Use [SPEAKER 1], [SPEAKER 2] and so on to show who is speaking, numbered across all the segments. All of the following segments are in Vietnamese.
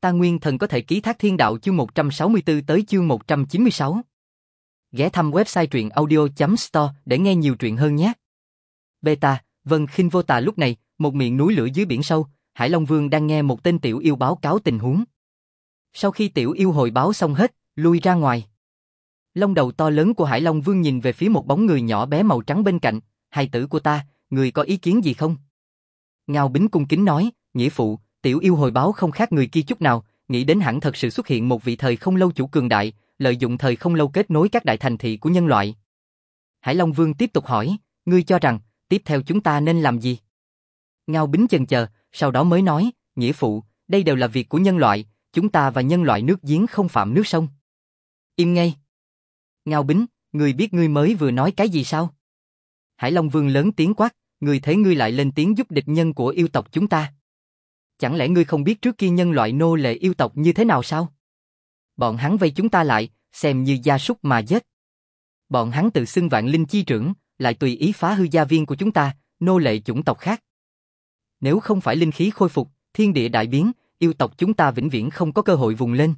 [SPEAKER 1] Ta Nguyên Thần có thể ký thác thiên đạo chương 164 tới chương 196. Ghé thăm website truyện audio.store để nghe nhiều truyện hơn nhé. Beta, Vân Khinh Vô Tà. Lúc này, một miệng núi lửa dưới biển sâu, Hải Long Vương đang nghe một tên tiểu yêu báo cáo tình huống. Sau khi tiểu yêu hồi báo xong hết, lui ra ngoài. Lông đầu to lớn của Hải Long Vương nhìn về phía một bóng người nhỏ bé màu trắng bên cạnh. Hài tử của ta, người có ý kiến gì không? Ngao Bính cung kính nói, nghĩa phụ, tiểu yêu hồi báo không khác người kia chút nào, nghĩ đến hẳn thật sự xuất hiện một vị thời không lâu chủ cường đại, lợi dụng thời không lâu kết nối các đại thành thị của nhân loại. Hải Long Vương tiếp tục hỏi, ngươi cho rằng, tiếp theo chúng ta nên làm gì? Ngao Bính chần chờ, sau đó mới nói, nghĩa phụ, đây đều là việc của nhân loại, chúng ta và nhân loại nước giếng không phạm nước sông. Im ngay. Ngao Bính, ngươi biết ngươi mới vừa nói cái gì sao? Hải Long Vương lớn tiếng quát, ngươi thấy ngươi lại lên tiếng giúp địch nhân của yêu tộc chúng ta. Chẳng lẽ ngươi không biết trước kia nhân loại nô lệ yêu tộc như thế nào sao? Bọn hắn vây chúng ta lại, xem như gia súc mà giết. Bọn hắn tự xưng vạn linh chi trưởng, lại tùy ý phá hư gia viên của chúng ta, nô lệ chủng tộc khác. Nếu không phải linh khí khôi phục, thiên địa đại biến, yêu tộc chúng ta vĩnh viễn không có cơ hội vùng lên.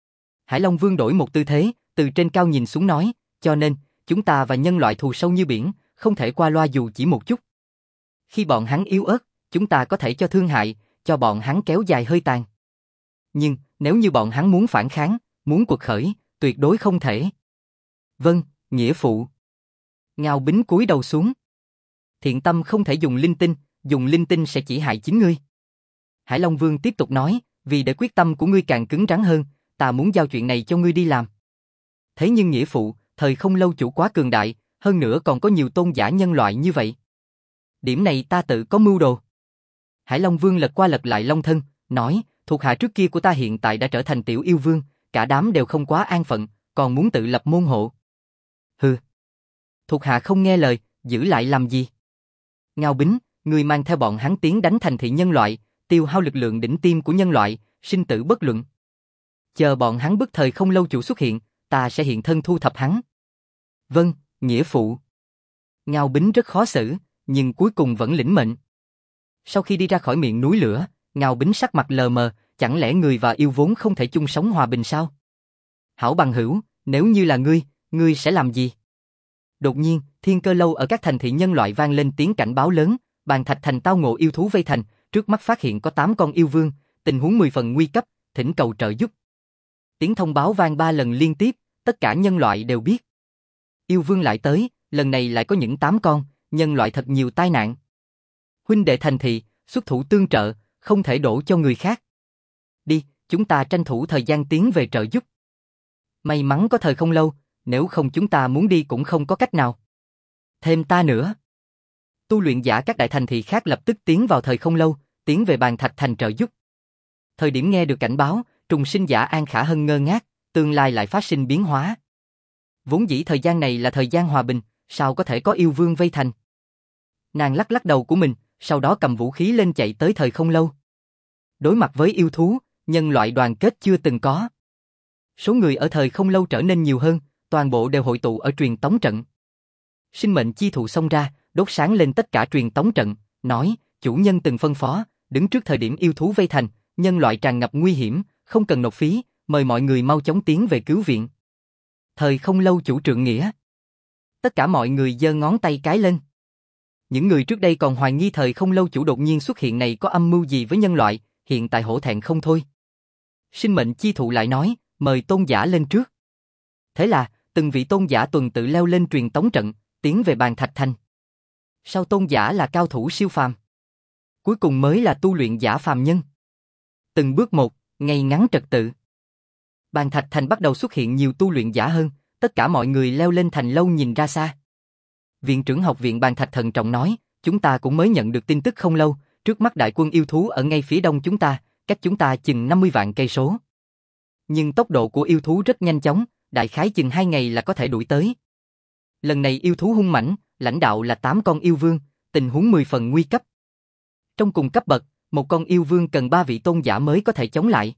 [SPEAKER 1] Hải Long Vương đổi một tư thế, từ trên cao nhìn xuống nói, cho nên, chúng ta và nhân loại thù sâu như biển, không thể qua loa dù chỉ một chút. Khi bọn hắn yếu ớt, chúng ta có thể cho thương hại, cho bọn hắn kéo dài hơi tàn. Nhưng, nếu như bọn hắn muốn phản kháng, muốn quật khởi, tuyệt đối không thể. Vâng, nghĩa phụ. Ngao Bính cúi đầu xuống. Thiện tâm không thể dùng linh tinh sẽ chỉ hại chính ngươi. Hải Long Vương tiếp tục nói, vì để quyết tâm của ngươi càng cứng rắn hơn, ta muốn giao chuyện này cho ngươi đi làm. Thế nhưng nghĩa phụ, thời không lâu chủ quá cường đại, hơn nữa còn có nhiều tôn giả nhân loại như vậy. Điểm này ta tự có mưu đồ. Hải Long Vương lật qua lật lại long thân, nói, thuộc hạ trước kia của ta hiện tại đã trở thành tiểu yêu vương, cả đám đều không quá an phận, còn muốn tự lập môn hộ. Hừ. Thuộc hạ không nghe lời, giữ lại làm gì? Ngao Bính, người mang theo bọn hắn tiến đánh thành thị nhân loại, tiêu hao lực lượng đỉnh tiêm của nhân loại, sinh tử bất luận. Chờ bọn hắn bức thời không lâu chủ xuất hiện, ta sẽ hiện thân thu thập hắn. Vâng, nghĩa phụ. Ngao Bính rất khó xử, nhưng cuối cùng vẫn lĩnh mệnh. Sau khi đi ra khỏi miệng núi lửa, Ngao Bính sắc mặt lờ mờ, chẳng lẽ người và yêu vốn không thể chung sống hòa bình sao? Hảo bằng hữu, nếu như là ngươi sẽ làm gì? Đột nhiên, Thiên Cơ Lâu ở các thành thị nhân loại vang lên tiếng cảnh báo lớn, Bàn Thạch Thành tao ngộ yêu thú vây thành, trước mắt phát hiện có 8 con yêu vương, tình huống 10 phần nguy cấp, thỉnh cầu trợ giúp. Tiếng thông báo vang 3 lần liên tiếp, tất cả nhân loại đều biết. Yêu vương lại tới, lần này lại có những 8 con, nhân loại thật nhiều tai nạn. Huynh đệ thành thị, xuất thủ tương trợ, không thể đổ cho người khác. Đi, chúng ta tranh thủ thời gian tiến về trợ giúp. May mắn có thời không lâu, nếu không chúng ta muốn đi cũng không có cách nào. Thêm ta nữa. Tu luyện giả các đại thành thị khác lập tức tiến vào thời không lâu, tiến về Bàn Thạch Thành trợ giúp. Thời điểm nghe được cảnh báo, trùng sinh giả An Khả Hân ngơ ngác, tương lai lại phát sinh biến hóa. Vốn dĩ thời gian này là thời gian hòa bình, sao có thể có yêu vương vây thành? Nàng lắc lắc đầu của mình, sau đó cầm vũ khí lên chạy tới thời không lâu. Đối mặt với yêu thú, nhân loại đoàn kết chưa từng có. Số người ở thời không lâu trở nên nhiều hơn, toàn bộ đều hội tụ ở truyền tống trận. Sinh mệnh chi thụ xông ra, đốt sáng lên tất cả truyền tống trận, nói, chủ nhân từng phân phó, đứng trước thời điểm yêu thú vây thành, nhân loại tràn ngập nguy hiểm, không cần nộp phí, mời mọi người mau chóng tiến về cứu viện. Thời không lâu chủ trượng nghĩa. Tất cả mọi người giơ ngón tay cái lên. Những người trước đây còn hoài nghi thời không lâu chủ đột nhiên xuất hiện này có âm mưu gì với nhân loại, hiện tại hổ thẹn không thôi. Sinh mệnh chi thụ lại nói, mời tôn giả lên trước. Thế là, từng vị tôn giả tuần tự leo lên truyền tống trận, tiến về Bàn Thạch Thành. Sau tôn giả là cao thủ siêu phàm. Cuối cùng mới là tu luyện giả phàm nhân. Từng bước một, ngay ngắn trật tự. Bàn Thạch Thành bắt đầu xuất hiện nhiều tu luyện giả hơn, tất cả mọi người leo lên thành lâu nhìn ra xa. Viện trưởng học viện Bàn Thạch thận trọng nói, chúng ta cũng mới nhận được tin tức không lâu, trước mắt đại quân yêu thú ở ngay phía đông chúng ta, cách chúng ta chừng 50 vạn cây số. Nhưng tốc độ của yêu thú rất nhanh chóng, đại khái chừng 2 ngày là có thể đuổi tới. Lần này yêu thú hung mãnh, lãnh đạo là 8 con yêu vương, tình huống 10 phần nguy cấp. Trong cùng cấp bậc, một con yêu vương cần 3 vị tôn giả mới có thể chống lại.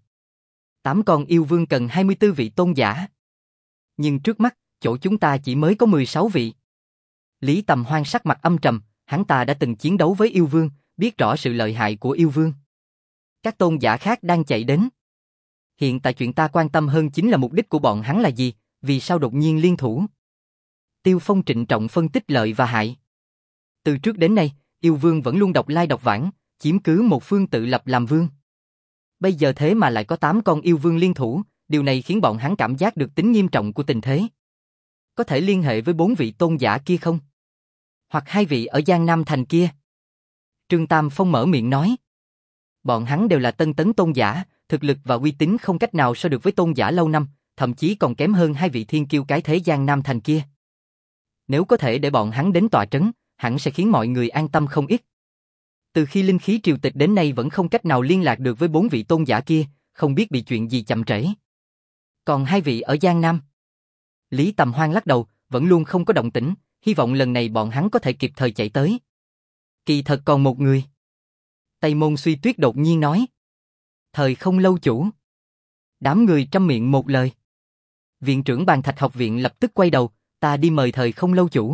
[SPEAKER 1] 8 con yêu vương cần 24 vị tôn giả. Nhưng trước mắt, chỗ chúng ta chỉ mới có 16 vị. Lý Tầm Hoan sắc mặt âm trầm, hắn ta đã từng chiến đấu với yêu vương, biết rõ sự lợi hại của yêu vương. Các tôn giả khác đang chạy đến. Hiện tại chuyện ta quan tâm hơn chính là mục đích của bọn hắn là gì, vì sao đột nhiên liên thủ. Tiêu Phong trịnh trọng phân tích lợi và hại. Từ trước đến nay, yêu vương vẫn luôn độc lai độc vãng, chiếm cứ một phương tự lập làm vương. Bây giờ thế mà lại có 8 con yêu vương liên thủ, điều này khiến bọn hắn cảm giác được tính nghiêm trọng của tình thế. Có thể liên hệ với 4 vị tôn giả kia không? Hoặc 2 vị ở Giang Nam Thành kia? Trương Tam Phong mở miệng nói. Bọn hắn đều là tân tấn tôn giả, thực lực và uy tín không cách nào so được với tôn giả lâu năm, thậm chí còn kém hơn 2 vị thiên kiêu cái thế Giang Nam Thành kia. Nếu có thể để bọn hắn đến tọa trấn, hẳn sẽ khiến mọi người an tâm không ít. Từ khi linh khí triều tịch đến nay vẫn không cách nào liên lạc được với 4 vị tôn giả kia, không biết bị chuyện gì chậm trễ. Còn 2 vị ở Giang Nam? Lý Tầm Hoan lắc đầu, vẫn luôn không có động tĩnh, hy vọng lần này bọn hắn có thể kịp thời chạy tới. Kỳ thật còn một người. Tây Môn Suy Tuyết đột nhiên nói. Thời Không Lâu chủ. Đám người trăm miệng một lời. Viện trưởng Bàn Thạch học viện lập tức quay đầu, ta đi mời Thời Không Lâu chủ.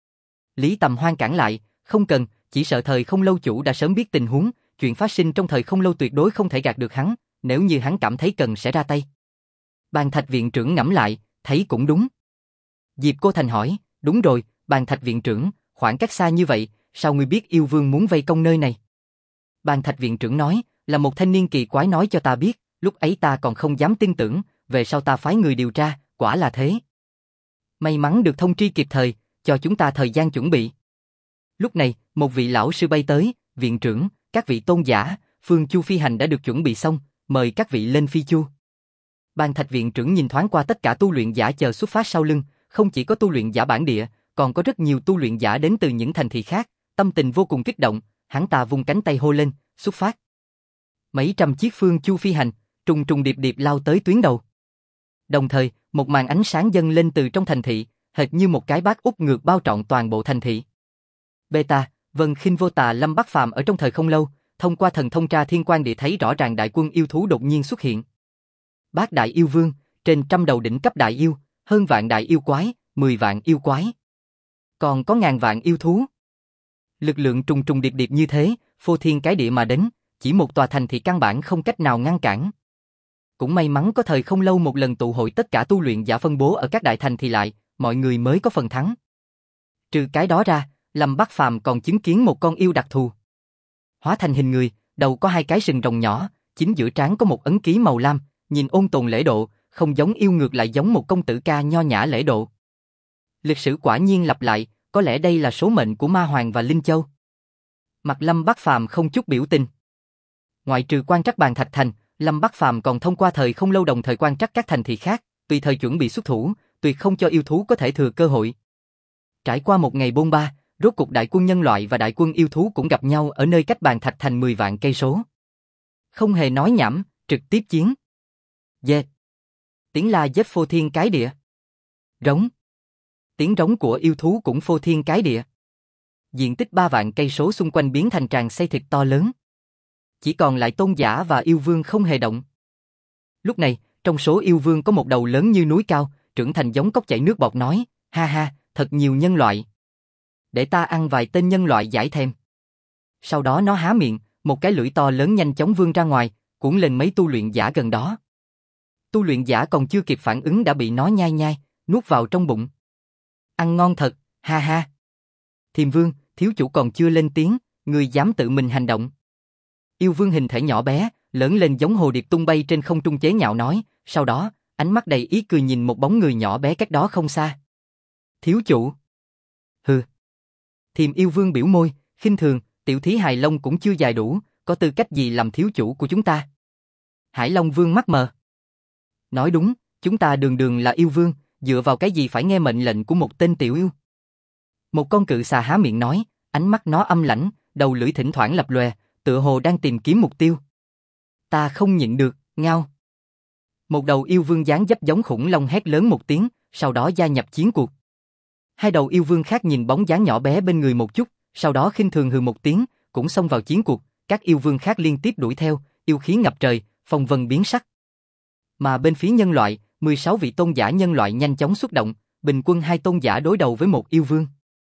[SPEAKER 1] Lý Tầm Hoan cản lại, không cần, chỉ sợ Thời Không Lâu chủ đã sớm biết tình huống, chuyện phát sinh trong Thời Không Lâu tuyệt đối không thể gạt được hắn, nếu như hắn cảm thấy cần sẽ ra tay. Bàn Thạch viện trưởng ngẫm lại, thấy cũng đúng. Diệp Cô Thành hỏi, đúng rồi, Bàn Thạch viện trưởng, khoảng cách xa như vậy, sao ngươi biết yêu vương muốn vây công nơi này? Bàn Thạch viện trưởng nói, là một thanh niên kỳ quái nói cho ta biết, lúc ấy ta còn không dám tin tưởng, về sau ta phái người điều tra, quả là thế. May mắn được thông tri kịp thời, cho chúng ta thời gian chuẩn bị. Lúc này, một vị lão sư bay tới, viện trưởng, các vị tôn giả, phương chu phi hành đã được chuẩn bị xong, mời các vị lên phi chu. Bàn Thạch viện trưởng nhìn thoáng qua tất cả tu luyện giả chờ xuất phát sau lưng, không chỉ có tu luyện giả bản địa, còn có rất nhiều tu luyện giả đến từ những thành thị khác, tâm tình vô cùng kích động, hắn ta vung cánh tay hô lên, xuất phát. Mấy trăm chiếc phương chu phi hành, trùng trùng điệp điệp lao tới tuyến đầu. Đồng thời, một màn ánh sáng dâng lên từ trong thành thị, hệt như một cái bát úp ngược bao trọn toàn bộ thành thị. Beta, Vân Khinh Vô Tà Lâm Bắc Phàm ở trong Thời Không Lâu, thông qua thần thông tra thiên quan địa thấy rõ ràng đại quân yêu thú đột nhiên xuất hiện. Bát đại yêu vương, trên 100 đầu đỉnh cấp đại yêu, hơn vạn đại yêu quái, 10 vạn yêu quái. Còn có ngàn vạn yêu thú. Lực lượng trùng trùng điệp điệp như thế, phô thiên cái địa mà đến, chỉ một tòa thành thì căn bản không cách nào ngăn cản. Cũng may mắn có Thời Không Lâu một lần tụ hội tất cả tu luyện giả phân bố ở các đại thành thì lại, mọi người mới có phần thắng. Trừ cái đó ra, Lâm Bắc Phàm còn chứng kiến một con yêu đặc thù. Hóa thành hình người, đầu có 2 cái sừng rồng nhỏ, chính giữa trán có một ấn ký màu lam, nhìn ôn tồn lễ độ, không giống yêu ngược lại giống một công tử ca nho nhã lễ độ. Lịch sử quả nhiên lặp lại, có lẽ đây là số mệnh của Ma Hoàng và Linh Châu. Mặt Lâm Bắc Phàm không chút biểu tình. Ngoại trừ quan trắc Bàn Thạch Thành, Lâm Bắc Phàm còn thông qua Thời Không Lâu đồng thời quan trắc các thành thị khác, tùy thời chuẩn bị xuất thủ, tuyệt không cho yêu thú có thể thừa cơ hội. Trải qua một ngày bôn ba, rốt cục đại quân nhân loại và đại quân yêu thú cũng gặp nhau ở nơi cách Bàn Thạch Thành 10 vạn cây số. Không hề nói nhảm, trực tiếp chiến. Dệt. Tiếng la giết phô thiên cái địa. Rống. Tiếng rống của yêu thú cũng phô thiên cái địa. Diện tích 3 vạn cây số xung quanh biến thành tràng xây thịt to lớn. Chỉ còn lại tôn giả và yêu vương không hề động. Lúc này, trong số yêu vương có một đầu lớn như núi cao, trưởng thành giống cốc chảy nước bọt nói, ha ha, thật nhiều nhân loại. Để ta ăn vài tên nhân loại giải thèm. Sau đó nó há miệng, một cái lưỡi to lớn nhanh chóng vươn ra ngoài, cuốn lên mấy tu luyện giả gần đó. Tu luyện giả còn chưa kịp phản ứng đã bị nó nhai nhai, nuốt vào trong bụng. Ăn ngon thật, ha ha. Thiềm Vương, thiếu chủ còn chưa lên tiếng, người dám tự mình hành động. Yêu vương hình thể nhỏ bé, lớn lên giống hồ điệp tung bay trên không trung chế nhạo nói, sau đó, ánh mắt đầy ý cười nhìn một bóng người nhỏ bé cách đó không xa. Thiếu chủ. Hừ. Thiềm yêu vương biểu môi, khinh thường, tiểu thí hài long cũng chưa dài đủ, có tư cách gì làm thiếu chủ của chúng ta? Hải Long vương mắt mờ. Nói đúng, chúng ta đường đường là yêu vương, dựa vào cái gì phải nghe mệnh lệnh của một tên tiểu yêu? Một con cự xà há miệng nói, ánh mắt nó âm lãnh, đầu lưỡi thỉnh thoảng lập lòe, tựa hồ đang tìm kiếm mục tiêu. Ta không nhịn được, ngao. Một đầu yêu vương dáng dấp giống khủng long hét lớn một tiếng, sau đó gia nhập chiến cuộc. 2 đầu yêu vương khác nhìn bóng dáng nhỏ bé bên người một chút, sau đó khinh thường hừ một tiếng, cũng xông vào chiến cuộc. Các yêu vương khác liên tiếp đuổi theo, yêu khí ngập trời, phong vân biến sắc. Mà bên phía nhân loại, 16 vị tôn giả nhân loại nhanh chóng xuất động, bình quân 2 tôn giả đối đầu với một yêu vương.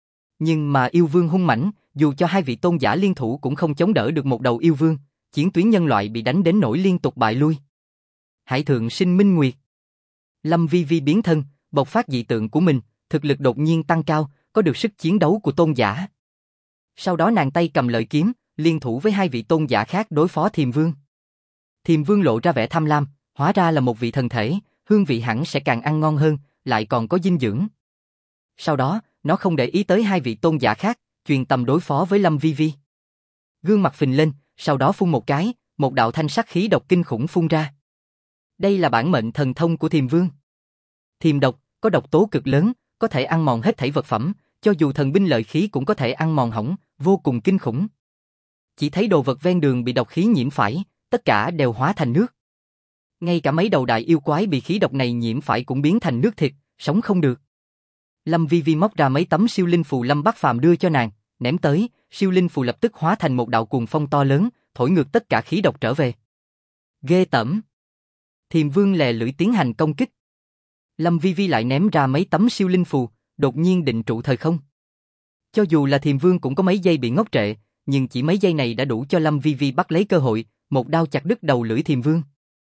[SPEAKER 1] Nhưng mà yêu vương hung mãnh, dù cho 2 vị tôn giả liên thủ cũng không chống đỡ được một đầu yêu vương, chiến tuyến nhân loại bị đánh đến nỗi liên tục bại lui. Hải thượng sinh minh nguyệt. Lâm Vi Vi biến thân, bộc phát dị tượng của mình, thực lực đột nhiên tăng cao, có được sức chiến đấu của tôn giả. Sau đó nàng tay cầm lợi kiếm, liên thủ với hai vị tôn giả khác đối phó Thiềm Vương. Thiềm Vương lộ ra vẻ tham lam, hóa ra là một vị thần thể, hương vị hẳn sẽ càng ăn ngon hơn, lại còn có dinh dưỡng. Sau đó, nó không để ý tới hai vị tôn giả khác, chuyên tâm đối phó với Lâm Vi Vi. Gương mặt phình lên, sau đó phun một cái, một đạo thanh sắc khí độc kinh khủng phun ra. Đây là bản mệnh thần thông của Thiềm Vương. Thiềm độc, có độc tố cực lớn, có thể ăn mòn hết thảy vật phẩm, cho dù thần binh lợi khí cũng có thể ăn mòn hỏng, vô cùng kinh khủng. Chỉ thấy đồ vật ven đường bị độc khí nhiễm phải, tất cả đều hóa thành nước. Ngay cả mấy đầu đại yêu quái bị khí độc này nhiễm phải cũng biến thành nước thịt, sống không được. Lâm Vi Vi móc ra mấy tấm siêu linh phù Lâm Bắc Phàm đưa cho nàng, ném tới, siêu linh phù lập tức hóa thành một đạo cuồng phong to lớn, thổi ngược tất cả khí độc trở về. Ghê tởm. Thiềm Vương lè lưỡi tiến hành công kích. Lâm Vi Vi lại ném ra mấy tấm siêu linh phù, đột nhiên định trụ thời không. Cho dù là Thiềm Vương cũng có mấy giây bị ngốc trệ, nhưng chỉ mấy giây này đã đủ cho Lâm Vi Vi bắt lấy cơ hội, một đao chặt đứt đầu lưỡi Thiềm Vương.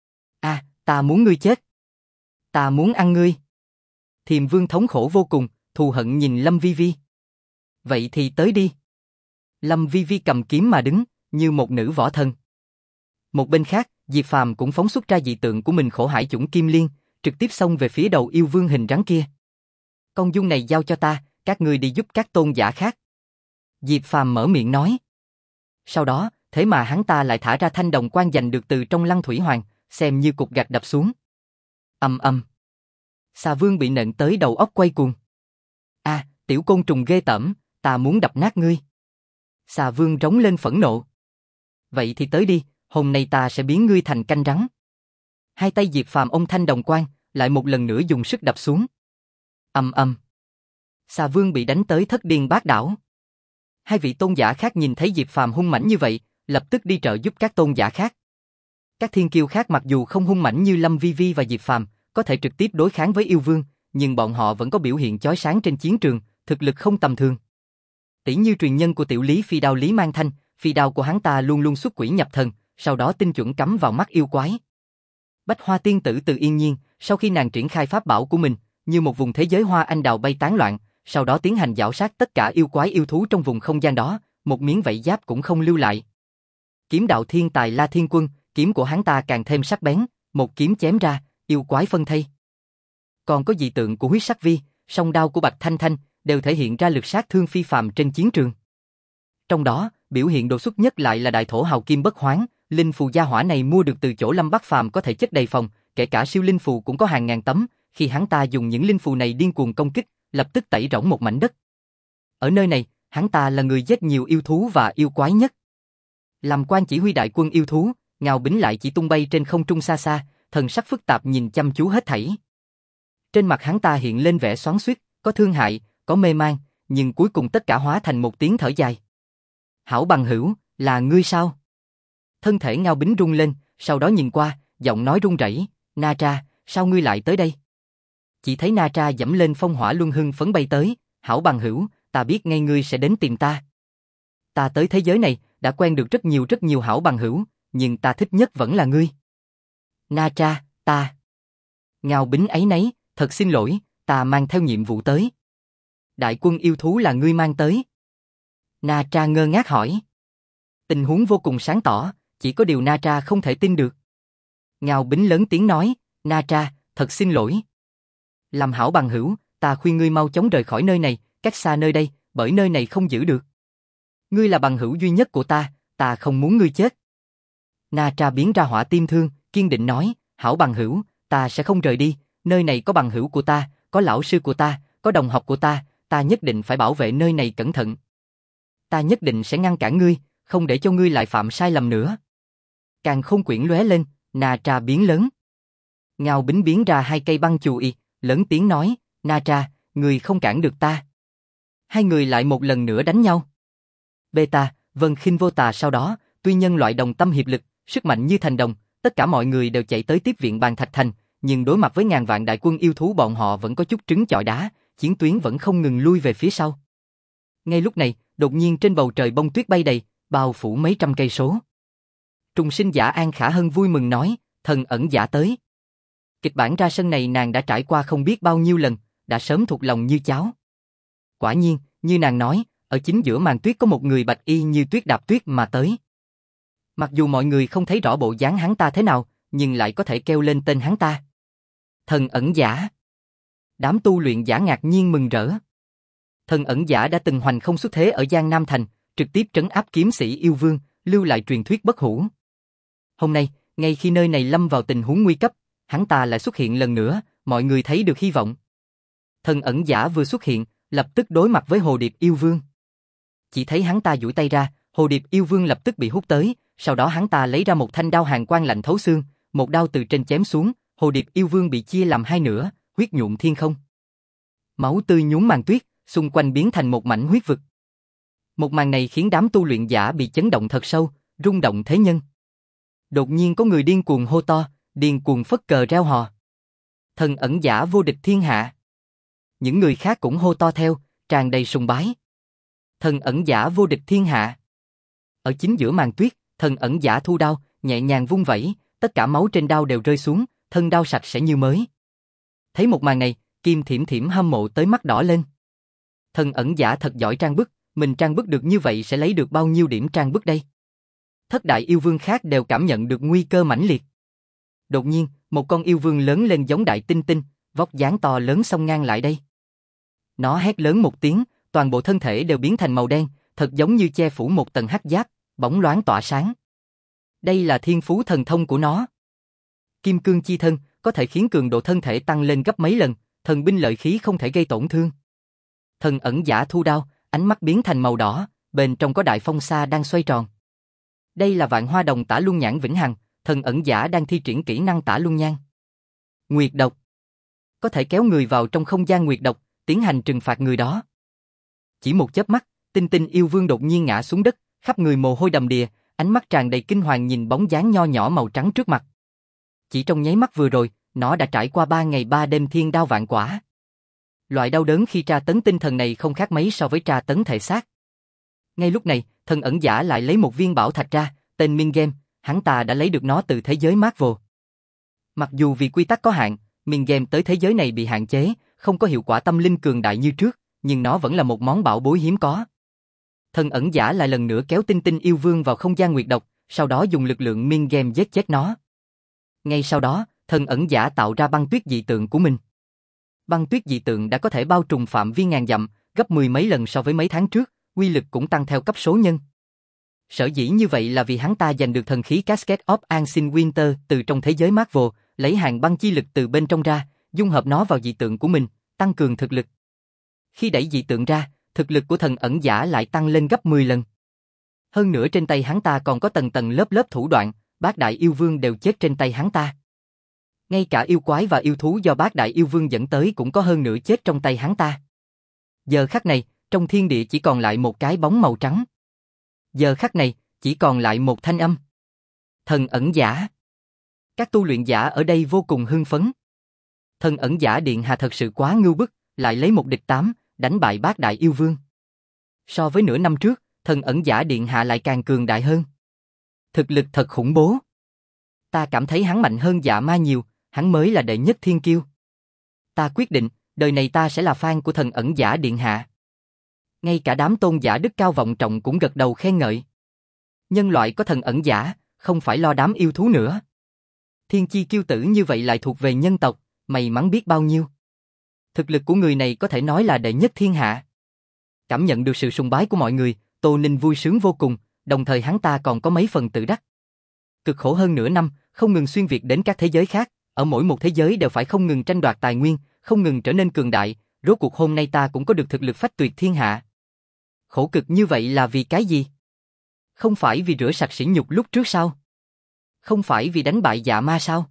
[SPEAKER 1] Ta muốn ngươi chết. Ta muốn ăn ngươi. Thiềm Vương thống khổ vô cùng, thù hận nhìn Lâm Vi Vi. Vậy thì tới đi. Lâm Vi Vi cầm kiếm mà đứng, như một nữ võ thần. Một bên khác, Diệp Phàm cũng phóng xuất ra dị tượng của mình Khổ Hải Chủng Kim Liên, trực tiếp xông về phía đầu yêu vương hình rắn kia. Con dung này giao cho ta, các ngươi đi giúp các tôn giả khác. Diệp Phàm mở miệng nói. Sau đó, thế mà hắn ta lại thả ra thanh đồng quan giành được từ trong Lăng Thủy Hoàng, xem như cục gạch đập xuống. Ầm ầm. Xà Vương bị nện tới đầu óc quay cuồng. Tiểu côn trùng ghê tởm, ta muốn đập nát ngươi. Xà Vương rống lên phẫn nộ. Vậy thì tới đi, hôm nay ta sẽ biến ngươi thành canh rắn. Hai tay Diệp Phàm ôm thanh đồng quan, lại một lần nữa dùng sức đập xuống. Ầm ầm. Xà Vương bị đánh tới thất điên bát đảo. Hai vị tôn giả khác nhìn thấy Diệp Phàm hung mãnh như vậy, lập tức đi trợ giúp các tôn giả khác. Các thiên kiêu khác mặc dù không hung mãnh như Lâm Vi Vi và Diệp Phàm, có thể trực tiếp đối kháng với yêu vương, nhưng bọn họ vẫn có biểu hiện chói sáng trên chiến trường, thực lực không tầm thường. Tỷ như truyền nhân của tiểu Lý phi đao Lý Mang Thanh, phi đao của hắn ta luôn luôn xuất quỷ nhập thần, sau đó tinh chuẩn cắm vào mắt yêu quái. Bách Hoa tiên tử Từ Yên Nhiên, sau khi nàng triển khai pháp bảo của mình, như một vùng thế giới hoa anh đào bay tán loạn, sau đó tiến hành giảo sát tất cả yêu quái yêu thú trong vùng không gian đó, một miếng vảy giáp cũng không lưu lại. Kiếm đạo thiên tài La Thiên Quân, kiếm của hắn ta càng thêm sắc bén, một kiếm chém ra, yêu quái phân thây. Còn có dị tượng của huyết sắc vi, song đao của Bạch Thanh Thanh, đều thể hiện ra lực sát thương phi phàm trên chiến trường. Trong đó, biểu hiện đột xuất nhất lại là đại thổ hào kim bất hoán, linh phù gia hỏa này mua được từ chỗ Lâm Bắc Phàm có thể chất đầy phòng, kể cả siêu linh phù cũng có hàng ngàn tấm, khi hắn ta dùng những linh phù này điên cuồng công kích, lập tức tẩy rỗng một mảnh đất. Ở nơi này, hắn ta là người giết nhiều yêu thú và yêu quái nhất. Làm quan chỉ huy đại quân yêu thú, Ngao Bính lại chỉ tung bay trên không trung xa xa, thần sắc phức tạp nhìn chăm chú hết thảy. Trên mặt hắn ta hiện lên vẻ xoắn xuýt, có thương hại, có mê man, nhưng cuối cùng tất cả hóa thành một tiếng thở dài. Hảo bằng hữu, là ngươi sao? Thân thể Ngao Bính rung lên, sau đó nhìn qua, giọng nói run rẩy, Na Tra, sao ngươi lại tới đây? Chỉ thấy Na Tra dẫm lên phong hỏa luân hưng phấn bay tới, hảo bằng hữu, ta biết ngay ngươi sẽ đến tìm ta. Ta tới thế giới này, đã quen được rất nhiều hảo bằng hữu, nhưng ta thích nhất vẫn là ngươi. Na Tra, ta. Ngao Bính áy náy, thật xin lỗi, ta mang theo nhiệm vụ tới. Đại quân yêu thú là ngươi mang tới. Na Tra ngơ ngác hỏi. Tình huống vô cùng sáng tỏ, chỉ có điều Na Tra không thể tin được. Ngao Bính lớn tiếng nói, Na Tra, thật xin lỗi. Làm hảo bằng hữu, ta khuyên ngươi mau chóng rời khỏi nơi này, cách xa nơi đây, bởi nơi này không giữ được. Ngươi là bằng hữu duy nhất của ta không muốn ngươi chết. Na Tra biến ra hỏa tim thương, kiên định nói, hảo bằng hữu, ta sẽ không rời đi, nơi này có bằng hữu của ta, có lão sư của ta, có đồng học của ta nhất định phải bảo vệ nơi này cẩn thận. Ta nhất định sẽ ngăn cản ngươi, không để cho ngươi lại phạm sai lầm nữa. Càng không quyển lóe lên, Na Tra biến lớn. Ngao Bính biến ra hai cây băng chù y, lớn tiếng nói, Na Tra, ngươi không cản được ta. Hai người lại một lần nữa đánh nhau. Beta, Vân Khinh Vô Tà sau đó, tuy nhân loại đồng tâm hiệp lực, sức mạnh như thành đồng, tất cả mọi người đều chạy tới tiếp viện Bàn Thạch Thành, nhưng đối mặt với ngàn vạn đại quân yêu thú bọn họ vẫn có chút trứng chọi đá, chiến tuyến vẫn không ngừng lui về phía sau. Ngay lúc này, đột nhiên trên bầu trời bông tuyết bay đầy, bao phủ mấy trăm cây số. Trùng sinh giả An Khả Hân vui mừng nói, thần ẩn giả tới. Kịch bản ra sân này nàng đã trải qua không biết bao nhiêu lần, đã sớm thuộc lòng như cháo. Quả nhiên, như nàng nói, ở chính giữa màn tuyết có một người bạch y như tuyết đạp tuyết mà tới. Mặc dù mọi người không thấy rõ bộ dáng hắn ta thế nào, nhưng lại có thể kêu lên tên hắn ta. Thần ẩn giả. Đám tu luyện giả ngạc nhiên mừng rỡ. Thần ẩn giả đã từng hoành không xuất thế ở Giang Nam Thành, trực tiếp trấn áp kiếm sĩ yêu vương, lưu lại truyền thuyết bất hủ. Hôm nay, ngay khi nơi này lâm vào tình huống nguy cấp, hắn ta lại xuất hiện lần nữa, mọi người thấy được hy vọng. Thần ẩn giả vừa xuất hiện, lập tức đối mặt với Hồ Điệp yêu vương. Chỉ thấy hắn ta duỗi tay ra, Hồ Điệp yêu vương lập tức bị hút tới, sau đó hắn ta lấy ra một thanh đao hàn quang lạnh thấu xương, một đao từ trên chém xuống, Hồ Điệp yêu vương bị chia làm hai nửa, huyết nhuộm thiên không. Máu tươi nhuốm màn tuyết, xung quanh biến thành một mảnh huyết vực. Một màn này khiến đám tu luyện giả bị chấn động thật sâu, rung động thế nhân. Đột nhiên có người điên cuồng hô to, điên cuồng phất cờ reo hò. Thần ẩn giả vô địch thiên hạ. Những người khác cũng hô to theo, tràn đầy sùng bái. Thần ẩn giả vô địch thiên hạ. Ở chính giữa màn tuyết, thần ẩn giả thu đao, nhẹ nhàng vung vẩy, tất cả máu trên đao đều rơi xuống, thân đao sạch sẽ như mới. Thấy một màn này, Kim Thiểm Thiểm hâm mộ tới mắt đỏ lên. Thần ẩn giả thật giỏi trang bức, mình trang bức được như vậy sẽ lấy được bao nhiêu điểm trang bức đây? Thất đại yêu vương khác đều cảm nhận được nguy cơ mãnh liệt. Đột nhiên, một con yêu vương lớn lên giống đại tinh tinh, vóc dáng to lớn xông ngang lại đây. Nó hét lớn một tiếng, toàn bộ thân thể đều biến thành màu đen, thật giống như che phủ một tầng hắc giáp, bóng loáng tỏa sáng. Đây là thiên phú thần thông của nó. Kim cương chi thân, có thể khiến cường độ thân thể tăng lên gấp mấy lần, thần binh lợi khí không thể gây tổn thương. Thần ẩn giả thu đao, ánh mắt biến thành màu đỏ, bên trong có đại phong sa đang xoay tròn. Đây là vạn hoa đồng tả luân nhãn vĩnh hằng, thần ẩn giả đang thi triển kỹ năng tả luân nhãn. Nguyệt độc. Có thể kéo người vào trong không gian nguyệt độc, tiến hành trừng phạt người đó. Chỉ một chớp mắt, Tinh Tinh yêu vương đột nhiên ngã xuống đất, khắp người mồ hôi đầm đìa, ánh mắt tràn đầy kinh hoàng nhìn bóng dáng nho nhỏ màu trắng trước mặt. Chỉ trong nháy mắt vừa rồi, nó đã trải qua 3 ngày 3 đêm thiên đao vạn quả. Loại đau đớn khi tra tấn tinh thần này không khác mấy so với tra tấn thể xác. Ngay lúc này, thần ẩn giả lại lấy một viên bảo thạch ra, tên Minh Game, hắn ta đã lấy được nó từ thế giới Marvel. Mặc dù vì quy tắc có hạn, Minh Game tới thế giới này bị hạn chế, không có hiệu quả tâm linh cường đại như trước, nhưng nó vẫn là một món bảo bối hiếm có. Thần ẩn giả lại lần nữa kéo Tinh Tinh yêu vương vào không gian nguyệt độc, sau đó dùng lực lượng Minh Game giết chết nó. Ngay sau đó, thần ẩn giả tạo ra băng tuyết dị tượng của mình. Băng tuyết dị tượng đã có thể bao trùm phạm vi ngàn dặm, gấp 10 mấy lần so với mấy tháng trước, uy lực cũng tăng theo cấp số nhân. Sở dĩ như vậy là vì hắn ta giành được thần khí Cascade of Ancient Winter từ trong thế giới Marvel, lấy hàng băng chi lực từ bên trong ra, dung hợp nó vào dị tượng của mình, tăng cường thực lực. Khi đẩy dị tượng ra, thực lực của thần ẩn giả lại tăng lên gấp 10 lần. Hơn nữa trên tay hắn ta còn có tầng tầng lớp lớp thủ đoạn, bát đại yêu vương đều chết trên tay hắn ta. Ngay cả yêu quái và yêu thú do bát đại yêu vương dẫn tới cũng có hơn nửa chết trong tay hắn ta. Giờ khắc này, trong thiên địa chỉ còn lại một cái bóng màu trắng. Giờ khắc này, chỉ còn lại một thanh âm. Thần ẩn giả. Các tu luyện giả ở đây vô cùng hưng phấn. Thần ẩn giả điện hạ thật sự quá ngưu bức, lại lấy một địch 8, đánh bại bát đại yêu vương. So với nửa năm trước, thần ẩn giả điện hạ lại càng cường đại hơn. Thực lực thật khủng bố. Ta cảm thấy hắn mạnh hơn Dạ Ma nhiều, hắn mới là đệ nhất thiên kiêu. Ta quyết định, đời này ta sẽ là fan của thần ẩn giả điện hạ. Ngay cả đám tôn giả đức cao vọng trọng cũng gật đầu khen ngợi. Nhân loại có thần ẩn giả, không phải lo đám yêu thú nữa. Thiên chi kiêu tử như vậy lại thuộc về nhân tộc, may mắn biết bao nhiêu. Thực lực của người này có thể nói là đệ nhất thiên hạ. Cảm nhận được sự sùng bái của mọi người, Tô Ninh vui sướng vô cùng, đồng thời hắn ta còn có mấy phần tự đắc. Cực khổ hơn nửa năm, không ngừng xuyên việt đến các thế giới khác, ở mỗi một thế giới đều phải không ngừng tranh đoạt tài nguyên, không ngừng trở nên cường đại, rốt cuộc hôm nay ta cũng có được thực lực phách tuyệt thiên hạ. Khổ cực như vậy là vì cái gì? Không phải vì rửa sạch sỉ nhục lúc trước sao? Không phải vì đánh bại Dạ Ma sao?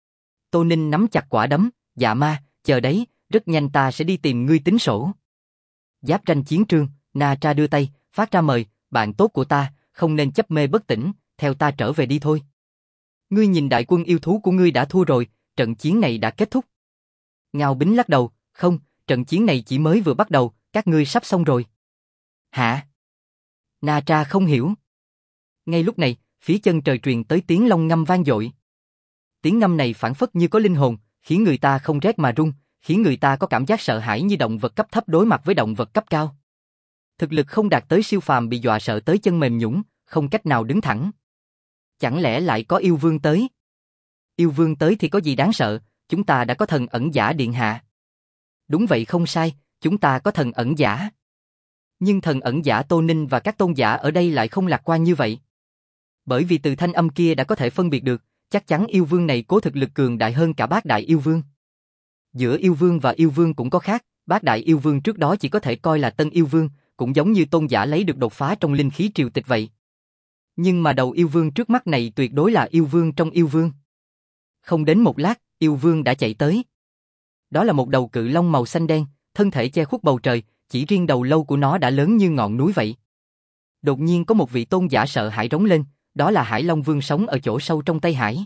[SPEAKER 1] Tô Ninh nắm chặt quả đấm, Dạ Ma, chờ đấy, rất nhanh ta sẽ đi tìm ngươi tính sổ. Giáp tranh chiến trường, Na Tra đưa tay, phát ra mời, bạn tốt của ta, không nên chấp mê bất tỉnh, theo ta trở về đi thôi. Ngươi nhìn đại quân yêu thú của ngươi đã thua rồi, trận chiến này đã kết thúc. Ngao Bính lắc đầu, không, trận chiến này chỉ mới vừa bắt đầu, các ngươi sắp xong rồi. Hả? Na Tra không hiểu. Ngay lúc này, phía chân trời truyền tới tiếng long ngâm vang dội. Tiếng ngâm này phảng phất như có linh hồn, khiến người ta không rét mà run, khiến người ta có cảm giác sợ hãi như động vật cấp thấp đối mặt với động vật cấp cao. Thực lực không đạt tới siêu phàm bị dọa sợ tới chân mềm nhũn, không cách nào đứng thẳng. Chẳng lẽ lại có yêu vương tới? Yêu vương tới thì có gì đáng sợ, chúng ta đã có thần ẩn giả điện hạ. Đúng vậy không sai, chúng ta có thần ẩn giả. Nhưng thần ẩn giả Tô Ninh và các tôn giả ở đây lại không lạc quan như vậy. Bởi vì từ thanh âm kia đã có thể phân biệt được, chắc chắn yêu vương này cố thực lực cường đại hơn cả bát đại yêu vương. Giữa yêu vương và yêu vương cũng có khác, bát đại yêu vương trước đó chỉ có thể coi là tân yêu vương, cũng giống như tôn giả lấy được đột phá trong linh khí triều tịch vậy. Nhưng mà đầu yêu vương trước mắt này tuyệt đối là yêu vương trong yêu vương. Không đến một lát, yêu vương đã chạy tới. Đó là một đầu cự long màu xanh đen, thân thể che khuất bầu trời, chỉ riêng đầu lâu của nó đã lớn như ngọn núi vậy. Đột nhiên có một vị tôn giả sợ hãi rống lên, đó là Hải Long Vương sống ở chỗ sâu trong Tây Hải.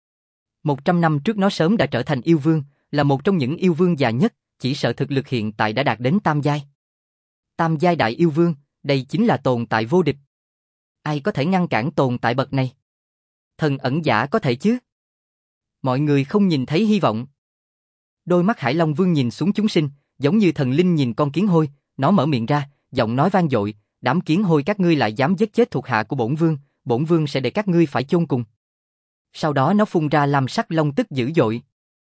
[SPEAKER 1] 100 năm trước nó sớm đã trở thành yêu vương, là một trong những yêu vương già nhất, chỉ sợ thực lực hiện tại đã đạt đến tam giai. Tam giai đại yêu vương, đây chính là tồn tại vô địch. Ai có thể ngăn cản tồn tại bậc này? Thần ẩn giả có thể chứ? Mọi người không nhìn thấy hy vọng. Đôi mắt Hải Long Vương nhìn xuống chúng sinh, giống như thần linh nhìn con kiến hôi, nó mở miệng ra, giọng nói vang dội, đám kiến hôi các ngươi lại dám giết chết thuộc hạ của bổn vương sẽ để các ngươi phải chôn cùng. Sau đó nó phun ra lam sắc long tức dữ dội.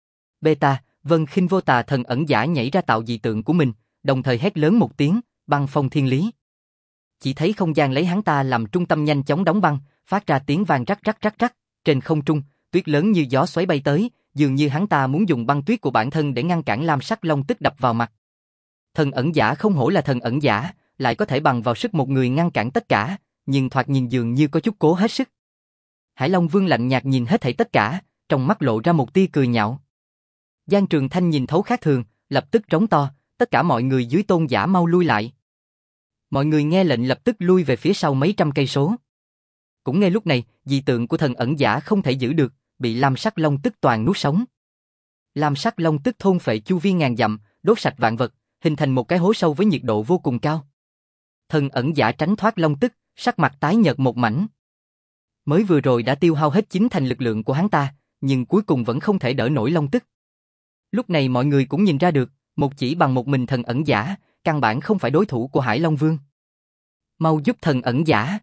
[SPEAKER 1] Beta, Vân Khinh Vô Tà thần ẩn giả nhảy ra tạo dị tượng của mình, đồng thời hét lớn một tiếng, băng phong thiên lý. Chỉ thấy không gian lấy hắn ta làm trung tâm nhanh chóng đóng băng, phát ra tiếng vang rắc rắc rắc rắc, trên không trung, tuyết lớn như gió xoáy bay tới, dường như hắn ta muốn dùng băng tuyết của bản thân để ngăn cản lam sắc long tức đập vào mặt. Thần ẩn giả không hổ là thần ẩn giả, lại có thể bằng vào sức một người ngăn cản tất cả, nhưng thoạt nhìn dường như có chút cố hết sức. Hải Long Vương lạnh nhạt nhìn hết thảy tất cả, trong mắt lộ ra một tia cười nhạo. Giang Trường Thanh nhìn thấu khác thường, lập tức trống to, tất cả mọi người dưới tôn giả mau lui lại. Mọi người nghe lệnh lập tức lui về phía sau mấy trăm cây số. Cũng ngay lúc này, dị tượng của thần ẩn giả không thể giữ được, bị lam sắc long tức toàn nuốt sống. Lam sắc long tức thôn phệ chu vi ngàn dặm, đốt sạch vạn vật, hình thành một cái hố sâu với nhiệt độ vô cùng cao. Thần ẩn giả tránh thoát long tức, sắc mặt tái nhợt một mảnh. Mới vừa rồi đã tiêu hao hết chính thành lực lượng của hắn ta, nhưng cuối cùng vẫn không thể đỡ nổi long tức. Lúc này mọi người cũng nhìn ra được, một chỉ bằng một mình thần ẩn giả, căn bản không phải đối thủ của Hải Long Vương. Mau giúp thần ẩn giả.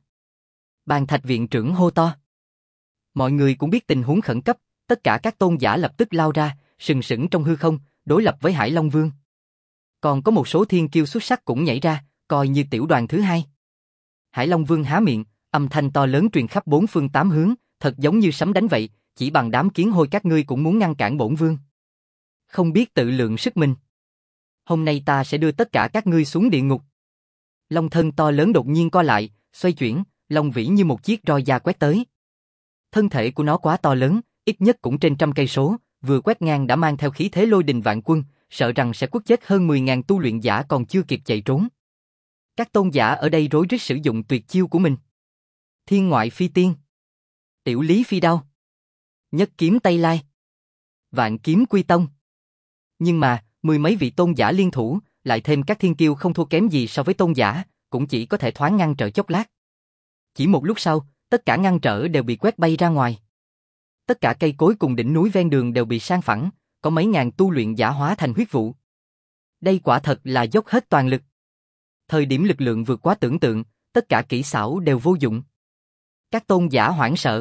[SPEAKER 1] Bàn Thạch viện trưởng hô to. Mọi người cũng biết tình huống khẩn cấp, tất cả các tôn giả lập tức lao ra, sừng sững trong hư không, đối lập với Hải Long Vương. Còn có một số thiên kiêu xuất sắc cũng nhảy ra, coi như tiểu đoàn thứ hai. Hải Long Vương há miệng, âm thanh to lớn truyền khắp bốn phương tám hướng, thật giống như sấm đánh vậy, chỉ bằng đám kiến hôi các ngươi cũng muốn ngăn cản bổn vương. Không biết tự lượng sức mình. Hôm nay ta sẽ đưa tất cả các ngươi xuống địa ngục. Long thân to lớn đột nhiên co lại, xoay chuyển, long vĩ như một chiếc roi da quét tới. Thân thể của nó quá to lớn, ít nhất cũng trên trăm cây số, vừa quét ngang đã mang theo khí thế lôi đình vạn quân, sợ rằng sẽ quất chết hơn 10.000 tu luyện giả còn chưa kịp chạy trốn. Các tôn giả ở đây rối rít sử dụng tuyệt chiêu của mình. Thiên ngoại phi tiên, tiểu lý phi đao, nhất kiếm Tây Lai, vạn kiếm quy tông. Nhưng mà, mười mấy vị tôn giả liên thủ, lại thêm các thiên kiêu không thua kém gì so với tôn giả, cũng chỉ có thể thoáng ngăn trở chốc lát. Chỉ một lúc sau, tất cả ngăn trở đều bị quét bay ra ngoài. Tất cả cây cối cùng đỉnh núi ven đường đều bị san phẳng, có mấy ngàn tu luyện giả hóa thành huyết vụ. Đây quả thật là dốc hết toàn lực. Thời điểm lực lượng vượt quá tưởng tượng, tất cả kỹ xảo đều vô dụng. Các tôn giả hoảng sợ.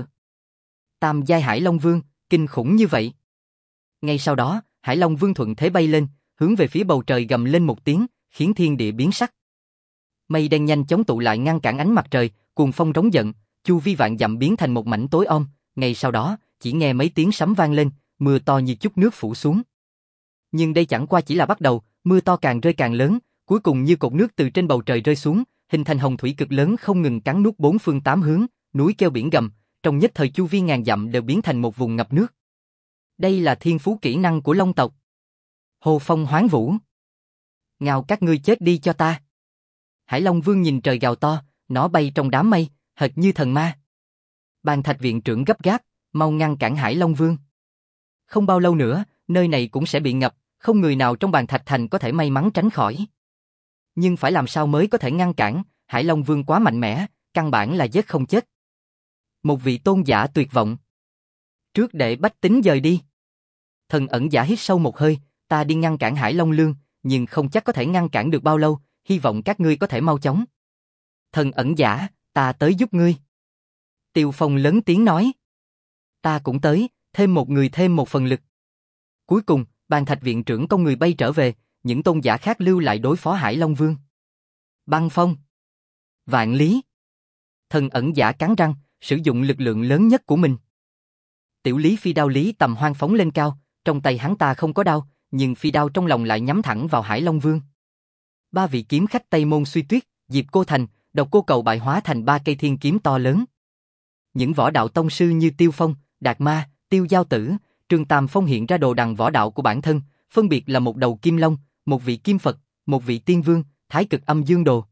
[SPEAKER 1] Tam giai Hải Long Vương, kinh khủng như vậy. Ngay sau đó, Hải Long Vương thuận thế bay lên, hướng về phía bầu trời gầm lên một tiếng, khiến thiên địa biến sắc. Mây đen nhanh chóng tụ lại ngăn cản ánh mặt trời, cuồng phong rống giận, chu vi vạn dặm biến thành một mảnh tối om. Ngay sau đó, chỉ nghe mấy tiếng sấm vang lên, mưa to như chút nước phủ xuống. Nhưng đây chẳng qua chỉ là bắt đầu, mưa to càng rơi càng lớn, cuối cùng như cột nước từ trên bầu trời rơi xuống, hình thành hồng thủy cực lớn không ngừng cắn nuốt bốn phương tám hướng, núi kêu biển gầm, trong nhất thời chu vi ngàn dặm đều biến thành một vùng ngập nước. Đây là thiên phú kỹ năng của Long tộc. Hồ phong hoán vũ. Ngào các ngươi chết đi cho ta. Hải Long Vương nhìn trời gào to, nó bay trong đám mây, hệt như thần ma. Bàn Thạch viện trưởng gấp gáp, mau ngăn cản Hải Long Vương. Không bao lâu nữa, nơi này cũng sẽ bị ngập, không người nào trong Bàn Thạch thành có thể may mắn tránh khỏi. Nhưng phải làm sao mới có thể ngăn cản, Hải Long Vương quá mạnh mẽ, căn bản là giết không chết. Một vị tôn giả tuyệt vọng. Trước để bách tính dời đi. Thần ẩn giả hít sâu một hơi, ta đi ngăn cản Hải Long Lương, nhưng không chắc có thể ngăn cản được bao lâu, hy vọng các ngươi có thể mau chóng. Thần ẩn giả, ta tới giúp ngươi. Tiêu Phong lớn tiếng nói. Ta cũng tới, thêm một người thêm một phần lực. Cuối cùng, Bàn Thạch viện trưởng con người bay trở về, những tôn giả khác lưu lại đối phó Hải Long Vương. Băng Phong. Vạn Lý. Thần ẩn giả cắn răng, sử dụng lực lượng lớn nhất của mình. Tiểu Lý phi đao Lý Tầm Hoan phóng lên cao, trong tay hắn ta không có đao, nhưng phi đao trong lòng lại nhắm thẳng vào Hải Long Vương. Ba vị kiếm khách Tây Môn Suy Tuyết, Diệp Cô Thành, Độc Cô Cầu bại hóa thành ba cây thiên kiếm to lớn. Những võ đạo tông sư như Tiêu Phong, Đạt Ma, Tiêu Giao Tử, Trương Tam Phong hiện ra đồ đằng võ đạo của bản thân, phân biệt là một đầu kim long, một vị kim Phật, một vị tiên vương, Thái Cực Âm Dương Đồ.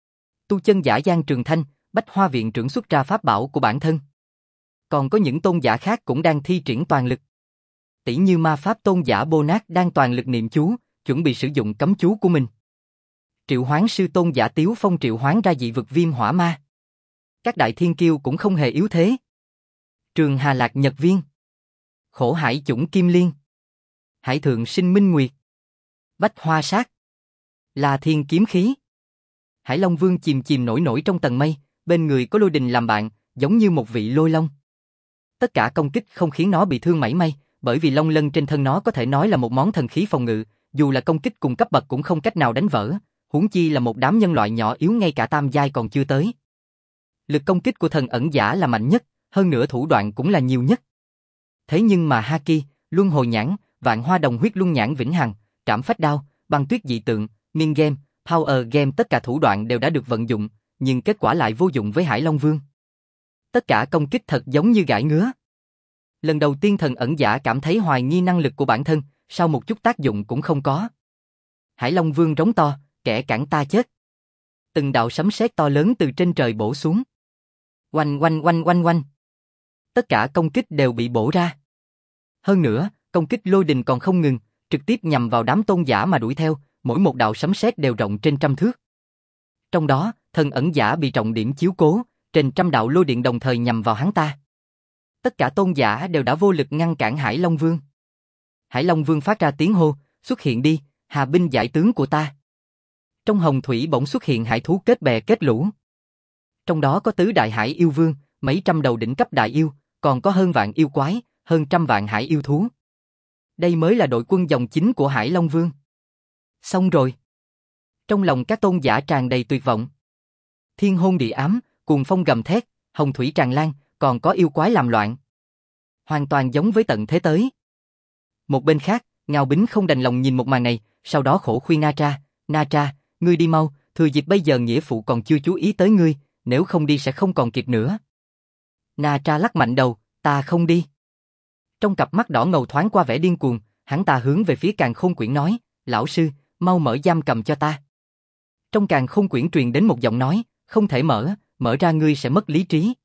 [SPEAKER 1] Tu chân giả Giang Trường Thanh, Bách Hoa viện trưởng xuất ra pháp bảo của bản thân. Còn có những tôn giả khác cũng đang thi triển toàn lực. Tỷ như ma pháp tôn giả Bô Nát đang toàn lực niệm chú, chuẩn bị sử dụng cấm chú của mình. Triệu Hoán sư tôn giả Tiếu Phong triệu hoán ra dị vực viêm hỏa ma. Các đại thiên kiêu cũng không hề yếu thế. Trường Hà Lạc Nhật Viên, Khổ Hải Chủng Kim Liên, Hải Thượng Sinh Minh Nguyệt, Bách Hoa Sát, La Thiên Kiếm Khí. Hải Long Vương chìm chìm nổi nổi trong tầng mây, bên người có lôi đình làm bạn, giống như một vị lôi long. Tất cả công kích không khiến nó bị thương mảy may, bởi vì long lân trên thân nó có thể nói là một món thần khí phòng ngự, dù là công kích cùng cấp bậc cũng không cách nào đánh vỡ, huống chi là một đám nhân loại nhỏ yếu ngay cả tam giai còn chưa tới. Lực công kích của thần ẩn giả là mạnh nhất, hơn nữa thủ đoạn cũng là nhiều nhất. Thế nhưng mà Haki, Luân Hồi Nhãn, Vạn Hoa Đồng Huyết Luân Nhãn Vĩnh Hằng, Trảm Phách Đao, Băng Tuyết Dị Tượng, Min Game, Power Game tất cả thủ đoạn đều đã được vận dụng, nhưng kết quả lại vô dụng với Hải Long Vương. Tất cả công kích thật giống như gãi ngứa. Lần đầu tiên thần ẩn giả cảm thấy hoài nghi năng lực của bản thân, sau một chút tác dụng cũng không có. Hải Long Vương rống to, kẻ cản ta chết. Từng đạo sấm sét to lớn từ trên trời bổ xuống. Oanh oanh oanh oanh oanh. Tất cả công kích đều bị bổ ra. Hơn nữa, công kích lôi đình còn không ngừng, trực tiếp nhằm vào đám tôn giả mà đuổi theo, mỗi một đạo sấm sét đều rộng trên trăm thước. Trong đó, thần ẩn giả bị trọng điểm chiếu cố, trên trăm đạo lôi điện đồng thời nhằm vào hắn ta. Tất cả tôn giả đều đã vô lực ngăn cản Hải Long Vương. Hải Long Vương phát ra tiếng hô, xuất hiện đi, hà binh giải tướng của ta. Trong hồng thủy bỗng xuất hiện hải thú kết bè kết lũ. Trong đó có tứ đại hải yêu vương, mấy trăm đầu đỉnh cấp đại yêu, còn có hơn vạn yêu quái, hơn trăm vạn hải yêu thú. Đây mới là đội quân dòng chính của Hải Long Vương. Xong rồi. Trong lòng các tôn giả tràn đầy tuyệt vọng. Thiên hôn địa ám, cuồng phong gầm thét, hồng thủy tràn lan, còn có yêu quái làm loạn. Hoàn toàn giống với tận thế tới. Một bên khác, Ngao Bính không đành lòng nhìn một màn này, sau đó khổ khuyên Na Tra, ngươi đi mau, thừa dịp bây giờ nghĩa phụ còn chưa chú ý tới ngươi, nếu không đi sẽ không còn kịp nữa. Na Tra lắc mạnh đầu, ta không đi. Trong cặp mắt đỏ ngầu thoáng qua vẻ điên cuồng, hắn ta hướng về phía Càn Khôn Quyển nói, lão sư, mau mở giam cầm cho ta. Trong Càn Khôn Quyển truyền đến một giọng nói, không thể mở ra ngươi sẽ mất lý trí.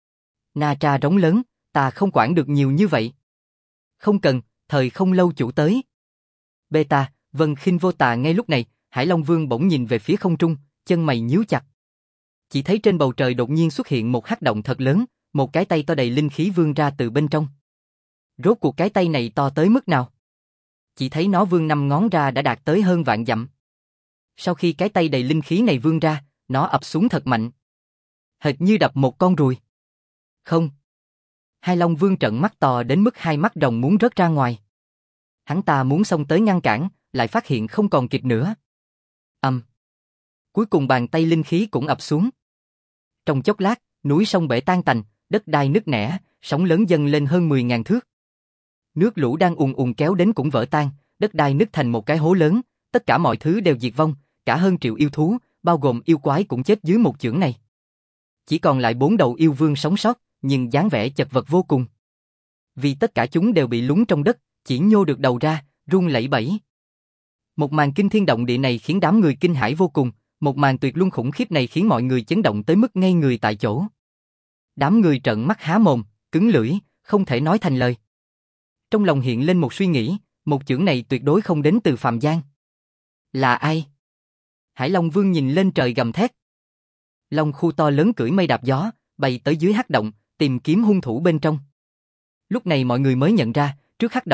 [SPEAKER 1] Na Tra rống lớn, ta không quản được nhiều như vậy. Không cần, thời không lâu chủ tới. Beta, Vân Khinh Vô Tà ngay lúc này, Hải Long Vương bỗng nhìn về phía không trung, chân mày nhíu chặt. Chỉ thấy trên bầu trời đột nhiên xuất hiện một hắc động thật lớn, một cái tay to đầy linh khí vươn ra từ bên trong. Rốt cuộc cái tay này to tới mức nào? Chỉ thấy nó vươn 5 ngón ra đã đạt tới hơn vạn dặm. Sau khi cái tay đầy linh khí này vươn ra, nó ập xuống thật mạnh. Hệt như đập một con ruồi. Không. Hai Long Vương trợn mắt to đến mức hai mắt rồng muốn rớt ra ngoài. Hắn ta muốn xông tới ngăn cản, lại phát hiện không còn kịp nữa. Cuối cùng bàn tay linh khí cũng ập xuống. Trong chốc lát, núi sông bể tan tành, đất đai nứt nẻ, sóng lớn dâng lên hơn 10.000 thước. Nước lũ đang ùn ùn kéo đến cũng vỡ tan, đất đai nứt thành một cái hố lớn, tất cả mọi thứ đều diệt vong, cả hơn triệu yêu thú, bao gồm yêu quái cũng chết dưới một chưởng này. Chỉ còn lại 4 đầu yêu vương sống sót, nhưng dáng vẻ chật vật vô cùng. Vì tất cả chúng đều bị lún trong đất, chỉ nhô được đầu ra, run lẩy bẩy. Một màn kinh thiên động địa này khiến đám người kinh hãi vô cùng, một màn tuyệt luân khủng khiếp này khiến mọi người chấn động tới mức ngây người tại chỗ. Đám người trợn mắt há mồm, cứng lưỡi, không thể nói thành lời. Trong lòng hiện lên một suy nghĩ, một chưởng này tuyệt đối không đến từ phàm gian. Là ai? Hải Long Vương nhìn lên trời gầm thét. Long khu to lớn cưỡi mây đạp gió, bay tới dưới hắc động, tìm kiếm hung thủ bên trong. Lúc này mọi người mới nhận ra, trước hắc động này,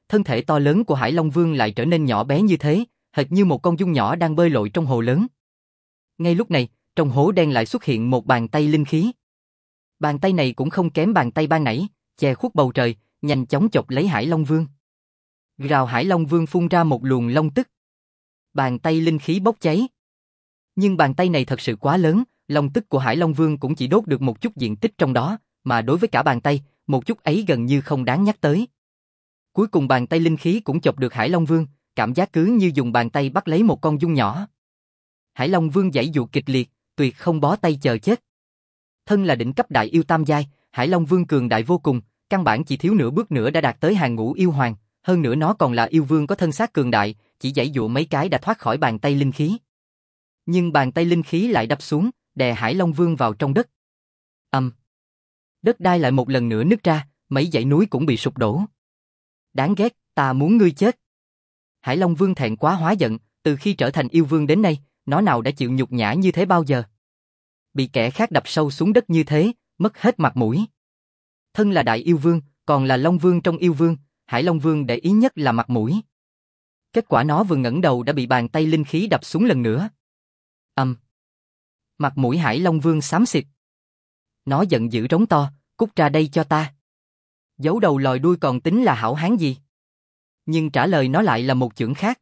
[SPEAKER 1] thân thể to lớn của Hải Long Vương lại trở nên nhỏ bé như thế, hệt như một con giun nhỏ đang bơi lội trong hồ lớn. Ngay lúc này, trong hố đen lại xuất hiện một bàn tay linh khí. Bàn tay này cũng không kém bàn tay ban nãy, che khuất bầu trời, nhanh chóng chộp lấy Hải Long Vương. Rào Hải Long Vương phun ra một luồng long tức. Bàn tay linh khí bốc cháy. Nhưng bàn tay này thật sự quá lớn, long tức của Hải Long Vương cũng chỉ đốt được một chút diện tích trong đó, mà đối với cả bàn tay, một chút ấy gần như không đáng nhắc tới. Cuối cùng bàn tay linh khí cũng chộp được Hải Long Vương, cảm giác cứ như dùng bàn tay bắt lấy một con giun nhỏ. Hải Long Vương giãy giụa kịch liệt, tuyệt không bó tay chờ chết. Thân là đỉnh cấp đại yêu tam giai, Hải Long Vương cường đại vô cùng, căn bản chỉ thiếu nửa bước nữa đã đạt tới hàng ngũ yêu hoàng, hơn nữa nó còn là yêu vương có thân xác cường đại, chỉ giãy giụa mấy cái đã thoát khỏi bàn tay linh khí. Nhưng bàn tay linh khí lại đập xuống, đè Hải Long Vương vào trong đất. Đất đai lại một lần nữa nứt ra, mấy dãy núi cũng bị sụp đổ. Đáng ghét, ta muốn ngươi chết. Hải Long Vương thẹn quá hóa giận, từ khi trở thành yêu vương đến nay, nó nào đã chịu nhục nhã như thế bao giờ. Bị kẻ khác đập sâu xuống đất như thế, mất hết mặt mũi. Thân là đại yêu vương, còn là Long Vương trong yêu vương, Hải Long Vương để ý nhất là mặt mũi. Kết quả nó vừa ngẩng đầu đã bị bàn tay linh khí đập xuống lần nữa. Mặt mũi Hải Long Vương xám xịt. Nó giận dữ rống to, cút ra đây cho ta. Giấu đầu lòi đuôi còn tính là hảo hán gì. Nhưng trả lời nó lại là một chưởng khác.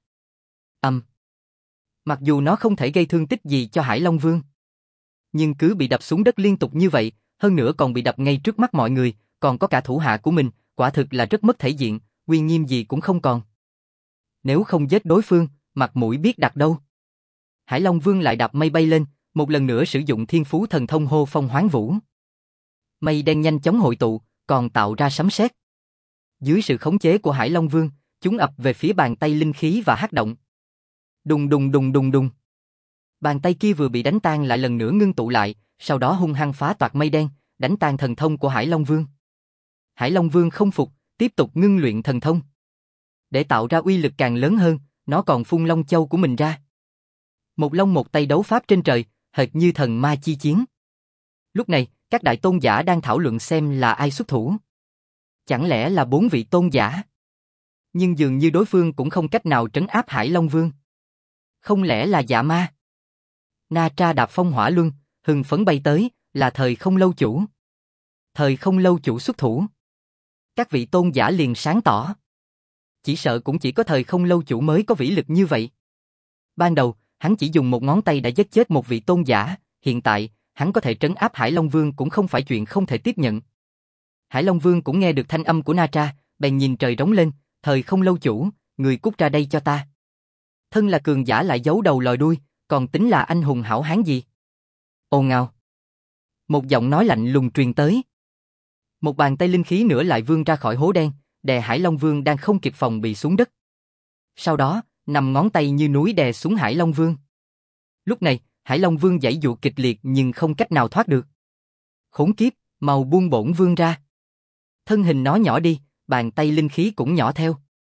[SPEAKER 1] Mặc dù nó không thể gây thương tích gì cho Hải Long Vương, nhưng cứ bị đập xuống đất liên tục như vậy, hơn nữa còn bị đập ngay trước mắt mọi người, còn có cả thủ hạ của mình, quả thực là rất mất thể diện, uy nghiêm gì cũng không còn. Nếu không giết đối phương, mặt mũi biết đặt đâu. Hải Long Vương lại đạp mây bay lên, một lần nữa sử dụng thiên phú thần thông hô phong hoán vũ. Mây đen nhanh chóng hội tụ, còn tạo ra sấm sét. Dưới sự khống chế của Hải Long Vương, chúng ập về phía bàn tay linh khí và hắc động. Đùng đùng đùng đùng đùng. Bàn tay kia vừa bị đánh tan lại lần nữa ngưng tụ lại, sau đó hung hăng phá toạc mây đen, đánh tan thần thông của Hải Long Vương. Hải Long Vương không phục, tiếp tục ngưng luyện thần thông. Để tạo ra uy lực càng lớn hơn, nó còn phun long châu của mình ra. Một long một tay đấu pháp trên trời, hệt như thần ma chi chiến. Lúc này, các đại tôn giả đang thảo luận xem là ai xuất thủ. Chẳng lẽ là 4 vị tôn giả? Nhưng dường như đối phương cũng không cách nào trấn áp Hải Long Vương. Không lẽ là dạ ma? Na Tra đạp phong hỏa luân, hừng phấn bay tới, là Thời Không Lâu Chủ. Thời Không Lâu Chủ xuất thủ. Các vị tôn giả liền sáng tỏ. Chỉ sợ cũng chỉ có Thời Không Lâu Chủ mới có vĩ lực như vậy. Ban đầu, hắn chỉ dùng một ngón tay đã giết chết một vị tôn giả, hiện tại, hắn có thể trấn áp Hải Long Vương cũng không phải chuyện không thể tiếp nhận. Hải Long Vương cũng nghe được thanh âm của Na Tra, bèn nhìn trời rống lên, Thời Không Lâu Chủ, người cút ra đây cho ta. Thân là cường giả lại giấu đầu lòi đuôi, còn tính là anh hùng hảo hán gì? Ồn ào. Một giọng nói lạnh lùng truyền tới. Một bàn tay linh khí nữa lại vươn ra khỏi hố đen, đè Hải Long Vương đang không kịp phòng bị xuống đất. Sau đó, 5 ngón tay như núi đè xuống Hải Long Vương. Lúc này, Hải Long Vương giãy giụa kịch liệt nhưng không cách nào thoát được. Khốn kiếp, mau buông bổn vương ra. Thân hình nó nhỏ đi, bàn tay linh khí cũng nhỏ theo.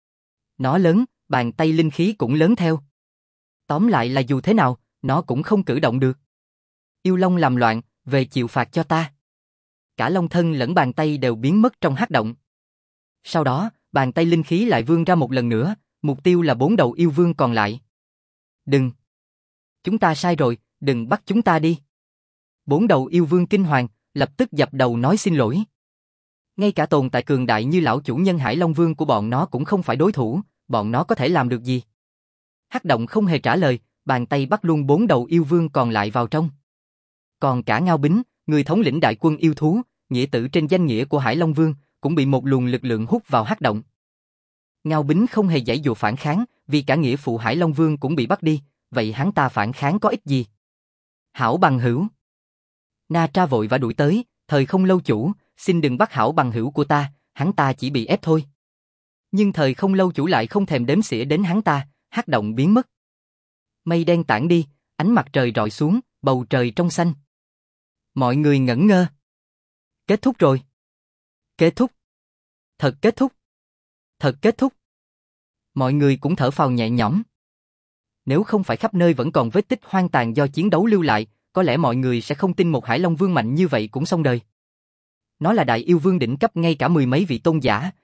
[SPEAKER 1] Nó lớn, bàn tay linh khí cũng lớn theo. Tóm lại là dù thế nào, nó cũng không cử động được. Yêu Long làm loạn, về chịu phạt cho ta. Cả long thân lẫn bàn tay đều biến mất trong hắc động. Sau đó, bàn tay linh khí lại vươn ra một lần nữa, mục tiêu là 4 đầu yêu vương còn lại. Đừng! Chúng ta sai rồi, đừng bắt chúng ta đi. 4 đầu yêu vương kinh hoàng, lập tức dập đầu nói xin lỗi. Ngay cả tồn tại cường đại như lão chủ nhân Hải Long Vương của bọn nó cũng không phải đối thủ, bọn nó có thể làm được gì? Hắc động không hề trả lời, bàn tay bắt luôn 4 đầu yêu vương còn lại vào trong. Còn cả Ngao Bính, người thống lĩnh đại quân yêu thú, nghĩa tử trên danh nghĩa của Hải Long Vương, cũng bị một luồng lực lượng hút vào hắc động. Ngao Bính không hề giãy giụa phản kháng, vì cả nghĩa phụ Hải Long Vương cũng bị bắt đi, vậy hắn ta phản kháng có ích gì? Hảo bằng hữu. Na Tra vội vã đuổi tới, Thời Không Lâu Chủ, xin đừng bắt hảo bằng hữu của ta, hắn ta chỉ bị ép thôi. Nhưng Thời Không Lâu Chủ lại không thèm đếm xỉa đến hắn ta, hắc động biến mất. Mây đen tản đi, ánh mặt trời rọi xuống, bầu trời trong xanh. Mọi người ngẩn ngơ. Kết thúc rồi. Kết thúc. Thật kết thúc. Thật kết thúc. Mọi người cũng thở phào nhẹ nhõm. Nếu không phải khắp nơi vẫn còn vết tích hoang tàn do chiến đấu lưu lại, có lẽ mọi người sẽ không tin một Hải Long Vương mạnh như vậy cũng xong đời. Nó là đại yêu vương đỉnh cấp, ngay cả 10 mấy vị tôn giả,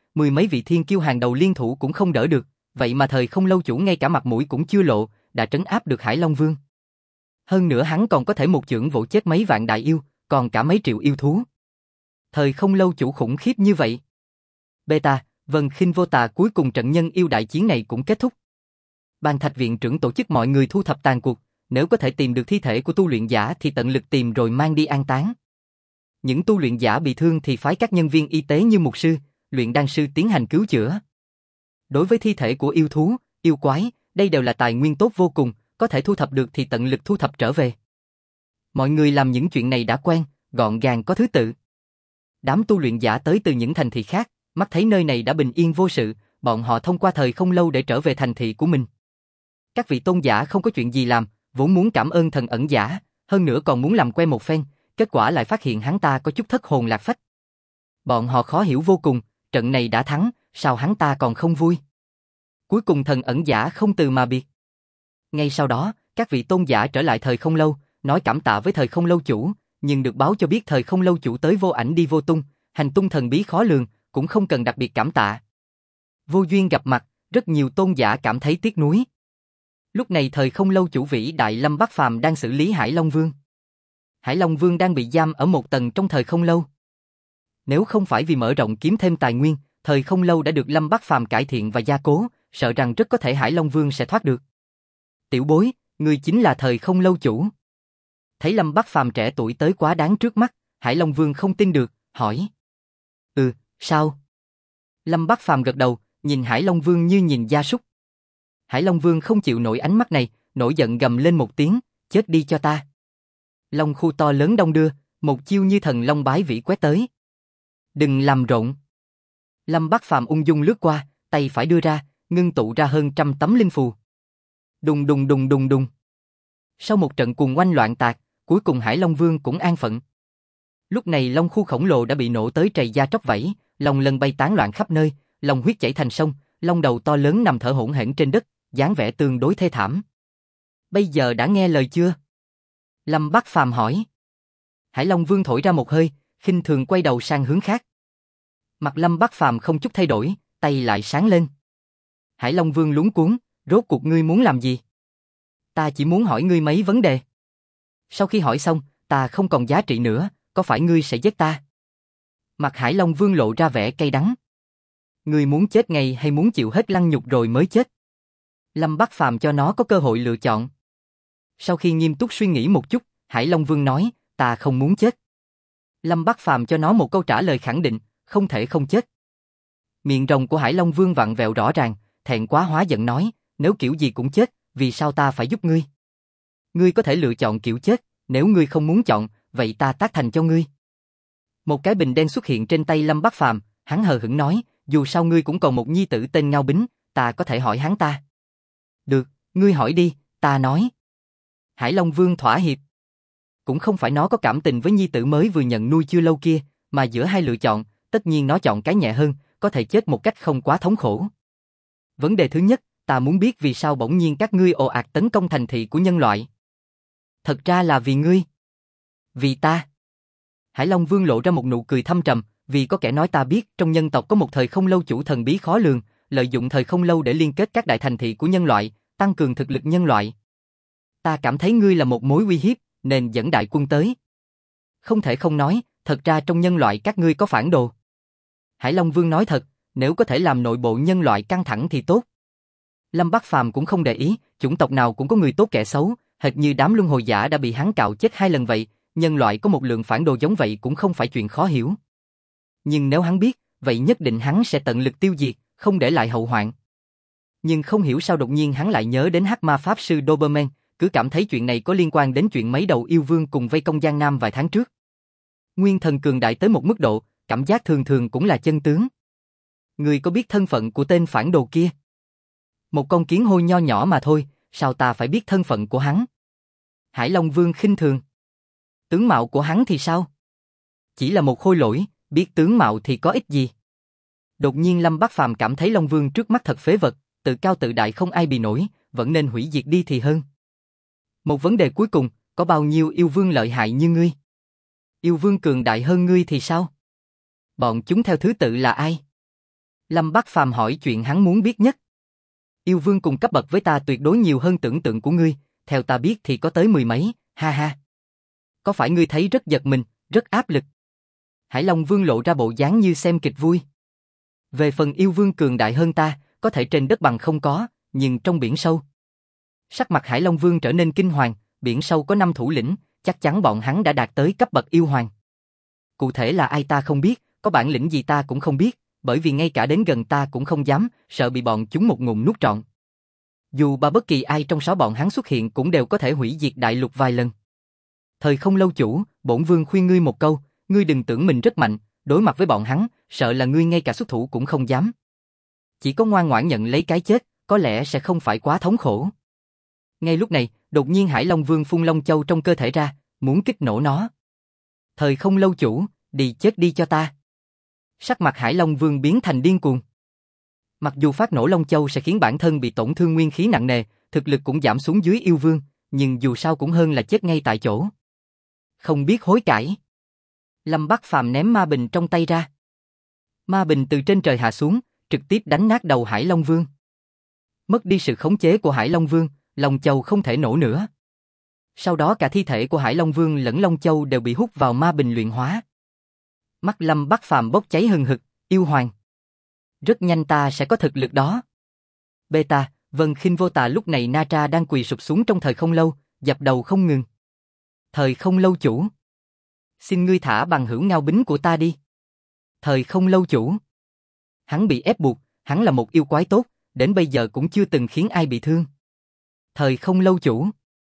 [SPEAKER 1] mười mấy vị thiên kiêu hàng đầu liên thủ cũng không đỡ được, vậy mà thời không lâu chủ ngay cả mặt mũi cũng chưa lộ, đã trấn áp được Hải Long Vương. Hơn nữa hắn còn có thể một chưởng vỗ chết mấy vạn đại yêu, còn cả mấy triệu yêu thú. Thời không lâu chủ khủng khiếp như vậy. Beta, Vân Khinh Vô Tà cuối cùng trận nhân yêu đại chiến này cũng kết thúc. Ban Thạch viện trưởng tổ chức mọi người thu thập tàn cuộc, nếu có thể tìm được thi thể của tu luyện giả thì tận lực tìm rồi mang đi an táng. Những tu luyện giả bị thương thì phái các nhân viên y tế như mục sư, luyện đan sư tiến hành cứu chữa. Đối với thi thể của yêu thú, yêu quái, đây đều là tài nguyên tốt vô cùng, có thể thu thập được thì tận lực thu thập trở về. Mọi người làm những chuyện này đã quen, gọn gàng có thứ tự. Đám tu luyện giả tới từ những thành thị khác, mắt thấy nơi này đã bình yên vô sự, bọn họ thông qua thời không lâu để trở về thành thị của mình. Các vị tôn giả không có chuyện gì làm, vốn muốn cảm ơn thần ẩn giả, hơn nữa còn muốn làm quen một phen, kết quả lại phát hiện hắn ta có chút thất hồn lạc phách. Bọn họ khó hiểu vô cùng, trận này đã thắng, sao hắn ta còn không vui? Cuối cùng thần ẩn giả không từ mà biệt. Ngay sau đó, các vị tôn giả trở lại thời không lâu, nói cảm tạ với thời không lâu chủ, nhưng được báo cho biết thời không lâu chủ tới vô ảnh đi vô tung, hành tung thần bí khó lường, cũng không cần đặc biệt cảm tạ. Vô duyên gặp mặt, rất nhiều tôn giả cảm thấy tiếc nuối. Lúc này thời không lâu chủ vĩ đại Lâm Bắc Phàm đang xử lý Hải Long Vương. Hải Long Vương đang bị giam ở một tầng trong thời không lâu. Nếu không phải vì mở rộng kiếm thêm tài nguyên, thời không lâu đã được Lâm Bắc Phàm cải thiện và gia cố, sợ rằng rất có thể Hải Long Vương sẽ thoát được. Tiểu bối, người chính là thời không lâu chủ. Thấy Lâm Bắc Phàm trẻ tuổi tới quá đáng trước mắt, Hải Long Vương không tin được, hỏi. Sao? Lâm Bắc Phàm gật đầu, nhìn Hải Long Vương như nhìn gia súc. Hải Long Vương không chịu nổi ánh mắt này, nổi giận gầm lên một tiếng, chết đi cho ta. Long khu to lớn đong đưa, một chiêu như thần long bái vĩ quét tới. Đừng làm rộn. Lâm Bắc Phàm ung dung lướt qua, tay phải đưa ra, ngưng tụ ra hơn 100 tấm linh phù. Đùng đùng đùng đùng đùng. Sau một trận cuồng oanh loạn tạc, cuối cùng Hải Long Vương cũng an phận. Lúc này long khu khổng lồ đã bị nổ tới trầy da tróc vảy, long lân bay tán loạn khắp nơi, long huyết chảy thành sông, long đầu to lớn nằm thở hổn hển trên đất, dáng vẻ tương đối thê thảm. Bây giờ đã nghe lời chưa? Lâm Bắc Phàm hỏi. Hải Long Vương thổi ra một hơi, khinh thường quay đầu sang hướng khác. Mặt Lâm Bắc Phàm không chút thay đổi, tay lại sáng lên. Hải Long Vương luống cuống, rốt cuộc ngươi muốn làm gì? Ta chỉ muốn hỏi ngươi mấy vấn đề. Sau khi hỏi xong, ta không còn giá trị nữa, có phải ngươi sẽ giết ta? Mặt Hải Long Vương lộ ra vẻ cay đắng. Ngươi muốn chết ngay hay muốn chịu hết lăng nhục rồi mới chết? Lâm Bắc Phàm cho nó có cơ hội lựa chọn. Sau khi nghiêm túc suy nghĩ một chút, Hải Long Vương nói, ta không muốn chết. Lâm Bắc Phàm cho nó một câu trả lời khẳng định, không thể không chết. Miệng rồng của Hải Long Vương vặn vẹo rõ ràng, thẹn quá hóa giận nói, nếu kiểu gì cũng chết, vì sao ta phải giúp ngươi? Ngươi có thể lựa chọn kiểu chết, nếu ngươi không muốn chọn, vậy ta tác thành cho ngươi. Một cái bình đen xuất hiện trên tay Lâm Bắc Phàm, hắn hờ hững nói, dù sao ngươi cũng còn một nhi tử tên Ngao Bính, ta có thể hỏi hắn ta. Được, ngươi hỏi đi, ta nói. Hải Long Vương thỏa hiệp. Cũng không phải nó có cảm tình với nhi tử mới vừa nhận nuôi chưa lâu kia, mà giữa hai lựa chọn, tất nhiên nó chọn cái nhẹ hơn, có thể chết một cách không quá thống khổ. Vấn đề thứ nhất, ta muốn biết vì sao bỗng nhiên các ngươi ồ ạt tấn công thành thị của nhân loại. Thật ra là vì ngươi. Vì ta. Hải Long Vương lộ ra một nụ cười thâm trầm, vì có kẻ nói ta biết trong nhân tộc có một thời không lâu chủ thần bí khó lường, lợi dụng thời không lâu để liên kết các đại thành thị của nhân loại, tăng cường thực lực nhân loại. Ta cảm thấy ngươi là một mối uy hiếp, nên dẫn đại quân tới. Không thể không nói, thật ra trong nhân loại các ngươi có phản đồ. Hải Long Vương nói thật, nếu có thể làm nội bộ nhân loại căng thẳng thì tốt. Lâm Bắc Phàm cũng không để ý, chủng tộc nào cũng có người tốt kẻ xấu, hệt như đám luân hồi giả đã bị hắn cạo chết 2 lần vậy, nhân loại có một lượng phản đồ giống vậy cũng không phải chuyện khó hiểu. Nhưng nếu hắn biết, vậy nhất định hắn sẽ tận lực tiêu diệt, không để lại hậu hoạn. Nhưng không hiểu sao đột nhiên hắn lại nhớ đến Hắc Ma Pháp Sư Doberman, cứ cảm thấy chuyện này có liên quan đến chuyện mấy đầu yêu vương cùng vây công Giang Nam vài tháng trước. Nguyên thần cường đại tới một mức độ, cảm giác thường thường cũng là chân tướng. Người có biết thân phận của tên phản đồ kia? Một con kiến hôi nho nhỏ mà thôi, sao ta phải biết thân phận của hắn? Hải Long Vương khinh thường. Tướng mạo của hắn thì sao? Chỉ là một khôi lỗi, biết tướng mạo thì có ích gì? Đột nhiên Lâm Bắc Phàm cảm thấy Long Vương trước mắt thật phế vật, tự cao tự đại không ai bì nổi, vẫn nên hủy diệt đi thì hơn. Một vấn đề cuối cùng, có bao nhiêu yêu vương lợi hại như ngươi? Yêu vương cường đại hơn ngươi thì sao? Bọn chúng theo thứ tự là ai? Lâm Bác Phàm hỏi chuyện hắn muốn biết nhất. Yêu vương cùng cấp bậc với ta tuyệt đối nhiều hơn tưởng tượng của ngươi, theo ta biết thì có tới mười mấy, ha ha. Có phải ngươi thấy rất giật mình, rất áp lực? Hải Long Vương lộ ra bộ dáng như xem kịch vui. Về phần yêu vương cường đại hơn ta, có thể trên đất bằng không có, nhưng trong biển sâu. Sắc mặt Hải Long Vương trở nên kinh hoàng, biển sâu có 5 thủ lĩnh, chắc chắn bọn hắn đã đạt tới cấp bậc yêu hoàng. Cụ thể là ai ta không biết, có bản lĩnh gì ta cũng không biết, bởi vì ngay cả đến gần ta cũng không dám, sợ bị bọn chúng một ngụm nuốt trọn. Dù ba bất kỳ ai trong số bọn hắn xuất hiện cũng đều có thể hủy diệt đại lục vài lần. Thời không lâu chủ, bổn vương khuyên ngươi một câu, ngươi đừng tưởng mình rất mạnh, đối mặt với bọn hắn, sợ là ngươi ngay cả xuất thủ cũng không dám. Chỉ có ngoan ngoãn nhận lấy cái chết, có lẽ sẽ không phải quá thống khổ. Ngay lúc này, đột nhiên Hải Long Vương phun Long Châu trong cơ thể ra, muốn kích nổ nó. Thời không lâu chủ, đi chết đi cho ta. Sắc mặt Hải Long Vương biến thành điên cuồng. Mặc dù phát nổ Long Châu sẽ khiến bản thân bị tổn thương nguyên khí nặng nề, thực lực cũng giảm xuống dưới yêu vương, nhưng dù sao cũng hơn là chết ngay tại chỗ. Không biết hối cải. Lâm Bác Phàm ném ma bình trong tay ra. Ma bình từ trên trời hạ xuống, trực tiếp đánh nát đầu Hải Long Vương. Mất đi sự khống chế của Hải Long Vương, Long Châu không thể nổ nữa. Sau đó cả thi thể của Hải Long Vương lẫn Long Châu đều bị hút vào ma bình luyện hóa. Mắt Lâm Bác Phàm bốc cháy hừng hực, yêu hoàng. Rất nhanh ta sẽ có thực lực đó. Beta, Vân Khinh Vô Tà lúc này Na Tra đang quỳ sụp xuống trong thời không lâu, dập đầu không ngừng. Thời không lâu chủ. Xin ngươi thả bằng hữu Ngao Bính của ta đi. Thời không lâu chủ. Hắn bị ép buộc, hắn là một yêu quái tốt, đến bây giờ cũng chưa từng khiến ai bị thương. Thời không lâu chủ.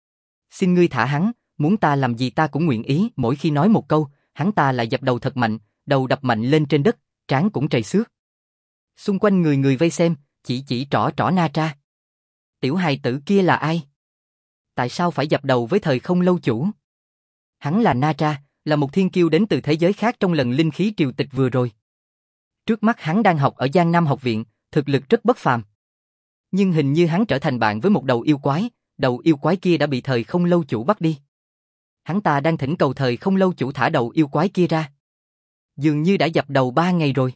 [SPEAKER 1] Xin ngươi thả hắn, muốn ta làm gì ta cũng nguyện ý. Mỗi khi nói một câu, hắn ta lại dập đầu thật mạnh, đầu đập mạnh lên trên đất, trán cũng trầy xước. Xung quanh người người vây xem, chỉ trỏ Na Tra. Tiểu hài tử kia là ai? Tại sao phải dập đầu với thời không lâu chủ? Hắn là Na Tra, là một thiên kiêu đến từ thế giới khác trong lần linh khí triều tịch vừa rồi. Trước mắt hắn đang học ở Giang Nam học viện, thực lực rất bất phàm. Nhưng hình như hắn trở thành bạn với một đầu yêu quái kia đã bị thời không lâu chủ bắt đi. Hắn ta đang thỉnh cầu thời không lâu chủ thả đầu yêu quái kia ra. Dường như đã dập đầu 3 ngày rồi.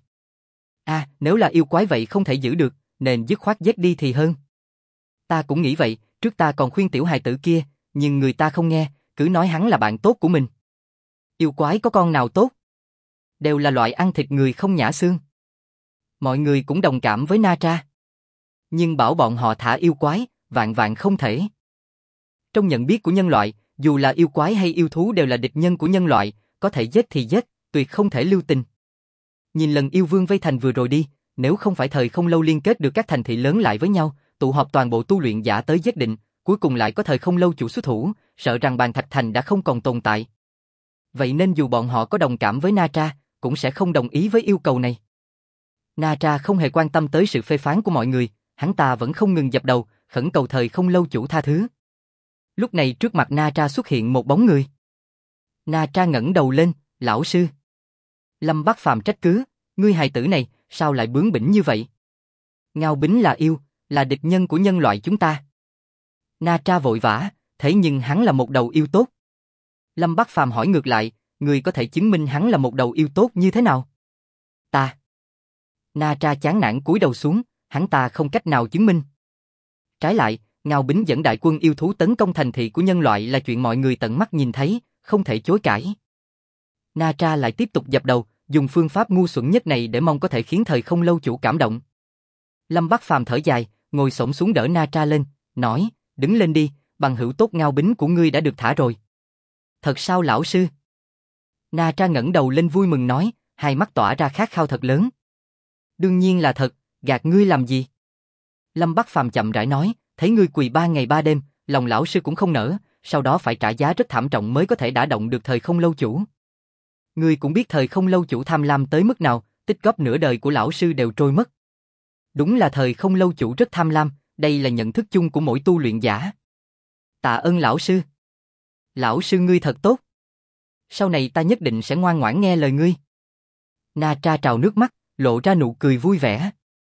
[SPEAKER 1] Nếu là yêu quái vậy không thể giữ được, nên dứt khoát giết đi thì hơn. Ta cũng nghĩ vậy, trước ta còn khuyên tiểu hài tử kia, nhưng người ta không nghe, cứ nói hắn là bạn tốt của mình. Yêu quái có con nào tốt? Đều là loại ăn thịt người không nhả xương. Mọi người cũng đồng cảm với Na Tra. Nhưng bảo bọn họ thả yêu quái, vạn vạn không thể. Trong nhận biết của nhân loại, dù là yêu quái hay yêu thú đều là địch nhân của nhân loại, có thể giết thì giết, tuyệt không thể lưu tình. Nhìn lần yêu vương vây thành vừa rồi đi, nếu không phải thời không lâu liên kết được các thành thị lớn lại với nhau, tụ họp toàn bộ tu luyện giả tới giết định, cuối cùng lại có thời không lâu chủ xuất thủ, sợ rằng Bàn Thạch Thành đã không còn tồn tại. Vậy nên dù bọn họ có đồng cảm với Na Tra, cũng sẽ không đồng ý với yêu cầu này. Na Tra không hề quan tâm tới sự phê phán của mọi người, hắn ta vẫn không ngừng dập đầu, khẩn cầu thời không lâu chủ tha thứ. Lúc này trước mặt Na Tra xuất hiện một bóng người. Na Tra ngẩng đầu lên, lão sư. Lâm Bác Phàm trách cứ, ngươi hài tử này, sao lại bướng bỉnh như vậy? Ngao Bính là yêu, là địch nhân của nhân loại chúng ta. Na Tra vội vã, thế nhưng hắn là một đầu yêu tốt. Lâm Bác Phàm hỏi ngược lại, ngươi có thể chứng minh hắn là một đầu yêu tốt như thế nào? Ta. Na Tra chán nản cúi đầu xuống, hắn ta không cách nào chứng minh. Trái lại, Ngao Bính dẫn đại quân yêu thú tấn công thành thị của nhân loại là chuyện mọi người tận mắt nhìn thấy, không thể chối cãi. Na Tra lại tiếp tục dập đầu, dùng phương pháp ngu xuẩn nhất này để mong có thể khiến thời không lâu chủ cảm động. Lâm Bác Phàm thở dài, ngồi xổm xuống đỡ Na Tra lên, nói, đứng lên đi, bằng hữu tốt Ngao Bính của ngươi đã được thả rồi. Thật sao lão sư? Na Tra ngẩng đầu lên vui mừng nói, hai mắt tỏa ra khát khao thật lớn. Đương nhiên là thật, gạt ngươi làm gì? Lâm Bác Phàm chậm rãi nói, thấy ngươi quỳ 3 ngày 3 đêm, lòng lão sư cũng không nỡ, sau đó phải trả giá rất thảm trọng mới có thể đả động được thời không lâu chủ. Ngươi cũng biết thời không lâu chủ tham lam tới mức nào, tích góp nửa đời của lão sư đều trôi mất. Đúng là thời không lâu chủ rất tham lam, đây là nhận thức chung của mỗi tu luyện giả. Tạ ơn lão sư. Lão sư ngươi thật tốt. Sau này ta nhất định sẽ ngoan ngoãn nghe lời ngươi. Na Tra trào nước mắt, lộ ra nụ cười vui vẻ.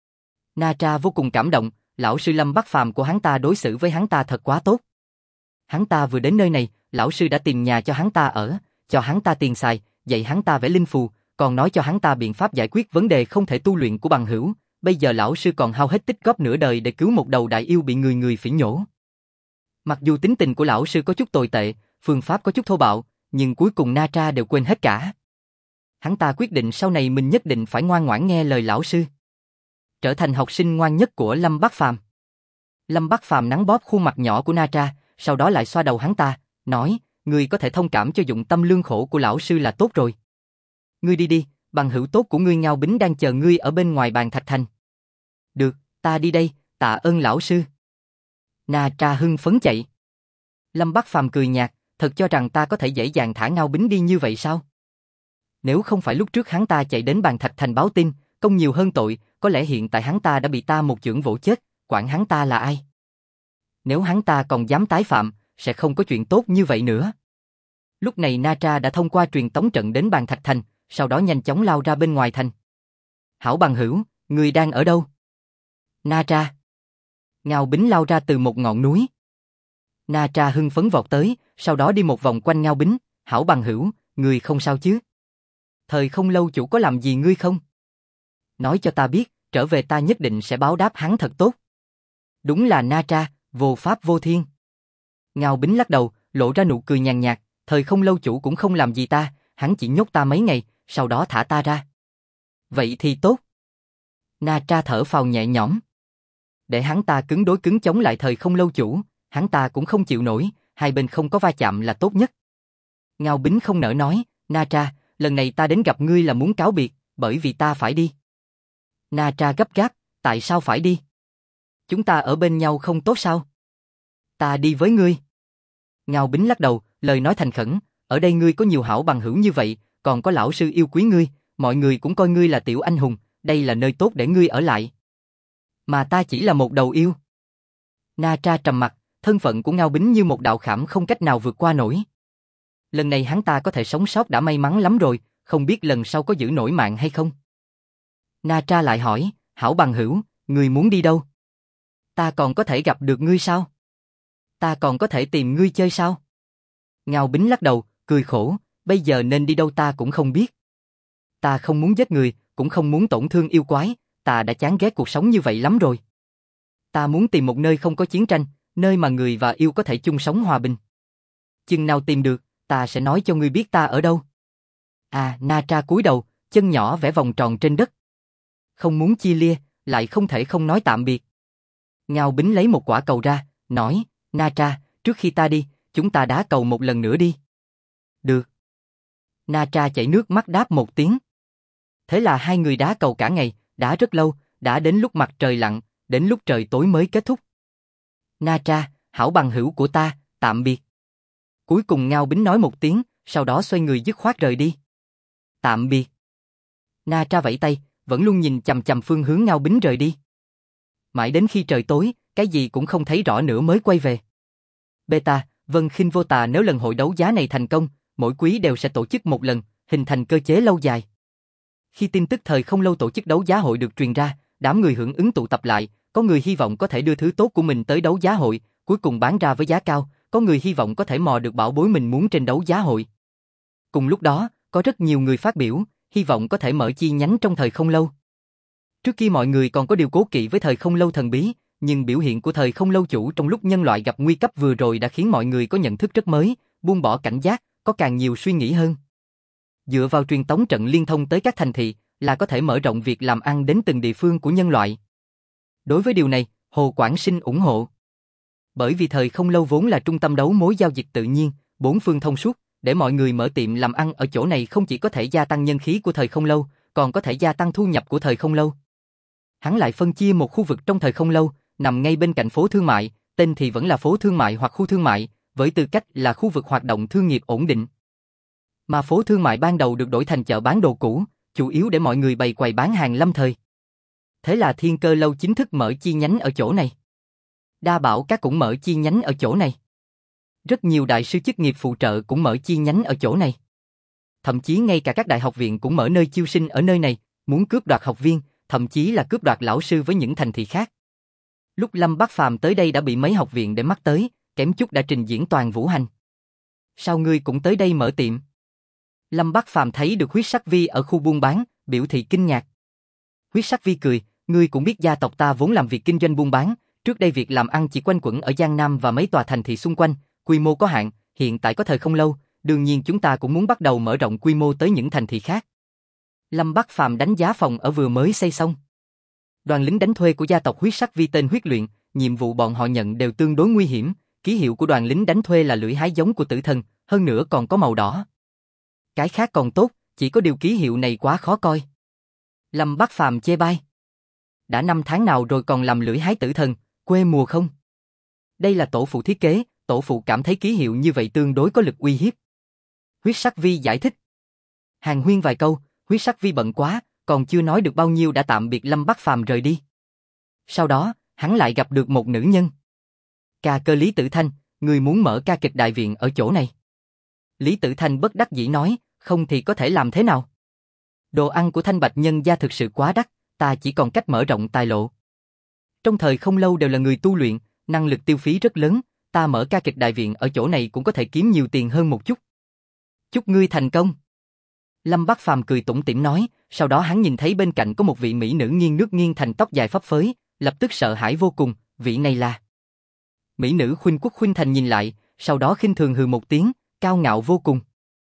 [SPEAKER 1] Na Tra vô cùng cảm động, lão sư Lâm Bác Phàm của hắn ta đối xử với hắn ta thật quá tốt. Hắn ta vừa đến nơi này, lão sư đã tìm nhà cho hắn ta ở, cho hắn ta tiền xài, dạy hắn ta vẽ linh phù, còn nói cho hắn ta biện pháp giải quyết vấn đề không thể tu luyện của bằng hữu, bây giờ lão sư còn hao hết tích góp nửa đời để cứu một đầu đại yêu bị người người phỉ nhổ. Mặc dù tính tình của lão sư có chút tồi tệ, phương pháp có chút thô bạo, nhưng cuối cùng Na Tra đều quên hết cả. Hắn ta quyết định sau này mình nhất định phải ngoan ngoãn nghe lời lão sư, trở thành học sinh ngoan nhất của Lâm Bắc Phàm. Lâm Bắc Phàm nắn bóp khuôn mặt nhỏ của Na Tra, sau đó lại xoa đầu hắn ta, nói, ngươi có thể thông cảm cho dụng tâm lương khổ của lão sư là tốt rồi. Ngươi đi đi, bằng hữu tốt của ngươi Ngao Bính đang chờ ngươi ở bên ngoài bàn thạch thành. Được, ta đi đây, tạ ơn lão sư. Na Tra hưng phấn chạy. Lâm Bắc Phàm cười nhạt, thật cho rằng ta có thể dễ dàng thả Ngao Bính đi như vậy sao? Nếu không phải lúc trước hắn ta chạy đến bàn thạch thành báo tin, công nhiều hơn tội, có lẽ hiện tại hắn ta đã bị ta một chưởng vỗ chết, quản hắn ta là ai? Nếu hắn ta còn dám tái phạm, sẽ không có chuyện tốt như vậy nữa. Lúc này Na Tra đã thông qua truyền tống trận đến bàn thạch thành, sau đó nhanh chóng lao ra bên ngoài thành. Hảo bằng hữu, ngươi đang ở đâu? Na Tra. Ngao Bính lao ra từ một ngọn núi. Na Tra hưng phấn vọt tới, sau đó đi một vòng quanh Ngao Bính. Hảo bằng hữu, ngươi không sao chứ? Thời không lâu chủ có làm gì ngươi không? Nói cho ta biết, trở về ta nhất định sẽ báo đáp hắn thật tốt. Đúng là Na Tra, vô pháp vô thiên. Ngao Bính lắc đầu, lộ ra nụ cười nhàn nhạt, thời không lâu chủ cũng không làm gì ta, hắn chỉ nhốt ta mấy ngày, sau đó thả ta ra. Vậy thì tốt. Na Tra thở phào nhẹ nhõm. Để hắn ta cứng đối cứng chống lại thời không lâu chủ, hắn ta cũng không chịu nổi, hai bên không có va chạm là tốt nhất. Ngao Bính không nỡ nói, Na Tra, lần này ta đến gặp ngươi là muốn cáo biệt, bởi vì ta phải đi. Na Tra gấp gáp, tại sao phải đi? Chúng ta ở bên nhau không tốt sao? Ta đi với ngươi. Ngao Bính lắc đầu, lời nói thành khẩn, ở đây ngươi có nhiều hảo bằng hữu như vậy, còn có lão sư yêu quý ngươi, mọi người cũng coi ngươi là tiểu anh hùng, đây là nơi tốt để ngươi ở lại. Mà ta chỉ là một đầu yêu. Na Tra trầm mặt, thân phận của Ngao Bính như một đạo khảm không cách nào vượt qua nổi. Lần này hắn ta có thể sống sót đã may mắn lắm rồi, không biết lần sau có giữ nổi mạng hay không. Na Tra lại hỏi, hảo bằng hữu, ngươi muốn đi đâu? Ta còn có thể gặp được ngươi sao? Ta còn có thể tìm ngươi chơi sao? Ngao Bính lắc đầu, cười khổ, bây giờ nên đi đâu ta cũng không biết. Ta không muốn giết người, cũng không muốn tổn thương yêu quái, ta đã chán ghét cuộc sống như vậy lắm rồi. Ta muốn tìm một nơi không có chiến tranh, nơi mà người và yêu có thể chung sống hòa bình. Chừng nào tìm được, ta sẽ nói cho ngươi biết ta ở đâu. À, Na Tra cúi đầu, chân nhỏ vẽ vòng tròn trên đất. Không muốn chia lia, lại không thể không nói tạm biệt. Ngao Bính lấy một quả cầu ra, nói, Na Tra, trước khi ta đi, chúng ta đá cầu một lần nữa đi. Được. Na Tra chảy nước mắt đáp một tiếng. Thế là hai người đá cầu cả ngày, đá rất lâu, đã đến lúc mặt trời lặn, đến lúc trời tối mới kết thúc. Na Tra, hảo bằng hữu của ta, tạm biệt. Cuối cùng Ngao Bính nói một tiếng, sau đó xoay người dứt khoát rời đi. Tạm biệt. Na Tra vẫy tay, vẫn luôn nhìn chằm chằm phương hướng Ngao Bính rời đi. Mãi đến khi trời tối, cái gì cũng không thấy rõ nữa mới quay về. Beta, Vân Khinh Vô Tà nếu lần hội đấu giá này thành công, mỗi quý đều sẽ tổ chức một lần, hình thành cơ chế lâu dài. Khi tin tức thời không lâu tổ chức đấu giá hội được truyền ra, đám người hưởng ứng tụ tập lại, có người hy vọng có thể đưa thứ tốt của mình tới đấu giá hội, cuối cùng bán ra với giá cao, có người hy vọng có thể mò được bảo bối mình muốn trên đấu giá hội. Cùng lúc đó, có rất nhiều người phát biểu, hy vọng có thể mở chi nhánh trong thời không lâu. Trước kia mọi người còn có điều cố kỵ với thời không lâu thần bí, nhưng biểu hiện của thời không lâu chủ trong lúc nhân loại gặp nguy cấp vừa rồi đã khiến mọi người có nhận thức rất mới, buông bỏ cảnh giác, có càng nhiều suy nghĩ hơn. Dựa vào truyền tống trận liên thông tới các thành thị là có thể mở rộng việc làm ăn đến từng địa phương của nhân loại. Đối với điều này, Hồ Quảng Sinh ủng hộ. Bởi vì thời không lâu vốn là trung tâm đấu mối giao dịch tự nhiên, bốn phương thông suốt, để mọi người mở tiệm làm ăn ở chỗ này không chỉ có thể gia tăng nhân khí của thời không lâu, còn có thể gia tăng thu nhập của thời không lâu. Hắn lại phân chia một khu vực trong thời không lâu, nằm ngay bên cạnh phố thương mại, tên thì vẫn là phố thương mại hoặc khu thương mại, với tư cách là khu vực hoạt động thương nghiệp ổn định. Mà phố thương mại ban đầu được đổi thành chợ bán đồ cũ, chủ yếu để mọi người bày quầy bán hàng lâm thời. Thế là Thiên Cơ lâu chính thức mở chi nhánh ở chỗ này. Đa Bảo Các cũng mở chi nhánh ở chỗ này. Rất nhiều đại sư chức nghiệp phụ trợ cũng mở chi nhánh ở chỗ này. Thậm chí ngay cả các đại học viện cũng mở nơi chiêu sinh ở nơi này, muốn cướp đoạt học viên, thậm chí là cướp đoạt lão sư với những thành thị khác. Lúc Lâm Bắc Phàm tới đây đã bị mấy học viện để mắt tới, kém chút đã trình diễn toàn vũ hành. Sao ngươi cũng tới đây mở tiệm? Lâm Bắc Phàm thấy được Huyết Sắc Vi ở khu buôn bán, biểu thị kinh ngạc. Huyết Sắc Vi cười, ngươi cũng biết gia tộc ta vốn làm việc kinh doanh buôn bán, trước đây việc làm ăn chỉ quanh quẩn ở Giang Nam và mấy tòa thành thị xung quanh, quy mô có hạn, hiện tại có thời không lâu, đương nhiên chúng ta cũng muốn bắt đầu mở rộng quy mô tới những thành thị khác. Lâm Bắc Phàm đánh giá phòng ở vừa mới xây xong. Đoàn lính đánh thuê của gia tộc Huyết Sắc Vi tên Huyết Luyện, nhiệm vụ bọn họ nhận đều tương đối nguy hiểm, ký hiệu của đoàn lính đánh thuê là lưỡi hái giống của tử thần, hơn nữa còn có màu đỏ. Cái khác còn tốt, chỉ có điều ký hiệu này quá khó coi. Lâm Bắc Phàm chê bai. Đã 5 tháng nào rồi còn làm lưỡi hái tử thần, quê mùa không? Đây là tổ phụ thiết kế, tổ phụ cảm thấy ký hiệu như vậy tương đối có lực uy hiếp. Huyết Sắc Vi giải thích. Hàn huyên vài câu, Huyết Sắc Vi bận quá, còn chưa nói được bao nhiêu đã tạm biệt Lâm Bắc Phàm rời đi. Sau đó, hắn lại gặp được một nữ nhân. Ca cơ Lý Tử Thanh, người muốn mở ca kịch đại viện ở chỗ này. Lý Tử Thanh bất đắc dĩ nói, không thì có thể làm thế nào? Đồ ăn của Thanh Bạch nhân gia thực sự quá đắt, ta chỉ còn cách mở rộng tài lộ. Trong thời không lâu đều là người tu luyện, năng lực tiêu phí rất lớn, ta mở ca kịch đại viện ở chỗ này cũng có thể kiếm nhiều tiền hơn một chút. Chúc ngươi thành công. Lâm Bắc Phàm cười tủm tỉm nói, sau đó hắn nhìn thấy bên cạnh có một vị mỹ nữ nghiêng nước nghiêng thành tóc dài phấp phới, lập tức sợ hãi vô cùng, vị này là... Mỹ nữ Khuynh Quốc Khuynh Thành nhìn lại, sau đó khinh thường hừ một tiếng, cao ngạo vô cùng.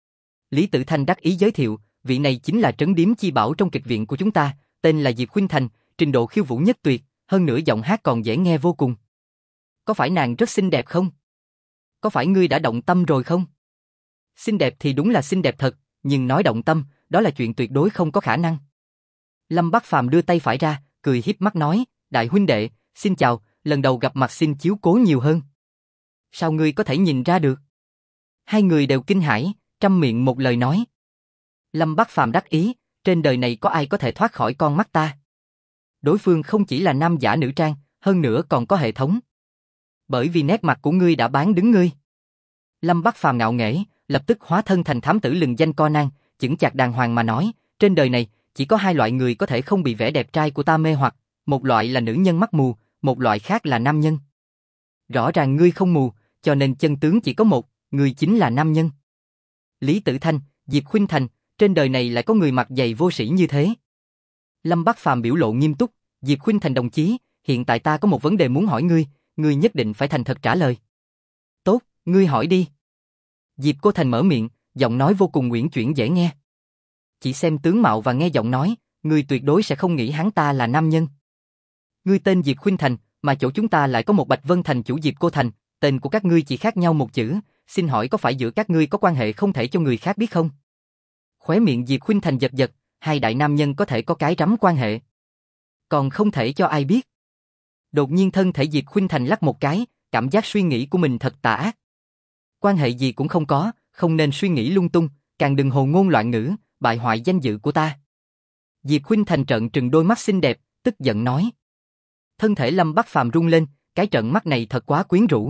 [SPEAKER 1] Lý Tử Thanh đắc ý giới thiệu, vị này chính là trấn điếm chi bảo trong kịch viện của chúng ta, tên là Diệp Khuynh Thành, trình độ khiêu vũ nhất tuyệt, hơn nữa giọng hát còn dễ nghe vô cùng. Có phải nàng rất xinh đẹp không? Có phải ngươi đã động tâm rồi không? Xinh đẹp thì đúng là xinh đẹp thật, nhưng nói động tâm, đó là chuyện tuyệt đối không có khả năng. Lâm Bắc Phàm đưa tay phải ra, cười hiếp mắt nói, đại huynh đệ, xin chào, lần đầu gặp mặt xin chiếu cố nhiều hơn. Sao ngươi có thể nhìn ra được? Hai người đều kinh hãi, trăm miệng một lời nói. Lâm Bắc Phàm đắc ý, trên đời này có ai có thể thoát khỏi con mắt ta? Đối phương không chỉ là nam giả nữ trang, hơn nữa còn có hệ thống. Bởi vì nét mặt của ngươi đã bán đứng ngươi. Lâm Bắc Phàm ngạo nghễ, lập tức hóa thân thành thám tử lừng danh Conan, chững chạc đàng hoàng mà nói, trên đời này chỉ có hai loại người có thể không bị vẻ đẹp trai của ta mê hoặc, một loại là nữ nhân mắt mù, một loại khác là nam nhân. Rõ ràng ngươi không mù, cho nên chân tướng chỉ có một, ngươi chính là nam nhân. Lý Tử Thanh, Diệp Khuynh Thành, trên đời này lại có người mặt dày vô sĩ như thế. Lâm Bắc Phàm biểu lộ nghiêm túc, Diệp Khuynh Thành đồng chí, hiện tại ta có một vấn đề muốn hỏi ngươi nhất định phải thành thật trả lời. Tốt, ngươi hỏi đi. Diệp Cô Thành mở miệng, giọng nói vô cùng uyển chuyển dễ nghe. Chỉ xem tướng mạo và nghe giọng nói, ngươi tuyệt đối sẽ không nghĩ hắn ta là nam nhân. Ngươi tên Diệp Khuynh Thành, mà chỗ chúng ta lại có một Bạch Vân Thành chủ Diệp Cô Thành, tên của các ngươi chỉ khác nhau một chữ, xin hỏi có phải giữa các ngươi có quan hệ không thể cho người khác biết không? Khóe miệng Diệp Khuynh Thành giật giật, hai đại nam nhân có thể có cái rắm quan hệ. Còn không thể cho ai biết. Đột nhiên thân thể Diệp Khuynh Thành lắc một cái, cảm giác suy nghĩ của mình thật tà ác. Quan hệ gì cũng không có, không nên suy nghĩ lung tung, càng đừng hồ ngôn loạn ngữ, bại hoại danh dự của ta. Diệp Khuynh Thành trợn trừng đôi mắt xinh đẹp, tức giận nói. Thân thể Lâm Bắc Phàm rung lên, cái trợn mắt này thật quá quyến rũ.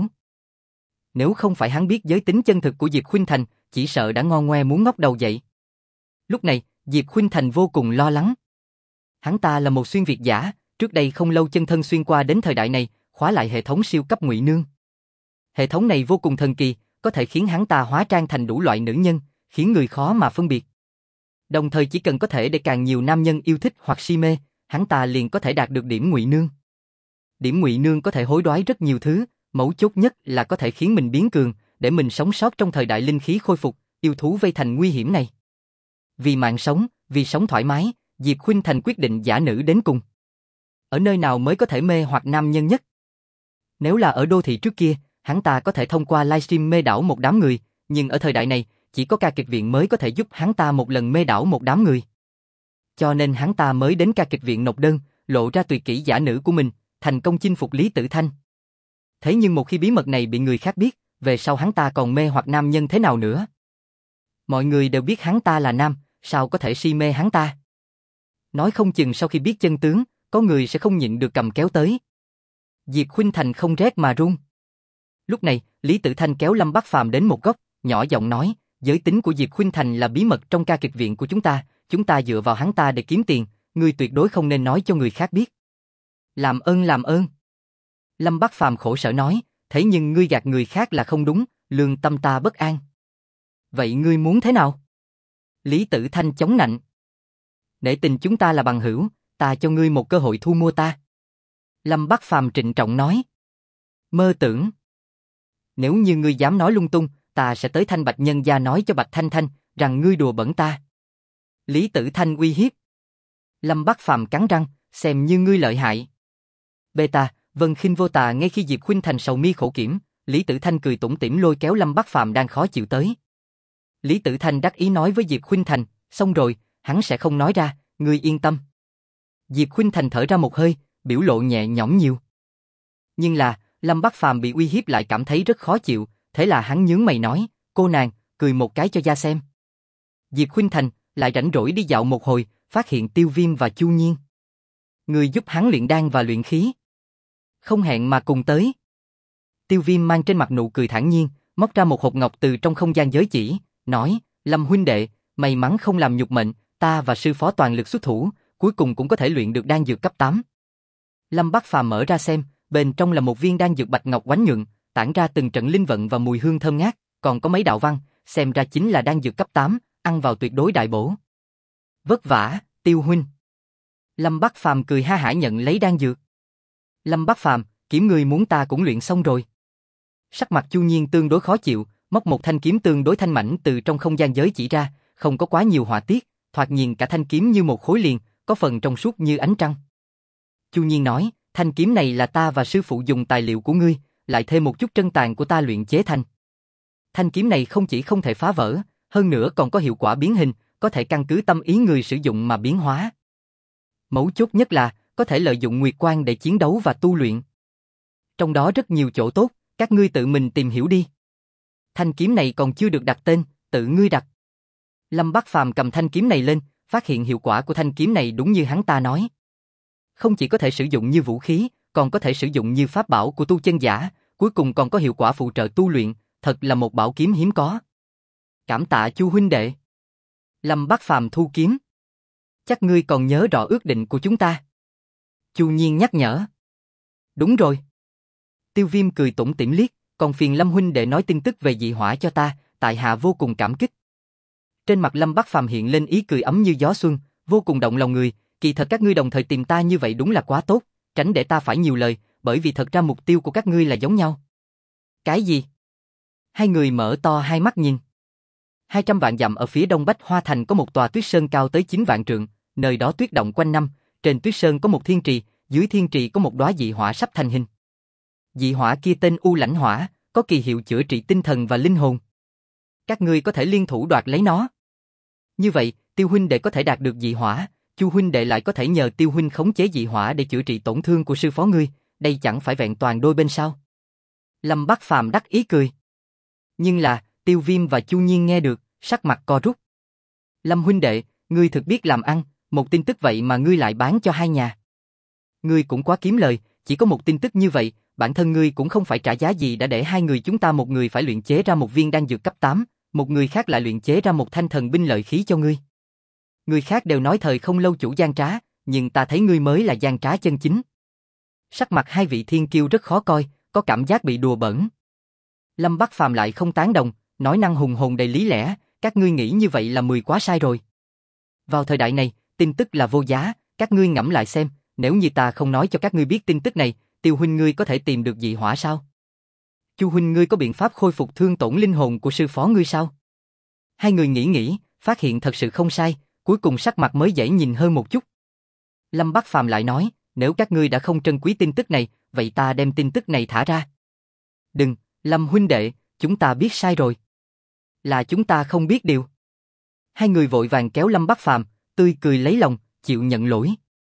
[SPEAKER 1] Nếu không phải hắn biết giới tính chân thực của Diệp Khuynh Thành, chỉ sợ đã ngon ngoe muốn ngóc đầu dậy. Lúc này, Diệp Khuynh Thành vô cùng lo lắng. Hắn ta là một xuyên việt giả, trước đây không lâu chân thân xuyên qua đến thời đại này, khóa lại hệ thống siêu cấp ngụy nương. Hệ thống này vô cùng thần kỳ, có thể khiến hắn ta hóa trang thành đủ loại nữ nhân, khiến người khó mà phân biệt. Đồng thời chỉ cần có thể để càng nhiều nam nhân yêu thích hoặc si mê, hắn ta liền có thể đạt được điểm ngụy nương. Điểm ngụy nương có thể hối đoái rất nhiều thứ, mấu chốt nhất là có thể khiến mình biến cường, để mình sống sót trong thời đại linh khí khôi phục, yêu thú vây thành nguy hiểm này. Vì mạng sống, vì sống thoải mái, Diệp Khuynh Thành quyết định giả nữ đến cùng. Ở nơi nào mới có thể mê hoặc nam nhân nhất? Nếu là ở đô thị trước kia, hắn ta có thể thông qua livestream mê đảo một đám người, nhưng ở thời đại này, chỉ có ca kịch viện mới có thể giúp hắn ta một lần mê đảo một đám người. Cho nên hắn ta mới đến ca kịch viện nộp đơn, lộ ra tuyệt kỹ giả nữ của mình, thành công chinh phục Lý Tử Thanh. Thế nhưng một khi bí mật này bị người khác biết, về sau hắn ta còn mê hoặc nam nhân thế nào nữa? Mọi người đều biết hắn ta là nam, sao có thể si mê hắn ta? Nói không chừng sau khi biết chân tướng, có người sẽ không nhịn được cầm kéo tới. Diệp Khuynh Thành không rét mà run. Lúc này, Lý Tử Thanh kéo Lâm Bắc Phàm đến một góc, nhỏ giọng nói, giới tính của Diệp Khuynh Thành là bí mật trong ca kịch viện của chúng ta dựa vào hắn ta để kiếm tiền, ngươi tuyệt đối không nên nói cho người khác biết. Làm ơn làm ơn. Lâm Bắc Phàm khổ sở nói, thế nhưng ngươi gạt người khác là không đúng, lương tâm ta bất an. Vậy ngươi muốn thế nào? Lý Tử Thanh chống nạnh. Nể tình chúng ta là bằng hữu, ta cho ngươi một cơ hội thu mua ta. Lâm Bắc Phàm trịnh trọng nói. Mơ tưởng. Nếu như ngươi dám nói lung tung, ta sẽ tới Thanh Bạch nhân gia nói cho Bạch Thanh Thanh, rằng ngươi đùa bẩn ta. Lý Tử Thanh uy hiếp. Lâm Bắc Phàm cắn răng, xem như ngươi lợi hại. Beta, Vân Khinh Vô Tà ngay khi Diệp Khuynh Thành sầu mi khổ kiểm, Lý Tử Thanh cười tủm tỉm lôi kéo Lâm Bắc Phàm đang khó chịu tới. Lý Tử Thanh đắc ý nói với Diệp Khuynh Thành, xong rồi, hắn sẽ không nói ra, ngươi yên tâm. Diệp Khuynh Thành thở ra một hơi, biểu lộ nhẹ nhõm nhiều. Nhưng là, Lâm Bắc Phàm bị uy hiếp lại cảm thấy rất khó chịu, thế là hắn nhướng mày nói, cô nàng, cười một cái cho ra xem. Diệp Khuynh Thành lại rảnh rỗi đi dạo một hồi, phát hiện Tiêu Viêm và Chu Nhiên. Người giúp hắn luyện đan và luyện khí. Không hẹn mà cùng tới. Tiêu Viêm mang trên mặt nụ cười thản nhiên, móc ra một hộp ngọc từ trong không gian giới chỉ, nói, Lâm huynh đệ, may mắn không làm nhục mệnh, ta và sư phó toàn lực xuất thủ, cuối cùng cũng có thể luyện được đan dược cấp 8. Lâm Bắc Phàm mở ra xem, bên trong là một viên đan dược bạch ngọc oánh nhuận, tản ra từng trận linh vận và mùi hương thơm ngát, còn có mấy đạo văn, xem ra chính là đan dược cấp 8, ăn vào tuyệt đối đại bổ. Vất vả, Tiêu huynh. Lâm Bắc Phàm cười ha hả nhận lấy đan dược. Lâm Bắc Phàm, kiếm người muốn ta cũng luyện xong rồi. Sắc mặt Chu Nhiên tương đối khó chịu, móc một thanh kiếm tương đối thanh mảnh từ trong không gian giới chỉ ra, không có quá nhiều họa tiết, thoạt nhìn cả thanh kiếm như một khối liền, có phần trong suốt như ánh trăng. Chu Nhiên nói, thanh kiếm này là ta và sư phụ dùng tài liệu của ngươi, lại thêm một chút trân tàn của ta luyện chế thành. Thanh kiếm này không chỉ không thể phá vỡ, hơn nữa còn có hiệu quả biến hình, có thể căn cứ tâm ý người sử dụng mà biến hóa. Mấu chốt nhất là, có thể lợi dụng nguyệt quang để chiến đấu và tu luyện. Trong đó rất nhiều chỗ tốt, các ngươi tự mình tìm hiểu đi. Thanh kiếm này còn chưa được đặt tên, tự ngươi đặt. Lâm Bắc Phàm cầm thanh kiếm này lên, phát hiện hiệu quả của thanh kiếm này đúng như hắn ta nói. Không chỉ có thể sử dụng như vũ khí, còn có thể sử dụng như pháp bảo của tu chân giả, cuối cùng còn có hiệu quả phụ trợ tu luyện, thật là một bảo kiếm hiếm có. Cảm tạ Chu huynh đệ. Lâm Bắc Phàm thu kiếm. Chắc ngươi còn nhớ rõ ước định của chúng ta. Chu Nhiên nhắc nhở. Đúng rồi. Tiêu Viêm cười tủm tỉm liếc, còn phiền Lâm huynh đệ nói tin tức về dị hỏa cho ta, tại hạ vô cùng cảm kích. Trên mặt Lâm Bắc Phàm hiện lên ý cười ấm như gió xuân, vô cùng động lòng người, kỳ thật các ngươi đồng thời tìm ta như vậy đúng là quá tốt, tránh để ta phải nhiều lời, bởi vì thật ra mục tiêu của các ngươi là giống nhau. Cái gì? Hai người mở to hai mắt nhìn. 200 vạn dặm ở phía đông Bách Hoa Thành có một tòa tuyết sơn cao tới 9 vạn trượng, nơi đó tuyết động quanh năm, trên tuyết sơn có một thiên trì, dưới thiên trì có một đóa dị hỏa sắp thành hình. Dị hỏa kia tên U Lãnh Hỏa, có kỳ hiệu chữa trị tinh thần và linh hồn. Các ngươi có thể liên thủ đoạt lấy nó. Như vậy, Tiêu huynh đệ có thể đạt được dị hỏa, Chu huynh đệ lại có thể nhờ Tiêu huynh khống chế dị hỏa để chữa trị tổn thương của sư phó ngươi, đây chẳng phải vẹn toàn đôi bên sao? Lâm Bắc Phàm đắc ý cười. Nhưng là, Tiêu Viêm và Chu Nhiên nghe được, sắc mặt co rút. Lâm huynh đệ, ngươi thực biết làm ăn, một tin tức vậy mà ngươi lại bán cho hai nhà. Ngươi cũng quá kiếm lời, chỉ có một tin tức như vậy, bản thân ngươi cũng không phải trả giá gì đã để hai người chúng ta, một người phải luyện chế ra một viên đan dược cấp 8, một người khác lại luyện chế ra một thanh thần binh lợi khí cho ngươi. Người khác đều nói thời không lâu chủ gian trá, nhưng ta thấy ngươi mới là gian trá chân chính. Sắc mặt hai vị thiên kiêu rất khó coi, có cảm giác bị đùa bỡn. Lâm Bắc Phàm lại không tán đồng, nói năng hùng hồn đầy lý lẽ, các ngươi nghĩ như vậy là 10 quá sai rồi. Vào thời đại này, tin tức là vô giá, các ngươi ngẫm lại xem, nếu như ta không nói cho các ngươi biết tin tức này, Tiêu huynh ngươi có thể tìm được dị hỏa sao? Chu huynh ngươi có biện pháp khôi phục thương tổn linh hồn của sư phó ngươi sao? Hai người nghĩ, phát hiện thật sự không sai, cuối cùng sắc mặt mới dễ nhìn hơn một chút. Lâm Bắc Phàm lại nói, nếu các ngươi đã không trân quý tin tức này, vậy ta đem tin tức này thả ra. Đừng, Lâm huynh đệ, chúng ta biết sai rồi. Là chúng ta không biết điều. Hai người vội vàng kéo Lâm Bắc Phàm, tươi cười lấy lòng, chịu nhận lỗi.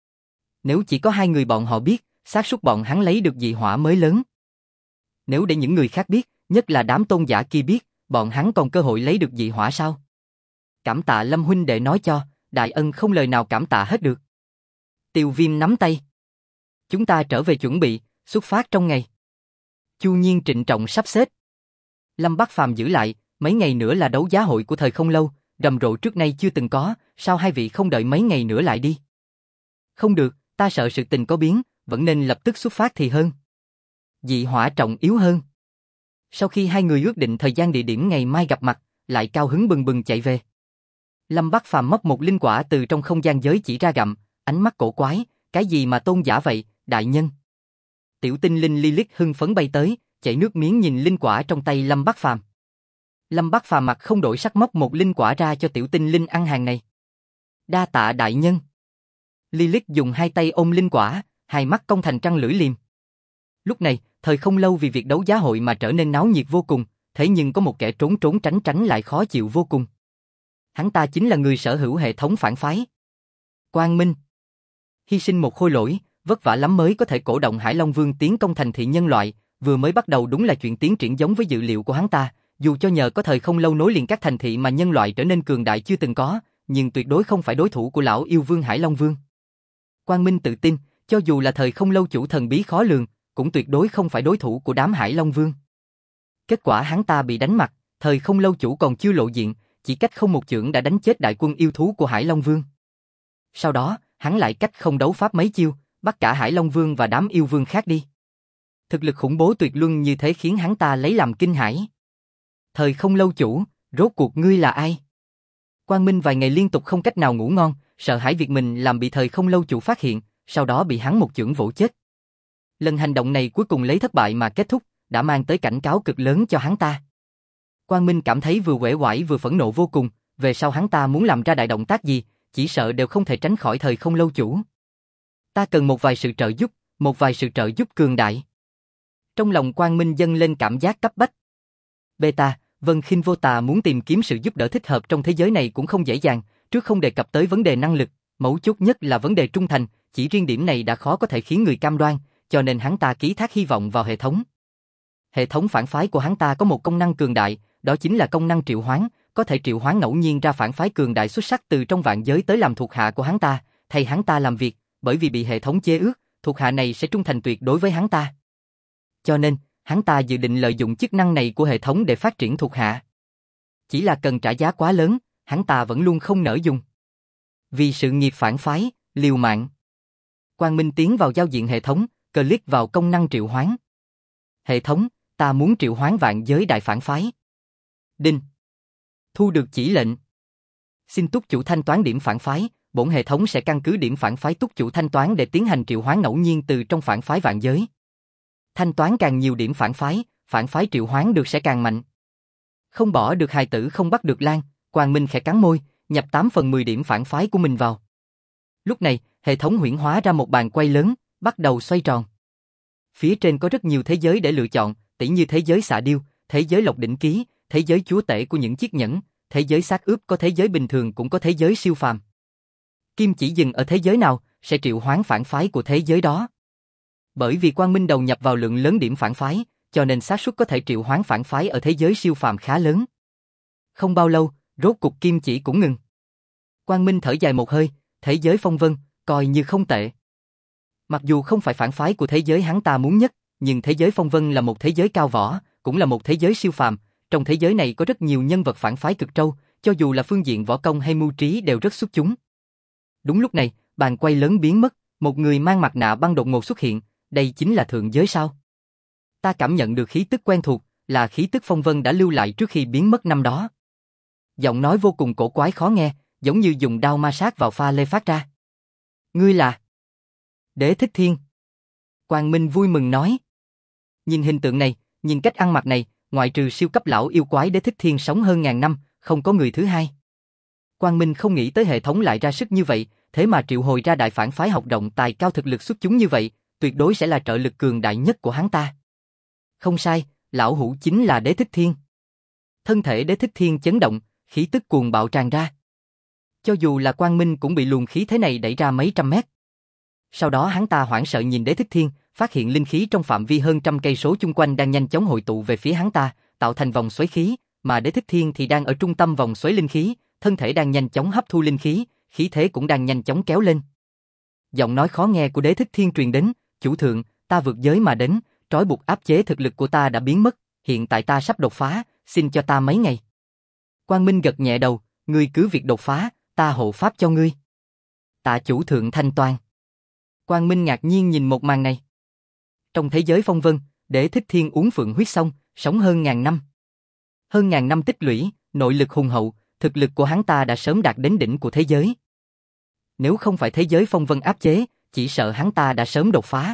[SPEAKER 1] Nếu chỉ có hai người bọn họ biết, xác suất bọn hắn lấy được dị hỏa mới lớn. Nếu để những người khác biết, nhất là đám tôn giả kia biết, bọn hắn còn cơ hội lấy được dị hỏa sao? Cảm tạ Lâm huynh đệ nói cho, đại ân không lời nào cảm tạ hết được. Tiêu Viêm nắm tay. Chúng ta trở về chuẩn bị, xuất phát trong ngày. Chu Nhiên trịnh trọng sắp xếp. Lâm Bắc Phàm giữ lại, mấy ngày nữa là đấu giá hội của thời không lâu, rầm rộ trước nay chưa từng có, sao hai vị không đợi mấy ngày nữa lại đi? Không được, ta sợ sự tình có biến, vẫn nên lập tức xuất phát thì hơn. Dị hỏa trọng yếu hơn. Sau khi hai người ước định thời gian địa điểm ngày mai gặp mặt, lại cao hứng bừng bừng chạy về. Lâm Bắc Phàm móc một linh quả từ trong không gian giới chỉ ra gặm, ánh mắt cổ quái, cái gì mà tôn giả vậy, đại nhân? Tiểu tinh linh Lilith hưng phấn bay tới, chảy nước miếng nhìn linh quả trong tay Lâm Bắc Phàm. Lâm Bắc Phàm mặt không đổi sắc móc một linh quả ra cho tiểu tinh linh ăn hàng này. Đa tạ đại nhân. Lilith dùng hai tay ôm linh quả, hai mắt cong thành trăng lưỡi liềm. Lúc này, thời không lâu vì việc đấu giá hội mà trở nên náo nhiệt vô cùng, thế nhưng có một kẻ trốn trốn tránh tránh lại khó chịu vô cùng. Hắn ta chính là người sở hữu hệ thống phản phái. Quang Minh. Hy sinh một khôi lỗi, vất vả lắm mới có thể cổ động Hải Long Vương tiến công thành thị nhân loại, vừa mới bắt đầu đúng là chuyện tiến triển giống với dự liệu của hắn ta, dù cho nhờ có thời không lâu nối liền các thành thị mà nhân loại trở nên cường đại chưa từng có, nhưng tuyệt đối không phải đối thủ của lão yêu vương Hải Long Vương. Quang Minh tự tin, cho dù là thời không lâu chủ thần bí khó lường, cũng tuyệt đối không phải đối thủ của đám Hải Long Vương. Kết quả hắn ta bị đánh mặt, thời không lâu chủ còn chưa lộ diện, chỉ cách không một chưởng đã đánh chết đại quân yêu thú của Hải Long Vương. Sau đó, hắn lại cách không đấu pháp mấy chiêu, bắt cả Hải Long Vương và đám yêu vương khác đi. Thực lực khủng bố tuyệt luân như thế khiến hắn ta lấy làm kinh hãi. Thời không lâu chủ, rốt cuộc ngươi là ai? Quang Minh vài ngày liên tục không cách nào ngủ ngon, sợ hãi việc mình làm bị thời không lâu chủ phát hiện, sau đó bị hắn một chưởng vỗ chết. Lần hành động này cuối cùng lấy thất bại mà kết thúc, đã mang tới cảnh cáo cực lớn cho hắn ta. Quang Minh cảm thấy vừa uể oải vừa phẫn nộ vô cùng, về sau hắn ta muốn làm ra đại động tác gì, chỉ sợ đều không thể tránh khỏi thời không lâu chủ. Ta cần một vài sự trợ giúp cường đại. Trong lòng Quang Minh dâng lên cảm giác cấp bách. Beta, Vân Khinh Vô Tà muốn tìm kiếm sự giúp đỡ thích hợp trong thế giới này cũng không dễ dàng, trước không đề cập tới vấn đề năng lực, mấu chốt nhất là vấn đề trung thành, chỉ riêng điểm này đã khó có thể khiến người cam đoan, cho nên hắn ta ký thác hy vọng vào hệ thống. Hệ thống phản phái của hắn ta có một công năng cường đại, đó chính là công năng triệu hoán, có thể triệu hoán ngẫu nhiên ra phản phái cường đại xuất sắc từ trong vạn giới tới làm thuộc hạ của hắn ta, thay hắn ta làm việc, bởi vì bị hệ thống chế ước, thuộc hạ này sẽ trung thành tuyệt đối với hắn ta. Cho nên, hắn ta dự định lợi dụng chức năng này của hệ thống để phát triển thuộc hạ. Chỉ là cần trả giá quá lớn, hắn ta vẫn luôn không nỡ dùng. Vì sự nghiệp phản phái, liều mạng. Quang Minh tiến vào giao diện hệ thống, click vào công năng triệu hoán. Hệ thống, ta muốn triệu hoán vạn giới đại phản phái. Đinh. Thu được chỉ lệnh. Xin túc chủ thanh toán điểm phản phái, bổn hệ thống sẽ căn cứ điểm phản phái túc chủ thanh toán để tiến hành triệu hoán ngẫu nhiên từ trong phản phái vạn giới. Thanh toán càng nhiều điểm phản phái triệu hoán được sẽ càng mạnh. Không bỏ được hài tử không bắt được lan, Quang Minh khẽ cắn môi, nhập 8 phần 10 điểm phản phái của mình vào. Lúc này, hệ thống huyễn hóa ra một bàn quay lớn, bắt đầu xoay tròn. Phía trên có rất nhiều thế giới để lựa chọn, tỉ như thế giới xạ điêu, thế giới lộc đỉnh ký, thế giới chúa tể của những chiếc nhẫn, thế giới xác ướp, có thế giới bình thường cũng có thế giới siêu phàm. Kim chỉ dừng ở thế giới nào, sẽ triệu hoán phản phái của thế giới đó. Bởi vì Quang Minh đầu nhập vào lượng lớn điểm phản phái, cho nên xác suất có thể triệu hoán phản phái ở thế giới siêu phàm khá lớn. Không bao lâu, rốt cục kim chỉ cũng ngừng. Quang Minh thở dài một hơi, thế giới phong vân, coi như không tệ. Mặc dù không phải phản phái của thế giới hắn ta muốn nhất, nhưng thế giới phong vân là một thế giới cao võ, cũng là một thế giới siêu phàm. Trong thế giới này có rất nhiều nhân vật phản phái cực trâu, cho dù là phương diện võ công hay mưu trí đều rất xuất chúng. Đúng lúc này, bàn quay lớn biến mất, một người mang mặt nạ băng đột ngột xuất hiện, đây chính là thượng giới sao? Ta cảm nhận được khí tức quen thuộc, là khí tức phong vân đã lưu lại trước khi biến mất năm đó. Giọng nói vô cùng cổ quái khó nghe, giống như dùng đao ma sát vào pha lê phát ra. Ngươi là Đế Thích Thiên. Quang Minh vui mừng nói. Nhìn hình tượng này, nhìn cách ăn mặc này, ngoại trừ siêu cấp lão yêu quái Đế Thích Thiên sống hơn ngàn năm, không có người thứ hai. Quang Minh không nghĩ tới hệ thống lại ra sức như vậy, thế mà triệu hồi ra đại phản phái học động tài cao thực lực xuất chúng như vậy, tuyệt đối sẽ là trợ lực cường đại nhất của hắn ta. Không sai, lão hủ chính là Đế Thích Thiên. Thân thể Đế Thích Thiên chấn động, khí tức cuồng bạo tràn ra. Cho dù là Quang Minh cũng bị luồng khí thế này đẩy ra mấy trăm mét. Sau đó hắn ta hoảng sợ nhìn Đế Thích Thiên, phát hiện linh khí trong phạm vi hơn trăm cây số chung quanh đang nhanh chóng hội tụ về phía hắn ta, tạo thành vòng xoáy khí, mà Đế Thích Thiên thì đang ở trung tâm vòng xoáy linh khí, thân thể đang nhanh chóng hấp thu linh khí, khí thế cũng đang nhanh chóng kéo lên. Giọng nói khó nghe của Đế Thích Thiên truyền đến, chủ thượng, ta vượt giới mà đến, trói buộc áp chế thực lực của ta đã biến mất, hiện tại ta sắp đột phá, xin cho ta mấy ngày. Quang Minh gật nhẹ đầu, ngươi cứ việc đột phá, ta hộ pháp cho ngươi. Tạ chủ thượng thanh toan. Quang Minh ngạc nhiên nhìn một màn này. Trong thế giới phong vân, Đế Thích Thiên uống phượng huyết xong, sống hơn ngàn năm. Hơn ngàn năm tích lũy, nội lực hùng hậu, Thực lực của hắn ta đã sớm đạt đến đỉnh của thế giới. Nếu không phải thế giới phong vân áp chế, chỉ sợ hắn ta đã sớm đột phá.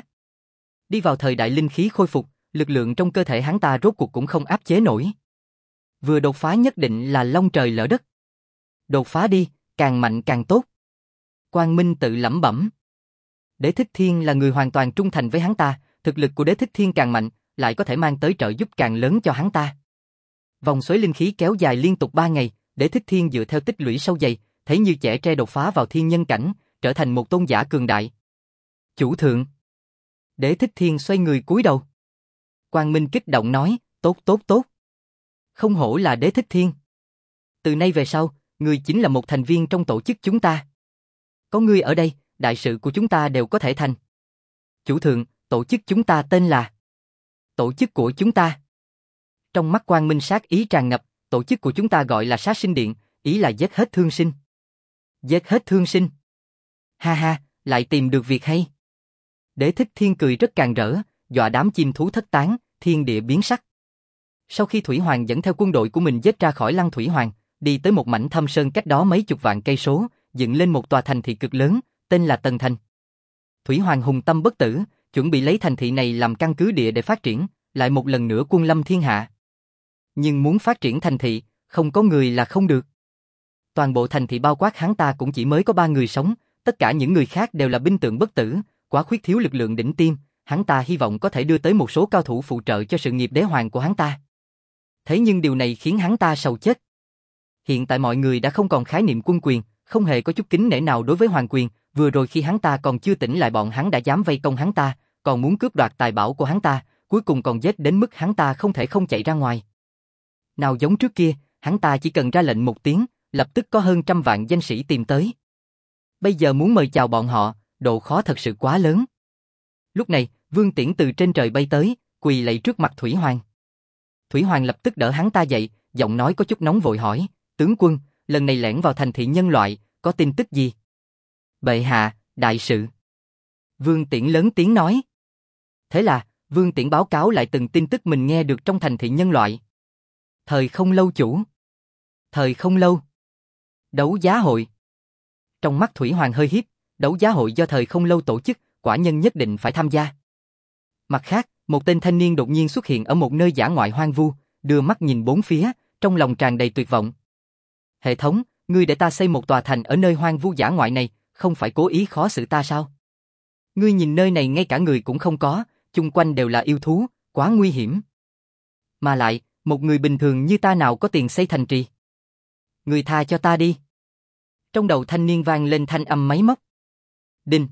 [SPEAKER 1] Đi vào thời đại linh khí khôi phục, lực lượng trong cơ thể hắn ta rốt cuộc cũng không áp chế nổi. Vừa đột phá nhất định là long trời lỡ đất. Đột phá đi, càng mạnh càng tốt. Quang Minh tự lẩm bẩm. Đế Thích Thiên là người hoàn toàn trung thành với hắn ta, thực lực của Đế Thích Thiên càng mạnh, lại có thể mang tới trợ giúp càng lớn cho hắn ta. Vòng xoáy linh khí kéo dài liên tục 3 ngày, Đế Thích Thiên dựa theo tích lũy sâu dày, thấy như chẻ tre đột phá vào thiên nhân cảnh, trở thành một tôn giả cường đại. Chủ thượng. Đế Thích Thiên xoay người cúi đầu. Quang Minh kích động nói, tốt tốt tốt. Không hổ là Đế Thích Thiên. Từ nay về sau, ngươi chính là một thành viên trong tổ chức chúng ta. Có ngươi ở đây, đại sự của chúng ta đều có thể thành. Chủ thượng, tổ chức chúng ta tên là... Tổ chức của chúng ta. Trong mắt Quang Minh sát ý tràn ngập, tổ chức của chúng ta gọi là Sát Sinh Điện, ý là giết hết thương sinh. Giết hết thương sinh. Ha ha, lại tìm được việc hay. Đế Thích Thiên cười rất càn rỡ, dọa đám chim thú thất tán, thiên địa biến sắc. Sau khi Thủy Hoàng dẫn theo quân đội của mình giết ra khỏi Lăng Thủy Hoàng, đi tới một mảnh thâm sơn cách đó mấy chục vạn cây số, dựng lên một tòa thành thị cực lớn, tên là Tần Thành. Thủy Hoàng hùng tâm bất tử, chuẩn bị lấy thành thị này làm căn cứ địa để phát triển, lại một lần nữa quân lâm thiên hạ. Nhưng muốn phát triển thành thị, không có người là không được. Toàn bộ thành thị bao quát hắn ta cũng chỉ mới có 3 người sống, tất cả những người khác đều là binh tượng bất tử, quá khuyết thiếu lực lượng đỉnh tiêm, hắn ta hy vọng có thể đưa tới một số cao thủ phụ trợ cho sự nghiệp đế hoàng của hắn ta. Thế nhưng điều này khiến hắn ta sầu chết. Hiện tại mọi người đã không còn khái niệm quân quyền, không hề có chút kính nể nào đối với hoàng quyền, vừa rồi khi hắn ta còn chưa tỉnh lại bọn hắn đã dám vây công hắn ta, còn muốn cướp đoạt tài bảo của hắn ta, cuối cùng còn giết đến mức hắn ta không thể không chạy ra ngoài. Nào giống trước kia, hắn ta chỉ cần ra lệnh một tiếng, lập tức có hơn 100 vạn danh sĩ tìm tới. Bây giờ muốn mời chào bọn họ, độ khó thật sự quá lớn. Lúc này, Vương Tiễn từ trên trời bay tới, quỳ lạy trước mặt Thủy Hoàng. Thủy Hoàng lập tức đỡ hắn ta dậy, giọng nói có chút nóng vội hỏi, tướng quân, lần này lẻn vào thành thị nhân loại, có tin tức gì? Bệ hạ, đại sự. Vương Tiễn lớn tiếng nói. Thế là, Vương Tiễn báo cáo lại từng tin tức mình nghe được trong thành thị nhân loại. Thời không lâu chủ. Thời không lâu. Đấu giá hội. Trong mắt Thủy Hoàng hơi híp, đấu giá hội do thời không lâu tổ chức, quả nhân nhất định phải tham gia. Mặt khác, một tên thanh niên đột nhiên xuất hiện ở một nơi dã ngoại hoang vu, đưa mắt nhìn bốn phía, trong lòng tràn đầy tuyệt vọng. Hệ thống, ngươi để ta xây một tòa thành ở nơi hoang vu dã ngoại này, không phải cố ý khó xử ta sao? Ngươi nhìn nơi này ngay cả người cũng không có, chung quanh đều là yêu thú, quá nguy hiểm. Mà lại, một người bình thường như ta nào có tiền xây thành trì? Ngươi tha cho ta đi. Trong đầu thanh niên vang lên thanh âm máy móc. Đinh.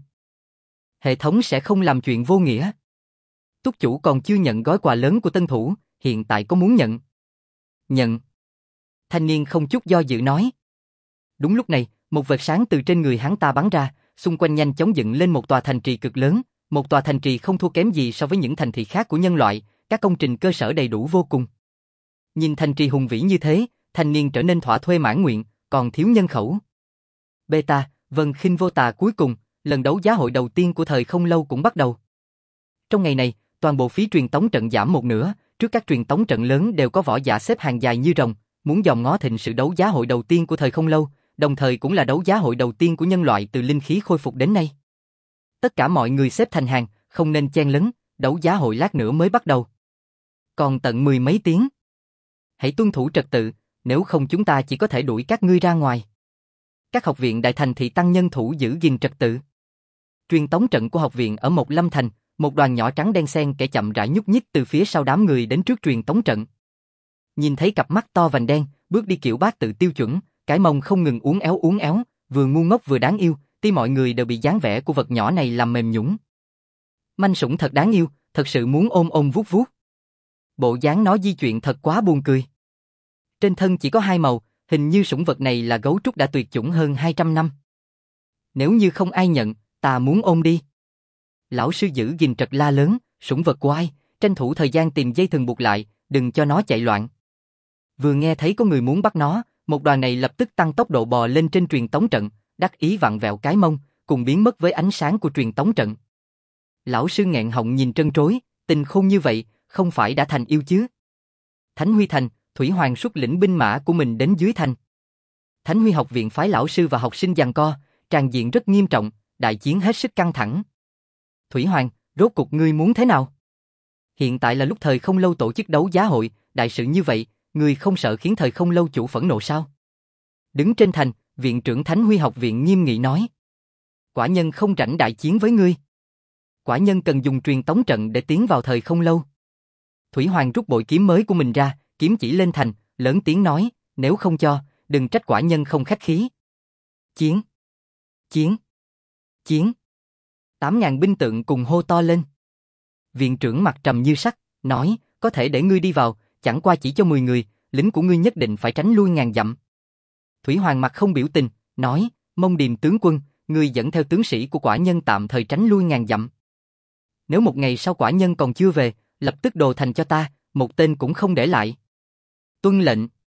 [SPEAKER 1] Hệ thống sẽ không làm chuyện vô nghĩa. Túc chủ còn chưa nhận gói quà lớn của tân thủ, hiện tại có muốn nhận? Nhận. Thanh niên không chút do dự nói. Đúng lúc này, một vệt sáng từ trên người hắn ta bắn ra, xung quanh nhanh chóng dựng lên một tòa thành trì cực lớn, một tòa thành trì không thua kém gì so với những thành thị khác của nhân loại, các công trình cơ sở đầy đủ vô cùng. Nhìn thành trì hùng vĩ như thế, thanh niên trở nên thỏa thuê mãn nguyện, còn thiếu nhân khẩu. Beta, Vân Khinh Vô Tà cuối cùng, lần đấu giá hội đầu tiên của thời không lâu cũng bắt đầu. Trong ngày này, toàn bộ phí truyền tống trận giảm một nửa, trước các truyền tống trận lớn đều có võ giả xếp hàng dài như rồng, muốn dòm ngó thịnh sự đấu giá hội đầu tiên của thời không lâu, đồng thời cũng là đấu giá hội đầu tiên của nhân loại từ linh khí khôi phục đến nay. Tất cả mọi người xếp thành hàng, không nên chen lấn, đấu giá hội lát nữa mới bắt đầu. Còn tận 10 mấy tiếng. Hãy tuân thủ trật tự, nếu không chúng ta chỉ có thể đuổi các ngươi ra ngoài. Các học viện đại thành thị tăng nhân thủ giữ gìn trật tự. Truyền tống trận của học viện ở Mộc Lâm Thành, một đoàn nhỏ trắng đen xen kẻ chậm rãi nhúc nhích từ phía sau đám người đến trước truyền tống trận. Nhìn thấy cặp mắt to vành đen, bước đi kiểu bát tự tiêu chuẩn, cái mông không ngừng uốn éo, vừa ngu ngốc vừa đáng yêu, tuy mọi người đều bị dáng vẻ của vật nhỏ này làm mềm nhũn. Manh sủng thật đáng yêu, thật sự muốn ôm ôm vuốt vuốt. Bộ dáng nó di chuyển thật quá buồn cười. Trên thân chỉ có 2 màu, hình như sủng vật này là gấu trúc đã tuyệt chủng hơn 200 năm. Nếu như không ai nhận, ta muốn ôm đi. Lão sư giữ gìn trật la lớn, sủng vật của ai, tranh thủ thời gian tìm dây thừng buộc lại, đừng cho nó chạy loạn. Vừa nghe thấy có người muốn bắt nó, một đoàn này lập tức tăng tốc độ bò lên trên truyền tống trận, đắc ý vặn vẹo cái mông, cùng biến mất với ánh sáng của truyền tống trận. Lão sư nghẹn họng nhìn trân trối, tình khôn như vậy, không phải đã thành yêu chứ? Thánh Huy Thành, Thủy Hoàng xuất lĩnh binh mã của mình đến dưới thành. Thánh Huy học viện phái lão sư và học sinh giằng co, tràn diện rất nghiêm trọng, đại chiến hết sức căng thẳng. Thủy Hoàng, rốt cuộc ngươi muốn thế nào? Hiện tại là lúc Thời Không Lâu tổ chức đấu giá hội, đại sự như vậy, ngươi không sợ khiến Thời Không Lâu chủ phẫn nộ sao? Đứng trên thành, viện trưởng Thánh Huy học viện nghiêm nghị nói. Quả nhân không rảnh đại chiến với ngươi. Quả nhân cần dùng truyền tống trận để tiến vào Thời Không Lâu. Thủy Hoàng rút bội kiếm mới của mình ra, kiếm chỉ lên thành, lớn tiếng nói, nếu không cho, đừng trách quả nhân không khách khí. Chiến! Chiến! Chiến! 8.000 binh tượng cùng hô to lên. Viện trưởng mặt trầm như sắt, nói, có thể để ngươi đi vào, chẳng qua chỉ cho 10 người, lính của ngươi nhất định phải tránh lui ngàn dặm. Thủy Hoàng mặt không biểu tình, nói, Mông Điềm tướng quân, ngươi dẫn theo tướng sĩ của quả nhân tạm thời tránh lui ngàn dặm. Nếu một ngày sau quả nhân còn chưa về, lập tức đồ thành cho ta, một tên cũng không để lại. Tuân lệnh.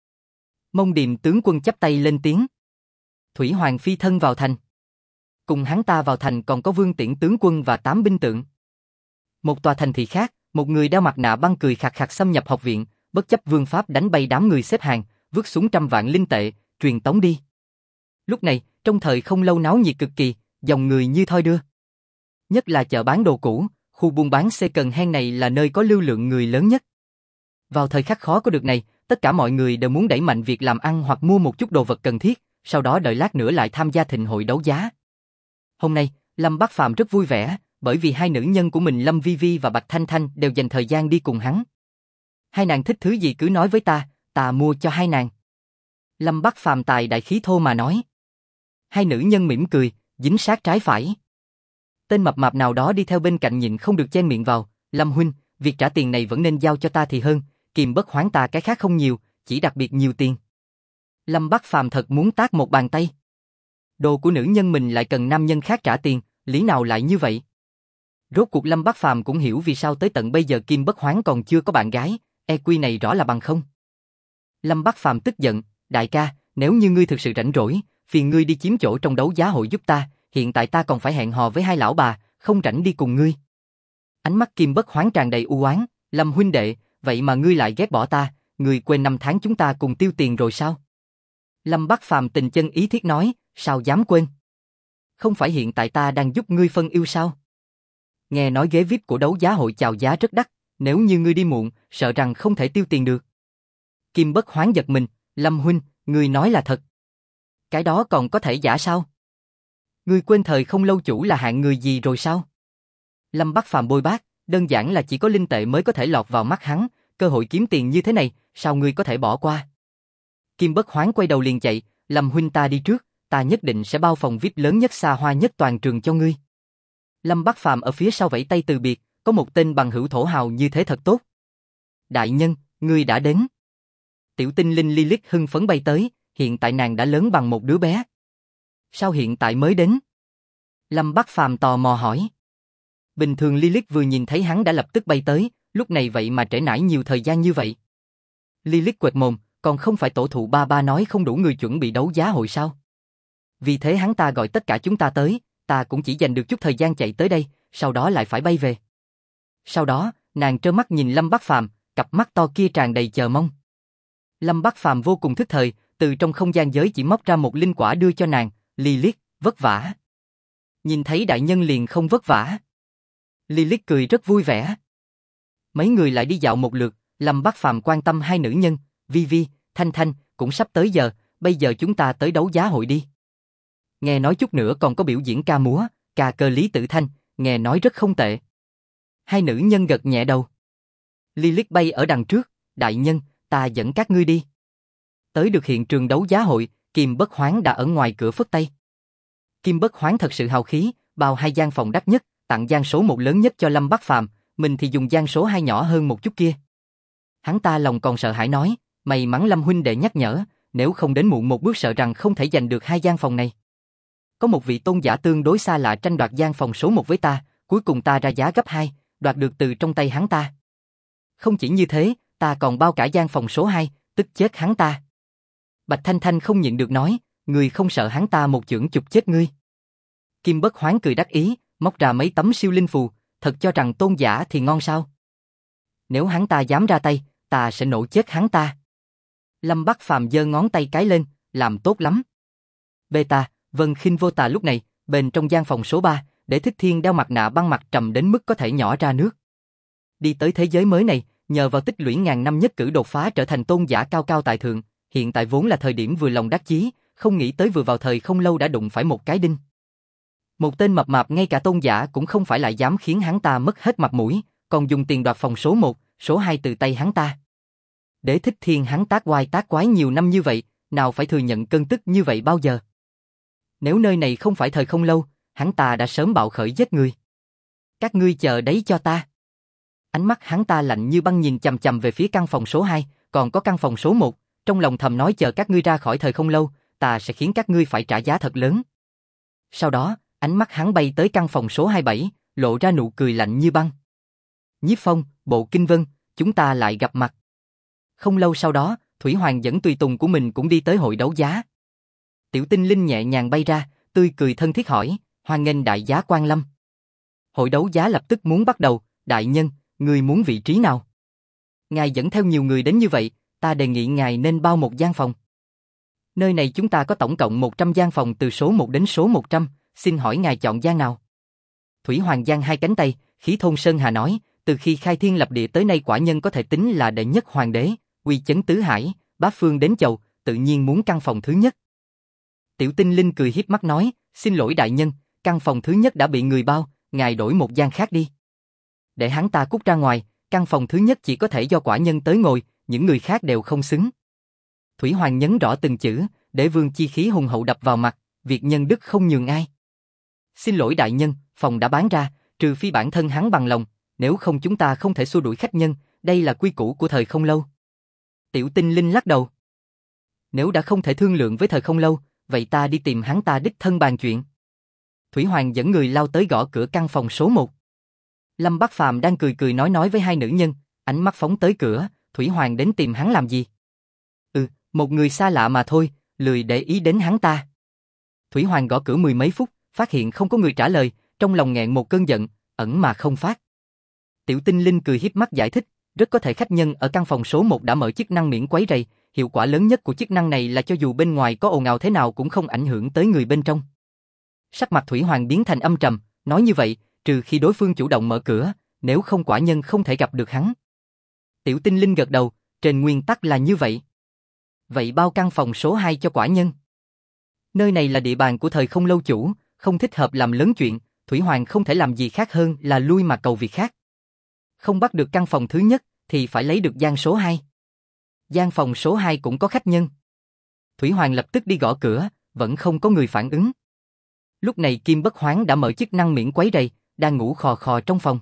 [SPEAKER 1] Mông Điềm tướng quân chắp tay lên tiếng. Thủy Hoàng phi thân vào thành. Cùng hắn ta vào thành còn có Vương Tiễn tướng quân và 8 binh tượng. Một tòa thành thị khác, một người đeo mặt nạ băng cười khạc khạc xâm nhập học viện, bất chấp vương pháp đánh bay đám người xếp hàng, vứt xuống 100 vạn linh tệ, truyền tống đi. Lúc này, trong Thời Không Lâu náo nhiệt cực kỳ, dòng người như thoi đưa. Nhất là chợ bán đồ cũ, khu buôn bán second hand này là nơi có lưu lượng người lớn nhất. Vào thời khắc khó có được này, tất cả mọi người đều muốn đẩy mạnh việc làm ăn hoặc mua một chút đồ vật cần thiết, sau đó đợi lát nữa lại tham gia thịnh hội đấu giá. Hôm nay, Lâm Bác Phàm rất vui vẻ, bởi vì hai nữ nhân của mình Lâm Vi Vi và Bạch Thanh Thanh đều dành thời gian đi cùng hắn. Hai nàng thích thứ gì cứ nói với ta mua cho hai nàng. Lâm Bác Phàm tài đại khí thô mà nói. Hai nữ nhân mỉm cười, dính sát trái phải. Tên mập mạp nào đó đi theo bên cạnh nhịn không được chen miệng vào, Lâm huynh, việc trả tiền này vẫn nên giao cho ta thì hơn, Kiềm Bất Hoán ta cái khác không nhiều, chỉ đặc biệt nhiều tiền. Lâm Bác Phàm thật muốn tát một bàn tay. Đồ của nữ nhân mình lại cần nam nhân khác trả tiền, lý nào lại như vậy? Rốt cuộc Lâm Bác Phàm cũng hiểu vì sao tới tận bây giờ Kiềm Bất Hoán còn chưa có bạn gái, EQ này rõ là bằng không. Lâm Bác Phàm tức giận, đại ca, nếu như ngươi thực sự rảnh rỗi, phiền ngươi đi chiếm chỗ trong đấu giá hội giúp ta, hiện tại ta còn phải hẹn hò với hai lão bà, không rảnh đi cùng ngươi. Ánh mắt Kiềm Bất Hoán tràn đầy u oán, Lâm huynh đệ, vậy mà ngươi lại ghét bỏ ta, ngươi quên 5 tháng chúng ta cùng tiêu tiền rồi sao? Lâm Bác Phàm tình chân ý thiết nói, sao dám quên? Không phải hiện tại ta đang giúp ngươi phân yêu sao? Nghe nói ghế VIP của đấu giá hội chào giá rất đắt, nếu như ngươi đi muộn, sợ rằng không thể tiêu tiền được. Kiềm Bất Hoán giật mình, Lâm huynh, ngươi nói là thật. Cái đó còn có thể giả sao? Ngươi quên Thời Không Lâu chủ là hạng người gì rồi sao? Lâm Bác Phàm bôi bác, đơn giản là chỉ có linh tệ mới có thể lọt vào mắt hắn, cơ hội kiếm tiền như thế này, sao ngươi có thể bỏ qua? Kiềm Bất Hoán quay đầu liền chạy, Lâm huynh ta đi trước, ta nhất định sẽ bao phòng VIP lớn nhất xa hoa nhất toàn trường cho ngươi. Lâm Bác Phàm ở phía sau vẫy tay từ biệt, có một tên bằng hữu thổ hào như thế thật tốt. Đại nhân, ngươi đã đến. Tiểu tinh linh Lilith hưng phấn bay tới, hiện tại nàng đã lớn bằng một đứa bé. Sao hiện tại mới đến? Lâm Bác Phàm tò mò hỏi. Bình thường Lilith vừa nhìn thấy hắn đã lập tức bay tới, lúc này vậy mà trễ nải nhiều thời gian như vậy. Lilith quệt mồm, còn không phải tổ thụ ba nói không đủ người chuẩn bị đấu giá hội sao? Vì thế hắn ta gọi tất cả chúng ta tới, ta cũng chỉ dành được chút thời gian chạy tới đây, sau đó lại phải bay về. Sau đó, nàng trơ mắt nhìn Lâm Bác Phàm, cặp mắt to kia tràn đầy chờ mong. Lâm Bác Phàm vô cùng thức thời, từ trong không gian giới chỉ móc ra một linh quả đưa cho nàng, Lilith, vất vả. Nhìn thấy đại nhân liền không vất vả. Lilith cười rất vui vẻ. Mấy người lại đi dạo một lượt, Lâm Bác Phàm quan tâm hai nữ nhân, Vi Vi, Thanh Thanh, cũng sắp tới giờ, bây giờ chúng ta tới đấu giá hội đi. Nghe nói chút nữa còn có biểu diễn ca múa, ca cơ Lý Tử Thanh, nghe nói rất không tệ. Hai nữ nhân gật nhẹ đầu. Lilith bay ở đằng trước, đại nhân, ta dẫn các ngươi đi. Tới được hiện trường đấu giá hội, Kiềm Bất Hoán đã ở ngoài cửa phất tay. Kiềm Bất Hoán thật sự hào khí, bao 2 gian phòng đắt nhất, tặng gian số 1 lớn nhất cho Lâm Bác Phàm, mình thì dùng gian số 2 nhỏ hơn một chút kia. Hắn ta lòng còn sợ hãi nói, may mắn Lâm huynh đệ nhắc nhở, nếu không đến muộn một bước sợ rằng không thể giành được 2 gian phòng này. Có một vị tôn giả tương đối xa lạ tranh đoạt gian phòng số 1 với ta, cuối cùng ta ra giá gấp 2, đoạt được từ trong tay hắn ta. Không chỉ như thế, ta còn bao cả gian phòng số 2, tức chết hắn ta. Bạch Thanh Thanh không nhịn được nói, người không sợ hắn ta một chưởng chụp chết ngươi. Kiềm Bất Hoán cười đắc ý, móc ra mấy tấm siêu linh phù, thật cho rằng tôn giả thì ngon sao? Nếu hắn ta dám ra tay, ta sẽ nổ chết hắn ta. Lâm Bác Phàm giơ ngón tay cái lên, làm tốt lắm. Beta, Vân Khinh Vô Tà lúc này, bên trong gian phòng số 3, Để Thích Thiên đeo mặt nạ băng mặt trầm đến mức có thể nhỏ ra nước. Đi tới thế giới mới này, nhờ vào tích lũy ngàn năm nhất cử đột phá trở thành tôn giả cao cao tại thượng, hiện tại vốn là thời điểm vừa lòng đắc chí, không nghĩ tới vừa vào thời không lâu đã đụng phải một cái đinh. Một tên mập mạp ngay cả tôn giả cũng không phải lại dám khiến hắn ta mất hết mặt mũi, còn dùng tiền đoạt phòng số 1, số 2 từ tay hắn ta. Để Thích Thiên hắn tác oai tác quái nhiều năm như vậy, nào phải thừa nhận cơn tức như vậy bao giờ. Nếu nơi này không phải thời không lâu, hắn ta đã sớm bạo khởi giết người. Các ngươi chờ đấy cho ta. Ánh mắt hắn ta lạnh như băng nhìn chằm chằm về phía căn phòng số 2, còn có căn phòng số 1, trong lòng thầm nói chờ các ngươi ra khỏi thời không lâu, ta sẽ khiến các ngươi phải trả giá thật lớn. Sau đó, ánh mắt hắn bay tới căn phòng số 27, lộ ra nụ cười lạnh như băng. Nhiếp Phong, Bộ Kinh Vân, chúng ta lại gặp mặt. Không lâu sau đó, Thủy Hoàng dẫn tùy tùng của mình cũng đi tới hội đấu giá. Tiểu Tinh Linh nhẹ nhàng bay ra, tươi cười thân thiết hỏi, hoan nghênh đại giá quan lâm. Hội đấu giá lập tức muốn bắt đầu, đại nhân, người muốn vị trí nào? Ngài dẫn theo nhiều người đến như vậy, ta đề nghị ngài nên bao một gian phòng. Nơi này chúng ta có tổng cộng 100 gian phòng từ số 1 đến số 100, xin hỏi ngài chọn gian nào? Thủy Hoàng giang hai cánh tay, khí thôn sơn hà nói, từ khi khai thiên lập địa tới nay quả nhân có thể tính là đệ nhất hoàng đế, uy chấn tứ hải, bá phương đến chầu, tự nhiên muốn căn phòng thứ nhất. Tiểu Tinh Linh cười hiếp mắt nói, xin lỗi đại nhân, căn phòng thứ nhất đã bị người bao, ngài đổi một gian khác đi. Để hắn ta cút ra ngoài, căn phòng thứ nhất chỉ có thể do quả nhân tới ngồi, những người khác đều không xứng. Thủy Hoàng nhấn rõ từng chữ, để vương chi khí hùng hậu đập vào mặt, việc nhân đức không nhường ai. Xin lỗi đại nhân, phòng đã bán ra, trừ phi bản thân hắn bằng lòng, nếu không chúng ta không thể xua đuổi khách nhân, đây là quy củ của thời không lâu. Tiểu Tinh Linh lắc đầu. Nếu đã không thể thương lượng với thời không lâu, vậy ta đi tìm hắn ta đích thân bàn chuyện. Thủy Hoàng dẫn người lao tới gõ cửa căn phòng số 1. Lâm Bắc Phàm đang cười cười nói với hai nữ nhân, ánh mắt phóng tới cửa, Thủy Hoàng đến tìm hắn làm gì? Một người xa lạ mà thôi, lười để ý đến hắn ta. Thủy Hoàng gõ cửa mười mấy phút, phát hiện không có người trả lời, trong lòng nghẹn một cơn giận, ẩn mà không phát. Tiểu Tinh Linh cười hiếp mắt giải thích, rất có thể khách nhân ở căn phòng số 1 đã mở chức năng miễn quấy rầy, hiệu quả lớn nhất của chức năng này là cho dù bên ngoài có ồn ào thế nào cũng không ảnh hưởng tới người bên trong. Sắc mặt Thủy Hoàng biến thành âm trầm, nói như vậy, trừ khi đối phương chủ động mở cửa, nếu không quả nhân không thể gặp được hắn. Tiểu Tinh Linh gật đầu, trên nguyên tắc là như vậy. Vậy bao căn phòng số 2 cho quả nhân. Nơi này là địa bàn của thời không lâu chủ, không thích hợp làm lớn chuyện, Thủy Hoàng không thể làm gì khác hơn là lui mà cầu việc khác. Không bắt được căn phòng thứ nhất, thì phải lấy được gian số 2. Gian phòng số 2 cũng có khách nhân. Thủy Hoàng lập tức đi gõ cửa, vẫn không có người phản ứng. Lúc này Kim Bất Hoán đã mở chức năng miễn quấy rầy, đang ngủ khò khò trong phòng.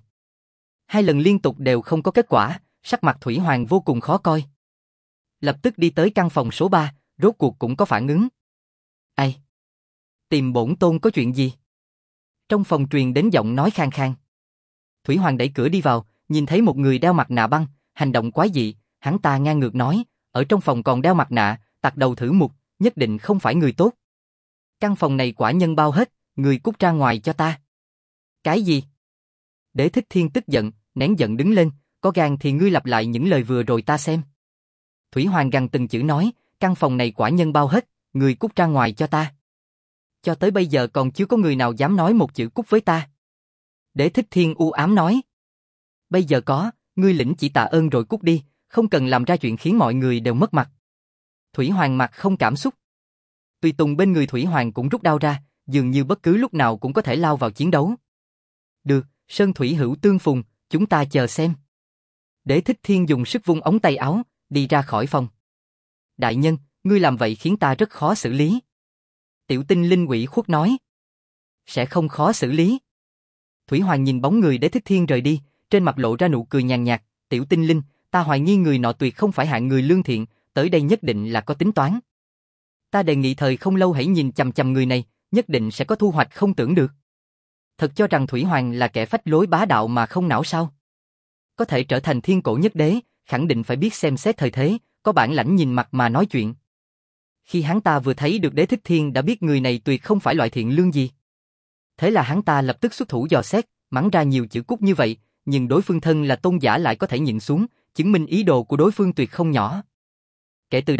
[SPEAKER 1] 2 lần liên tục đều không có kết quả, sắc mặt Thủy Hoàng vô cùng khó coi. Lập tức đi tới căn phòng số 3, rốt cuộc cũng có phản ứng. Ai? Tìm bổn tôn có chuyện gì? Trong phòng truyền đến giọng nói khang khang. Thủy Hoàng đẩy cửa đi vào, nhìn thấy một người đeo mặt nạ băng, hành động quái dị, hắn ta ngang ngược nói, ở trong phòng còn đeo mặt nạ, tặc đầu thử mục, nhất định không phải người tốt. Căn phòng này quả nhân bao hết, người cút ra ngoài cho ta. Cái gì? Để Thích Thiên tức giận, nén giận đứng lên, có gan thì ngươi lặp lại những lời vừa rồi ta xem. Thủy Hoàng gằn từng chữ nói, căn phòng này quả nhân bao hết, người cút ra ngoài cho ta. Cho tới bây giờ còn chưa có người nào dám nói một chữ cút với ta. Để Thích Thiên u ám nói. Bây giờ có, ngươi lĩnh chỉ tạ ơn rồi cút đi, không cần làm ra chuyện khiến mọi người đều mất mặt. Thủy Hoàng mặt không cảm xúc. Tùy tùng bên người Thủy Hoàng cũng rút đao ra, dường như bất cứ lúc nào cũng có thể lao vào chiến đấu. Được, sơn thủy hữu tương phùng, chúng ta chờ xem. Để Thích Thiên dùng sức vung ống tay áo, đi ra khỏi phòng. Đại nhân, ngươi làm vậy khiến ta rất khó xử lý. Tiểu Tinh Linh ủy khuất nói. Sẽ không khó xử lý. Thủy Hoàng nhìn bóng người Để Thích Thiên rời đi, trên mặt lộ ra nụ cười nhàn nhạt. Tiểu Tinh Linh, ta hoài nghi người nọ tuyệt không phải hạng người lương thiện, tới đây nhất định là có tính toán. Ta đề nghị thời không lâu hãy nhìn chằm chằm người này, nhất định sẽ có thu hoạch không tưởng được. Thật cho rằng Thủy Hoàng là kẻ phách lối bá đạo mà không não sao? Có thể trở thành thiên cổ nhất đế, khẳng định phải biết xem xét thời thế, có bản lãnh nhìn mặt mà nói chuyện. Khi hắn ta vừa thấy được Đế Thích Thiên đã biết người này tuyệt không phải loại thiện lương gì. Thế là hắn ta lập tức xuất thủ dò xét, mắng ra nhiều chữ cút như vậy, nhưng đối phương thân là tôn giả lại có thể nhịn xuống, chứng minh ý đồ của đối phương tuyệt không nhỏ. Kể từ đó,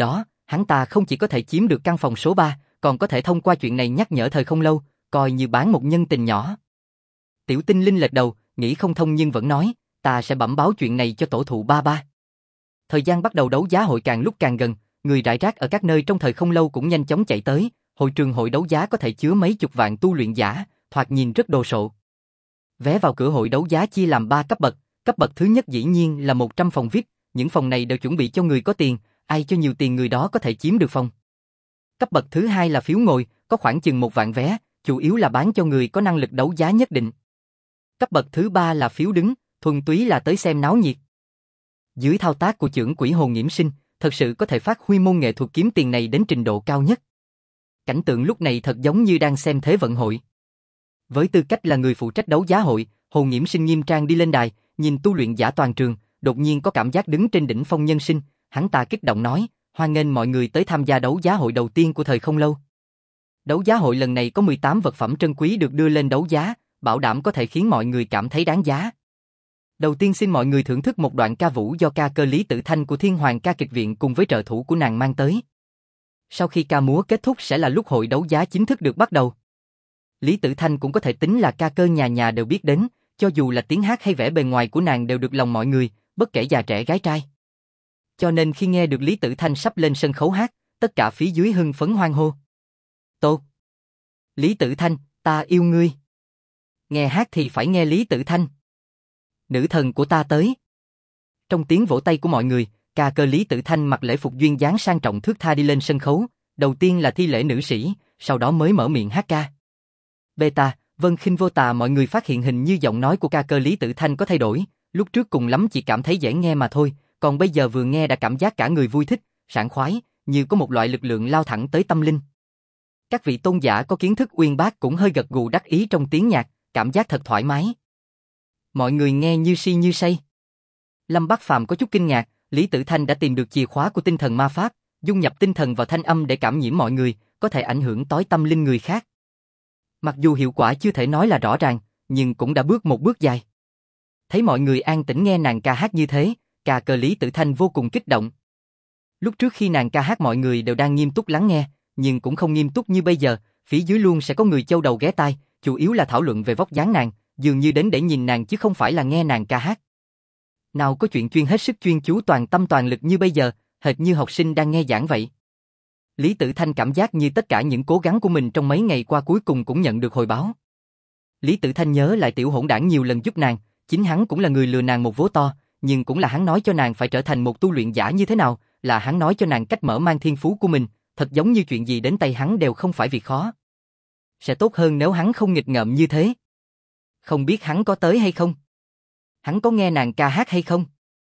[SPEAKER 1] hắn ta không chỉ có thể chiếm được căn phòng số 3, còn có thể thông qua chuyện này nhắc nhở Thời Không Lâu, coi như bán một nhân tình nhỏ. Tiểu Tinh Linh lật đầu, nghĩ không thông nhưng vẫn nói, ta sẽ bẩm báo chuyện này cho tổ thụ ba ba. Thời gian bắt đầu đấu giá hội càng lúc càng gần, người rải rác ở các nơi trong Thời Không Lâu cũng nhanh chóng chạy tới, hội trường hội đấu giá có thể chứa mấy chục vạn tu luyện giả, thoạt nhìn rất đồ sộ. Vé vào cửa hội đấu giá chia làm 3 cấp bậc thứ nhất dĩ nhiên là 100 phòng VIP, những phòng này đều chuẩn bị cho người có tiền, ai cho nhiều tiền người đó có thể chiếm được phòng. Cấp bậc thứ hai là phiếu ngồi, có khoảng chừng 1 vạn vé, chủ yếu là bán cho người có năng lực đấu giá nhất định. Cấp bậc thứ ba là phiếu đứng, thuần túy là tới xem náo nhiệt. Dưới thao tác của chưởng quỷ hồn Nghiễm Sinh, thật sự có thể phát huy môn nghệ thuật kiếm tiền này đến trình độ cao nhất. Cảnh tượng lúc này thật giống như đang xem thế vận hội. Với tư cách là người phụ trách đấu giá hội, Hồn Nghiễm Sinh nghiêm trang đi lên đài, nhìn tu luyện giả toàn trường, đột nhiên có cảm giác đứng trên đỉnh phong nhân sinh, hắn ta kích động nói, hoan nghênh mọi người tới tham gia đấu giá hội đầu tiên của Thời Không Lâu. Đấu giá hội lần này có 18 vật phẩm trân quý được đưa lên đấu giá, bảo đảm có thể khiến mọi người cảm thấy đáng giá. Đầu tiên xin mọi người thưởng thức một đoạn ca vũ do ca cơ Lý Tử Thanh của Thiên Hoàng ca kịch viện cùng với trợ thủ của nàng mang tới. Sau khi ca múa kết thúc sẽ là lúc hội đấu giá chính thức được bắt đầu. Lý Tử Thanh cũng có thể tính là ca cơ nhà nhà đều biết đến, cho dù là tiếng hát hay vẻ bề ngoài của nàng đều được lòng mọi người, bất kể già trẻ gái trai. Cho nên khi nghe được Lý Tử Thanh sắp lên sân khấu hát, tất cả phía dưới hưng phấn hoan hô. Tốt! Lý Tử Thanh, ta yêu ngươi! Nghe hát thì phải nghe Lý Tử Thanh. Nữ thần của ta tới. Trong tiếng vỗ tay của mọi người, ca cơ Lý Tử Thanh mặc lễ phục duyên dáng sang trọng thướt tha đi lên sân khấu, đầu tiên là thi lễ nữ sĩ, sau đó mới mở miệng hát ca. Beta, Vân Khinh Vô Tà mọi người phát hiện hình như giọng nói của ca cơ Lý Tử Thanh có thay đổi, lúc trước cùng lắm chỉ cảm thấy dễ nghe mà thôi, còn bây giờ vừa nghe đã cảm giác cả người vui thích, sảng khoái, như có một loại lực lượng lao thẳng tới tâm linh. Các vị tôn giả có kiến thức uyên bác cũng hơi gật gù đắc ý trong tiếng nhạc, cảm giác thật thoải mái. Mọi người nghe như si như say. Lâm Bắc Phàm có chút kinh ngạc, Lý Tử Thanh đã tìm được chìa khóa của tinh thần ma pháp, dung nhập tinh thần vào thanh âm để cảm nhiễm mọi người, có thể ảnh hưởng tối tâm linh người khác. Mặc dù hiệu quả chưa thể nói là rõ ràng, nhưng cũng đã bước một bước dài. Thấy mọi người an tĩnh nghe nàng ca hát như thế, ca cơ Lý Tử Thanh vô cùng kích động. Lúc trước khi nàng ca hát mọi người đều đang nghiêm túc lắng nghe, nhưng cũng không nghiêm túc như bây giờ, phía dưới luôn sẽ có người châu đầu ghé tai, chủ yếu là thảo luận về vóc dáng nàng, dường như đến để nhìn nàng chứ không phải là nghe nàng ca hát. Nào có chuyện chuyên hết sức chuyên chú toàn tâm toàn lực như bây giờ, hệt như học sinh đang nghe giảng vậy. Lý Tử Thanh cảm giác như tất cả những cố gắng của mình trong mấy ngày qua cuối cùng cũng nhận được hồi báo. Lý Tử Thanh nhớ lại tiểu hỗn đảng nhiều lần giúp nàng, chính hắn cũng là người lừa nàng một vố to, nhưng cũng là hắn nói cho nàng phải trở thành một tu luyện giả như thế nào, là hắn nói cho nàng cách mở mang thiên phú của mình, thật giống như chuyện gì đến tay hắn đều không phải việc khó. Sẽ tốt hơn nếu hắn không nghịch ngợm như thế. Không biết hắn có tới hay không? Hắn có nghe nàng ca hát hay không?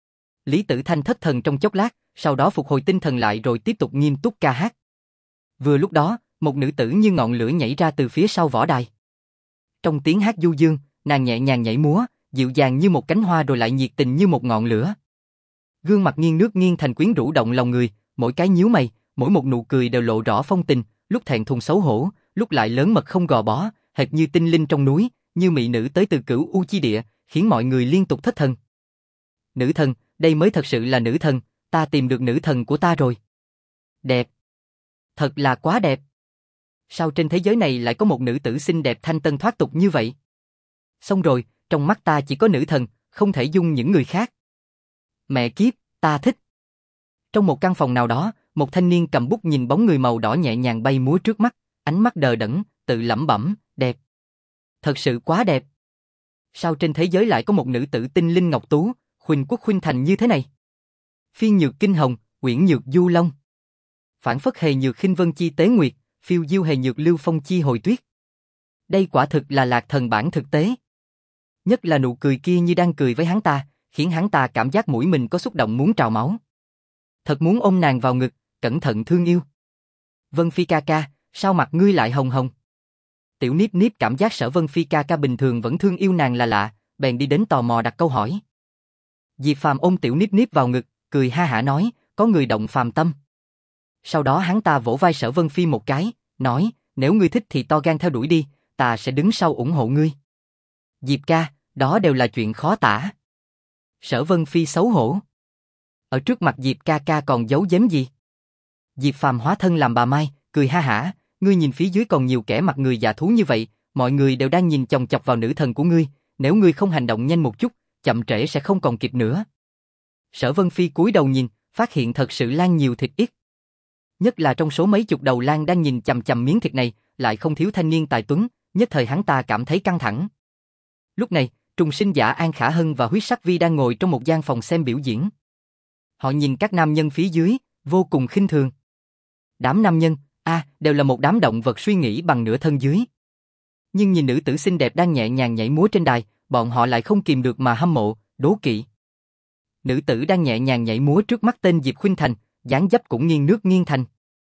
[SPEAKER 1] Lý Tử Thanh thất thần trong chốc lát, sau đó phục hồi tinh thần lại rồi tiếp tục nghiêm túc ca hát. Vừa lúc đó, một nữ tử như ngọn lửa nhảy ra từ phía sau võ đài. Trong tiếng hát du dương, nàng nhẹ nhàng nhảy múa, dịu dàng như một cánh hoa rồi lại nhiệt tình như một ngọn lửa. Gương mặt nghiêng nước nghiêng thành quyến rũ động lòng người, mỗi cái nhíu mày, mỗi một nụ cười đều lộ rõ phong tình, lúc thẹn thùng xấu hổ, lúc lại lớn mật không gò bó, hệt như tinh linh trong núi, như mỹ nữ tới từ cửu u chi địa, khiến mọi người liên tục thất thần. Nữ thần, đây mới thật sự là nữ thần, ta tìm được nữ thần của ta rồi. Đẹp. Thật là quá đẹp. Sao trên thế giới này lại có một nữ tử xinh đẹp thanh tân thoát tục như vậy? Xong rồi, trong mắt ta chỉ có nữ thần, không thể dung những người khác. Mẹ kiếp, ta thích. Trong một căn phòng nào đó, một thanh niên cầm bút nhìn bóng người màu đỏ nhẹ nhàng bay múa trước mắt, ánh mắt đờ đẫn, tự lẩm bẩm, đẹp. Thật sự quá đẹp. Sao trên thế giới lại có một nữ tử tinh linh ngọc tú, khuynh quốc khuynh thành như thế này? Phiên nhược kinh hồng, uyển nhược du long. Phản phất hề nhược khinh vân chi tế nguyệt, phiêu diêu hề nhược lưu phong chi hồi tuyết. Đây quả thực là lạc thần bản thực tế. Nhất là nụ cười kia như đang cười với hắn ta, khiến hắn ta cảm giác mũi mình có xúc động muốn trào máu. Thật muốn ôm nàng vào ngực, cẩn thận thương yêu. Vân Phi ca ca, sao mặt ngươi lại hồng hồng? Tiểu Niếp Niếp cảm giác Sở Vân Phi ca ca bình thường vẫn thương yêu nàng là lạ, bèn đi đến tò mò đặt câu hỏi. Diệp Phàm ôm Tiểu Niếp Niếp vào ngực, cười ha hả nói, có người động phàm tâm. Sau đó hắn ta vỗ vai Sở Vân Phi một cái, nói, nếu ngươi thích thì to gan theo đuổi đi, ta sẽ đứng sau ủng hộ ngươi. Diệp ca, đó đều là chuyện khó tả. Sở Vân Phi xấu hổ. Ở trước mặt Diệp ca ca còn giấu giếm gì? Diệp Phàm hóa thân làm bà Mai, cười ha hả, ngươi nhìn phía dưới còn nhiều kẻ mặt người dạ thú như vậy, mọi người đều đang nhìn chòng chọc vào nữ thần của ngươi, nếu ngươi không hành động nhanh một chút, chậm trễ sẽ không còn kịp nữa. Sở Vân Phi cúi đầu nhìn, phát hiện thật sự lang nhiều thịt ít. Nhất là trong số mấy chục đầu lang đang nhìn chằm chằm miếng thịt này, lại không thiếu thanh niên tài tuấn, nhất thời hắn ta cảm thấy căng thẳng. Lúc này, trùng sinh giả An Khả Hân và Huyết Sắc Vi đang ngồi trong một gian phòng xem biểu diễn. Họ nhìn các nam nhân phía dưới, vô cùng khinh thường. Đám nam nhân, đều là một đám động vật suy nghĩ bằng nửa thân dưới. Nhưng nhìn nữ tử xinh đẹp đang nhẹ nhàng nhảy múa trên đài, bọn họ lại không kìm được mà hâm mộ, đố kỵ. Nữ tử đang nhẹ nhàng nhảy múa trước mắt tên Diệp Khuynh Thành, dáng dấp cũng nghiêng nước nghiêng thành.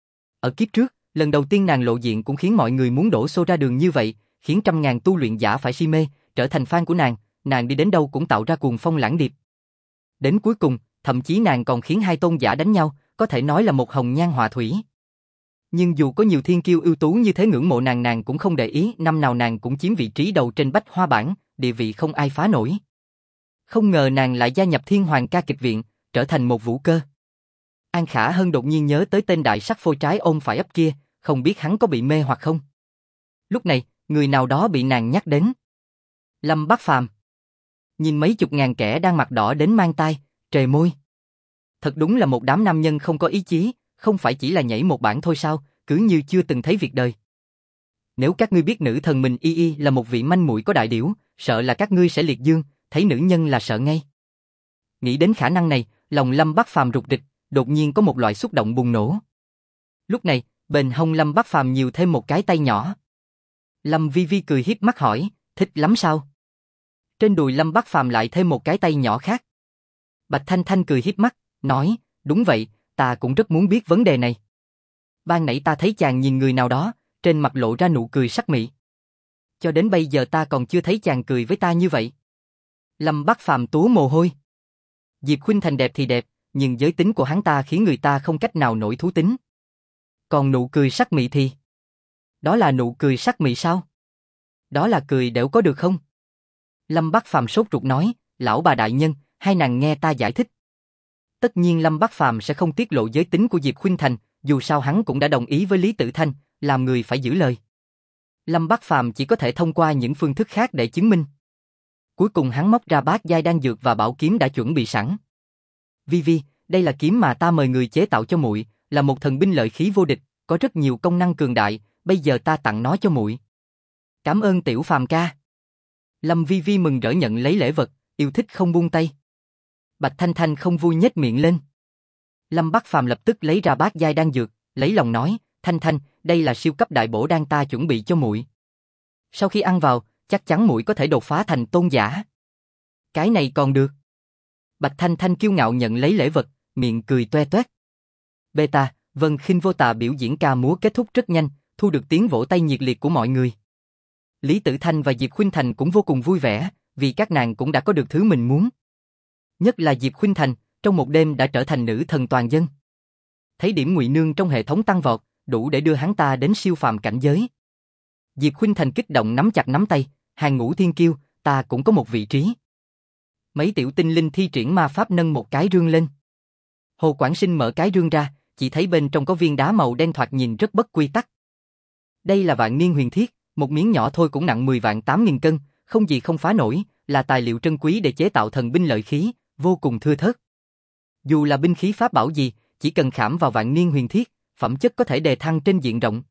[SPEAKER 1] Ở kiếp trước, lần đầu tiên nàng lộ diện cũng khiến mọi người muốn đổ xô ra đường như vậy, khiến trăm ngàn tu luyện giả phải si mê, trở thành fan của nàng đi đến đâu cũng tạo ra cuồng phong lãng điệp. Đến cuối cùng, thậm chí nàng còn khiến hai tôn giả đánh nhau, có thể nói là một hồng nhan họa thủy. Nhưng dù có nhiều thiên kiêu ưu tú như thế ngưỡng mộ nàng cũng không để ý, năm nào nàng cũng chiếm vị trí đầu trên bách hoa bảng, địa vị không ai phá nổi. Không ngờ nàng lại gia nhập Thiên Hoàng ca kịch viện, trở thành một vũ cơ. An Khả Hân đột nhiên nhớ tới tên đại sắc phôi trái ôm phải ấp kia, không biết hắn có bị mê hoặc không. Lúc này, người nào đó bị nàng nhắc đến. Lâm Bắc Phàm. Nhìn mấy chục ngàn kẻ đang mặt đỏ đến mang tai, trề môi. Thật đúng là một đám nam nhân không có ý chí, không phải chỉ là nhảy một bản thôi sao, cứ như chưa từng thấy việc đời. Nếu các ngươi biết nữ thần mình y là một vị manh muội có đại điểu, sợ là các ngươi sẽ liệt dương, thấy nữ nhân là sợ ngay. Nghĩ đến khả năng này, lòng Lâm Bắc Phàm rục rịch, đột nhiên có một loại xúc động bùng nổ. Lúc này, bên hông Lâm Bắc Phàm nhiều thêm một cái tay nhỏ. Lâm Vi Vi cười hiếp mắt hỏi, thích lắm sao? Trên đùi Lâm Bắc Phàm lại thêm một cái tay nhỏ khác. Bạch Thanh Thanh cười hiếp mắt, nói, đúng vậy, ta cũng rất muốn biết vấn đề này. Ban nãy ta thấy chàng nhìn người nào đó, trên mặt lộ ra nụ cười sắc mị. Cho đến bây giờ ta còn chưa thấy chàng cười với ta như vậy. Lâm Bắc Phàm túa mồ hôi. Diệp Khuynh Thành đẹp thì đẹp, nhưng giới tính của hắn ta khiến người ta không cách nào nổi thú tính. Còn nụ cười sắc mị thì? Đó là nụ cười sắc mị sao? Đó là cười đểu có được không? Lâm Bắc Phàm sốt ruột nói, lão bà đại nhân, hai nàng nghe ta giải thích. Tất nhiên Lâm Bắc Phàm sẽ không tiết lộ giới tính của Diệp Khuynh Thành, dù sao hắn cũng đã đồng ý với Lý Tử Thanh, làm người phải giữ lời. Lâm Bắc Phàm chỉ có thể thông qua những phương thức khác để chứng minh. Cuối cùng hắn móc ra bát giai đan dược và bảo kiếm đã chuẩn bị sẵn. Vi Vi, đây là kiếm mà ta mời người chế tạo cho muội, là một thần binh lợi khí vô địch, có rất nhiều công năng cường đại, bây giờ ta tặng nó cho muội. Cảm ơn tiểu Phàm ca. Lâm Vi Vi mừng rỡ nhận lấy lễ vật, yêu thích không buông tay. Bạch Thanh Thanh không vui nhếch miệng lên. Lâm Bắc Phàm lập tức lấy ra bát giai đan dược, lấy lòng nói, Thanh Thanh, đây là siêu cấp đại bổ đan ta chuẩn bị cho muội. Sau khi ăn vào, chắc chắn muội có thể đột phá thành tôn giả. Cái này còn được. Bạch Thanh Thanh kiêu ngạo nhận lấy lễ vật, miệng cười toe toét. Beta, Vân Khinh Vô Tà biểu diễn ca múa kết thúc rất nhanh, thu được tiếng vỗ tay nhiệt liệt của mọi người. Lý Tử Thanh và Diệp Khuynh Thành cũng vô cùng vui vẻ, vì các nàng cũng đã có được thứ mình muốn. Nhất là Diệp Khuynh Thành, trong một đêm đã trở thành nữ thần toàn dân. Thấy điểm ngụy nương trong hệ thống tăng vọt, đủ để đưa hắn ta đến siêu phàm cảnh giới. Diệp Khuynh Thành kích động nắm chặt nắm tay, hàng ngũ thiên kiêu, ta cũng có một vị trí. Mấy tiểu tinh linh thi triển ma pháp nâng một cái rương lên. Hồ Quảng Sinh mở cái rương ra, chỉ thấy bên trong có viên đá màu đen thoạt nhìn rất bất quy tắc. Đây là vạn niên huyền thiết, một miếng nhỏ thôi cũng nặng 10 vạn 8.000 cân, không gì không phá nổi, là tài liệu trân quý để chế tạo thần binh lợi khí, vô cùng thưa thớt. Dù là binh khí pháp bảo gì, chỉ cần khảm vào vạn niên huyền thiết, phẩm chất có thể đề thăng trên diện rộng.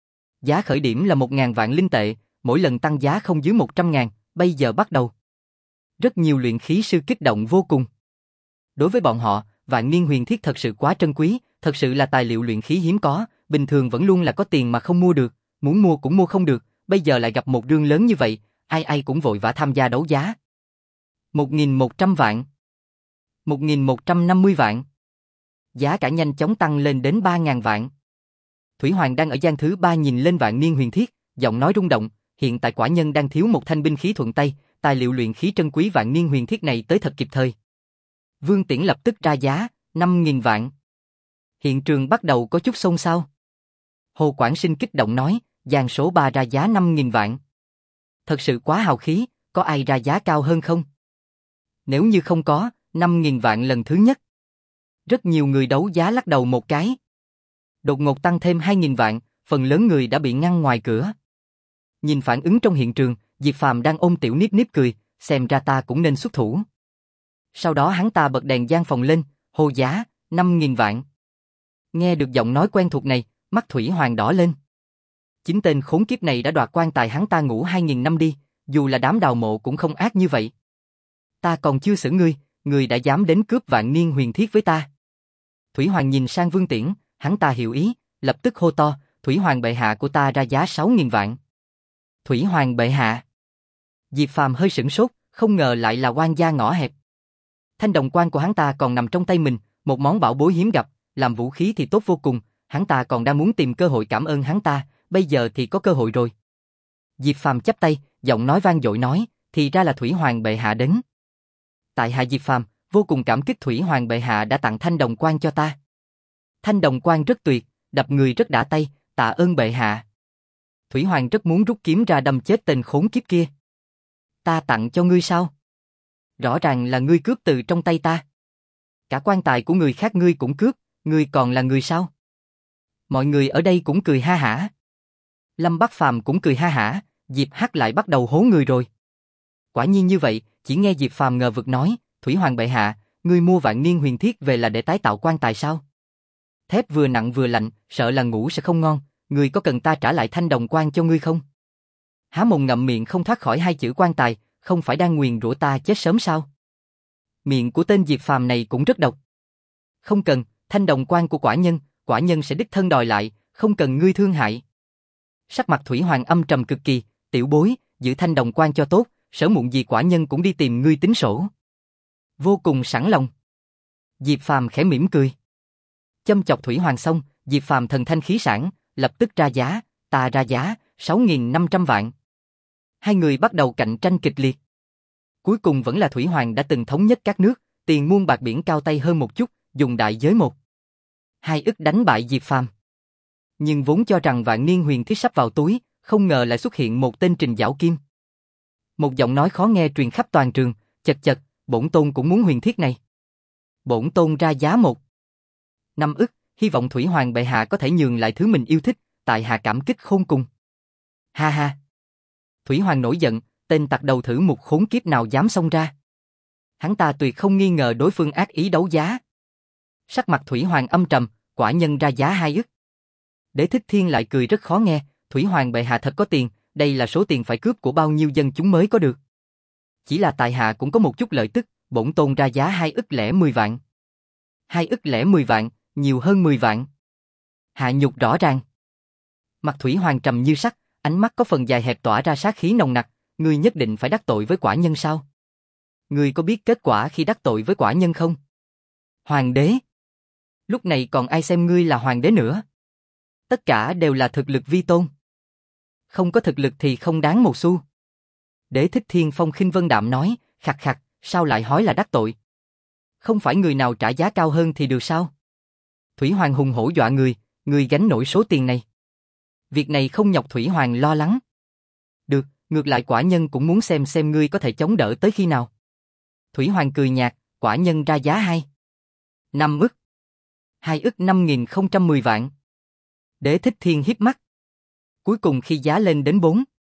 [SPEAKER 1] Giá khởi điểm là 1.000 vạn linh tệ, mỗi lần tăng giá không dưới 100.000, bây giờ bắt đầu. Rất nhiều luyện khí sư kích động vô cùng. Đối với bọn họ, vạn niên huyền thiết thật sự quá trân quý, thật sự là tài liệu luyện khí hiếm có, bình thường vẫn luôn là có tiền mà không mua được, muốn mua cũng mua không được, bây giờ lại gặp một rương lớn như vậy, ai ai cũng vội vã tham gia đấu giá. 1.100 vạn. 1.150 vạn. Giá cả nhanh chóng tăng lên đến 3.000 vạn. Thủy Hoàng đang ở gian thứ 3 nhìn lên vạn niên huyền thiết, giọng nói rung động, hiện tại quả nhân đang thiếu một thanh binh khí thuận tay, tài liệu luyện khí trân quý vạn niên huyền thiết này tới thật kịp thời. Vương Tiễn lập tức ra giá, 5.000 vạn. Hiện trường bắt đầu có chút xôn xao. Hồ Quảng Sinh kích động nói, dàn số 3 ra giá 5.000 vạn. Thật sự quá hào khí, có ai ra giá cao hơn không? Nếu như không có, 5.000 vạn lần thứ nhất. Rất nhiều người đấu giá lắc đầu một cái. Đột ngột tăng thêm 2.000 vạn, phần lớn người đã bị ngăn ngoài cửa. Nhìn phản ứng trong hiện trường, Diệp Phàm đang ôm Tiểu Niếp Niếp cười, xem ra ta cũng nên xuất thủ. Sau đó hắn ta bật đèn gian phòng lên, hô giá, 5.000 vạn. Nghe được giọng nói quen thuộc này, mắt Thủy Hoàng đỏ lên. Chính tên khốn kiếp này đã đoạt quan tài hắn ta ngủ 2.000 năm đi, dù là đám đào mộ cũng không ác như vậy. Ta còn chưa xử ngươi, ngươi đã dám đến cướp vạn niên huyền thiết với ta. Thủy Hoàng nhìn sang Vương Tiễn, hắn ta hiểu ý, lập tức hô to, Thủy Hoàng bệ hạ của ta ra giá 6.000 vạn. Thủy Hoàng bệ hạ. Diệp Phàm hơi sửng sốt, không ngờ lại là quan gia ngõ hẹp. Thanh đồng quan của hắn ta còn nằm trong tay mình, một món bảo bối hiếm gặp, làm vũ khí thì tốt vô cùng, hắn ta còn đang muốn tìm cơ hội cảm ơn hắn ta, bây giờ thì có cơ hội rồi. Diệp Phàm chắp tay, giọng nói vang dội nói, thì ra là Thủy Hoàng bệ hạ đến. Tại hạ Diệp Phàm, vô cùng cảm kích Thủy Hoàng bệ hạ đã tặng thanh đồng quan cho ta. Thanh đồng quan rất tuyệt, đập người rất đã tay, tạ ơn bệ hạ. Thủy Hoàng rất muốn rút kiếm ra đâm chết tên khốn kiếp kia. Ta tặng cho ngươi sao? Rõ ràng là ngươi cướp từ trong tay ta. Cả quan tài của người khác ngươi cũng cướp, ngươi còn là người sao? Mọi người ở đây cũng cười ha hả. Lâm Bắc Phàm cũng cười ha hả, Diệp Hắc lại bắt đầu hố người rồi. Quả nhiên như vậy, chỉ nghe Diệp Phàm ngờ vực nói, Thủy Hoàng bệ hạ, ngươi mua vạn niên huyền thiết về là để tái tạo quan tài sao? Thép vừa nặng vừa lạnh, sợ là ngủ sẽ không ngon, ngươi có cần ta trả lại thanh đồng quan cho ngươi không? Há mồm ngậm miệng không thoát khỏi hai chữ quan tài, không phải đang nguyền rủa ta chết sớm sao? Miệng của tên Diệp Phàm này cũng rất độc. Không cần, thanh đồng quan của quả nhân sẽ đích thân đòi lại, không cần ngươi thương hại. Sắc mặt Thủy Hoàng âm trầm cực kỳ, tiểu bối, giữ thanh đồng quan cho tốt, sớm muộn gì quả nhân cũng đi tìm ngươi tính sổ. Vô cùng sẵn lòng. Diệp Phàm khẽ mỉm cười. Châm chọc Thủy Hoàng xong, Diệp Phàm thần thanh khí sảng, lập tức ra giá, ta ra giá, 6.500 vạn. Hai người bắt đầu cạnh tranh kịch liệt. Cuối cùng vẫn là Thủy Hoàng đã từng thống nhất các nước, tiền muôn bạc biển cao tay hơn một chút, dùng đại giới 1.2 ức đánh bại Diệp Phàm. Nhưng vốn cho rằng vạn niên huyền thiết sắp vào túi, không ngờ lại xuất hiện một tên Trình Giảo Kim. Một giọng nói khó nghe truyền khắp toàn trường, chật chật, bổn tôn cũng muốn huyền thiết này. Bổn tôn ra giá 1.5 ức, hy vọng Thủy Hoàng bệ hạ có thể nhường lại thứ mình yêu thích, tại hạ cảm kích khôn cùng. Ha ha. Thủy Hoàng nổi giận, tên tặc đầu thử một khốn kiếp nào dám xông ra. Hắn ta tuyệt không nghi ngờ đối phương ác ý đấu giá. Sắc mặt Thủy Hoàng âm trầm, quả nhân ra giá 2 ức. Đế Thích Thiên lại cười rất khó nghe, Thủy Hoàng bệ hạ thật có tiền, đây là số tiền phải cướp của bao nhiêu dân chúng mới có được. Chỉ là tại hạ cũng có một chút lợi tức, bổn tôn ra giá 2 ức lẻ 10 vạn. 2 ức lẻ 10 vạn, nhiều hơn 10 vạn. Hạ nhục rõ ràng. Mặt Thủy Hoàng trầm như sắt, ánh mắt có phần dài hẹp tỏa ra sát khí nồng nặc, ngươi nhất định phải đắc tội với quả nhân sao? Ngươi có biết kết quả khi đắc tội với quả nhân không? Hoàng đế. Lúc này còn ai xem ngươi là hoàng đế nữa? Tất cả đều là thực lực vi tôn. Không có thực lực thì không đáng một xu. Đế Thích Thiên phong khinh vân đạm nói, khặt khặt, sao lại hói là đắc tội? Không phải người nào trả giá cao hơn thì được sao? Thủy Hoàng hùng hổ dọa người gánh nổi số tiền này. Việc này không nhọc Thủy Hoàng lo lắng. Được, ngược lại quả nhân cũng muốn xem ngươi có thể chống đỡ tới khi nào. Thủy Hoàng cười nhạt, quả nhân ra giá 5 ức. 2 ức 5.010 vạn. Đế Thích Thiên hiếp mắt. Cuối cùng khi giá lên đến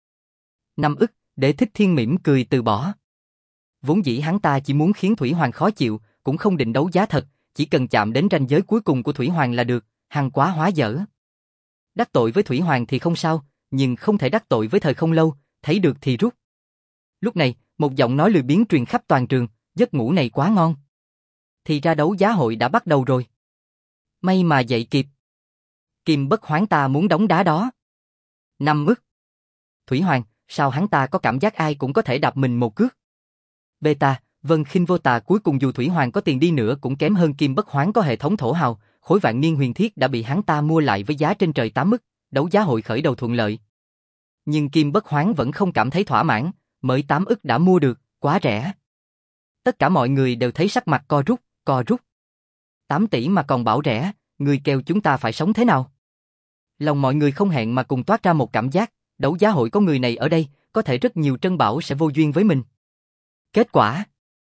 [SPEAKER 1] 5 ức, Đế Thích Thiên mỉm cười từ bỏ. Vốn dĩ hắn ta chỉ muốn khiến Thủy Hoàng khó chịu, cũng không định đấu giá thật, chỉ cần chạm đến ranh giới cuối cùng của Thủy Hoàng là được, hăng quá hóa dở. Đắc tội với Thủy Hoàng thì không sao, nhưng không thể đắc tội với Thời Không Lâu, thấy được thì rút. Lúc này, một giọng nói lười biếng truyền khắp toàn trường, giấc ngủ này quá ngon. Thì ra đấu giá hội đã bắt đầu rồi. May mà dậy kịp. Kim Bất Hoán ta muốn đóng đá đó. 5 ức. Thủy Hoàng, sao hắn ta có cảm giác ai cũng có thể đạp mình một cước? Beta, Vân Khinh Vô Tà cuối cùng dù Thủy Hoàng có tiền đi nữa cũng kém hơn Kim Bất Hoán có hệ thống thổ hào, khối vạn niên huyền thiết đã bị hắn ta mua lại với giá trên trời 8 ức, đấu giá hội khởi đầu thuận lợi. Nhưng Kim Bất Hoán vẫn không cảm thấy thỏa mãn, mới 8 ức đã mua được, quá rẻ. Tất cả mọi người đều thấy sắc mặt co rút. 8 tỷ mà còn bảo rẻ, người kêu chúng ta phải sống thế nào? Lòng mọi người không hẹn mà cùng toát ra một cảm giác, đấu giá hội có người này ở đây, có thể rất nhiều trân bảo sẽ vô duyên với mình. Kết quả,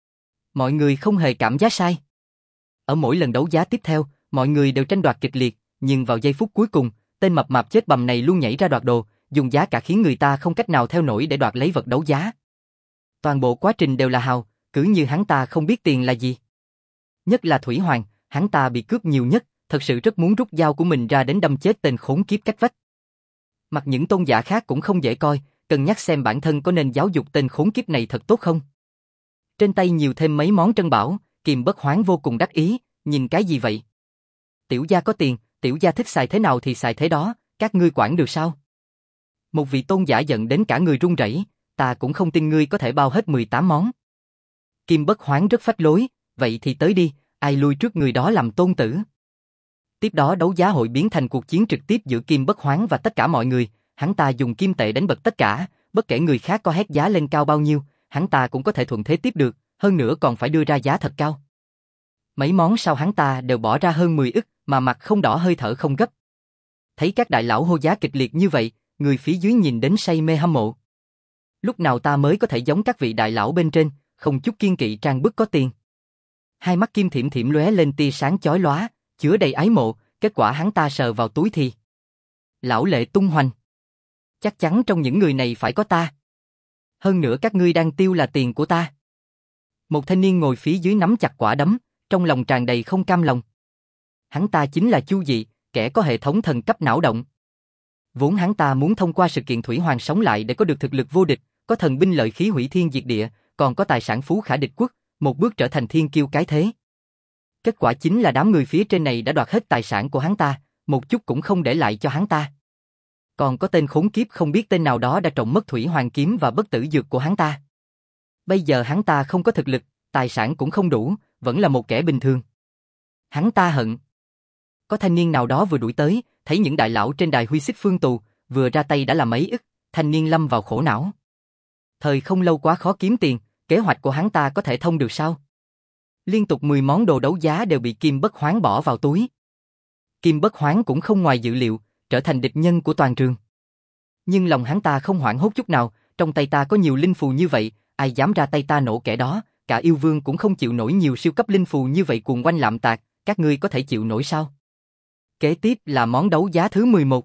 [SPEAKER 1] mọi người không hề cảm giác sai. Ở mỗi lần đấu giá tiếp theo, mọi người đều tranh đoạt kịch liệt, nhưng vào giây phút cuối cùng, tên mập mạp chết bầm này luôn nhảy ra đoạt đồ, dùng giá cả khiến người ta không cách nào theo nổi để đoạt lấy vật đấu giá. Toàn bộ quá trình đều là hào, cứ như hắn ta không biết tiền là gì. Nhất là Thủy Hoàng, hắn ta bị cướp nhiều nhất, thật sự rất muốn rút dao của mình ra đến đâm chết tên khốn kiếp cách vách. Mặt những tôn giả khác cũng không dễ coi, cân nhắc xem bản thân có nên giáo dục tên khốn kiếp này thật tốt không. Trên tay nhiều thêm mấy món trân bảo, Kim Bất Hoán vô cùng đắc ý, nhìn cái gì vậy? Tiểu gia có tiền, tiểu gia thích xài thế nào thì xài thế đó, các ngươi quản được sao? Một vị tôn giả giận đến cả người run rẩy, ta cũng không tin ngươi có thể bao hết 18 món. Kim Bất Hoán rất phách lối, vậy thì tới đi, ai lui trước người đó làm tôn tử. Tiếp đó đấu giá hội biến thành cuộc chiến trực tiếp giữa Kim Bất Hoán và tất cả mọi người, hắn ta dùng kim tệ đánh bật tất cả, bất kể người khác có hét giá lên cao bao nhiêu, hắn ta cũng có thể thuận thế tiếp được, hơn nữa còn phải đưa ra giá thật cao. Mấy món sau hắn ta đều bỏ ra hơn 10 ức, mà mặt không đỏ hơi thở không gấp. Thấy các đại lão hô giá kịch liệt như vậy, người phía dưới nhìn đến say mê hâm mộ. Lúc nào ta mới có thể giống các vị đại lão bên trên, không chút kiên kỵ trang bức có tiền. Hai mắt Kim Thiểm Thiểm lóe lên tia sáng chói lóa, chứa đầy ái mộ, kết quả hắn ta sờ vào túi thì lão lệ tung hoành. Chắc chắn trong những người này phải có ta. Hơn nữa các ngươi đang tiêu là tiền của ta. Một thanh niên ngồi phía dưới nắm chặt quả đấm, trong lòng tràn đầy không cam lòng. Hắn ta chính là Chu Dị, kẻ có hệ thống thần cấp não động. Vốn hắn ta muốn thông qua sự kiện Thủy Hoàng sống lại để có được thực lực vô địch, có thần binh lợi khí hủy thiên diệt địa, còn có tài sản phú khả địch quốc, một bước trở thành thiên kiêu cái thế. Kết quả chính là đám người phía trên này đã đoạt hết tài sản của hắn ta, một chút cũng không để lại cho hắn ta. Còn có tên khốn kiếp không biết tên nào đó đã trộm mất Thủy Hoàng kiếm và bất tử dược của hắn ta. Bây giờ hắn ta không có thực lực, tài sản cũng không đủ, vẫn là một kẻ bình thường. Hắn ta hận. Có thanh niên nào đó vừa đuổi tới, thấy những đại lão trên đài huy xích phương tù, vừa ra tay đã là mấy ức, thanh niên lâm vào khổ não. Thời không lâu quá khó kiếm tiền, kế hoạch của hắn ta có thể thông được sao? Liên tục 10 món đồ đấu giá đều bị Kim Bất Hoán bỏ vào túi. Kim Bất Hoán cũng không ngoài dự liệu, trở thành địch nhân của toàn trường. Nhưng lòng hắn ta không hoảng hốt chút nào, trong tay ta có nhiều linh phù như vậy, ai dám ra tay ta nổ kẻ đó, cả yêu vương cũng không chịu nổi nhiều siêu cấp linh phù như vậy cuồng quanh lạm tạc, các ngươi có thể chịu nổi sao? Kế tiếp là món đấu giá thứ 11.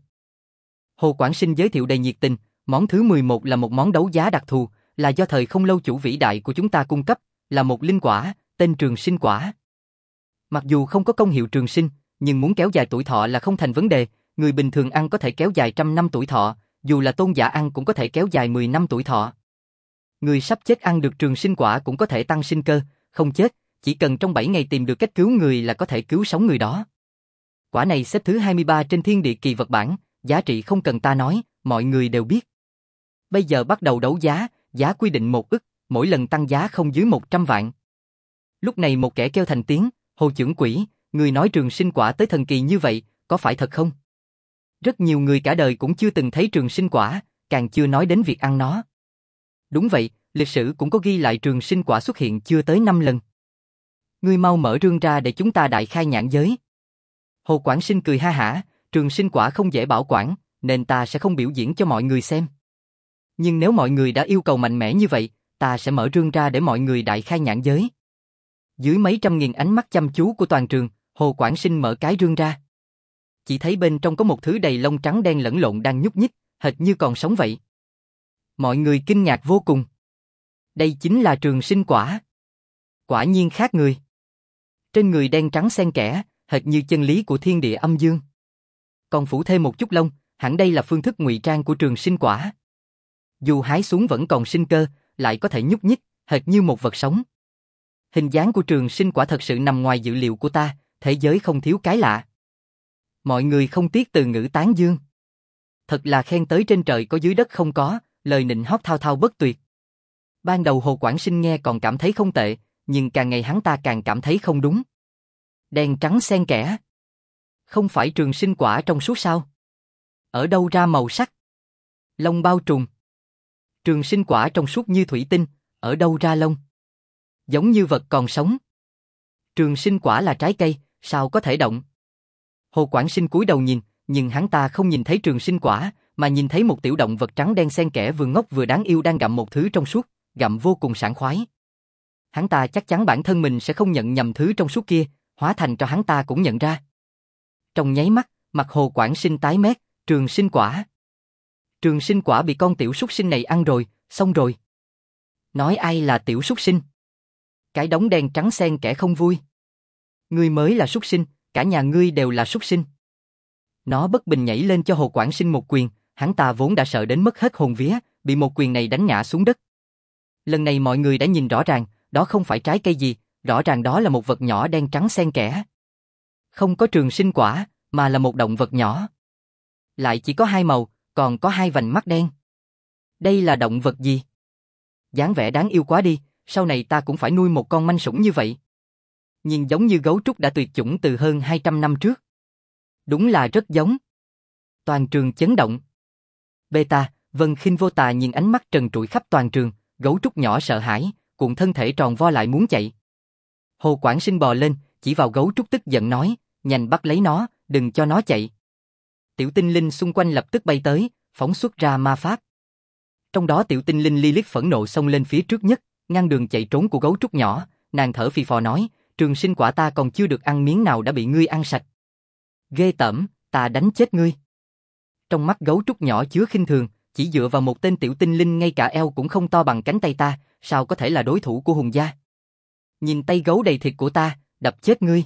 [SPEAKER 1] Hồ Quảng Sinh giới thiệu đầy nhiệt tình, món thứ 11 là một món đấu giá đặc thù, là do thời không lâu chủ vĩ đại của chúng ta cung cấp, là một linh quả, tên Trường Sinh Quả. Mặc dù không có công hiệu trường sinh, nhưng muốn kéo dài tuổi thọ là không thành vấn đề, người bình thường ăn có thể kéo dài 100 năm tuổi thọ, dù là tôn giả ăn cũng có thể kéo dài 10 năm tuổi thọ. Người sắp chết ăn được Trường Sinh Quả cũng có thể tăng sinh cơ, không chết, chỉ cần trong 7 ngày tìm được cách cứu người là có thể cứu sống người đó. Quả này xếp thứ 23 trên thiên địa kỳ vật bảng, giá trị không cần ta nói, mọi người đều biết. Bây giờ bắt đầu đấu giá, giá quy định 1 ức, mỗi lần tăng giá không dưới 100 vạn. Lúc này một kẻ kêu thành tiếng, Hồ trưởng quỹ, người nói Trường Sinh Quả tới thần kỳ như vậy, có phải thật không? Rất nhiều người cả đời cũng chưa từng thấy Trường Sinh Quả, càng chưa nói đến việc ăn nó. Đúng vậy, lịch sử cũng có ghi lại Trường Sinh Quả xuất hiện chưa tới 5 lần. Ngươi mau mở rương ra để chúng ta đại khai nhãn giới. Hồ Quảng Sinh cười ha hả, Trường Sinh Quả không dễ bảo quản, nên ta sẽ không biểu diễn cho mọi người xem. Nhưng nếu mọi người đã yêu cầu mạnh mẽ như vậy, ta sẽ mở rương ra để mọi người đại khai nhãn giới. Dưới mấy trăm nghìn ánh mắt chăm chú của toàn trường, Hồ Quảng Sinh mở cái rương ra. Chỉ thấy bên trong có một thứ đầy lông trắng đen lẫn lộn đang nhúc nhích, hệt như còn sống vậy. Mọi người kinh ngạc vô cùng. Đây chính là Trường Sinh Quả. Quả nhiên khác người. Trên người đen trắng xen kẽ, hệt như chân lý của thiên địa âm dương. Còn phủ thêm một chút lông, hẳn đây là phương thức ngụy trang của Trường Sinh Quả. Dù hái xuống vẫn còn sinh cơ, lại có thể nhúc nhích, hệt như một vật sống. Hình dáng của Trường Sinh Quả thật sự nằm ngoài dự liệu của ta, thế giới không thiếu cái lạ. Mọi người không tiếc từ ngữ tán dương. Thật là khen tới trên trời có dưới đất không có, lời nịnh hót thao thao bất tuyệt. Ban đầu Hồ Quảng Sinh nghe còn cảm thấy không tệ, nhưng càng ngày hắn ta càng cảm thấy không đúng. Đen trắng xen kẽ. Không phải Trường Sinh Quả trong suốt sao? Ở đâu ra màu sắc? Lông bao trùm. Trường Sinh Quả trong suốt như thủy tinh, ở đâu ra lông? Giống như vật còn sống. Trường Sinh Quả là trái cây, sao có thể động? Hồ Quảng Sinh cúi đầu nhìn, nhưng hắn ta không nhìn thấy Trường Sinh Quả, mà nhìn thấy một tiểu động vật trắng đen xen kẽ vừa ngốc vừa đáng yêu đang gặm một thứ trong suốt, gặm vô cùng sảng khoái. Hắn ta chắc chắn bản thân mình sẽ không nhận nhầm thứ trong suốt kia, hóa thành cho hắn ta cũng nhận ra. Trong nháy mắt, Mặt Hồ Quảng Sinh tái mét, trường sinh quả. Trường sinh quả bị con tiểu súc sinh này ăn rồi, xong rồi. Nói ai là tiểu súc sinh? Cái đống đen trắng xen kẻ không vui. Ngươi mới là súc sinh, cả nhà ngươi đều là súc sinh. Nó bất bình nhảy lên cho Hồ Quảng Sinh một quyền, hắn ta vốn đã sợ đến mất hết hồn vía, bị một quyền này đánh ngã xuống đất. Lần này mọi người đã nhìn rõ ràng, đó không phải trái cây gì, rõ ràng đó là một vật nhỏ đen trắng xen kẽ. Không có trường sinh quả, mà là một động vật nhỏ. Lại chỉ có hai màu, còn có hai vành mắt đen. Đây là động vật gì? Dáng vẻ đáng yêu quá đi, sau này ta cũng phải nuôi một con manh sủng như vậy. Nhìn giống như gấu trúc đã tuyệt chủng từ hơn 200 năm trước. Đúng là rất giống. Toàn trường chấn động. Beta, Vân Khinh Vô Tà nhìn ánh mắt trần trụi khắp toàn trường, gấu trúc nhỏ sợ hãi, cuộn thân thể tròn vo lại muốn chạy. Hồ Quảng Sinh bò lên, chỉ vào gấu trúc tức giận nói, nhanh bắt lấy nó, đừng cho nó chạy. Tiểu tinh linh xung quanh lập tức bay tới, phóng xuất ra ma pháp. Trong đó tiểu tinh linh Lilith phẫn nộ xông lên phía trước nhất, ngăn đường chạy trốn của gấu trúc nhỏ, nàng thở phì phò nói, trường sinh quả ta còn chưa được ăn miếng nào đã bị ngươi ăn sạch. Ghê tởm, ta đánh chết ngươi. Trong mắt gấu trúc nhỏ chứa khinh thường, chỉ dựa vào một tên tiểu tinh linh ngay cả eo cũng không to bằng cánh tay ta, sao có thể là đối thủ của hùng gia. Nhìn tay gấu đầy thịt của ta, đập chết ngươi.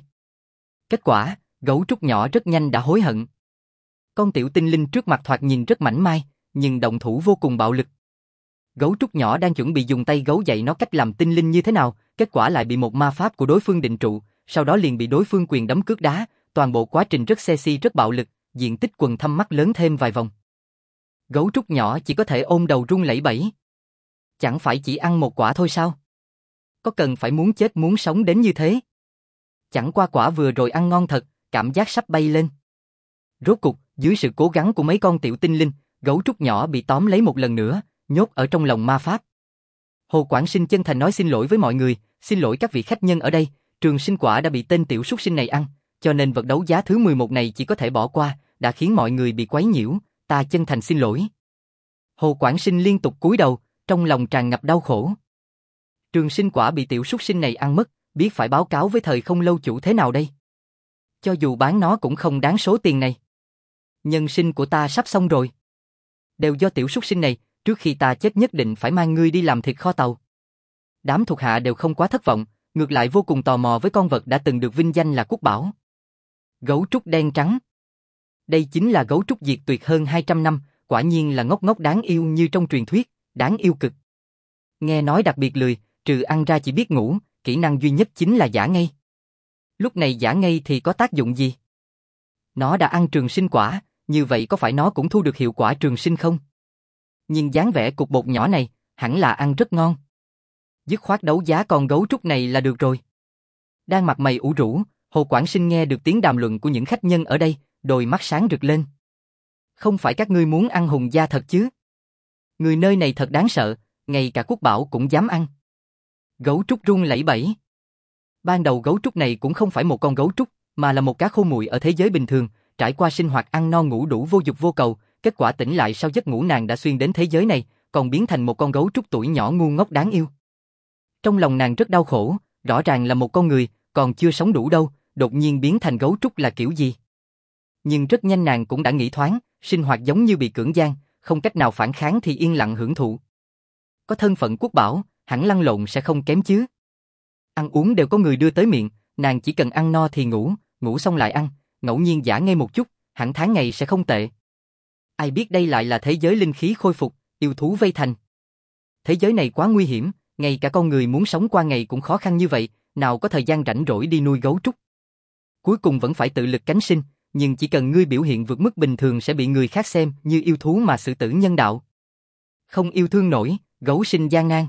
[SPEAKER 1] Kết quả, gấu trúc nhỏ rất nhanh đã hối hận. Con tiểu tinh linh trước mặt thoạt nhìn rất mảnh mai, nhưng động thủ vô cùng bạo lực. Gấu trúc nhỏ đang chuẩn bị dùng tay gấu dạy nó cách làm tinh linh như thế nào, kết quả lại bị một ma pháp của đối phương định trụ, sau đó liền bị đối phương quyền đấm cước đá, toàn bộ quá trình rất sexy rất bạo lực, diện tích quần thâm mắt lớn thêm vài vòng. Gấu trúc nhỏ chỉ có thể ôm đầu run lẩy bẩy. Chẳng phải chỉ ăn một quả thôi sao? Có cần phải muốn chết muốn sống đến như thế? Chẳng qua quả vừa rồi ăn ngon thật, cảm giác sắp bay lên. Rốt cục, dưới sự cố gắng của mấy con tiểu tinh linh, gấu trúc nhỏ bị tóm lấy một lần nữa, nhốt ở trong lồng ma pháp. Hồ Quảng Sinh chân thành nói xin lỗi với mọi người, xin lỗi các vị khách nhân ở đây, trường sinh quả đã bị tên tiểu súc sinh này ăn, cho nên vật đấu giá thứ 11 này chỉ có thể bỏ qua, đã khiến mọi người bị quấy nhiễu, ta chân thành xin lỗi. Hồ Quảng Sinh liên tục cúi đầu, trong lòng tràn ngập đau khổ. Trường sinh quả bị tiểu súc sinh này ăn mất, biết phải báo cáo với thời không lâu chủ thế nào đây? Cho dù bán nó cũng không đáng số tiền này. Nhân sinh của ta sắp xong rồi. Đều do tiểu súc sinh này, trước khi ta chết nhất định phải mang ngươi đi làm thịt kho tàu. Đám thuộc hạ đều không quá thất vọng, ngược lại vô cùng tò mò với con vật đã từng được vinh danh là quốc bảo. Gấu trúc đen trắng. Đây chính là gấu trúc diệt tuyệt hơn 200 năm, quả nhiên là ngốc ngốc đáng yêu như trong truyền thuyết, đáng yêu cực. Nghe nói đặc biệt lười, trừ ăn ra chỉ biết ngủ, kỹ năng duy nhất chính là giả ngây. Lúc này giả ngây thì có tác dụng gì? Nó đã ăn trường sinh quả, như vậy có phải nó cũng thu được hiệu quả trường sinh không? Nhìn dáng vẻ cục bột nhỏ này, hẳn là ăn rất ngon. Dứt khoát đấu giá con gấu trúc này là được rồi. Đang mặt mày ủ rũ, Hồ Quảng Sinh nghe được tiếng đàm luận của những khách nhân ở đây, đôi mắt sáng rực lên. Không phải các ngươi muốn ăn hùng gia thật chứ? Người nơi này thật đáng sợ, ngay cả quốc bảo cũng dám ăn. Gấu trúc run lẩy bẩy. Ban đầu gấu trúc này cũng không phải một con gấu trúc, mà là một cá khô muội ở thế giới bình thường, trải qua sinh hoạt ăn no ngủ đủ vô dục vô cầu, kết quả tỉnh lại sau giấc ngủ nàng đã xuyên đến thế giới này, còn biến thành một con gấu trúc tuổi nhỏ ngu ngốc đáng yêu. Trong lòng nàng rất đau khổ, rõ ràng là một con người, còn chưa sống đủ đâu, đột nhiên biến thành gấu trúc là kiểu gì? Nhưng rất nhanh nàng cũng đã nghĩ thoáng, sinh hoạt giống như bị cưỡng gian, không cách nào phản kháng thì yên lặng hưởng thụ. Có thân phận quốc bảo, hẳn lăn lộn sẽ không kém chứ. Ăn uống đều có người đưa tới miệng, nàng chỉ cần ăn no thì ngủ, ngủ xong lại ăn, ngẫu nhiên giả ngây một chút, hẳn tháng ngày sẽ không tệ. Ai biết đây lại là thế giới linh khí khôi phục, yêu thú vây thành. Thế giới này quá nguy hiểm, ngay cả con người muốn sống qua ngày cũng khó khăn như vậy, nào có thời gian rảnh rỗi đi nuôi gấu trúc. Cuối cùng vẫn phải tự lực cánh sinh, nhưng chỉ cần ngươi biểu hiện vượt mức bình thường sẽ bị người khác xem như yêu thú mà xử tử nhân đạo. Không yêu thương nổi, gấu sinh gian nan.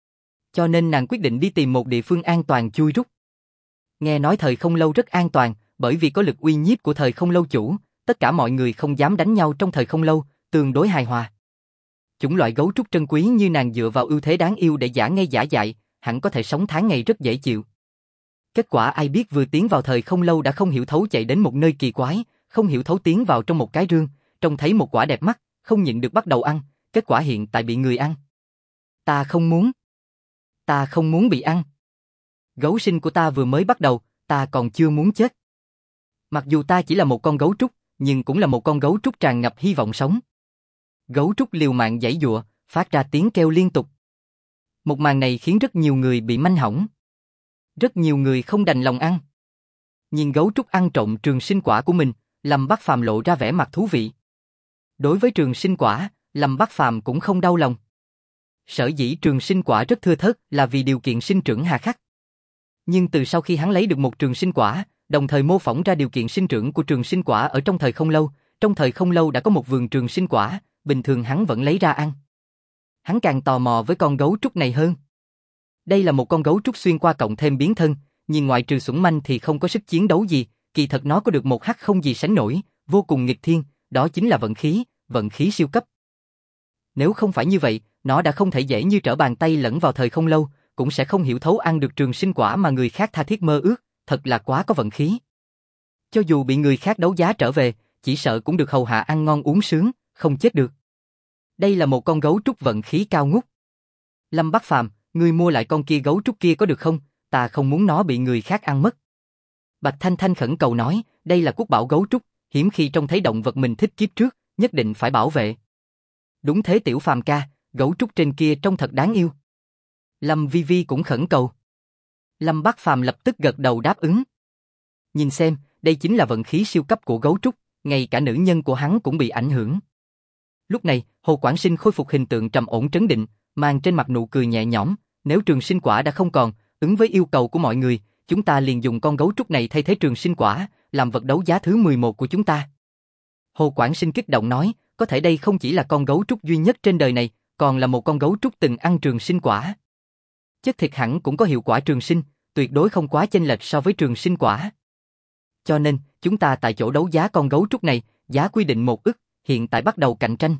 [SPEAKER 1] Cho nên nàng quyết định đi tìm một địa phương an toàn chui rút. Nghe nói thời không lâu rất an toàn, bởi vì có lực uy nhiếp của thời không lâu chủ, tất cả mọi người không dám đánh nhau trong thời không lâu, tương đối hài hòa. Chủng loại gấu trúc trân quý như nàng dựa vào ưu thế đáng yêu để giả ngây giả dại, hẳn có thể sống tháng ngày rất dễ chịu. Kết quả ai biết vừa tiến vào thời không lâu đã không hiểu thấu chạy đến một nơi kỳ quái, không hiểu thấu tiến vào trong một cái rương, trông thấy một quả đẹp mắt, không nhịn được bắt đầu ăn, kết quả hiện tại bị người ăn. Ta không muốn. Ta không muốn bị ăn. Gấu sinh của ta vừa mới bắt đầu, ta còn chưa muốn chết. Mặc dù ta chỉ là một con gấu trúc, nhưng cũng là một con gấu trúc tràn ngập hy vọng sống. Gấu trúc liều mạng giãy giụa, phát ra tiếng kêu liên tục. Một màn này khiến rất nhiều người bị manh hỏng. Rất nhiều người không đành lòng ăn. Nhìn gấu trúc ăn trộm trường sinh quả của mình, Lâm Bắc Phàm lộ ra vẻ mặt thú vị. Đối với trường sinh quả, Lâm Bắc Phàm cũng không đau lòng. Sở dĩ trường sinh quả rất thưa thớt là vì điều kiện sinh trưởng hà khắc. Nhưng từ sau khi hắn lấy được một trường sinh quả, đồng thời mô phỏng ra điều kiện sinh trưởng của trường sinh quả ở trong thời không lâu, trong thời không lâu đã có một vườn trường sinh quả, bình thường hắn vẫn lấy ra ăn. Hắn càng tò mò với con gấu trúc này hơn. Đây là một con gấu trúc xuyên qua cộng thêm biến thân, nhìn ngoại trừ xuẩn manh thì không có sức chiến đấu gì, kỳ thật nó có được một hắc không gì sánh nổi, vô cùng nghịch thiên, đó chính là vận khí siêu cấp. Nếu không phải như vậy, nó đã không thể dễ như trở bàn tay lẫn vào thời không lâu, cũng sẽ không hiểu thấu ăn được trường sinh quả mà người khác tha thiết mơ ước, thật là quá có vận khí. Cho dù bị người khác đấu giá trở về, chỉ sợ cũng được hầu hạ ăn ngon uống sướng, không chết được. Đây là một con gấu trúc vận khí cao ngút. Lâm Bắc Phàm, ngươi mua lại con kia gấu trúc kia có được không? Ta không muốn nó bị người khác ăn mất. Bạch Thanh Thanh khẩn cầu nói, đây là quốc bảo gấu trúc, hiếm khi trông thấy động vật mình thích kiếp trước, nhất định phải bảo vệ. Đúng thế tiểu Phàm ca, gấu trúc trên kia trông thật đáng yêu. Lâm Vi Vi cũng khẩn cầu. Lâm Bắc Phàm lập tức gật đầu đáp ứng. Nhìn xem, đây chính là vận khí siêu cấp của gấu trúc, ngay cả nữ nhân của hắn cũng bị ảnh hưởng. Lúc này, Hồ Quảng Sinh khôi phục hình tượng trầm ổn trấn định, mang trên mặt nụ cười nhẹ nhõm, nếu trường sinh quả đã không còn, ứng với yêu cầu của mọi người, chúng ta liền dùng con gấu trúc này thay thế trường sinh quả, làm vật đấu giá thứ 11 của chúng ta. Hồ Quảng Sinh kích động nói, có thể đây không chỉ là con gấu trúc duy nhất trên đời này, còn là một con gấu trúc từng ăn trường sinh quả. Chất thịt hẳn cũng có hiệu quả trường sinh, tuyệt đối không quá chênh lệch so với trường sinh quả. Cho nên, chúng ta tại chỗ đấu giá con gấu trúc này, giá quy định 1 ức, hiện tại bắt đầu cạnh tranh.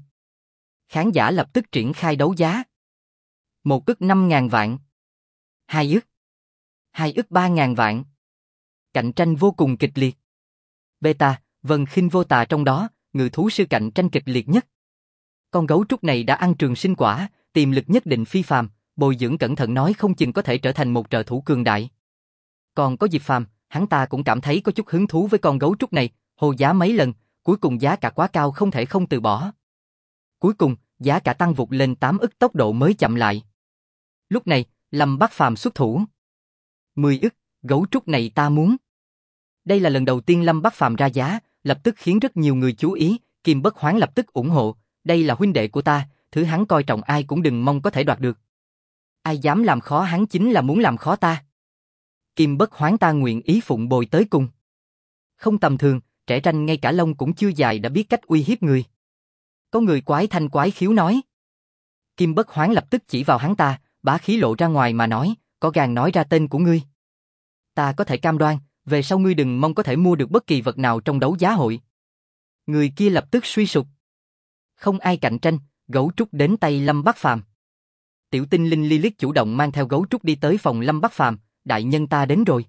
[SPEAKER 1] Khán giả lập tức triển khai đấu giá. 1 ức 5.000 vạn. 2 ức. 2 ức 3.000 vạn. Cạnh tranh vô cùng kịch liệt. Beta, Vân Khinh Vô Tà trong đó, ngự thú sư cạnh tranh kịch liệt nhất. Con gấu trúc này đã ăn trường sinh quả, tiềm lực nhất định phi phàm, bồi dưỡng cẩn thận nói không chừng có thể trở thành một trợ thủ cường đại. Còn có Diệp Phàm, hắn ta cũng cảm thấy có chút hứng thú với con gấu trúc này, hồ giá mấy lần, cuối cùng giá cả quá cao không thể không từ bỏ. Cuối cùng, giá cả tăng vụt lên 8 ức tốc độ mới chậm lại. Lúc này, Lâm Bắc Phàm xuất thủ. 10 ức, gấu trúc này ta muốn. Đây là lần đầu tiên Lâm Bắc Phàm ra giá, lập tức khiến rất nhiều người chú ý, Kim Bất Hoán lập tức ủng hộ, đây là huynh đệ của ta, thứ hắn coi trọng ai cũng đừng mong có thể đoạt được. Ai dám làm khó hắn chính là muốn làm khó ta. Kim Bất Hoán ta nguyện ý phụng bồi tới cùng. Không tầm thường, trẻ ranh ngay cả lông cũng chưa dài đã biết cách uy hiếp người. Có người quái thanh quái khiếu nói. Kim Bất Hoán lập tức chỉ vào hắn ta, bá khí lộ ra ngoài mà nói, có gan nói ra tên của ngươi. Ta có thể cam đoan, về sau ngươi đừng mong có thể mua được bất kỳ vật nào trong đấu giá hội. Người kia lập tức suy sụp. Không ai cạnh tranh, gấu trúc đến tay Lâm Bắc Phàm. Tiểu tinh linh Lilith chủ động mang theo gấu trúc đi tới phòng Lâm Bắc Phàm, đại nhân ta đến rồi.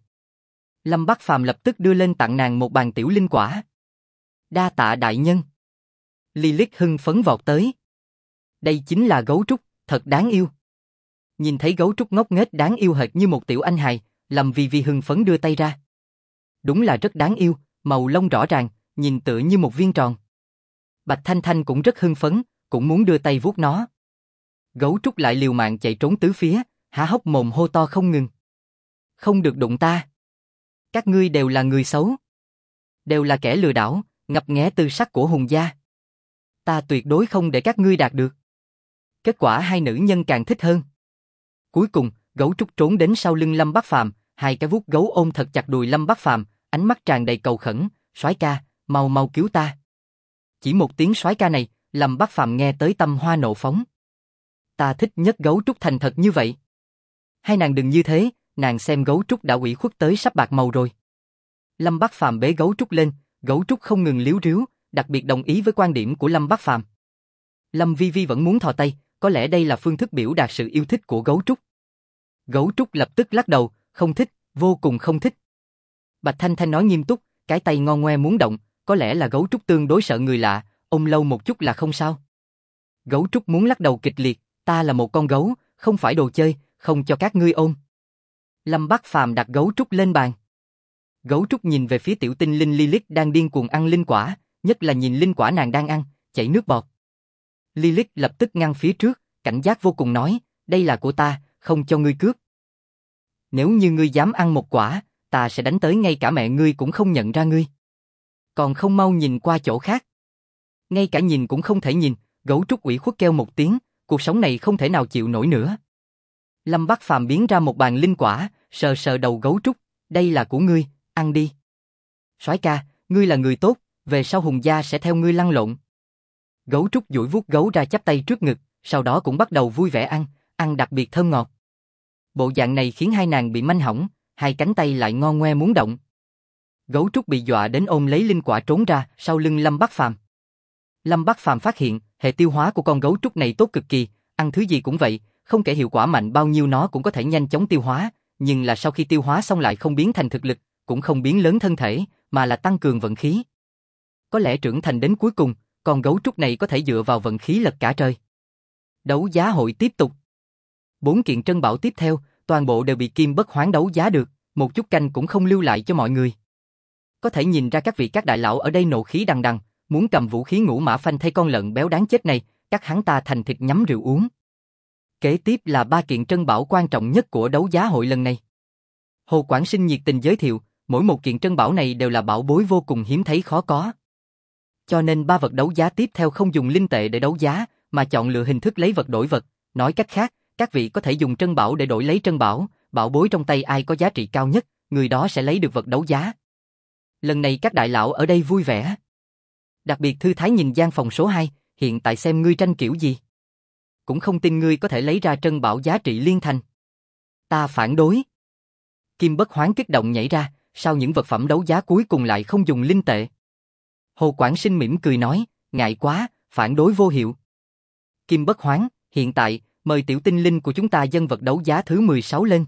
[SPEAKER 1] Lâm Bắc Phàm lập tức đưa lên tặng nàng một bàn tiểu linh quả. Đa tạ đại nhân. Lilith hưng phấn vọt tới. Đây chính là gấu trúc, thật đáng yêu. Nhìn thấy gấu trúc ngốc nghếch đáng yêu hệt như một tiểu anh hài, Lâm Vi Vi hưng phấn đưa tay ra. Đúng là rất đáng yêu, màu lông rõ ràng, nhìn tựa như một viên tròn. Bạch Thanh Thanh cũng rất hưng phấn, cũng muốn đưa tay vuốt nó. Gấu trúc lại liều mạng chạy trốn tứ phía, há hốc mồm hô to không ngừng. Không được đụng ta. Các ngươi đều là người xấu. Đều là kẻ lừa đảo, ngấp nghé tư sắc của Hùng gia. Ta tuyệt đối không để các ngươi đạt được. Kết quả hai nữ nhân càng thích hơn. Cuối cùng, gấu trúc trốn đến sau lưng Lâm Bắc Phàm, hai cái vuốt gấu ôm thật chặt đùi Lâm Bắc Phàm, ánh mắt tràn đầy cầu khẩn, soái ca, mau mau cứu ta. Chỉ một tiếng soái ca này, Lâm Bắc Phàm nghe tới tâm hoa nộ phóng. Ta thích nhất gấu trúc thành thật như vậy. Hai nàng đừng như thế, nàng xem gấu trúc đã ủy khuất tới sắp bạc màu rồi. Lâm Bắc Phàm bế gấu trúc lên, gấu trúc không ngừng líu ríu, đặc biệt đồng ý với quan điểm của Lâm Bắc Phàm. Lâm Vi Vi vẫn muốn thò tay, có lẽ đây là phương thức biểu đạt sự yêu thích của gấu trúc. Gấu trúc lập tức lắc đầu, không thích, vô cùng không thích. Bạch Thanh Thanh nói nghiêm túc, cái tay ngon ngoe muốn động, có lẽ là gấu trúc tương đối sợ người lạ, ôm lâu một chút là không sao. Gấu trúc muốn lắc đầu kịch liệt, ta là một con gấu, không phải đồ chơi, không cho các ngươi ôm. Lâm Bắc Phàm đặt gấu trúc lên bàn. Gấu trúc nhìn về phía tiểu tinh linh Lilith đang điên cuồng ăn linh quả, nhất là nhìn linh quả nàng đang ăn, chảy nước bọt. Lilith lập tức ngăn phía trước, cảnh giác vô cùng nói, đây là của ta, không cho ngươi cướp. Nếu như ngươi dám ăn một quả, ta sẽ đánh tới ngay cả mẹ ngươi cũng không nhận ra ngươi. Còn không mau nhìn qua chỗ khác. Ngay cả nhìn cũng không thể nhìn, gấu trúc ủy khuất kêu một tiếng, cuộc sống này không thể nào chịu nổi nữa. Lâm Bắc Phàm biến ra một bàn linh quả, sờ sờ đầu gấu trúc, đây là của ngươi, ăn đi. Soái ca, ngươi là người tốt, về sau Hùng gia sẽ theo ngươi lăn lộn. Gấu trúc duỗi vuốt gấu ra chắp tay trước ngực, sau đó cũng bắt đầu vui vẻ ăn, ăn đặc biệt thơm ngọt. Bộ dạng này khiến hai nàng bị manh hỏng, hai cánh tay lại ngon ngoe muốn động. Gấu trúc bị dọa đến ôm lấy linh quả trốn ra sau lưng Lâm Bắc Phàm. Lâm Bắc Phàm phát hiện, hệ tiêu hóa của con gấu trúc này tốt cực kỳ, ăn thứ gì cũng vậy, không kể hiệu quả mạnh bao nhiêu nó cũng có thể nhanh chóng tiêu hóa, nhưng là sau khi tiêu hóa xong lại không biến thành thực lực, cũng không biến lớn thân thể, mà là tăng cường vận khí. Có lẽ trưởng thành đến cuối cùng, con gấu trúc này có thể dựa vào vận khí lật cả trời. Đấu giá hội tiếp tục. 4 kiện trân bảo tiếp theo, toàn bộ đều bị Kim Bất Hoán đấu giá được, một chút canh cũng không lưu lại cho mọi người. Có thể nhìn ra các đại lão ở đây nộ khí đằng đằng, muốn cầm vũ khí ngũ mã phanh thay con lợn béo đáng chết này, cắt hắn ta thành thịt nhắm rượu uống. Kế tiếp là 3 kiện trân bảo quan trọng nhất của đấu giá hội lần này. Hồ Quảng Sinh nhiệt tình giới thiệu, mỗi một kiện trân bảo này đều là bảo bối vô cùng hiếm thấy khó có. Cho nên 3 vật đấu giá tiếp theo không dùng linh tệ để đấu giá, mà chọn lựa hình thức lấy vật đổi vật. Nói cách khác, các vị có thể dùng trân bảo để đổi lấy trân bảo, bảo bối trong tay ai có giá trị cao nhất, người đó sẽ lấy được vật đấu giá. Lần này các đại lão ở đây vui vẻ. Đặc biệt thư thái nhìn gian phòng số 2, hiện tại xem ngươi tranh kiểu gì. Cũng không tin ngươi có thể lấy ra trân bảo giá trị liên thành. Ta phản đối. Kim Bất Hoán kích động nhảy ra, sao những vật phẩm đấu giá cuối cùng lại không dùng linh tệ? Hồ Quảng Sinh mỉm cười nói, ngại quá, phản đối vô hiệu. Kim Bất Hoán, hiện tại, mời tiểu tinh linh của chúng ta dâng vật đấu giá thứ 16 lên.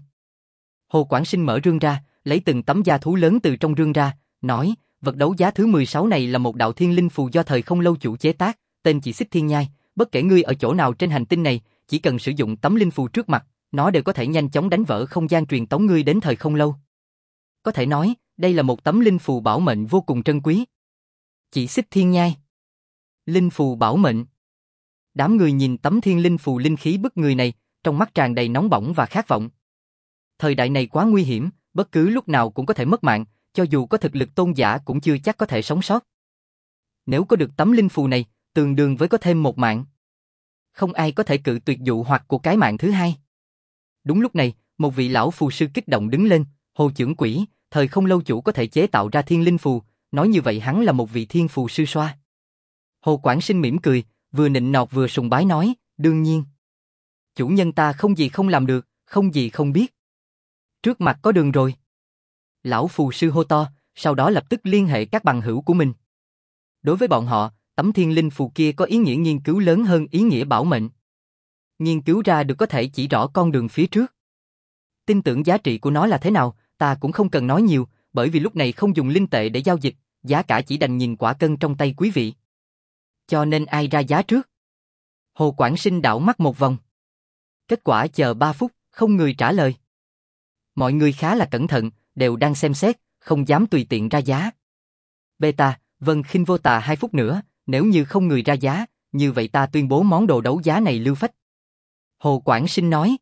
[SPEAKER 1] Hồ Quảng Sinh mở rương ra, lấy từng tấm da thú lớn từ trong rương ra, nói, vật đấu giá thứ 16 này là một đạo thiên linh phù do thời không lâu chủ chế tác, tên chỉ Xích Thiên Nhai, bất kể ngươi ở chỗ nào trên hành tinh này, chỉ cần sử dụng tấm linh phù trước mặt, nó đều có thể nhanh chóng đánh vỡ không gian truyền tống ngươi đến thời không lâu. Có thể nói, đây là một tấm linh phù bảo mệnh vô cùng trân quý. Chỉ Xích Thiên Nhai. Linh phù bảo mệnh. Đám người nhìn tấm thiên linh phù linh khí bức người này, trong mắt tràn đầy nóng bỏng và khát vọng. Thời đại này quá nguy hiểm, bất cứ lúc nào cũng có thể mất mạng, cho dù có thực lực tôn giả cũng chưa chắc có thể sống sót. Nếu có được tấm linh phù này, tương đương với có thêm một mạng. Không ai có thể cự tuyệt dụ hoặc của cái mạng thứ hai. Đúng lúc này, một vị lão phù sư kích động đứng lên, Hồ trưởng quỹ, thời không lâu chủ có thể chế tạo ra thiên linh phù, nói như vậy hắn là một vị thiên phù sư xoa. Hồ Quảng Sinh mỉm cười, vừa nịnh nọt vừa sùng bái nói, đương nhiên. Chủ nhân ta không gì không làm được, không gì không biết. Trước mặt có đường rồi. Lão phù sư hô to, sau đó lập tức liên hệ các bằng hữu của mình. Đối với bọn họ, tấm thiên linh phù kia có ý nghĩa nghiên cứu lớn hơn ý nghĩa bảo mệnh. Nghiên cứu ra được có thể chỉ rõ con đường phía trước. Tin tưởng giá trị của nó là thế nào, ta cũng không cần nói nhiều, bởi vì lúc này không dùng linh tệ để giao dịch, giá cả chỉ đành nhìn quả cân trong tay quý vị. Cho nên ai ra giá trước? Hồ Quảng Sinh đảo mắt một vòng. Kết quả chờ 3 phút, không người trả lời. Mọi người khá là cẩn thận, đều đang xem xét, không dám tùy tiện ra giá. Beta, Vân Khinh Vô Tà 2 phút nữa, nếu như không người ra giá, như vậy ta tuyên bố món đồ đấu giá này lưu phách. Hồ Quảng Sinh nói.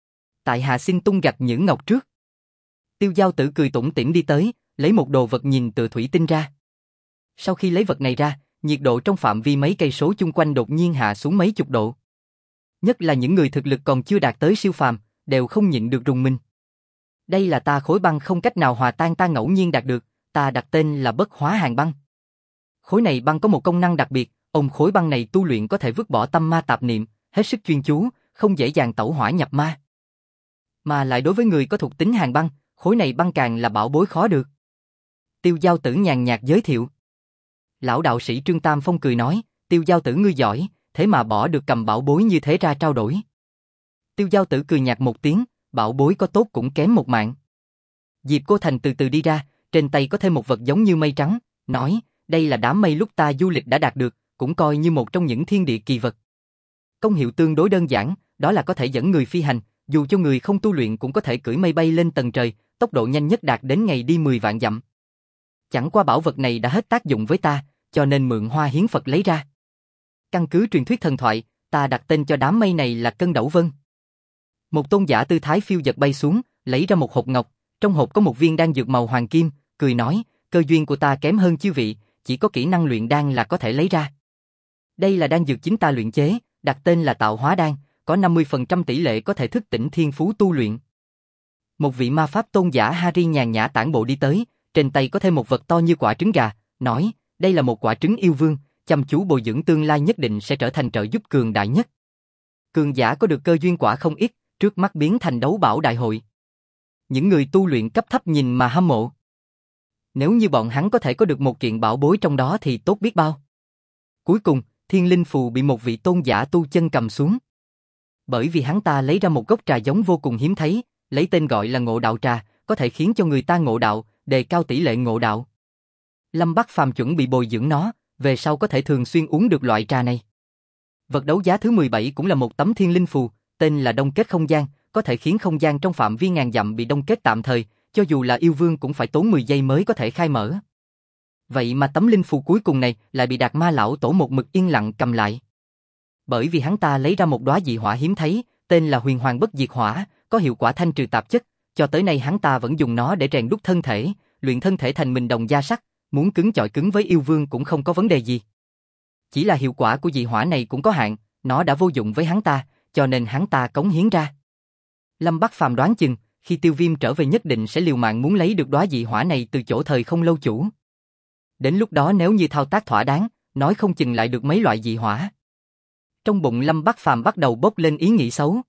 [SPEAKER 1] Tại hạ xin tung gạch những ngọc trước. Tiêu Giao Tử cười tủm tỉm đi tới, lấy một đồ vật nhìn từ thủy tinh ra. Sau khi lấy vật này ra, nhiệt độ trong phạm vi mấy cây số chung quanh đột nhiên hạ xuống mấy chục độ. Nhất là những người thực lực còn chưa đạt tới siêu phàm, đều không nhịn được rùng mình. Đây là ta khối băng không cách nào hòa tan ta ngẫu nhiên đạt được, ta đặt tên là Bất Hóa Hàng Băng. Khối này băng có một công năng đặc biệt, ông khối băng này tu luyện có thể vứt bỏ tâm ma tạp niệm, hết sức chuyên chú, không dễ dàng tẩu hỏa nhập ma. Mà lại đối với người có thuộc tính hàng băng, khối này băng càng là bảo bối khó được. Tiêu Giao Tử nhàn nhạt giới thiệu. Lão đạo sĩ Trương Tam Phong cười nói, Tiêu Giao Tử ngươi giỏi, thế mà bỏ được cầm bảo bối như thế ra trao đổi. Tiêu Giao Tử cười nhạt một tiếng, bảo bối có tốt cũng kém một mạng. Diệp Cô Thành từ từ đi ra, trên tay có thêm một vật giống như mây trắng, nói, đây là đám mây lúc ta du lịch đã đạt được, cũng coi như một trong những thiên địa kỳ vật. Công hiệu tương đối đơn giản, đó là có thể dẫn người phi hành, dù cho người không tu luyện cũng có thể cưỡi mây bay lên tầng trời, tốc độ nhanh nhất đạt đến ngày đi 10 vạn dặm. Chẳng qua bảo vật này đã hết tác dụng với ta, cho nên mượn hoa hiến Phật lấy ra. Căn cứ truyền thuyết thần thoại, ta đặt tên cho đám mây này là Cân Đẩu Vân. Một tôn giả tư thái phiêu dật bay xuống, lấy ra một hộp ngọc, trong hộp có một viên đan dược màu hoàng kim, cười nói, cơ duyên của ta kém hơn chư vị, chỉ có kỹ năng luyện đan là có thể lấy ra. Đây là đan dược chính ta luyện chế, đặt tên là Tạo Hóa Đan, có 50% tỷ lệ có thể thức tỉnh thiên phú tu luyện. Một vị ma pháp tôn giả Harry nhàn nhã tản bộ đi tới, trên tay có thêm một vật to như quả trứng gà, nói, đây là một quả trứng yêu vương, chăm chú bồi dưỡng tương lai nhất định sẽ trở thành trợ giúp cường đại nhất. Cường giả có được cơ duyên quả không ít, trước mắt biến thành đấu bảo đại hội. Những người tu luyện cấp thấp nhìn mà hâm mộ. Nếu như bọn hắn có thể có được một kiện bảo bối trong đó thì tốt biết bao. Cuối cùng, thiên linh phù bị một vị tôn giả tu chân cầm xuống. Bởi vì hắn ta lấy ra một gốc trà giống vô cùng hiếm thấy, lấy tên gọi là Ngộ Đạo Trà, có thể khiến cho người ta ngộ đạo, đề cao tỷ lệ ngộ đạo. Lâm Bắc Phàm chuẩn bị bồi dưỡng nó, về sau có thể thường xuyên uống được loại trà này. Vật đấu giá thứ 17 cũng là một tấm thiên linh phù, tên là Đông Kết Không Gian, có thể khiến không gian trong phạm vi ngàn dặm bị đông kết tạm thời, cho dù là yêu vương cũng phải tốn 10 giây mới có thể khai mở. Vậy mà tấm linh phù cuối cùng này lại bị Đạt Ma lão tổ một mực yên lặng cầm lại. Bởi vì hắn ta lấy ra một đóa dị hỏa hiếm thấy, tên là Huyền Hoàng Bất Diệt Hỏa, có hiệu quả thanh trừ tạp chất, cho tới nay hắn ta vẫn dùng nó để rèn đúc thân thể, luyện thân thể thành mình đồng da sắt, muốn cứng chọi cứng với yêu vương cũng không có vấn đề gì. Chỉ là hiệu quả của dị hỏa này cũng có hạn, nó đã vô dụng với hắn ta, cho nên hắn ta cống hiến ra. Lâm Bắc Phàm đoán chừng, khi Tiêu Viêm trở về nhất định sẽ liều mạng muốn lấy được đóa dị hỏa này từ chỗ Thời Không Lâu chủ. Đến lúc đó nếu như thao tác thỏa đáng, nói không chừng lại được mấy loại dị hỏa. Trong bụng Lâm Bắc Phàm bắt đầu bốc lên ý nghĩ xấu.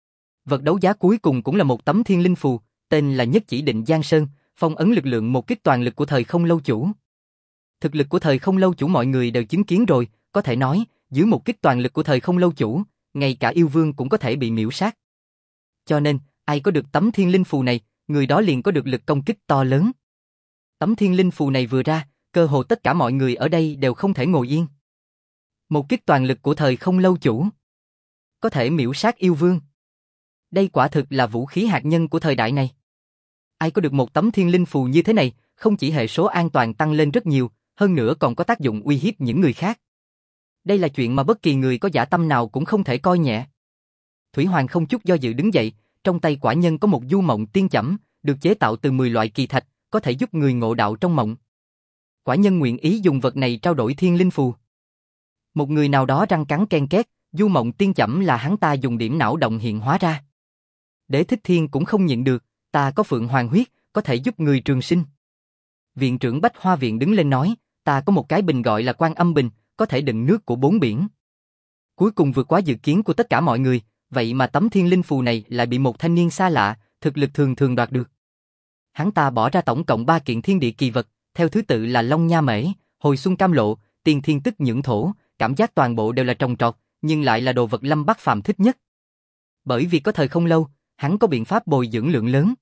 [SPEAKER 1] Vật đấu giá cuối cùng cũng là một tấm thiên linh phù, tên là Nhất Chỉ Định Giang Sơn, phong ấn lực lượng một kích toàn lực của Thời Không Lâu chủ. Thực lực của Thời Không Lâu chủ mọi người đều chứng kiến rồi, có thể nói, dưới một kích toàn lực của Thời Không Lâu chủ, ngay cả yêu vương cũng có thể bị miễu sát. Cho nên, ai có được tấm thiên linh phù này, người đó liền có được lực công kích to lớn. Tấm thiên linh phù này vừa ra, cơ hồ tất cả mọi người ở đây đều không thể ngồi yên. Một kích toàn lực của Thời Không Lâu chủ, có thể miễu sát yêu vương. Đây quả thực là vũ khí hạt nhân của thời đại này. Ai có được một tấm thiên linh phù như thế này, không chỉ hệ số an toàn tăng lên rất nhiều, hơn nữa còn có tác dụng uy hiếp những người khác. Đây là chuyện mà bất kỳ người có dã tâm nào cũng không thể coi nhẹ. Thủy Hoàng không chút do dự đứng dậy, trong tay quả nhân có một du mộng tiên chẩm, được chế tạo từ 10 loại kỳ thạch, có thể giúp người ngộ đạo trong mộng. Quả nhân nguyện ý dùng vật này trao đổi thiên linh phù. Một người nào đó răng cắn ken két, du mộng tiên chẩm là hắn ta dùng điểm não động hiện hóa ra. Đế Thích Thiên cũng không nhịn được, ta có Phượng Hoàng huyết, có thể giúp người trường sinh. Viện trưởng Bách Hoa Viện đứng lên nói, ta có một cái bình gọi là Quan Âm Bình, có thể đựng nước của 4 biển. Cuối cùng vượt quá dự kiến của tất cả mọi người, vậy mà tấm thiên linh phù này lại bị một thanh niên xa lạ, thực lực thường thường đoạt được. Hắn ta bỏ ra tổng cộng 3 kiện thiên địa kỳ vật, theo thứ tự là Long Nha Mễ, Hồi Xuân Cam Lộ, Tiên Thiên Tức Nhưỡng Thổ, cảm giác toàn bộ đều là trồng trọt, nhưng lại là đồ vật Lâm Bắc Phàm thích nhất. Bởi vì có Thời Không Lâu, hắn có biện pháp bồi dưỡng lượng lớn.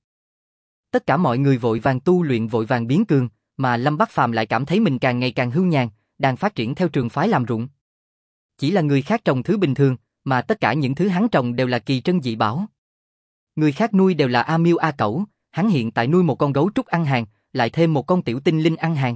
[SPEAKER 1] Tất cả mọi người vội vàng tu luyện vội vàng biến cường, mà Lâm Bắc Phàm lại cảm thấy mình càng ngày càng hưu nhàn, đang phát triển theo trường phái làm ruộng. Chỉ là người khác trồng thứ bình thường, mà tất cả những thứ hắn trồng đều là kỳ trân dị bảo. Người khác nuôi đều là A Miêu A Cẩu, hắn hiện tại nuôi một con gấu trúc ăn hàng, lại thêm một con tiểu tinh linh ăn hàng.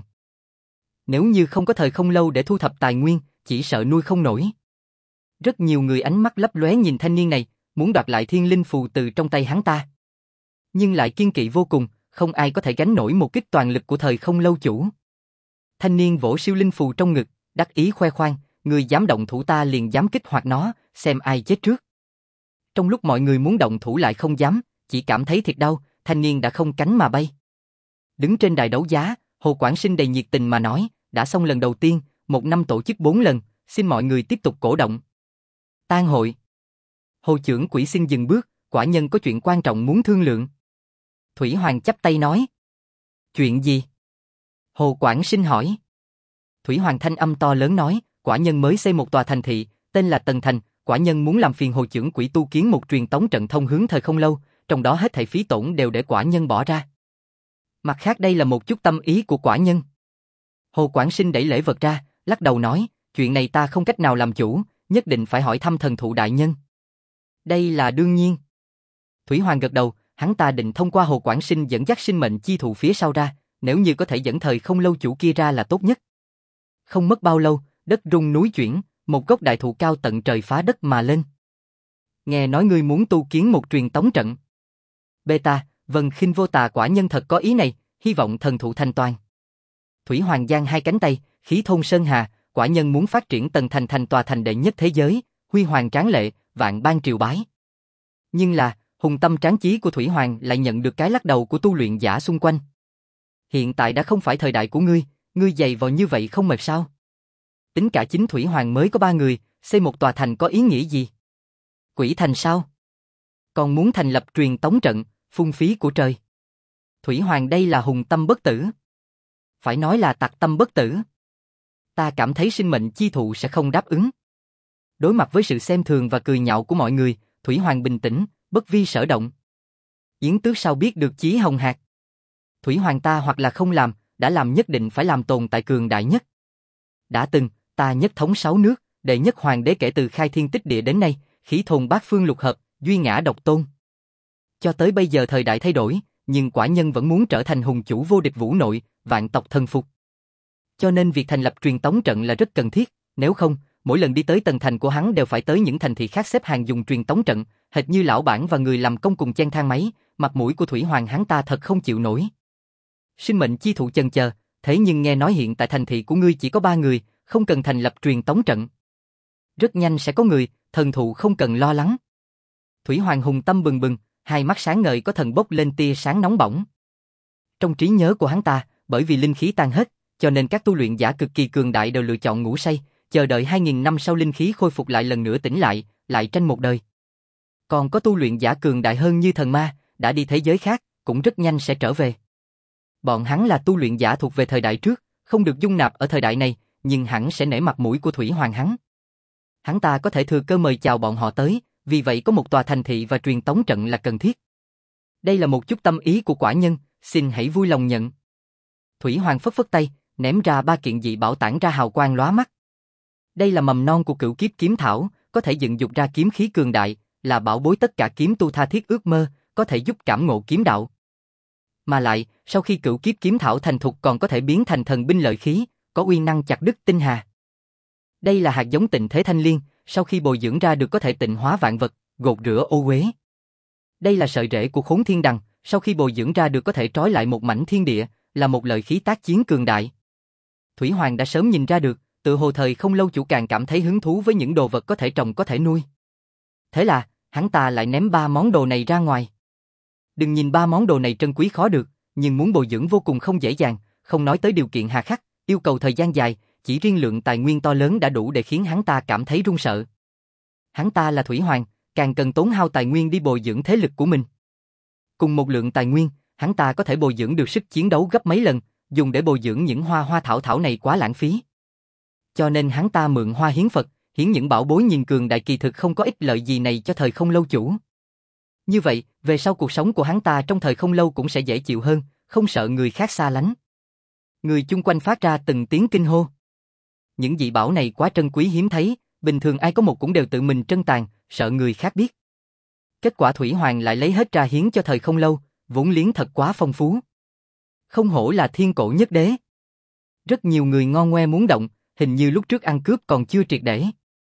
[SPEAKER 1] Nếu như không có Thời Không Lâu để thu thập tài nguyên, chỉ sợ nuôi không nổi. Rất nhiều người ánh mắt lấp lóe nhìn thanh niên này, muốn đoạt lại thiên linh phù từ trong tay hắn ta. Nhưng lại kiên kỵ vô cùng, không ai có thể gánh nổi một kích toàn lực của Thời Không Lâu chủ. Thanh niên vỗ siêu linh phù trong ngực, đắc ý khoe khoang, người dám động thủ ta liền dám kích hoạt nó, xem ai chết trước. Trong lúc mọi người muốn động thủ lại không dám, chỉ cảm thấy thiệt đau, thanh niên đã không cánh mà bay. Đứng trên đài đấu giá, Hồ Quảng Sinh đầy nhiệt tình mà nói, đã xong lần đầu tiên, một năm tổ chức 4 lần, xin mọi người tiếp tục cổ động. Tang hội. Hồ trưởng quỹ xin dừng bước, quả nhân có chuyện quan trọng muốn thương lượng. Thủy Hoàng chắp tay nói. Chuyện gì? Hồ Quảng Sinh hỏi. Thủy Hoàng thanh âm to lớn nói, quả nhân mới xây một tòa thành thị, tên là Tần Thành, quả nhân muốn làm phiền Hồ trưởng quỹ tu kiến một truyền tống trận thông hướng Thời Không Lâu, trong đó hết thảy phí tổn đều để quả nhân bỏ ra. Mặt khác đây là một chút tâm ý của quả nhân. Hồ Quảng Sinh đẩy lễ vật ra, lắc đầu nói, chuyện này ta không cách nào làm chủ, nhất định phải hỏi thăm thần thụ đại nhân. Đây là đương nhiên. Thủy Hoàng gật đầu, hắn ta định thông qua Hồ Quảng Sinh dẫn dắt sinh mệnh chi thụ phía sau ra, nếu như có thể dẫn Thời Không Lâu chủ kia ra là tốt nhất. Không mất bao lâu, đất rung núi chuyển, một gốc đại thụ cao tận trời phá đất mà lên. Nghe nói ngươi muốn tu kiến một truyền tống trận. Beta, Vân Khinh Vô Tà quả nhân thật có ý này, hy vọng thần thụ thành toàn. Thủy Hoàng giang hai cánh tay, khí thôn sơn hà, quả nhân muốn phát triển Tần Thành thành tòa thành đệ nhất thế giới, huy hoàng tráng lệ, vạn ban triều bái. Nhưng là, hùng tâm tráng chí của Thủy Hoàng lại nhận được cái lắc đầu của tu luyện giả xung quanh. Hiện tại đã không phải thời đại của ngươi dày vò như vậy không mệt sao? Tính cả chính Thủy Hoàng mới có 3 người, xây một tòa thành có ý nghĩa gì? Quỷ thành sao? Còn muốn thành lập truyền tống trận, phung phí của trời. Thủy Hoàng đây là hùng tâm bất tử. Phải nói là tặc tâm bất tử. Ta cảm thấy sinh mệnh chi thụ sẽ không đáp ứng. Đối mặt với sự xem thường và cười nhạo của mọi người, Thủy Hoàng bình tĩnh, bất vi sở động. Yến Tước sao biết được chí hồng hạc? Thủy Hoàng ta hoặc là không làm, đã làm nhất định phải làm tồn tại cường đại nhất. Đã từng, ta nhất thống 6 nước, đệ nhất hoàng đế kể từ khai thiên tích địa đến nay, khí thôn bát phương lục hợp, duy ngã độc tôn. Cho tới bây giờ thời đại thay đổi, nhưng quả nhân vẫn muốn trở thành hùng chủ vô địch vũ nội, vạn tộc thần phục. Cho nên việc thành lập truyền tống trận là rất cần thiết, nếu không, mỗi lần đi tới tầng thành của hắn đều phải tới những thành thị khác xếp hàng dùng truyền tống trận, hệt như lão bản và người làm công cùng chen thang máy, mặt mũi của Thủy Hoàng hắn ta thật không chịu nổi. Sinh mệnh chi thụ chần chờ, thế nhưng nghe nói hiện tại thành thị của ngươi chỉ có 3 người, không cần thành lập truyền tống trận. Rất nhanh sẽ có người, thần thụ không cần lo lắng. Thủy Hoàng hùng tâm bừng bừng, hai mắt sáng ngời có thần bốc lên tia sáng nóng bỏng. Trong trí nhớ của hắn ta, bởi vì linh khí tan hết, cho nên các tu luyện giả cực kỳ cường đại đều lựa chọn ngủ say, chờ đợi 2000 năm sau linh khí khôi phục lại lần nữa tỉnh lại tranh một đời. Còn có tu luyện giả cường đại hơn như thần ma, đã đi thế giới khác, cũng rất nhanh sẽ trở về. Bọn hắn là tu luyện giả thuộc về thời đại trước, không được dung nạp ở thời đại này, nhưng hẳn sẽ nể mặt mũi của Thủy Hoàng hắn. Hắn ta có thể thừa cơ mời chào bọn họ tới, vì vậy có một tòa thành thị và truyền tống trận là cần thiết. Đây là một chút tâm ý của quả nhân, xin hãy vui lòng nhận. Thủy Hoàng phất phất tay, ném ra 3 kiện dị bảo tản ra hào quang lóa mắt. Đây là mầm non của cửu kiếp kiếm thảo, có thể dựng dục ra kiếm khí cường đại, là bảo bối tất cả kiếm tu tha thiết ước mơ, có thể giúp cảm ngộ kiếm đạo. Mà lại, sau khi cửu kiếp kiếm thảo thành thục còn có thể biến thành thần binh lợi khí, có uy năng chặt đứt tinh hà. Đây là hạt giống tịnh thế thanh liên, sau khi bồi dưỡng ra được có thể tịnh hóa vạn vật, gột rửa ô uế. Đây là sợi rễ của khốn thiên đằng, sau khi bồi dưỡng ra được có thể trói lại một mảnh thiên địa, là một lợi khí tác chiến cường đại. Thủy Hoàng đã sớm nhìn ra được, tự hồ thời không lâu chủ càng cảm thấy hứng thú với những đồ vật có thể trồng có thể nuôi. Thế là, hắn ta lại ném 3 món đồ này ra ngoài. Đừng nhìn 3 món đồ này trân quý khó được, nhưng muốn bồi dưỡng vô cùng không dễ dàng, không nói tới điều kiện hà khắc, yêu cầu thời gian dài, chỉ riêng lượng tài nguyên to lớn đã đủ để khiến hắn ta cảm thấy run sợ. Hắn ta là Thủy Hoàng, càng cần tốn hao tài nguyên đi bồi dưỡng thế lực của mình. Cùng một lượng tài nguyên, hắn ta có thể bồi dưỡng được sức chiến đấu gấp mấy lần, dùng để bồi dưỡng những hoa thảo này quá lãng phí. Cho nên hắn ta mượn hoa hiến Phật, hiến những bảo bối nhìn cường đại kỳ thực không có ích lợi gì này cho thời không lâu chủ. Như vậy, về sau cuộc sống của hắn ta trong thời không lâu cũng sẽ dễ chịu hơn, không sợ người khác xa lánh. Người chung quanh phát ra từng tiếng kinh hô. Những dị bảo này quá trân quý hiếm thấy, bình thường ai có một cũng đều tự mình trân tàng, sợ người khác biết. Kết quả Thủy Hoàng lại lấy hết ra hiến cho thời không lâu, vốn liếng thật quá phong phú. Không hổ là thiên cổ nhất đế. Rất nhiều người ngon ngoe muốn động, hình như lúc trước ăn cướp còn chưa triệt để.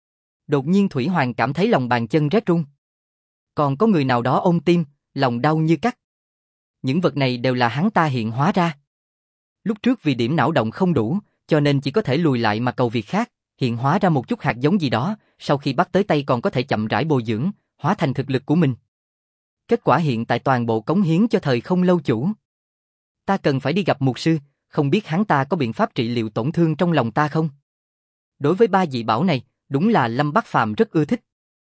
[SPEAKER 1] Đột nhiên Thủy Hoàng cảm thấy lòng bàn chân rét run. Còn có người nào đó ôm tim, lòng đau như cắt. Những vật này đều là hắn ta hiện hóa ra. Lúc trước vì điểm não động không đủ, cho nên chỉ có thể lùi lại mà cầu việc khác, hiện hóa ra một chút hạt giống gì đó, sau khi bắt tới tay còn có thể chậm rãi bồi dưỡng, hóa thành thực lực của mình. Kết quả hiện tại toàn bộ cống hiến cho thời không lâu chủ. Ta cần phải đi gặp mục sư, không biết hắn ta có biện pháp trị liệu tổn thương trong lòng ta không? Đối với 3 dị bảo này, đúng là Lâm Bắc Phàm rất ưa thích.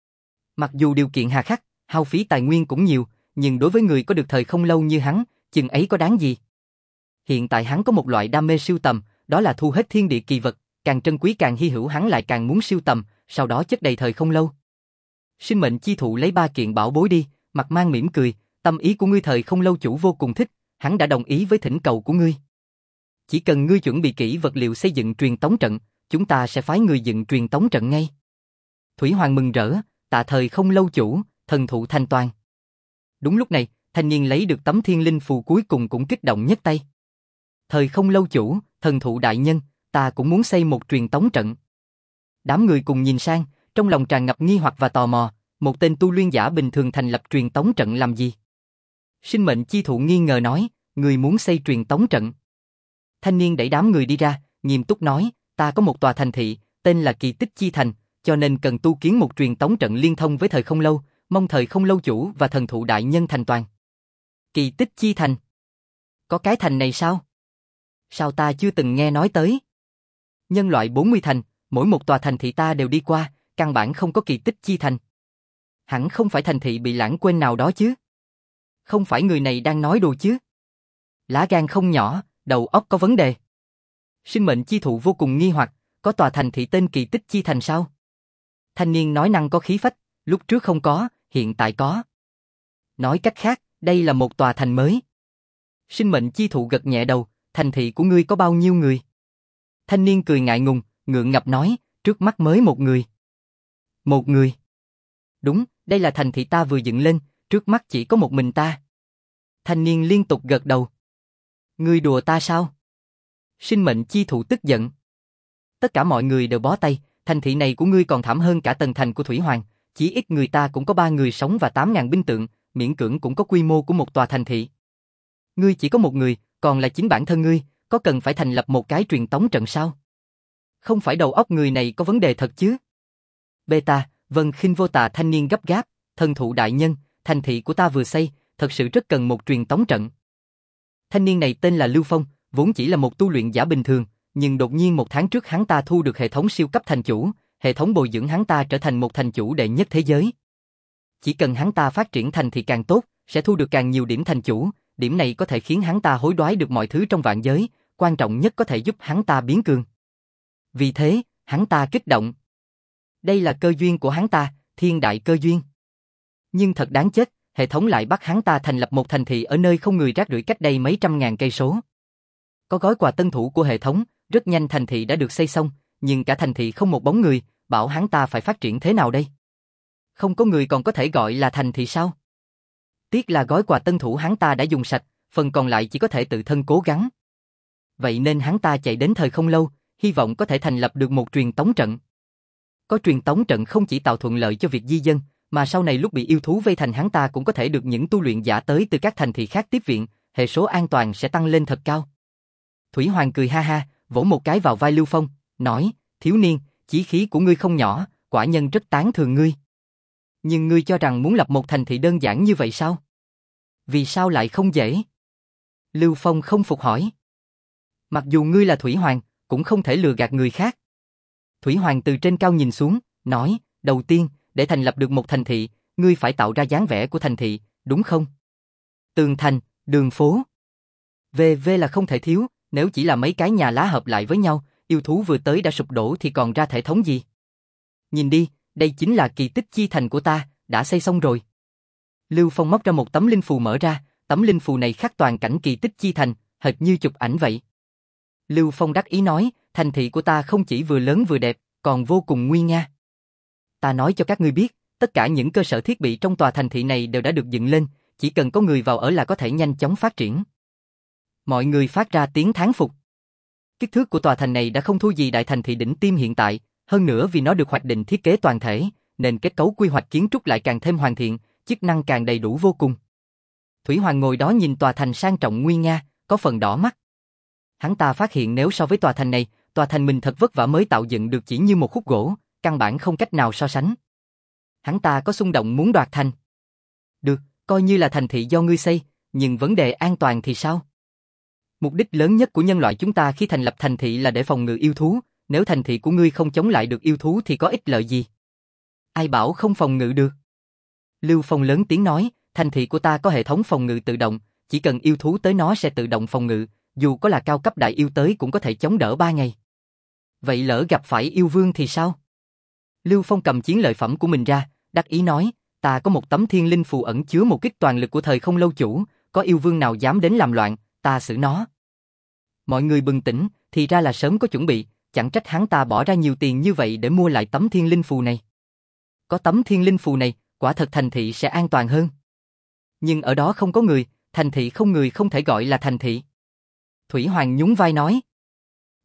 [SPEAKER 1] Mặc dù điều kiện hà khắc, hao phí tài nguyên cũng nhiều, nhưng đối với người có được thời không lâu như hắn, chừng ấy có đáng gì? Hiện tại hắn có một loại đam mê sưu tầm, đó là thu hết thiên địa kỳ vật, càng trân quý càng hy hữu hắn lại càng muốn sưu tầm, sau đó chất đầy thời không lâu. Sinh mệnh chi thụ lấy 3 kiện bảo bối đi, mặt mang mỉm cười, tâm ý của ngươi thời không lâu chủ vô cùng thích, hắn đã đồng ý với thỉnh cầu của ngươi. Chỉ cần ngươi chuẩn bị kỹ vật liệu xây dựng truyền tống trận, chúng ta sẽ phái người dựng truyền tống trận ngay. Thủy Hoàng mừng rỡ, tạ thời không lâu chủ, thần thụ thành toàn. Đúng lúc này, thanh niên lấy được tấm thiên linh phù cuối cùng cũng kích động nhất tay. Thời không lâu chủ, thần thụ đại nhân, ta cũng muốn xây một truyền tống trận. Đám người cùng nhìn sang, trong lòng tràn ngập nghi hoặc và tò mò, một tên tu luyện giả bình thường thành lập truyền tống trận làm gì? Sinh mệnh chi thụ nghi ngờ nói, người muốn xây truyền tống trận. Thanh niên đẩy đám người đi ra, nghiêm túc nói, ta có một tòa thành thị, tên là Kỳ Tích Chi Thành, cho nên cần tu kiến một truyền tống trận liên thông với thời không lâu, mong thời không lâu chủ và thần thụ đại nhân thành toàn. Kỳ Tích Chi Thành? Có cái thành này sao? Sao ta chưa từng nghe nói tới? Nhân loại 40 thành, mỗi một tòa thành thị ta đều đi qua, căn bản không có Kỳ Tích Chi Thành. Hẳn không phải thành thị bị lãng quên nào đó chứ? Không phải người này đang nói đùa chứ? Lá gan không nhỏ, đầu óc có vấn đề. Sinh mệnh chi thụ vô cùng nghi hoặc, có tòa thành thị tên Kỳ Tích Chi Thành sao? Thanh niên nói năng có khí phách, lúc trước không có, hiện tại có. Nói cách khác, đây là một tòa thành mới. Sinh mệnh chi thụ gật nhẹ đầu, thành thị của ngươi có bao nhiêu người? Thanh niên cười ngại ngùng, ngượng ngập nói, trước mắt mới một người. Một người? Đúng, đây là thành thị ta vừa dựng lên, trước mắt chỉ có một mình ta. Thanh niên liên tục gật đầu. Ngươi đùa ta sao? Sinh mệnh chi thụ tức giận. Tất cả mọi người đều bó tay, thành thị này của ngươi còn thảm hơn cả tầng thành của Thủy Hoàng, chỉ ít người ta cũng có 3 người sống và 8.000 binh tượng, miễn cưỡng cũng có quy mô của một tòa thành thị. Ngươi chỉ có một người, còn là chính bản thân ngươi, có cần phải thành lập một cái truyền tống trận sao? Không phải đầu óc người này có vấn đề thật chứ? Beta, Vân Khinh Vô Tà thanh niên gấp gáp, thần thụ đại nhân, thành thị của ta vừa xây, thật sự rất cần một truyền tống trận. Thanh niên này tên là Lưu Phong, vốn chỉ là một tu luyện giả bình thường, nhưng đột nhiên 1 tháng trước hắn ta thu được hệ thống siêu cấp thành chủ, hệ thống bồi dưỡng hắn ta trở thành một thành chủ đệ nhất thế giới. Chỉ cần hắn ta phát triển thành thì càng tốt, sẽ thu được càng nhiều điểm thành chủ, điểm này có thể khiến hắn ta hối đoái được mọi thứ trong vạn giới, quan trọng nhất có thể giúp hắn ta biến cường. Vì thế, hắn ta kích động. Đây là cơ duyên của hắn ta, thiên đại cơ duyên. Nhưng thật đáng chết, hệ thống lại bắt hắn ta thành lập một thành thị ở nơi không người rác rưởi cách đây mấy trăm ngàn cây số. Có gói quà tân thủ của hệ thống, rất nhanh thành thị đã được xây xong, nhưng cả thành thị không một bóng người, bảo hắn ta phải phát triển thế nào đây? Không có người còn có thể gọi là thành thị sao? Tiếc là gói quà tân thủ hắn ta đã dùng sạch, phần còn lại chỉ có thể tự thân cố gắng. Vậy nên hắn ta chạy đến thời không lâu, hy vọng có thể thành lập được một truyền tống trận. Có truyền tống trận không chỉ tạo thuận lợi cho việc di dân, mà sau này lúc bị yêu thú vây thành hắn ta cũng có thể được những tu luyện giả tới từ các thành thị khác tiếp viện, hệ số an toàn sẽ tăng lên thật cao. Thủy Hoàng cười ha ha, vỗ một cái vào vai Lưu Phong, nói, thiếu niên, chí khí của ngươi không nhỏ, quả nhân rất tán thưởng ngươi. Nhưng ngươi cho rằng muốn lập một thành thị đơn giản như vậy sao? Vì sao lại không dễ? Lưu Phong không phục hỏi. Mặc dù ngươi là Thủy Hoàng, cũng không thể lừa gạt người khác. Thủy Hoàng từ trên cao nhìn xuống, nói, đầu tiên, để thành lập được một thành thị, ngươi phải tạo ra dáng vẻ của thành thị, đúng không? Tường thành, đường phố. VV là không thể thiếu, nếu chỉ là mấy cái nhà lá hợp lại với nhau, yêu thú vừa tới đã sụp đổ thì còn ra thể thống gì? Nhìn đi, đây chính là Kỳ Tích Chi Thành của ta, đã xây xong rồi. Lưu Phong móc ra một tấm linh phù mở ra, tấm linh phù này khắc toàn cảnh Kỳ Tích Chi Thành, hệt như chụp ảnh vậy. Lưu Phong đắc ý nói, thành thị của ta không chỉ vừa lớn vừa đẹp, còn vô cùng nguy nga. Ta nói cho các ngươi biết, tất cả những cơ sở thiết bị trong tòa thành thị này đều đã được dựng lên, chỉ cần có người vào ở là có thể nhanh chóng phát triển. Mọi người phát ra tiếng thán phục. Kích thước của tòa thành này đã không thua gì đại thành thị đỉnh tiêm hiện tại, hơn nữa vì nó được hoạch định thiết kế toàn thể, nên kết cấu quy hoạch kiến trúc lại càng thêm hoàn thiện, chức năng càng đầy đủ vô cùng. Thủy Hoàng ngồi đó nhìn tòa thành sang trọng nguy nga, có phần đỏ mắt. Hắn ta phát hiện nếu so với tòa thành này, tòa thành mình thật vất vả mới tạo dựng được chỉ như một khúc gỗ, căn bản không cách nào so sánh. Hắn ta có xung động muốn đoạt thành. Được, coi như là thành thị do ngươi xây, nhưng vấn đề an toàn thì sao? Mục đích lớn nhất của nhân loại chúng ta khi thành lập thành thị là để phòng ngự yêu thú, nếu thành thị của ngươi không chống lại được yêu thú thì có ích lợi gì? Ai bảo không phòng ngự được? Lưu Phong lớn tiếng nói, thành thị của ta có hệ thống phòng ngự tự động, chỉ cần yêu thú tới nó sẽ tự động phòng ngự, dù có là cao cấp đại yêu tới cũng có thể chống đỡ 3 ngày. Vậy lỡ gặp phải yêu vương thì sao? Lưu Phong cầm chiến lợi phẩm của mình ra, đắc ý nói, ta có một tấm thiên linh phù ẩn chứa một kích toàn lực của thời không lâu chủ, có yêu vương nào dám đến làm loạn, ta xử nó. Mọi người bừng tỉnh, thì ra là sớm có chuẩn bị, chẳng trách hắn ta bỏ ra nhiều tiền như vậy để mua lại tấm thiên linh phù này. Có tấm thiên linh phù này, quả thật thành thị sẽ an toàn hơn. Nhưng ở đó không có người, thành thị không người không thể gọi là thành thị. Thủy Hoàng nhún vai nói.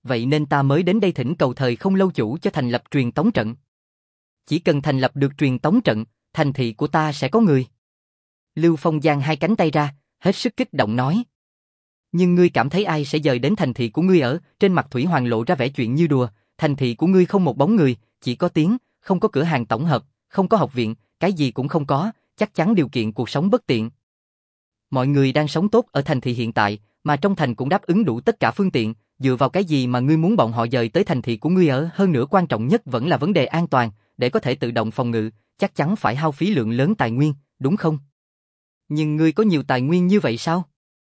[SPEAKER 1] vậy nên ta mới đến đây thỉnh cầu thời không lâu chủ cho thành lập truyền tống trận. Chỉ cần thành lập được truyền tống trận, thành thị của ta sẽ có người. Lưu Phong giang hai cánh tay ra, hết sức kích động nói. Nhưng ngươi cảm thấy ai sẽ dời đến thành thị của ngươi ở? Trên mặt Thủy Hoàng lộ ra vẻ chuyện như đùa, thành thị của ngươi không một bóng người, chỉ có tiếng, không có cửa hàng tổng hợp, không có học viện, cái gì cũng không có, chắc chắn điều kiện cuộc sống bất tiện. Mọi người đang sống tốt ở thành thị hiện tại, mà trong thành cũng đáp ứng đủ tất cả phương tiện, dựa vào cái gì mà ngươi muốn bọn họ dời tới thành thị của ngươi ở? Hơn nữa quan trọng nhất vẫn là vấn đề an toàn, để có thể tự động phòng ngự, chắc chắn phải hao phí lượng lớn tài nguyên, đúng không? Nhưng ngươi có nhiều tài nguyên như vậy sao?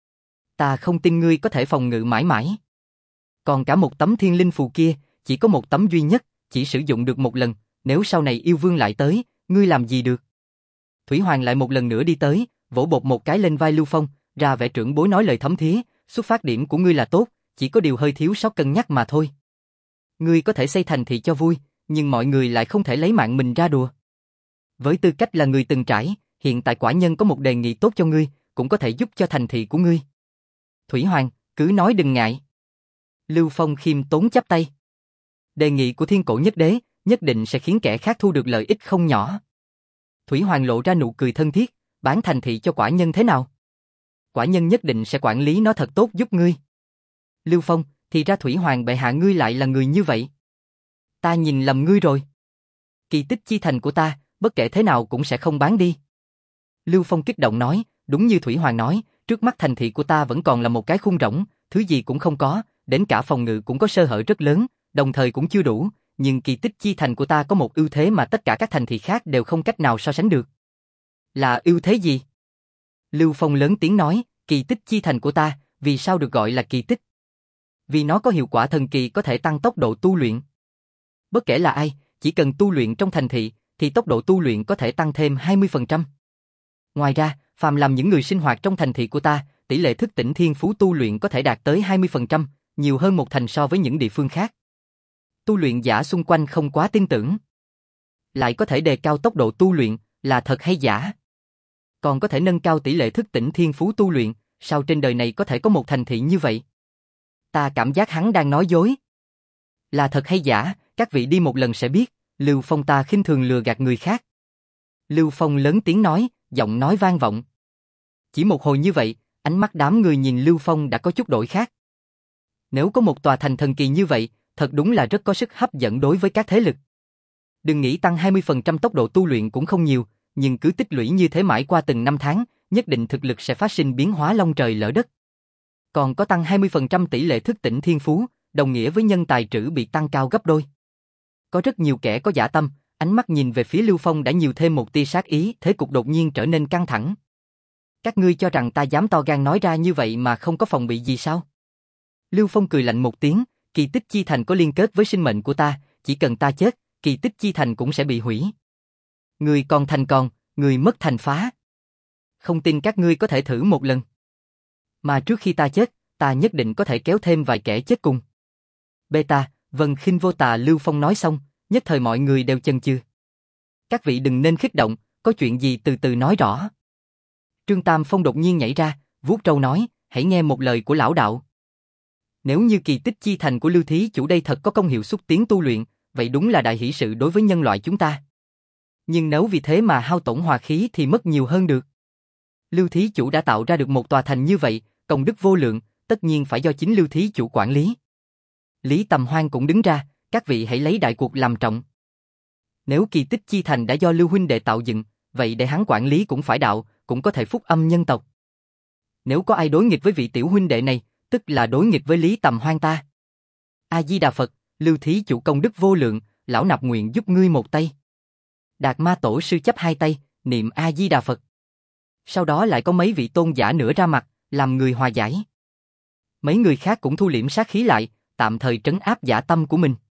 [SPEAKER 1] Ta không tin ngươi có thể phòng ngự mãi mãi. Còn cả một tấm thiên linh phù kia, chỉ có một tấm duy nhất, chỉ sử dụng được một lần, nếu sau này yêu vương lại tới, ngươi làm gì được? Thủy Hoàng lại một lần nữa đi tới, vỗ bột một cái lên vai Lưu Phong, ra vẻ trưởng bối nói lời thấm thía, xuất phát điểm của ngươi là tốt, chỉ có điều hơi thiếu sót cân nhắc mà thôi. Ngươi có thể xây thành thị cho vui, nhưng mọi người lại không thể lấy mạng mình ra đùa. Với tư cách là người từng trải, hiện tại quả nhân có một đề nghị tốt cho ngươi, cũng có thể giúp cho thành thị của ngươi. Thủy Hoàng, cứ nói đừng ngại. Lưu Phong khiêm tốn chắp tay. Đề nghị của Thiên Cổ Nhất Đế, nhất định sẽ khiến kẻ khác thu được lợi ích không nhỏ. Thủy Hoàng lộ ra nụ cười thân thiết, bán thành thị cho quả nhân thế nào? Quả nhân nhất định sẽ quản lý nó thật tốt giúp ngươi. Lưu Phong, thì ra Thủy Hoàng bệ hạ ngươi lại là người như vậy. Ta nhìn lầm ngươi rồi. Kỳ tích chi thành của ta, bất kể thế nào cũng sẽ không bán đi. Lưu Phong kích động nói, đúng như Thủy Hoàng nói, trước mắt thành thị của ta vẫn còn là một cái khung rỗng, thứ gì cũng không có, đến cả phòng ngự cũng có sơ hở rất lớn, đồng thời cũng chưa đủ, nhưng kỳ tích chi thành của ta có một ưu thế mà tất cả các thành thị khác đều không cách nào so sánh được. Là ưu thế gì? Lưu Phong lớn tiếng nói, kỳ tích chi thành của ta, vì sao được gọi là kỳ tích? Vì nó có hiệu quả thần kỳ có thể tăng tốc độ tu luyện. Bất kể là ai, chỉ cần tu luyện trong thành thị, thì tốc độ tu luyện có thể tăng thêm 20%. Ngoài ra, phàm làm những người sinh hoạt trong thành thị của ta, tỷ lệ thức tỉnh thiên phú tu luyện có thể đạt tới 20%, nhiều hơn một thành so với những địa phương khác. Tu luyện giả xung quanh không quá tin tưởng. Lại có thể đề cao tốc độ tu luyện, là thật hay giả? Còn có thể nâng cao tỷ lệ thức tỉnh thiên phú tu luyện, sao trên đời này có thể có một thành thị như vậy? Ta cảm giác hắn đang nói dối. Là thật hay giả, các vị đi một lần sẽ biết, Lưu Phong ta khinh thường lừa gạt người khác. Lưu Phong lớn tiếng nói, giọng nói vang vọng. Chỉ một hồi như vậy, ánh mắt đám người nhìn Lưu Phong đã có chút đổi khác. Nếu có một tòa thành thần kỳ như vậy, thật đúng là rất có sức hấp dẫn đối với các thế lực. Đừng nghĩ tăng 20% tốc độ tu luyện cũng không nhiều, nhưng cứ tích lũy như thế mãi qua từng năm tháng, nhất định thực lực sẽ phát sinh biến hóa long trời lỡ đất. Còn có tăng 20% tỷ lệ thức tỉnh thiên phú, đồng nghĩa với nhân tài trữ bị tăng cao gấp đôi. Có rất nhiều kẻ có dã tâm, ánh mắt nhìn về phía Lưu Phong đã nhiều thêm một tia sát ý, thế cục đột nhiên trở nên căng thẳng. Các ngươi cho rằng ta dám to gan nói ra như vậy mà không có phòng bị gì sao? Lưu Phong cười lạnh một tiếng, kỳ tích chi thành có liên kết với sinh mệnh của ta, chỉ cần ta chết, kỳ tích chi thành cũng sẽ bị hủy. Người còn thành còn, người mất thành phá. Không tin các ngươi có thể thử một lần. Mà trước khi ta chết, ta nhất định có thể kéo thêm vài kẻ chết cùng. Beta, Vân Khinh Vô Tà. Lưu Phong nói xong, nhất thời mọi người đều chần chừ. Các vị đừng nên kích động, có chuyện gì từ từ nói rõ. Trương Tam Phong đột nhiên nhảy ra, vuốt râu nói, hãy nghe một lời của lão đạo. Nếu như kỳ tích chi thành của Lưu Thí Chủ đây thật có công hiệu xúc tiến tu luyện, vậy đúng là đại hỷ sự đối với nhân loại chúng ta. Nhưng nếu vì thế mà hao tổn hòa khí thì mất nhiều hơn được. Lưu Thí Chủ đã tạo ra được một tòa thành như vậy, công đức vô lượng, tất nhiên phải do chính Lưu Thí Chủ quản lý. Lý Tầm Hoan cũng đứng ra, các vị hãy lấy đại cuộc làm trọng. Nếu kỳ tích chi thành đã do Lưu huynh đệ tạo dựng, vậy để hắn quản lý cũng phải đạo, cũng có thể phúc âm nhân tộc. Nếu có ai đối nghịch với vị tiểu huynh đệ này, tức là đối nghịch với Lý Tầm Hoan ta. A Di Đà Phật, Lưu Thí Chủ công đức vô lượng, lão nạp nguyện giúp ngươi một tay. Đạt Ma Tổ sư chắp hai tay, niệm A Di Đà Phật. Sau đó lại có mấy vị tôn giả nữa ra mặt, làm người hòa giải. Mấy người khác cũng thu liễm sát khí lại, tạm thời trấn áp dã tâm của mình.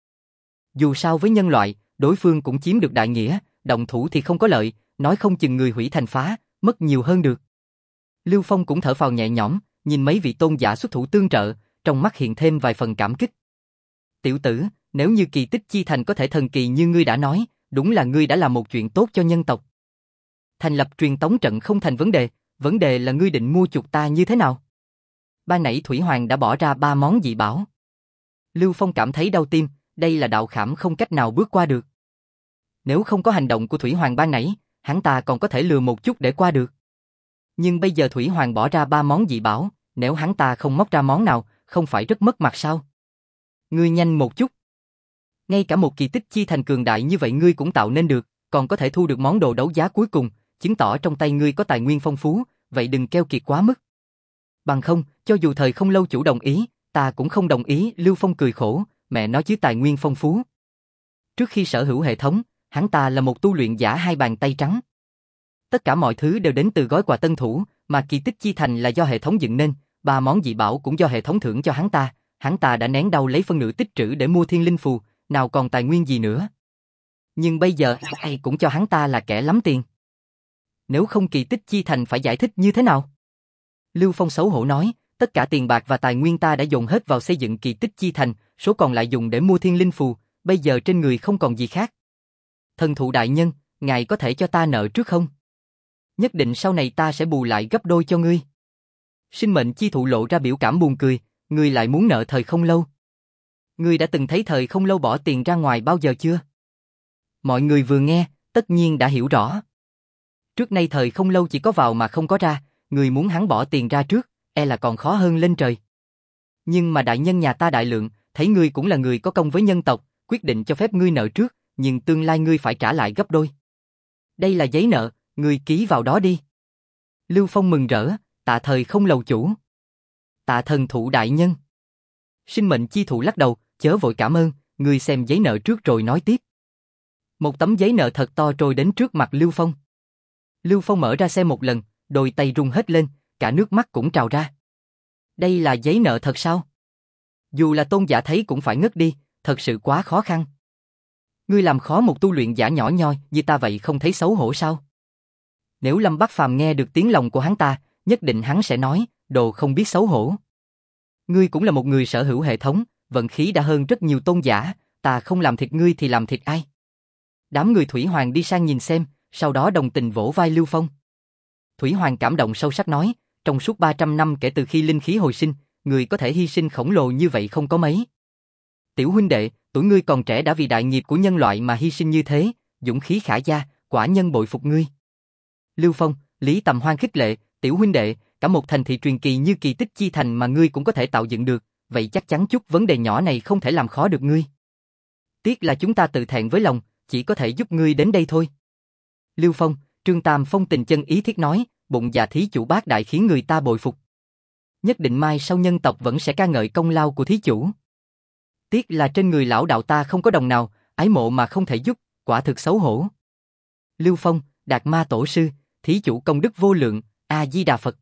[SPEAKER 1] Dù sao với nhân loại, đối phương cũng chiếm được đại nghĩa, động thủ thì không có lợi, nói không chừng người hủy thành phá, mất nhiều hơn được. Lưu Phong cũng thở phào nhẹ nhõm, nhìn mấy vị tôn giả xuất thủ tương trợ, trong mắt hiện thêm vài phần cảm kích. Tiểu tử, nếu như kỳ tích chi thành có thể thần kỳ như ngươi đã nói, đúng là ngươi đã làm một chuyện tốt cho nhân tộc. Thành lập truyền tống trận không thành vấn đề là ngươi định mua chuộc ta như thế nào? Ban nãy Thủy Hoàng đã bỏ ra 3 món dị bảo. Lưu Phong cảm thấy đau tim, đây là đạo khảm không cách nào bước qua được. Nếu không có hành động của Thủy Hoàng ban nãy, hắn ta còn có thể lừa một chút để qua được. Nhưng bây giờ Thủy Hoàng bỏ ra 3 món dị bảo, nếu hắn ta không móc ra món nào, không phải rất mất mặt sao? Ngươi nhanh một chút. Ngay cả một kỳ tích chi thành cường đại như vậy ngươi cũng tạo nên được, còn có thể thu được món đồ đấu giá cuối cùng, chứng tỏ trong tay ngươi có tài nguyên phong phú, vậy đừng keo kiệt quá mức. Bằng không, cho dù thời không lâu chủ đồng ý, ta cũng không đồng ý. Lưu Phong cười khổ, mẹ nói chứ tài nguyên phong phú. Trước khi sở hữu hệ thống, hắn ta là một tu luyện giả hai bàn tay trắng. Tất cả mọi thứ đều đến từ gói quà tân thủ, mà kỳ tích chi thành là do hệ thống dựng nên, 3 món dị bảo cũng do hệ thống thưởng cho hắn ta đã nén đau lấy phân nửa tích trữ để mua thiên linh phù, nào còn tài nguyên gì nữa. Nhưng bây giờ ai cũng cho hắn ta là kẻ lắm tiền. Nếu không kỳ tích chi thành phải giải thích như thế nào? Lưu Phong xấu hổ nói, tất cả tiền bạc và tài nguyên ta đã dồn hết vào xây dựng kỳ tích chi thành, số còn lại dùng để mua thiên linh phù, bây giờ trên người không còn gì khác. Thần thụ đại nhân, ngài có thể cho ta nợ trước không? Nhất định sau này ta sẽ bù lại gấp đôi cho ngươi. Sinh mệnh chi thụ lộ ra biểu cảm buồn cười, ngươi lại muốn nợ thời không lâu. Ngươi đã từng thấy thời không lâu bỏ tiền ra ngoài bao giờ chưa? Mọi người vừa nghe, tất nhiên đã hiểu rõ. Trước nay thời không lâu chỉ có vào mà không có ra, người muốn hắn bỏ tiền ra trước, e là còn khó hơn lên trời. Nhưng mà đại nhân nhà ta đại lượng, thấy ngươi cũng là người có công với nhân tộc, quyết định cho phép ngươi nợ trước, nhưng tương lai ngươi phải trả lại gấp đôi. Đây là giấy nợ, ngươi ký vào đó đi. Lưu Phong mừng rỡ, tạ thời không lầu chủ. Tạ thần thụ đại nhân. Sinh mệnh chi thụ lắc đầu, chớ vội cảm ơn, ngươi xem giấy nợ trước rồi nói tiếp. Một tấm giấy nợ thật to trôi đến trước mặt Lưu Phong. Lưu Phong mở ra xem một lần, đôi tay rung hết lên, cả nước mắt cũng trào ra. Đây là giấy nợ thật sao? Dù là tôn giả thấy cũng phải ngất đi, thật sự quá khó khăn. Ngươi làm khó một tu luyện giả nhỏ nhoi như ta vậy không thấy xấu hổ sao? Nếu Lâm Bắc Phàm nghe được tiếng lòng của hắn ta, nhất định hắn sẽ nói, đồ không biết xấu hổ. Ngươi cũng là một người sở hữu hệ thống, vận khí đã hơn rất nhiều tôn giả, ta không làm thịt ngươi thì làm thịt ai? Đám người Thủy Hoàng đi sang nhìn xem, sau đó đồng tình vỗ vai Lưu Phong. Thủy Hoàng cảm động sâu sắc nói, trong suốt 300 năm kể từ khi linh khí hồi sinh, người có thể hy sinh khổng lồ như vậy không có mấy. Tiểu huynh đệ, tuổi ngươi còn trẻ đã vì đại nghiệp của nhân loại mà hy sinh như thế, dũng khí khả gia, quả nhân bội phục ngươi. Lưu Phong, Lý Tầm Hoan khích lệ, tiểu huynh đệ, cả một thành thị truyền kỳ như kỳ tích chi thành mà ngươi cũng có thể tạo dựng được, vậy chắc chắn chút vấn đề nhỏ này không thể làm khó được ngươi. Tiếc là chúng ta tự thẹn với lòng, chỉ có thể giúp ngươi đến đây thôi. Lưu Phong, Trương Tam Phong tình chân ý thiết nói, bụng dạ thí chủ bác đại khiến người ta bội phục. Nhất định mai sau nhân tộc vẫn sẽ ca ngợi công lao của thí chủ. Tiếc là trên người lão đạo ta không có đồng nào, ái mộ mà không thể giúp, quả thực xấu hổ. Lưu Phong, Đạt Ma Tổ Sư, thí chủ công đức vô lượng, A-di-đà Phật.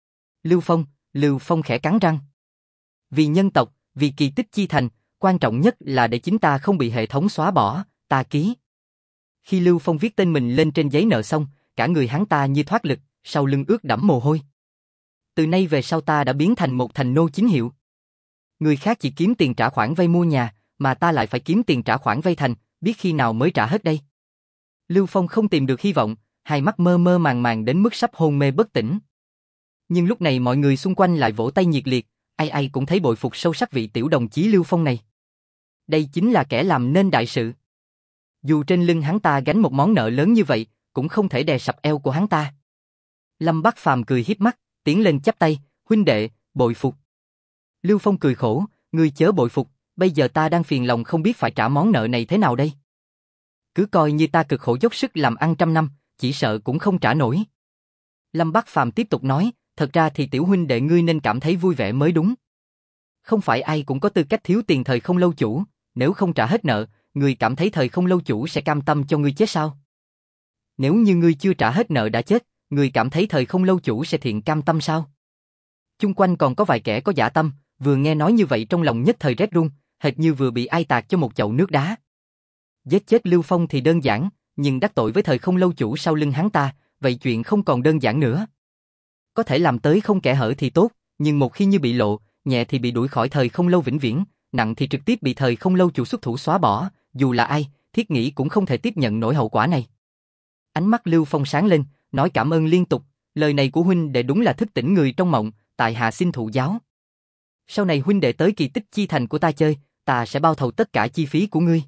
[SPEAKER 1] Lưu Phong khẽ cắn răng. Vì nhân tộc, vì kỳ tích chi thành, quan trọng nhất là để chính ta không bị hệ thống xóa bỏ, ta ký. Khi Lưu Phong viết tên mình lên trên giấy nợ xong, cả người hắn ta như thoát lực, sau lưng ướt đẫm mồ hôi. Từ nay về sau ta đã biến thành một thành nô chính hiệu. Người khác chỉ kiếm tiền trả khoản vay mua nhà, mà ta lại phải kiếm tiền trả khoản vay thành, biết khi nào mới trả hết đây. Lưu Phong không tìm được hy vọng, hai mắt mơ mơ màng màng đến mức sắp hôn mê bất tỉnh. Nhưng lúc này mọi người xung quanh lại vỗ tay nhiệt liệt, ai ai cũng thấy bội phục sâu sắc vị tiểu đồng chí Lưu Phong này. Đây chính là kẻ làm nên đại sự. Dù trên lưng hắn ta gánh một món nợ lớn như vậy, cũng không thể đè sập eo của hắn ta. Lâm Bắc Phàm cười hiếp mắt, tiến lên chắp tay, huynh đệ, bội phục. Lưu Phong cười khổ, ngươi chớ bội phục, bây giờ ta đang phiền lòng không biết phải trả món nợ này thế nào đây. Cứ coi như ta cực khổ dốc sức làm ăn trăm năm, chỉ sợ cũng không trả nổi. Lâm Bắc Phàm tiếp tục nói, thật ra thì tiểu huynh đệ ngươi nên cảm thấy vui vẻ mới đúng. Không phải ai cũng có tư cách thiếu tiền thời không lâu chủ, nếu không trả hết nợ, ngươi cảm thấy thời không lâu chủ sẽ cam tâm cho ngươi chết sao? Nếu như ngươi chưa trả hết nợ đã chết, ngươi cảm thấy thời không lâu chủ sẽ thiện cam tâm sao? Chung quanh còn có vài kẻ có dã tâm, vừa nghe nói như vậy trong lòng nhất thời rét run, hệt như vừa bị ai tạt cho một chậu nước đá. Giết chết Lưu Phong thì đơn giản, nhưng đắc tội với thời không lâu chủ sau lưng hắn ta, vậy chuyện không còn đơn giản nữa. Có thể làm tới không kẽ hở thì tốt, nhưng một khi như bị lộ, nhẹ thì bị đuổi khỏi thời không lâu vĩnh viễn, nặng thì trực tiếp bị thời không lâu chủ xuất thủ xóa bỏ, dù là ai, thiết nghĩ cũng không thể tiếp nhận nổi hậu quả này. Ánh mắt Lưu Phong sáng lên, nói cảm ơn liên tục, lời này của huynh đệ đúng là thức tỉnh người trong mộng, tại hạ xin thụ giáo. Sau này huynh đệ tới kỳ tích chi thành của ta chơi, ta sẽ bao thầu tất cả chi phí của ngươi.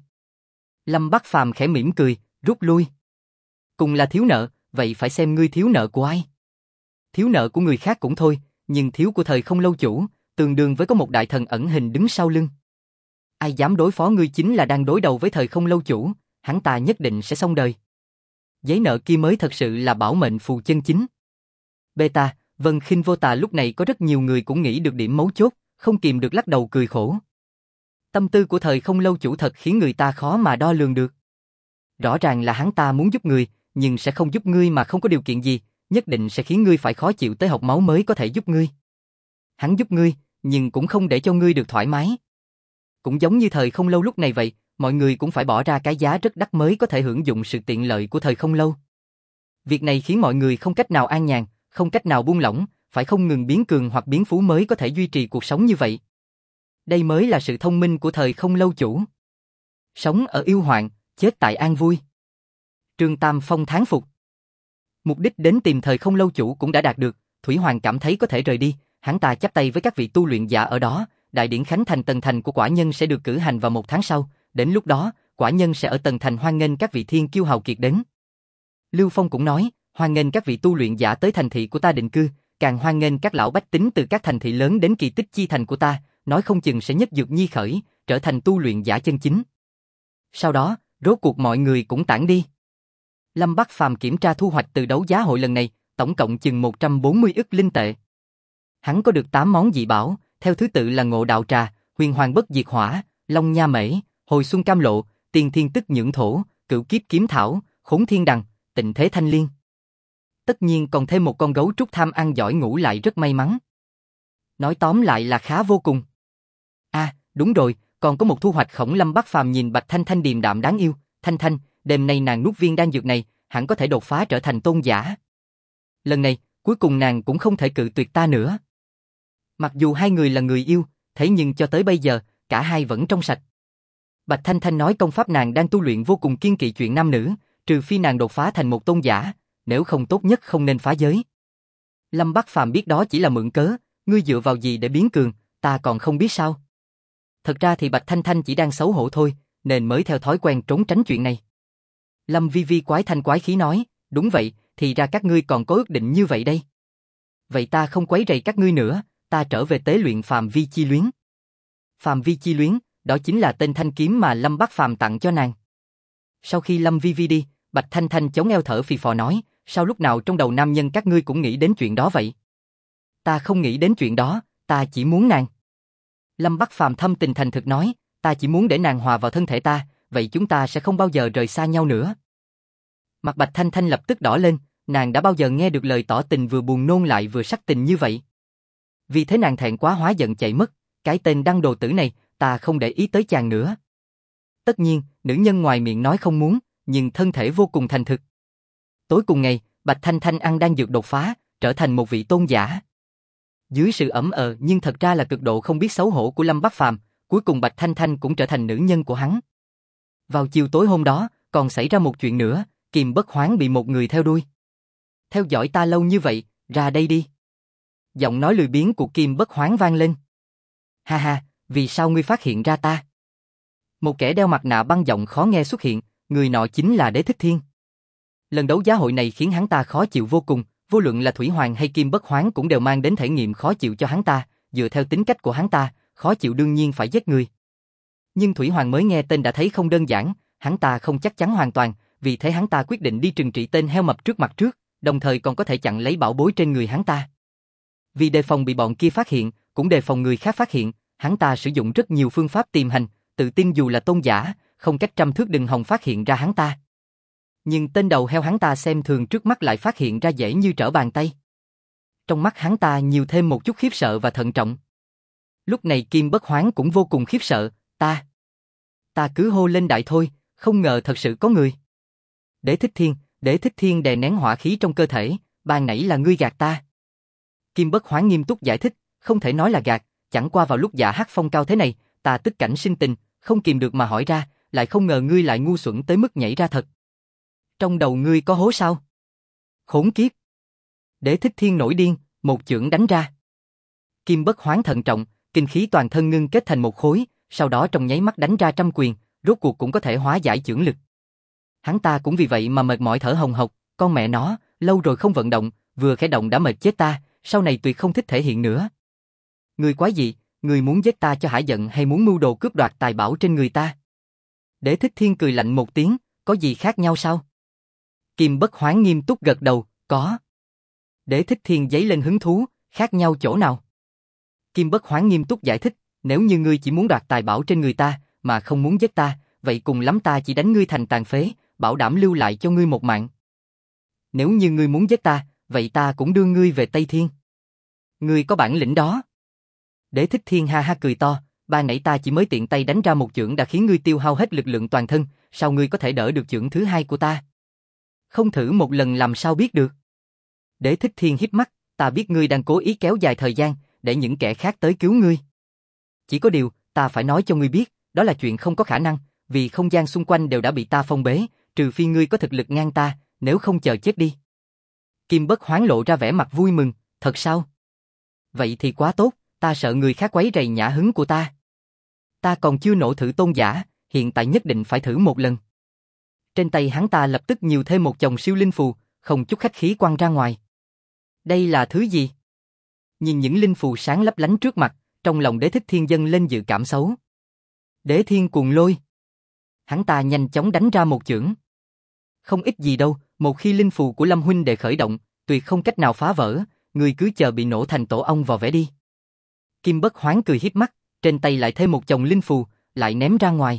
[SPEAKER 1] Lâm Bắc Phàm khẽ mỉm cười, rút lui. Cùng là thiếu nợ, vậy phải xem ngươi thiếu nợ của ai. Thiếu nợ của người khác cũng thôi, nhưng thiếu của thời không lâu chủ, tương đương với có một đại thần ẩn hình đứng sau lưng. Ai dám đối phó ngươi chính là đang đối đầu với thời không lâu chủ, hắn ta nhất định sẽ xong đời. Giấy nợ kia mới thật sự là bảo mệnh phù chân chính. Beta, Vân Khinh Vô Tà lúc này có rất nhiều người cũng nghĩ được điểm mấu chốt, không kìm được lắc đầu cười khổ. Tâm tư của thời không lâu chủ thật khiến người ta khó mà đo lường được. Rõ ràng là hắn ta muốn giúp người, nhưng sẽ không giúp ngươi mà không có điều kiện gì, nhất định sẽ khiến ngươi phải khó chịu tới học máu mới có thể giúp ngươi. Hắn giúp ngươi, nhưng cũng không để cho ngươi được thoải mái. Cũng giống như thời không lâu lúc này vậy, mọi người cũng phải bỏ ra cái giá rất đắt mới có thể hưởng dụng sự tiện lợi của thời không lâu. Việc này khiến mọi người không cách nào an nhàn, không cách nào buông lỏng, phải không ngừng biến cường hoặc biến phú mới có thể duy trì cuộc sống như vậy. Đây mới là sự thông minh của thời không lâu chủ. Sống ở yêu hoạn, chết tại an vui. Trương Tam Phong thán phục. Mục đích đến tìm thời không lâu chủ cũng đã đạt được, Thủy Hoàng cảm thấy có thể rời đi, hắn ta chắp tay với các vị tu luyện giả ở đó, đại điển khánh thành tầng thành của quả nhân sẽ được cử hành vào 1 tháng sau, đến lúc đó, quả nhân sẽ ở tầng thành hoan nghênh các vị thiên kiêu hào kiệt đến. Lưu Phong cũng nói, hoan nghênh các vị tu luyện giả tới thành thị của ta định cư, càng hoan nghênh các lão bách tính từ các thành thị lớn đến kỳ tích chi thành của ta, nói không chừng sẽ nhất dược nhi khởi, trở thành tu luyện giả chân chính. Sau đó, rốt cuộc mọi người cũng tản đi. Lâm Bắc Phàm kiểm tra thu hoạch từ đấu giá hội lần này, tổng cộng chừng 140 ức linh tệ. Hắn có được 8 món dị bảo, theo thứ tự là Ngộ Đạo Trà, Huyền Hoàng Bất Diệt Hỏa, Long Nha Mễ, Hồi Xuân Cam Lộ, Tiên Thiên Tức Nhưỡng Thổ, Cửu Kiếp Kiếm Thảo, Khốn Thiên Đằng, Tịnh Thế Thanh Liên. Tất nhiên còn thêm một con gấu trúc tham ăn giỏi ngủ lại rất may mắn. Nói tóm lại là khá vô cùng. À, đúng rồi, còn có một thu hoạch khổng. Lâm Bắc Phàm nhìn Bạch Thanh Thanh điềm đạm đáng yêu, Thanh Thanh, đêm nay nàng nuốt viên đan dược này, hẳn có thể đột phá trở thành tôn giả. Lần này, cuối cùng nàng cũng không thể cự tuyệt ta nữa. Mặc dù hai người là người yêu, thế nhưng cho tới bây giờ, cả hai vẫn trong sạch. Bạch Thanh Thanh nói công pháp nàng đang tu luyện vô cùng kiêng kỵ chuyện nam nữ, trừ phi nàng đột phá thành một tôn giả, nếu không tốt nhất không nên phá giới. Lâm Bắc Phàm biết đó chỉ là mượn cớ, ngươi dựa vào gì để biến cường, ta còn không biết sao. Thật ra thì Bạch Thanh Thanh chỉ đang xấu hổ thôi, nên mới theo thói quen trốn tránh chuyện này. Lâm Vi Vi quái thanh quái khí nói, đúng vậy, thì ra các ngươi còn có ước định như vậy đây. Vậy ta không quấy rầy các ngươi nữa, ta trở về tế luyện Phàm Vi Chi Luyến. Phàm Vi Chi Luyến, đó chính là tên thanh kiếm mà Lâm Bắc Phàm tặng cho nàng. Sau khi Lâm Vi Vi đi, Bạch Thanh Thanh chống eo thở phì phò nói, sao lúc nào trong đầu nam nhân các ngươi cũng nghĩ đến chuyện đó vậy? Ta không nghĩ đến chuyện đó, ta chỉ muốn nàng. Lâm Bắc Phàm thâm tình thành thực nói, ta chỉ muốn để nàng hòa vào thân thể ta, vậy chúng ta sẽ không bao giờ rời xa nhau nữa. Mặt Bạch Thanh Thanh lập tức đỏ lên, nàng đã bao giờ nghe được lời tỏ tình vừa buồn nôn lại vừa sắc tình như vậy. Vì thế nàng thẹn quá hóa giận chạy mất, cái tên đăng đồ tử này, ta không để ý tới chàng nữa. Tất nhiên, nữ nhân ngoài miệng nói không muốn, nhưng thân thể vô cùng thành thực. Tối cùng ngày, Bạch Thanh Thanh ăn đan dược đột phá, trở thành một vị tôn giả. Dưới sự ẩm nhưng thật ra là cực độ không biết xấu hổ của Lâm Bắc Phàm, cuối cùng Bạch Thanh Thanh cũng trở thành nữ nhân của hắn. Vào chiều tối hôm đó, còn xảy ra một chuyện nữa, Kim Bất Hoán bị một người theo đuôi. Theo dõi ta lâu như vậy, ra đây đi. Giọng nói lười biếng của Kim Bất Hoán vang lên. Ha ha, vì sao ngươi phát hiện ra ta? Một kẻ đeo mặt nạ băng giọng khó nghe xuất hiện, người nọ chính là Đế Thích Thiên. Lần đấu giá hội này khiến hắn ta khó chịu vô cùng, vô luận là Thủy Hoàng hay Kim Bất Hoán cũng đều mang đến thể nghiệm khó chịu cho hắn ta, dựa theo tính cách của hắn ta, khó chịu đương nhiên phải giết người. Nhưng Thủy Hoàng mới nghe tên đã thấy không đơn giản, hắn ta không chắc chắn hoàn toàn, vì thế hắn ta quyết định đi trừng trị tên heo mập trước mặt trước, đồng thời còn có thể chặn lấy bảo bối trên người hắn ta. Vì đề phòng bị bọn kia phát hiện, cũng đề phòng người khác phát hiện, hắn ta sử dụng rất nhiều phương pháp tìm hành, tự tin dù là tôn giả, không cách trăm thước đừng hòng phát hiện ra hắn ta. Nhưng tên đầu heo hắn ta xem thường trước mắt lại phát hiện ra dễ như trở bàn tay. Trong mắt hắn ta nhiều thêm một chút khiếp sợ và thận trọng. Lúc này Kim Bất Hoán cũng vô cùng khiếp sợ, ta cứ hô lên đại thôi, không ngờ thật sự có người. Đế Thích Thiên đè nén hỏa khí trong cơ thể, ban nãy là ngươi gạt ta. Kim Bất Hoán nghiêm túc giải thích, không thể nói là gạt, chẳng qua vào lúc dạ hắc phong cao thế này, ta tức cảnh sinh tình, không kìm được mà hỏi ra, lại không ngờ ngươi lại ngu xuẩn tới mức nhảy ra thật. Trong đầu ngươi có hố sao? Khốn kiếp! Đế Thích Thiên nổi điên, một chưởng đánh ra. Kim Bất Hoán thận trọng, kinh khí toàn thân ngưng kết thành một khối, sau đó trong nháy mắt đánh ra trăm quyền, rốt cuộc cũng có thể hóa giải chưởng lực. Hắn ta cũng vì vậy mà mệt mỏi thở hồng hộc, con mẹ nó, lâu rồi không vận động, vừa khẽ động đã mệt chết ta, sau này tuyệt không thích thể hiện nữa. Người quái gì, người muốn giết ta cho hả giận hay muốn mưu đồ cướp đoạt tài bảo trên người ta? Đế Thích Thiên cười lạnh một tiếng, có gì khác nhau sao? Kim Bất Hoán nghiêm túc gật đầu, có. Đế Thích Thiên dấy lên hứng thú, khác nhau chỗ nào? Kim Bất Hoán nghiêm túc giải thích, nếu như ngươi chỉ muốn đoạt tài bảo trên người ta, mà không muốn giết ta, vậy cùng lắm ta chỉ đánh ngươi thành tàn phế, bảo đảm lưu lại cho ngươi một mạng. Nếu như ngươi muốn giết ta, vậy ta cũng đưa ngươi về Tây Thiên. Ngươi có bản lĩnh đó. Đế Thích Thiên ha ha cười to, ban nãy ta chỉ mới tiện tay đánh ra một chưởng đã khiến ngươi tiêu hao hết lực lượng toàn thân, sao ngươi có thể đỡ được chưởng thứ hai của ta? Không thử một lần làm sao biết được? Đế Thích Thiên híp mắt, ta biết ngươi đang cố ý kéo dài thời gian, để những kẻ khác tới cứu ngươi. Chỉ có điều, ta phải nói cho ngươi biết, đó là chuyện không có khả năng, vì không gian xung quanh đều đã bị ta phong bế, trừ phi ngươi có thực lực ngang ta, nếu không chờ chết đi. Kim Bất Hoán lộ ra vẻ mặt vui mừng, thật sao? Vậy thì quá tốt, ta sợ người khác quấy rầy nhã hứng của ta. Ta còn chưa nổ thử tôn giả, hiện tại nhất định phải thử một lần. Trên tay hắn ta lập tức nhiều thêm một chồng siêu linh phù, không chút khách khí quăng ra ngoài. Đây là thứ gì? Nhìn những linh phù sáng lấp lánh trước mặt, trong lòng Đế Thích Thiên dâng lên dự cảm xấu. Đế Thiên Cuồng Lôi. Hắn ta nhanh chóng đánh ra một chưởng. Không ít gì đâu, một khi linh phù của Lâm huynh đệ khởi động, tuyệt không cách nào phá vỡ, người cứ chờ bị nổ thành tổ ong vò vẽ đi. Kim Bất Hoán cười híp mắt, trên tay lại thêm một chồng linh phù, lại ném ra ngoài.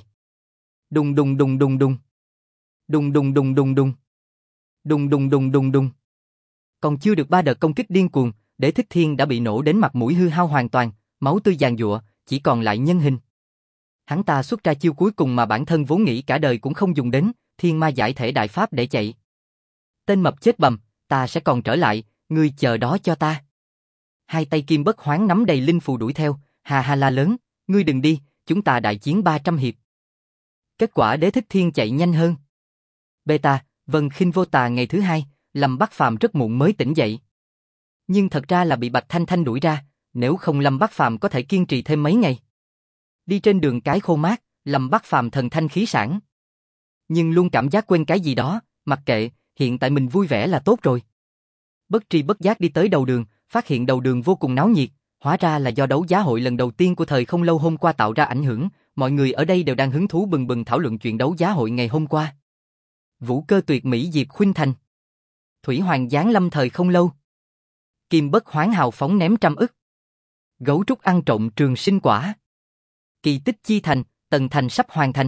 [SPEAKER 1] Đùng đùng đùng đùng đùng. Đùng đùng đùng đùng đùng. Đùng đùng đùng đùng đùng. Còn chưa được 3 đợt công kích điên cuồng, Đế Thích Thiên đã bị nổ đến mặt mũi hư hao hoàn toàn, máu tươi giàn giụa, chỉ còn lại nhân hình. Hắn ta xuất ra chiêu cuối cùng mà bản thân vốn nghĩ cả đời cũng không dùng đến, Thiên Ma Giải Thể Đại Pháp để chạy. Tên mập chết bầm, ta sẽ còn trở lại, ngươi chờ đó cho ta. Hai tay Kim Bất Hoán nắm đầy linh phù đuổi theo, hà hà la lớn, ngươi đừng đi, chúng ta đại chiến 300 hiệp. Kết quả Đế Thích Thiên chạy nhanh hơn. Beta, Vân Khinh Vô Tà ngày thứ hai, Lâm Bắc Phàm rất muộn mới tỉnh dậy. Nhưng thật ra là bị Bạch Thanh Thanh đuổi ra, nếu không Lâm Bắc Phàm có thể kiên trì thêm mấy ngày. Đi trên đường cái khô mát, Lâm Bắc Phàm thần thanh khí sảng. Nhưng luôn cảm giác quên cái gì đó, mặc kệ, hiện tại mình vui vẻ là tốt rồi. Bất tri bất giác đi tới đầu đường, phát hiện đầu đường vô cùng náo nhiệt, hóa ra là do đấu giá hội lần đầu tiên của thời không lâu hôm qua tạo ra ảnh hưởng, mọi người ở đây đều đang hứng thú bừng bừng thảo luận chuyện đấu giá hội ngày hôm qua. Vũ cơ tuyệt mỹ Diệp Khuynh Thành. Thủy Hoàng giáng lâm thời không lâu. Kim Bất Hoán hào phóng ném 100 ức. Gấu trúc ăn trộm trường sinh quả. Kỳ tích chi thành, tầng thành sắp hoàn thành.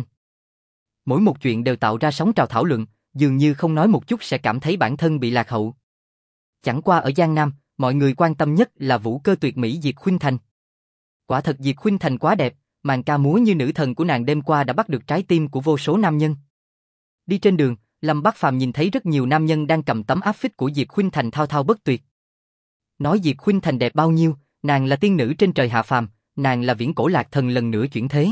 [SPEAKER 1] Mỗi một chuyện đều tạo ra sóng trào thảo luận, dường như không nói một chút sẽ cảm thấy bản thân bị lạc hậu. Chẳng qua ở Giang Nam, mọi người quan tâm nhất là vũ cơ tuyệt mỹ Diệp Khuynh Thành. Quả thật Diệp Khuynh Thành quá đẹp, màn ca múa như nữ thần của nàng đêm qua đã bắt được trái tim của vô số nam nhân. Đi trên đường, Lâm Bắc Phàm nhìn thấy rất nhiều nam nhân đang cầm tấm áp phích của Diệp Khuynh Thành thao thao bất tuyệt. Nói Diệp Khuynh Thành đẹp bao nhiêu, nàng là tiên nữ trên trời hạ phàm, nàng là viễn cổ lạc thần lần nữa chuyển thế.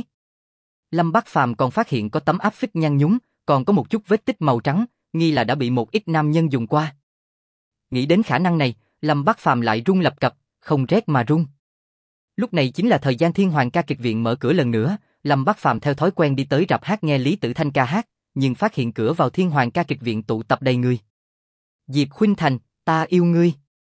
[SPEAKER 1] Lâm Bắc Phàm còn phát hiện có tấm áp phích nhăn nhúm, còn có một chút vết tích màu trắng, nghi là đã bị một ít nam nhân dùng qua. Nghĩ đến khả năng này, Lâm Bắc Phàm lại run lập cập, không rét mà run. Lúc này chính là thời gian Thiên Hoàng ca kịch viện mở cửa lần nữa, Lâm Bắc Phàm theo thói quen đi tới rạp hát nghe Lý Tử Thanh ca hát, nhưng phát hiện cửa vào Thiên Hoàng ca kịch viện tụ tập đầy người. Diệp Khuynh Thành, ta yêu ngươi.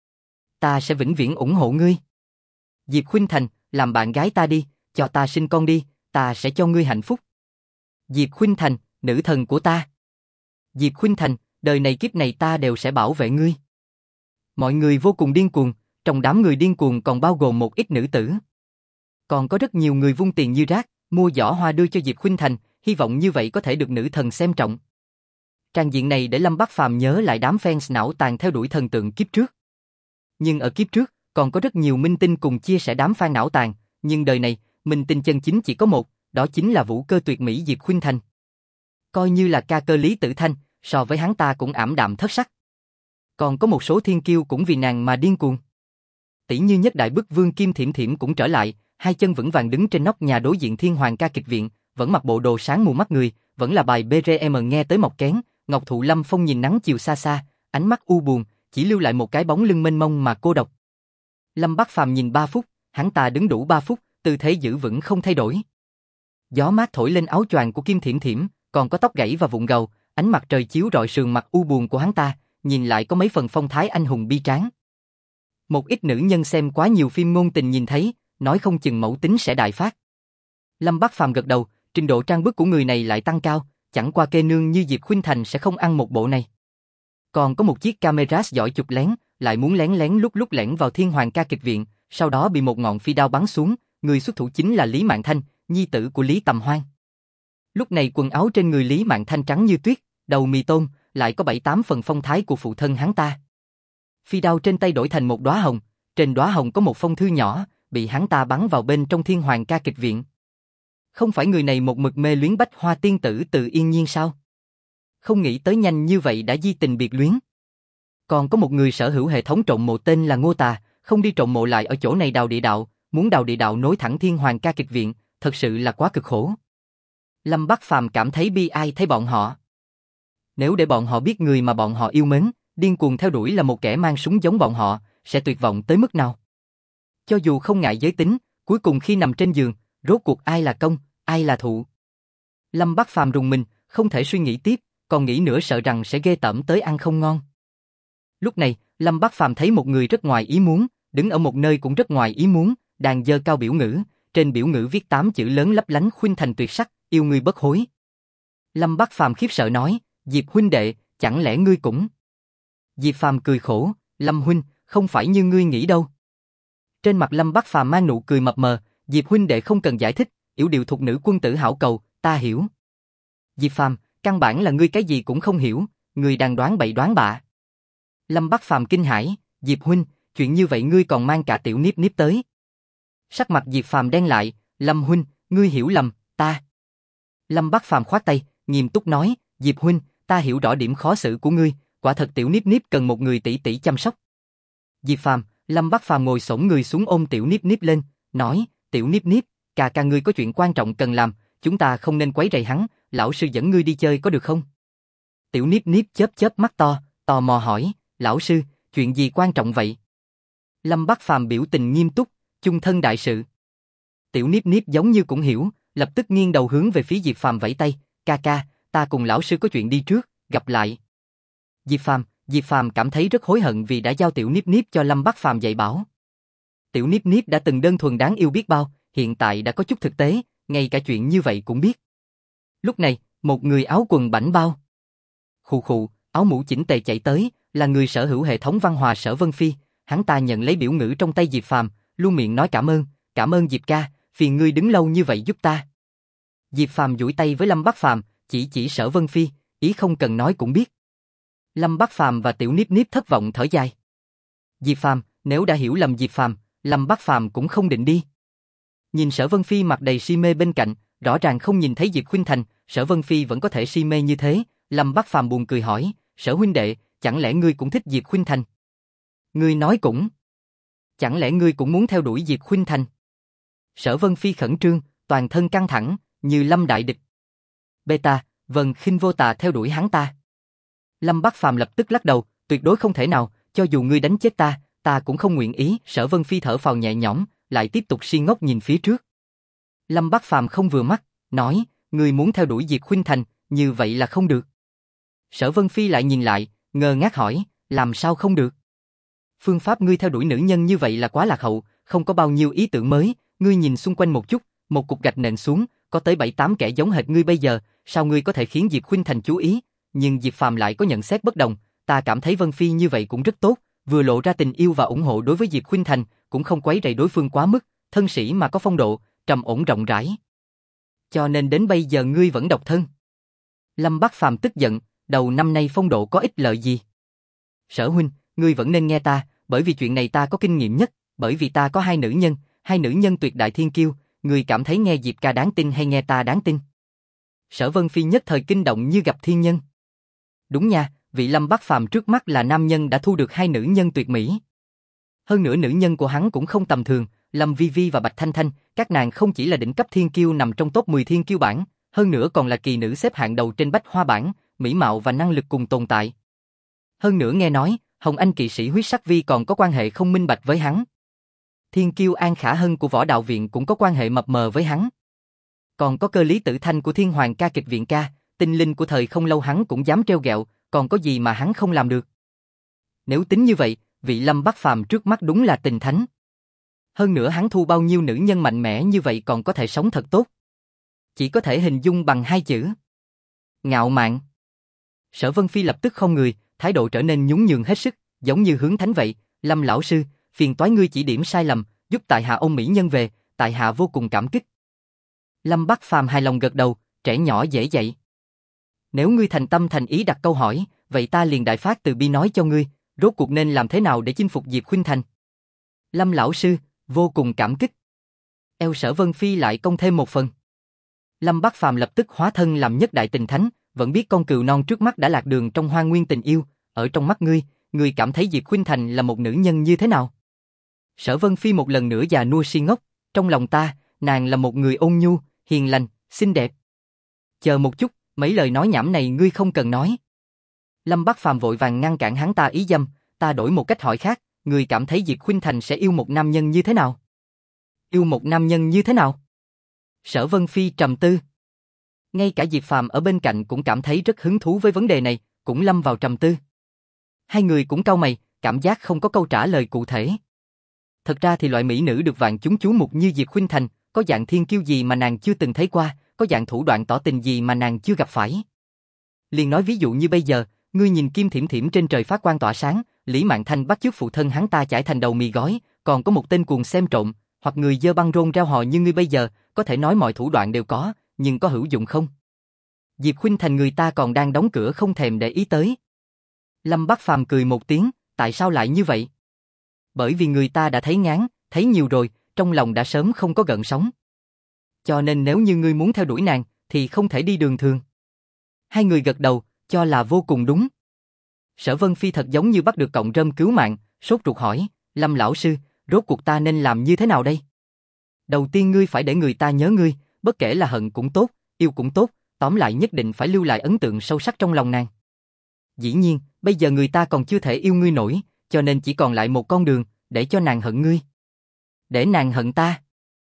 [SPEAKER 1] Ta sẽ vĩnh viễn ủng hộ ngươi. Diệp Khuynh Thành, làm bạn gái ta đi, cho ta sinh con đi, ta sẽ cho ngươi hạnh phúc. Diệp Khuynh Thành, nữ thần của ta. Diệp Khuynh Thành, đời này kiếp này ta đều sẽ bảo vệ ngươi. Mọi người vô cùng điên cuồng, trong đám người điên cuồng còn bao gồm một ít nữ tử. Còn có rất nhiều người vung tiền như rác, mua giỏ hoa đưa cho Diệp Khuynh Thành, hy vọng như vậy có thể được nữ thần xem trọng. Trang diện này để Lâm Bắc Phàm nhớ lại đám fans não tàn theo đuổi thần tượng kiếp trước. Nhưng ở kiếp trước, còn có rất nhiều minh tinh cùng chia sẻ đám fan não tàn, nhưng đời này, minh tinh chân chính chỉ có một, đó chính là vũ cơ tuyệt mỹ Diệp Khuynh Thành. Coi như là ca cơ Lý Tử Thanh, so với hắn ta cũng ảm đạm thất sắc. Còn có một số thiên kiêu cũng vì nàng mà điên cuồng. Tỷ như nhất đại bức vương Kim Thiểm Thiểm cũng trở lại, hai chân vững vàng đứng trên nóc nhà đối diện Thiên Hoàng ca kịch viện, vẫn mặc bộ đồ sáng mù mắt người, vẫn là bài BRM nghe tới mọc kén. Ngọc Thụ Lâm Phong nhìn nắng chiều xa xa, ánh mắt u buồn, chỉ lưu lại một cái bóng lưng mênh mông mà cô độc. Lâm Bắc Phàm nhìn 3 phút, hắn ta đứng đủ 3 phút, tư thế giữ vững không thay đổi. Gió mát thổi lên áo choàng của Kim Thiểm Thiểm, còn có tóc gãy và vụn gầu, ánh mặt trời chiếu rọi sườn mặt u buồn của hắn ta, nhìn lại có mấy phần phong thái anh hùng bi tráng. Một ít nữ nhân xem quá nhiều phim ngôn tình nhìn thấy, nói không chừng mẫu tính sẽ đại phát. Lâm Bác Phàm gật đầu, trình độ trang bức của người này lại tăng cao, chẳng qua kê nương như Diệp Khuynh Thành sẽ không ăn một bộ này. Còn có một chiếc camera giỏi chụp lén, lại muốn lén lén lúc lẻn vào Thiên Hoàng ca kịch viện, sau đó bị một ngọn phi đao bắn xuống, người xuất thủ chính là Lý Mạn Thanh, nhi tử của Lý Tầm Hoan. Lúc này quần áo trên người Lý Mạn Thanh trắng như tuyết, đầu mì tôm, lại có 7-8 phần phong thái của phụ thân hắn ta. Phi đao trên tay đổi thành một đóa hồng, trên đóa hồng có một phong thư nhỏ, bị hắn ta bắn vào bên trong Thiên Hoàng ca kịch viện. Không phải người này một mực mê luyến Bách Hoa tiên tử Từ Yên Nhiên sao? Không nghĩ tới nhanh như vậy đã di tình biệt luyến. Còn có một người sở hữu hệ thống trộm mộ tên là Ngô Tà, không đi trộm mộ lại ở chỗ này đào địa đạo, muốn đào địa đạo nối thẳng Thiên Hoàng ca kịch viện, thật sự là quá cực khổ. Lâm Bác Phàm cảm thấy bi ai thấy bọn họ. Nếu để bọn họ biết người mà bọn họ yêu mến, điên cuồng theo đuổi là một kẻ mang súng giống bọn họ, sẽ tuyệt vọng tới mức nào? Cho dù không ngại giới tính, cuối cùng khi nằm trên giường, rốt cuộc ai là công, ai là thụ? Lâm Bác Phàm rùng mình, không thể suy nghĩ tiếp, còn nghĩ nữa sợ rằng sẽ ghê tởm tới ăn không ngon. Lúc này, Lâm Bác Phàm thấy một người rất ngoài ý muốn, đứng ở một nơi cũng rất ngoài ý muốn, đang giơ cao biểu ngữ, trên biểu ngữ viết 8 chữ lớn lấp lánh Khuynh Thành tuyệt sắc, yêu ngươi bất hối. Lâm Bác Phàm khiếp sợ nói, Diệp huynh đệ, chẳng lẽ ngươi cũng... Diệp Phàm cười khổ, Lâm huynh, không phải như ngươi nghĩ đâu. Trên mặt Lâm Bác Phàm mang nụ cười mập mờ, Diệp huynh đệ không cần giải thích, yểu điệu thục nữ quân tử hảo cầu, ta hiểu. Diệp Phàm, căn bản là ngươi cái gì cũng không hiểu, ngươi đang đoán bậy đoán bạ. Lâm Bác Phàm kinh hãi, Diệp huynh, chuyện như vậy ngươi còn mang cả tiểu Niếp Niếp tới. Sắc mặt Diệp Phàm đen lại, Lâm huynh, ngươi hiểu lầm, ta. Lâm Bác Phàm khoát tay, nghiêm túc nói, Diệp huynh, ta hiểu rõ điểm khó xử của ngươi, quả thật tiểu Niếp Niếp cần một người tỷ tỷ chăm sóc. Diệp Phàm, Lâm Bác Phàm ngồi xổm người xuống ôm tiểu Niếp Niếp lên, nói, tiểu Niếp Niếp, ca ca ngươi có chuyện quan trọng cần làm, chúng ta không nên quấy rầy hắn, lão sư dẫn ngươi đi chơi có được không? Tiểu Niếp Niếp chớp chớp mắt to, tò mò hỏi, lão sư, chuyện gì quan trọng vậy? Lâm Bác Phàm biểu tình nghiêm túc, chung thân đại sự. Tiểu Niếp Niếp giống như cũng hiểu, lập tức nghiêng đầu hướng về phía Diệp Phàm vẫy tay, ca ca, ta cùng lão sư có chuyện đi trước, gặp lại. Diệp Phàm cảm thấy rất hối hận vì đã giao Tiểu Niếp Niếp cho Lâm Bác Phàm dạy bảo. Tiểu Niếp Niếp đã từng đơn thuần đáng yêu biết bao, hiện tại đã có chút thực tế, ngay cả chuyện như vậy cũng biết. Lúc này, một người áo quần bảnh bao. Khụ khụ, áo mũ chỉnh tề chạy tới, là người sở hữu hệ thống văn hòa Sở Vân Phi, hắn ta nhận lấy biểu ngữ trong tay Diệp Phàm, luôn miệng nói cảm ơn Diệp ca, phiền ngươi đứng lâu như vậy giúp ta. Diệp Phàm duỗi tay với Lâm Bác Phàm, chỉ Sở Vân Phi, ý không cần nói cũng biết. Lâm Bác Phàm và Tiểu Niếp Niếp thất vọng thở dài. Diệp Phàm, nếu đã hiểu lầm Diệp Phàm, Lâm Bác Phàm cũng không định đi. Nhìn Sở Vân Phi mặt đầy si mê bên cạnh, rõ ràng không nhìn thấy Diệp Khuynh Thành, Sở Vân Phi vẫn có thể si mê như thế, Lâm Bác Phàm buồn cười hỏi, Sở huynh đệ, chẳng lẽ ngươi cũng thích Diệp Khuynh Thành? Ngươi nói cũng. Chẳng lẽ ngươi cũng muốn theo đuổi Diệp Khuynh Thành? Sở Vân Phi khẩn trương, toàn thân căng thẳng, như lâm đại địch. Beta, Vân Khinh Vô Tà theo đuổi hắn ta. Lâm Bác Phàm lập tức lắc đầu, tuyệt đối không thể nào, cho dù ngươi đánh chết ta cũng không nguyện ý. Sở Vân Phi thở phào nhẹ nhõm, lại tiếp tục si ngốc nhìn phía trước. Lâm Bác Phàm không vừa mắt, nói, ngươi muốn theo đuổi Diệp Khuynh Thành, như vậy là không được. Sở Vân Phi lại nhìn lại, ngơ ngác hỏi, làm sao không được? Phương pháp ngươi theo đuổi nữ nhân như vậy là quá lạc hậu, không có bao nhiêu ý tưởng mới, ngươi nhìn xung quanh một chút, một cục gạch nện xuống, có tới 7-8 kẻ giống hệt ngươi bây giờ, sao ngươi có thể khiến Diệp Khuynh Thành chú ý? Nhưng Diệp Phàm lại có nhận xét bất đồng, ta cảm thấy Vân Phi như vậy cũng rất tốt, vừa lộ ra tình yêu và ủng hộ đối với Diệp Khuynh Thành, cũng không quấy rầy đối phương quá mức, thân sĩ mà có phong độ, trầm ổn rộng rãi. Cho nên đến bây giờ ngươi vẫn độc thân. Lâm Bác Phàm tức giận, đầu năm nay phong độ có ích lợi gì? Sở huynh, ngươi vẫn nên nghe ta, bởi vì chuyện này ta có kinh nghiệm nhất, bởi vì ta có hai nữ nhân tuyệt đại thiên kiêu, ngươi cảm thấy nghe Diệp ca đáng tin hay nghe ta đáng tin? Sở Vân Phi nhất thời kinh động như gặp thiên nhân. Đúng nha, vị Lâm Bác Phàm trước mắt là nam nhân đã thu được hai nữ nhân tuyệt mỹ. Hơn nữa nữ nhân của hắn cũng không tầm thường, Lâm Vi Vi và Bạch Thanh Thanh, các nàng không chỉ là đỉnh cấp thiên kiêu nằm trong top 10 thiên kiêu bảng, hơn nữa còn là kỳ nữ xếp hạng đầu trên Bách Hoa bảng, mỹ mạo và năng lực cùng tồn tại. Hơn nữa nghe nói, Hồng Anh kỵ sĩ huyết sắc vi còn có quan hệ không minh bạch với hắn. Thiên kiêu An Khả Hân của Võ Đạo Viện cũng có quan hệ mập mờ với hắn. Còn có Cơ Lý Tử Thanh của Thiên Hoàng ca kịch viện ca, tinh linh của thời không lâu hắn cũng dám trêu ghẹo, còn có gì mà hắn không làm được. Nếu tính như vậy, vị Lâm Bắc Phàm trước mắt đúng là tình thánh. Hơn nữa hắn thu bao nhiêu nữ nhân mạnh mẽ như vậy còn có thể sống thật tốt. Chỉ có thể hình dung bằng hai chữ. Ngạo mạn. Sở Vân Phi lập tức không người, thái độ trở nên nhún nhường hết sức, giống như hướng thánh vậy. Lâm lão sư, phiền toái ngươi chỉ điểm sai lầm, giúp tại hạ ôm mỹ nhân về, tại hạ vô cùng cảm kích. Lâm Bắc Phàm hài lòng gật đầu, trẻ nhỏ dễ dạy. Nếu ngươi thành tâm thành ý đặt câu hỏi, vậy ta liền đại phát từ bi nói cho ngươi, rốt cuộc nên làm thế nào để chinh phục Diệp Khuynh Thành. Lâm lão sư, vô cùng cảm kích. Eo Sở Vân Phi lại công thêm một phần. Lâm Bắc Phàm lập tức hóa thân làm nhất đại tình thánh, vẫn biết con cừu non trước mắt đã lạc đường trong hoang nguyên tình yêu, ở trong mắt ngươi, ngươi cảm thấy Diệp Khuynh Thành là một nữ nhân như thế nào? Sở Vân Phi một lần nữa già nua si ngốc, trong lòng ta, nàng là một người ôn nhu, hiền lành, xinh đẹp. Chờ một chút, mấy lời nói nhảm này ngươi không cần nói. Lâm Bắc Phàm vội vàng ngăn cản hắn ta ý dâm, ta đổi một cách hỏi khác, ngươi cảm thấy Diệp Khuynh Thành sẽ yêu một nam nhân như thế nào? Yêu một nam nhân như thế nào? Sở Vân Phi trầm tư. Ngay cả Diệp Phàm ở bên cạnh cũng cảm thấy rất hứng thú với vấn đề này, cũng lâm vào trầm tư. Hai người cũng cau mày, cảm giác không có câu trả lời cụ thể. Thật ra thì loại mỹ nữ được vạn chúng chú mục như Diệp Khuynh Thành, có dạng thiên kiêu gì mà nàng chưa từng thấy qua, có dạng thủ đoạn tỏ tình gì mà nàng chưa gặp phải. Liền nói ví dụ như bây giờ, ngươi nhìn Kim Thiểm Thiểm trên trời phát quang tỏa sáng, Lý Mạn Thanh bắt chước phụ thân hắn ta chải thành đầu mì gói, còn có một tên cuồng xem trộm, hoặc người dơ băng rôn reo hò như ngươi bây giờ, có thể nói mọi thủ đoạn đều có, nhưng có hữu dụng không? Diệp Khuynh Thành người ta còn đang đóng cửa không thèm để ý tới. Lâm Bắc Phàm cười một tiếng, tại sao lại như vậy? Bởi vì người ta đã thấy ngán, thấy nhiều rồi, trong lòng đã sớm không có gợn sóng. Cho nên nếu như ngươi muốn theo đuổi nàng, thì không thể đi đường thường. Hai người gật đầu, cho là vô cùng đúng. Sở Vân Phi thật giống như bắt được cọng rơm cứu mạng, sốt ruột hỏi, Lâm lão sư, rốt cuộc ta nên làm như thế nào đây? Đầu tiên ngươi phải để người ta nhớ ngươi, bất kể là hận cũng tốt, yêu cũng tốt, tóm lại nhất định phải lưu lại ấn tượng sâu sắc trong lòng nàng. Dĩ nhiên, bây giờ người ta còn chưa thể yêu ngươi nổi, cho nên chỉ còn lại một con đường, để cho nàng hận ngươi. Để nàng hận ta.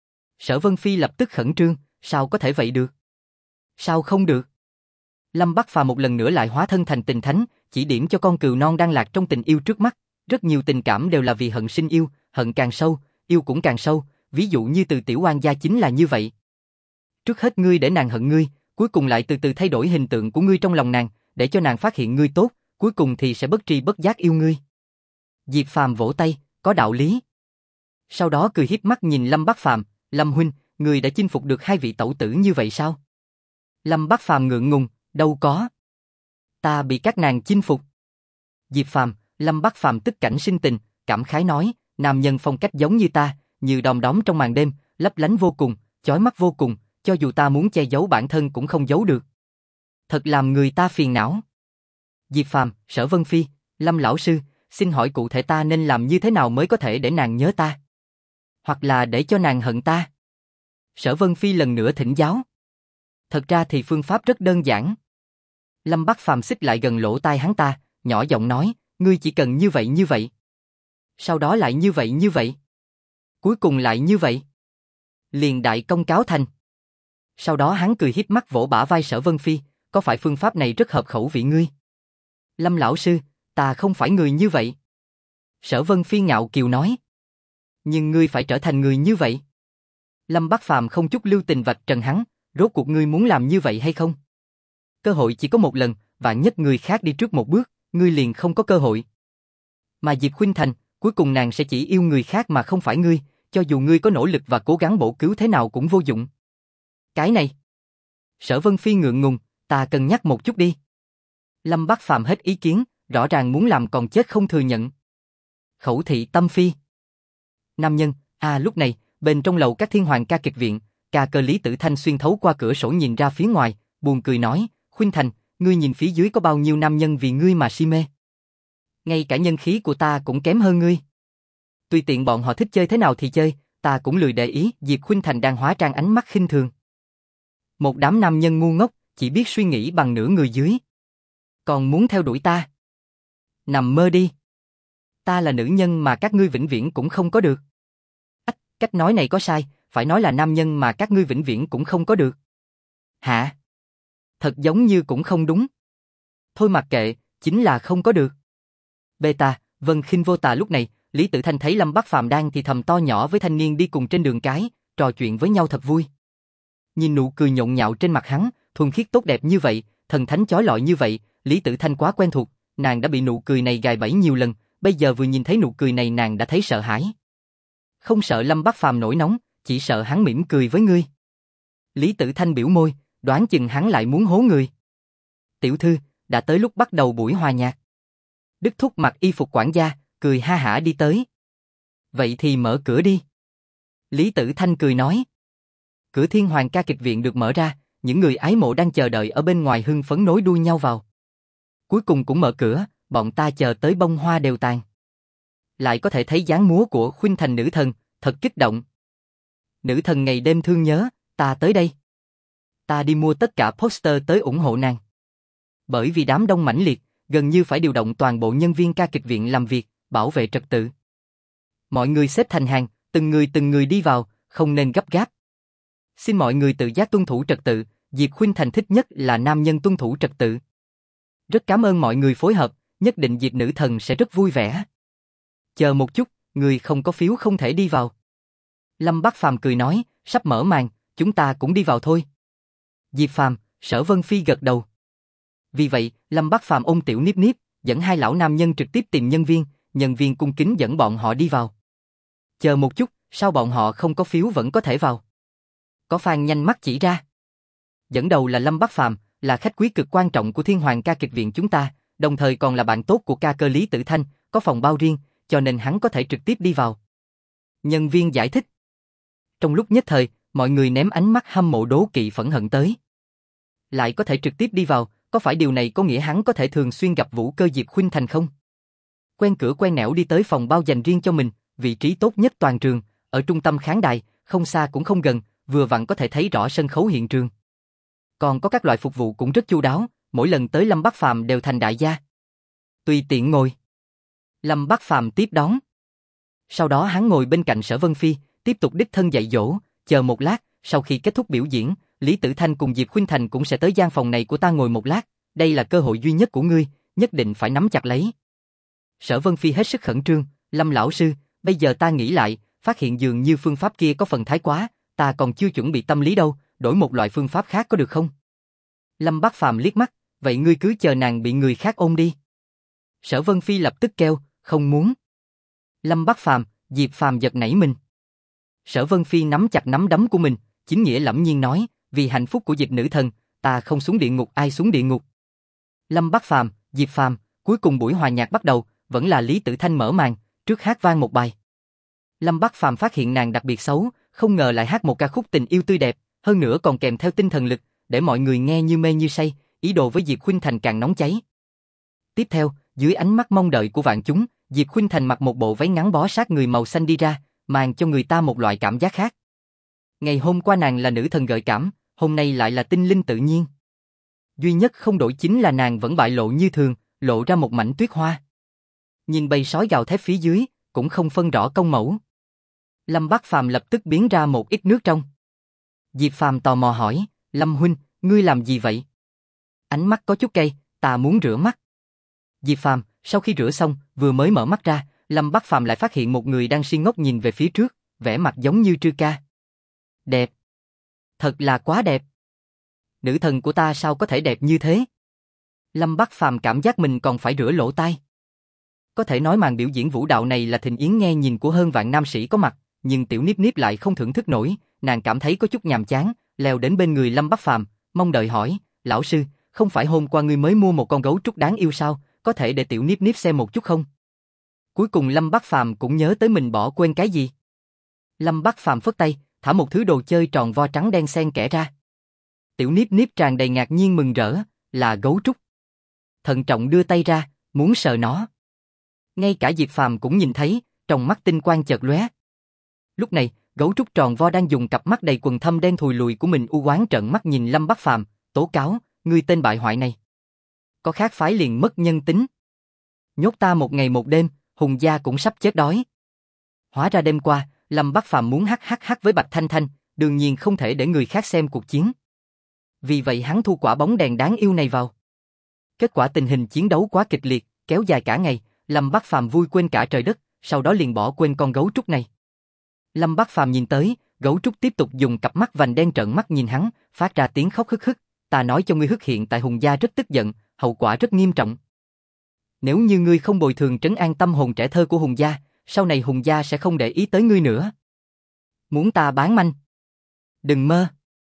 [SPEAKER 1] Sở Vân Phi lập tức khẩn trương, sao có thể vậy được? Sao không được? Lâm Bắc Phàm một lần nữa lại hóa thân thành tình thánh, chỉ điểm cho con cừu non đang lạc trong tình yêu trước mắt. Rất nhiều tình cảm đều là vì hận sinh yêu, hận càng sâu, yêu cũng càng sâu, ví dụ như từ Tiểu Oan gia chính là như vậy. Trước hết ngươi để nàng hận ngươi, cuối cùng lại từ từ thay đổi hình tượng của ngươi trong lòng nàng, để cho nàng phát hiện ngươi tốt, cuối cùng thì sẽ bất tri bất giác yêu ngươi. Diệp Phàm vỗ tay, có đạo lý. Sau đó cười híp mắt nhìn Lâm Bắc Phàm, Lâm huynh, ngươi đã chinh phục được hai vị tẩu tử như vậy sao? Lâm Bắc Phàm ngượng ngùng, đâu có. Ta bị các nàng chinh phục. Diệp Phàm, Lâm Bắc Phàm tức cảnh sinh tình, cảm khái nói, nam nhân phong cách giống như ta, như đom đóm trong màn đêm, lấp lánh vô cùng, chói mắt vô cùng, cho dù ta muốn che giấu bản thân cũng không giấu được. Thật làm người ta phiền não. Diệp Phàm, Sở Vân Phi, Lâm lão sư, xin hỏi cụ thể ta nên làm như thế nào mới có thể để nàng nhớ ta? Hoặc là để cho nàng hận ta? Sở Vân Phi lần nữa thỉnh giáo. Thật ra thì phương pháp rất đơn giản. Lâm Bắc Phàm xích lại gần lỗ tai hắn ta, nhỏ giọng nói, ngươi chỉ cần như vậy như vậy. Sau đó lại như vậy như vậy. Cuối cùng lại như vậy. Liền đại công cáo thành. Sau đó hắn cười híp mắt vỗ bả vai Sở Vân Phi, có phải phương pháp này rất hợp khẩu vị ngươi? Lâm lão sư, ta không phải người như vậy. Sở Vân Phi ngạo kiều nói. Nhưng ngươi phải trở thành người như vậy. Lâm Bắc Phàm không chút lưu tình vạch trần hắn, rốt cuộc ngươi muốn làm như vậy hay không? Cơ hội chỉ có một lần, vạn nhất người khác đi trước một bước, ngươi liền không có cơ hội. Mà Diệp Khuynh Thành, cuối cùng nàng sẽ chỉ yêu người khác mà không phải ngươi, cho dù ngươi có nỗ lực và cố gắng bổ cứu thế nào cũng vô dụng. Cái này. Sở Vân Phi ngượng ngùng, ta cân nhắc một chút đi. Lâm Bắc Phàm hết ý kiến, rõ ràng muốn làm còn chết không thừa nhận. Khẩu thị tâm phi. Nam nhân, lúc này, bên trong lầu các Thiên Hoàng ca kịch viện, ca Cơ Lý Tử Thanh xuyên thấu qua cửa sổ nhìn ra phía ngoài, buồn cười nói, Khuynh Thành, ngươi nhìn phía dưới có bao nhiêu nam nhân vì ngươi mà si mê. Ngay cả nhân khí của ta cũng kém hơn ngươi. Tùy tiện bọn họ thích chơi thế nào thì chơi, ta cũng lười để ý. Diệp Khuynh Thành đang hóa trang ánh mắt khinh thường. Một đám nam nhân ngu ngốc, chỉ biết suy nghĩ bằng nửa người dưới. Còn muốn theo đuổi ta? Nằm mơ đi. Ta là nữ nhân mà các ngươi vĩnh viễn cũng không có được. Cách nói này có sai, phải nói là nam nhân mà các ngươi vĩnh viễn cũng không có được. Hả? Thật giống như cũng không đúng. Thôi mặc kệ, chính là không có được. Beta, Vân Khinh Vô Tà lúc này, Lý Tử Thanh thấy Lâm Bắc Phàm đang thì thầm to nhỏ với thanh niên đi cùng trên đường cái, trò chuyện với nhau thật vui. Nhìn nụ cười nhộn nhạo trên mặt hắn, thuần khiết tốt đẹp như vậy, thần thánh chói lọi như vậy, Lý Tử Thanh quá quen thuộc, nàng đã bị nụ cười này gài bẫy nhiều lần, bây giờ vừa nhìn thấy nụ cười này nàng đã thấy sợ hãi. Không sợ Lâm Bắc Phàm nổi nóng, chỉ sợ hắn mỉm cười với ngươi. Lý Tử Thanh biểu môi, đoán chừng hắn lại muốn hố người. Tiểu thư, đã tới lúc bắt đầu buổi hòa nhạc. Đức Thúc mặc y phục quản gia, cười ha hả đi tới. Vậy thì mở cửa đi. Lý Tử Thanh cười nói. Cửa Thiên Hoàng ca kịch viện được mở ra, những người ái mộ đang chờ đợi ở bên ngoài hưng phấn nối đuôi nhau vào. Cuối cùng cũng mở cửa, bọn ta chờ tới bông hoa đều tàn. Lại có thể thấy dáng múa của Khuynh Thành nữ thần, thật kích động. Nữ thần ngày đêm thương nhớ, ta tới đây. Ta đi mua tất cả poster tới ủng hộ nàng. Bởi vì đám đông mãnh liệt, gần như phải điều động toàn bộ nhân viên ca kịch viện làm việc, bảo vệ trật tự. Mọi người xếp thành hàng, từng người đi vào, không nên gấp gáp. Xin mọi người tự giác tuân thủ trật tự, Diệp Khuynh Thành thích nhất là nam nhân tuân thủ trật tự. Rất cảm ơn mọi người phối hợp, nhất định Diệp nữ thần sẽ rất vui vẻ. Chờ một chút, người không có phiếu không thể đi vào. Lâm Bắc Phàm cười nói, sắp mở màn, chúng ta cũng đi vào thôi. Diệp Phàm, Sở Vân Phi gật đầu. Vì vậy, Lâm Bắc Phàm ôm Tiểu Niếp Niếp, dẫn hai lão nam nhân trực tiếp tìm nhân viên cung kính dẫn bọn họ đi vào. Chờ một chút, sao bọn họ không có phiếu vẫn có thể vào? Có fan nhanh mắt chỉ ra. Dẫn đầu là Lâm Bắc Phàm, là khách quý cực quan trọng của Thiên Hoàng ca kịch viện chúng ta, đồng thời còn là bạn tốt của ca cơ Lý Tử Thanh, có phòng bao riêng, cho nên hắn có thể trực tiếp đi vào. Nhân viên giải thích. Trong lúc nhất thời, mọi người ném ánh mắt hâm mộ đố kỵ phẫn hận tới. Lại có thể trực tiếp đi vào, có phải điều này có nghĩa hắn có thể thường xuyên gặp vũ cơ Diệp Khuynh Thành không? Quen cửa quen nẻo đi tới phòng bao dành riêng cho mình, vị trí tốt nhất toàn trường, ở trung tâm khán đài, không xa cũng không gần, vừa vặn có thể thấy rõ sân khấu hiện trường. Còn có các loại phục vụ cũng rất chu đáo, mỗi lần tới Lâm Bắc Phàm đều thành đại gia. Tùy tiện ngồi. Lâm Bắc Phàm tiếp đón. Sau đó hắn ngồi bên cạnh Sở Vân Phi, tiếp tục đích thân dạy dỗ, chờ một lát, sau khi kết thúc biểu diễn, Lý Tử Thanh cùng Diệp Khuynh Thành cũng sẽ tới gian phòng này của ta ngồi một lát, đây là cơ hội duy nhất của ngươi, nhất định phải nắm chặt lấy. Sở Vân Phi hết sức khẩn trương, Lâm lão sư, bây giờ ta nghĩ lại, phát hiện dường như phương pháp kia có phần thái quá, ta còn chưa chuẩn bị tâm lý đâu, đổi một loại phương pháp khác có được không? Lâm Bắc Phàm liếc mắt, vậy ngươi cứ chờ nàng bị người khác ôm đi. Sở Vân Phi lập tức kêu, không muốn. Lâm Bắc Phàm, Diệp Phàm giật nảy mình. Sở Vân Phi nắm chặt nắm đấm của mình, chính nghĩa lẫm nhiên nói, vì hạnh phúc của Diệp nữ thần, ta không xuống địa ngục ai xuống địa ngục. Lâm Bắc Phàm, Diệp Phàm, cuối cùng buổi hòa nhạc bắt đầu, vẫn là Lý Tử Thanh mở màn, trước hát vang một bài. Lâm Bắc Phàm phát hiện nàng đặc biệt xấu, không ngờ lại hát một ca khúc tình yêu tươi đẹp, hơn nữa còn kèm theo tinh thần lực, để mọi người nghe như mê như say, ý đồ với Diệp Khuynh Thành càng nóng cháy. Tiếp theo, dưới ánh mắt mong đợi của vạn chúng, Diệp Khuynh Thành mặc một bộ váy ngắn bó sát người màu xanh đi ra, mang cho người ta một loại cảm giác khác. Ngày hôm qua nàng là nữ thần gợi cảm, hôm nay lại là tinh linh tự nhiên. Duy nhất không đổi chính là nàng vẫn bại lộ như thường, lộ ra một mảnh tuyết hoa. Nhìn bầy sói gào thét phía dưới, cũng không phân rõ công mẫu. Lâm Bắc Phàm lập tức biến ra một ít nước trong. Diệp Phàm tò mò hỏi, Lâm huynh, ngươi làm gì vậy? Ánh mắt có chút cay, ta muốn rửa mắt. Diệp Phàm, sau khi rửa xong, vừa mới mở mắt ra, Lâm Bắc Phàm lại phát hiện một người đang si ngốc nhìn về phía trước, vẻ mặt giống như Trư Ca. Đẹp. Thật là quá đẹp. Nữ thần của ta sao có thể đẹp như thế? Lâm Bắc Phàm cảm giác mình còn phải rửa lỗ tai. Có thể nói màn biểu diễn vũ đạo này là thịnh yến nghe nhìn của hơn vạn nam sĩ có mặt, nhưng Tiểu Niếp Niếp lại không thưởng thức nổi, nàng cảm thấy có chút nhàm chán, leo đến bên người Lâm Bắc Phàm, mong đợi hỏi, lão sư, không phải hôm qua ngươi mới mua một con gấu trúc đáng yêu sao, có thể để Tiểu Niếp Niếp xem một chút không? Cuối cùng Lâm Bắc Phàm cũng nhớ tới mình bỏ quên cái gì. Lâm Bắc Phàm phất tay, thả một thứ đồ chơi tròn vo trắng đen xen kẽ ra. Tiểu Niếp Niếp tràn đầy ngạc nhiên mừng rỡ, là gấu trúc. Thận trọng đưa tay ra, muốn sờ nó. Ngay cả Diệp Phàm cũng nhìn thấy, trong mắt tinh quang chợt lóe. Lúc này, gấu trúc tròn vo đang dùng cặp mắt đầy quầng thâm đen thùi lùi của mình u oán trợn mắt nhìn Lâm Bắc Phàm, tố cáo, ngươi tên bại hoại này. Có khác phái liền mất nhân tính. Nhốt ta một ngày một đêm, Hùng gia cũng sắp chết đói. Hóa ra đêm qua, Lâm Bắc Phàm muốn hắc với Bạch Thanh Thanh, đương nhiên không thể để người khác xem cuộc chiến. Vì vậy hắn thu quả bóng đèn đáng yêu này vào. Kết quả tình hình chiến đấu quá kịch liệt, kéo dài cả ngày, Lâm Bắc Phàm vui quên cả trời đất, sau đó liền bỏ quên con gấu trúc này. Lâm Bắc Phàm nhìn tới, gấu trúc tiếp tục dùng cặp mắt vành đen trợn mắt nhìn hắn, phát ra tiếng khóc hức hức. Ta nói cho ngươi Hức hiện tại Hùng gia rất tức giận, hậu quả rất nghiêm trọng. Nếu như ngươi không bồi thường trấn an tâm hồn trẻ thơ của Hùng gia, sau này Hùng gia sẽ không để ý tới ngươi nữa. Muốn ta bán manh? Đừng mơ.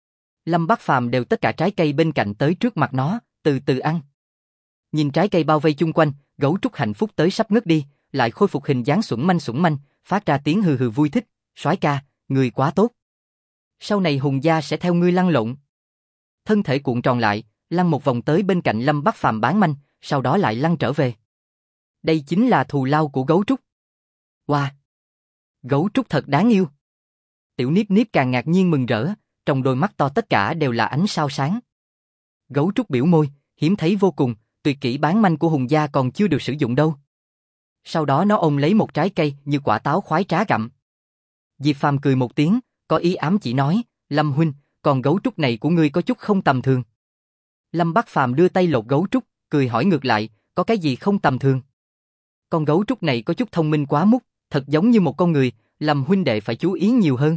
[SPEAKER 1] Lâm Bắc Phàm đều tất cả trái cây bên cạnh tới trước mặt nó, từ từ ăn. Nhìn trái cây bao vây chung quanh, gấu trúc hạnh phúc tới sắp ngất đi, lại khôi phục hình dáng xuẩn manh, phát ra tiếng hừ hừ vui thích. Soái ca, ngươi quá tốt. Sau này Hùng gia sẽ theo ngươi lăn lộn. Thân thể cuộn tròn lại, lăn một vòng tới bên cạnh Lâm Bắc Phàm bán manh, sau đó lại lăn trở về. Đây chính là thù lao của gấu trúc. Wow! Gấu trúc thật đáng yêu. Tiểu Niếp Niếp càng ngạc nhiên mừng rỡ, trong đôi mắt to tất cả đều là ánh sao sáng. Gấu trúc biểu môi, hiếm thấy vô cùng, tuyệt kỹ bán manh của Hùng gia còn chưa được sử dụng đâu. Sau đó nó ôm lấy một trái cây như quả táo khoái trá gặm. Diệp Phàm cười một tiếng, có ý ám chỉ nói, Lâm huynh, con gấu trúc này của ngươi có chút không tầm thường. Lâm Bắc Phàm đưa tay lột gấu trúc, cười hỏi ngược lại, có cái gì không tầm thường? Con gấu trúc này có chút thông minh quá mức, thật giống như một con người, Lâm huynh đệ phải chú ý nhiều hơn.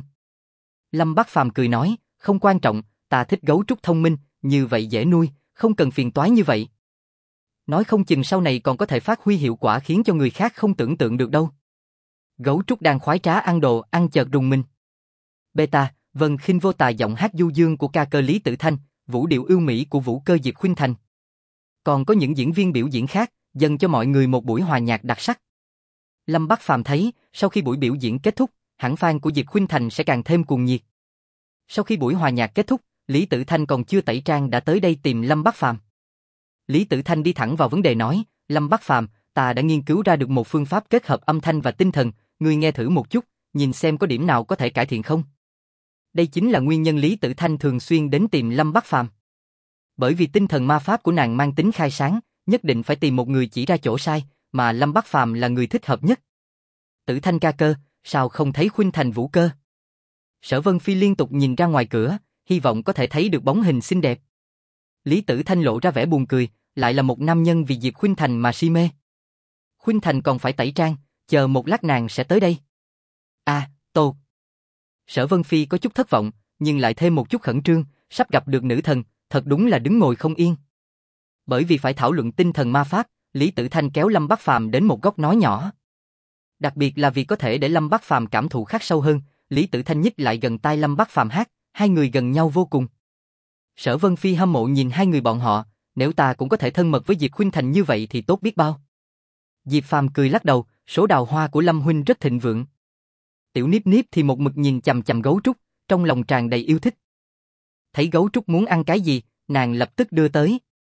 [SPEAKER 1] Lâm Bắc Phàm cười nói, không quan trọng, ta thích gấu trúc thông minh, như vậy dễ nuôi, không cần phiền toái như vậy. Nói không chừng sau này còn có thể phát huy hiệu quả khiến cho người khác không tưởng tượng được đâu. Gấu trúc đang khoái trá ăn đồ, ăn chợt rùng mình. Beta, Vân Khinh Vô Tà giọng hát du dương của ca cơ Lý Tử Thanh, vũ điệu ưu mỹ của vũ cơ Diệp Khuynh Thành. Còn có những diễn viên biểu diễn khác, dâng cho mọi người một buổi hòa nhạc đặc sắc. Lâm Bắc Phàm thấy, sau khi buổi biểu diễn kết thúc, hẳn fan của Diệp Khuynh Thành sẽ càng thêm cuồng nhiệt. Sau khi buổi hòa nhạc kết thúc, Lý Tử Thanh còn chưa tẩy trang đã tới đây tìm Lâm Bắc Phàm. Lý Tử Thanh đi thẳng vào vấn đề nói, Lâm Bắc Phàm, ta đã nghiên cứu ra được một phương pháp kết hợp âm thanh và tinh thần, ngươi nghe thử một chút, nhìn xem có điểm nào có thể cải thiện không. Đây chính là nguyên nhân Lý Tử Thanh thường xuyên đến tìm Lâm Bắc Phàm. Bởi vì tinh thần ma pháp của nàng mang tính khai sáng, nhất định phải tìm một người chỉ ra chỗ sai, mà Lâm Bắc Phàm là người thích hợp nhất. Tử Thanh ca cơ, sao không thấy Khuynh Thành vũ cơ? Sở Vân Phi liên tục nhìn ra ngoài cửa, hy vọng có thể thấy được bóng hình xinh đẹp. Lý Tử Thanh lộ ra vẻ buồn cười, lại là một nam nhân vì Diệp Khuynh Thành mà si mê. Khuynh Thành còn phải tẩy trang, chờ một lát nàng sẽ tới đây. À, Tô. Sở Vân Phi có chút thất vọng, nhưng lại thêm một chút khẩn trương, sắp gặp được nữ thần, thật đúng là đứng ngồi không yên. Bởi vì phải thảo luận tinh thần ma pháp, Lý Tử Thanh kéo Lâm Bắc Phàm đến một góc nói nhỏ. Đặc biệt là vì có thể để Lâm Bắc Phàm cảm thụ khắc sâu hơn, Lý Tử Thanh nhích lại gần tai Lâm Bắc Phàm hát, hai người gần nhau vô cùng. Sở Vân Phi hâm mộ nhìn hai người bọn họ, nếu ta cũng có thể thân mật với Diệp Khuynh Thành như vậy thì tốt biết bao. Diệp Phàm cười lắc đầu, số đào hoa của Lâm huynh rất thịnh vượng. Tiểu Niếp Niếp thì một mực nhìn chằm chằm gấu trúc, trong lòng tràn đầy yêu thích. Thấy gấu trúc muốn ăn cái gì, nàng lập tức đưa tới.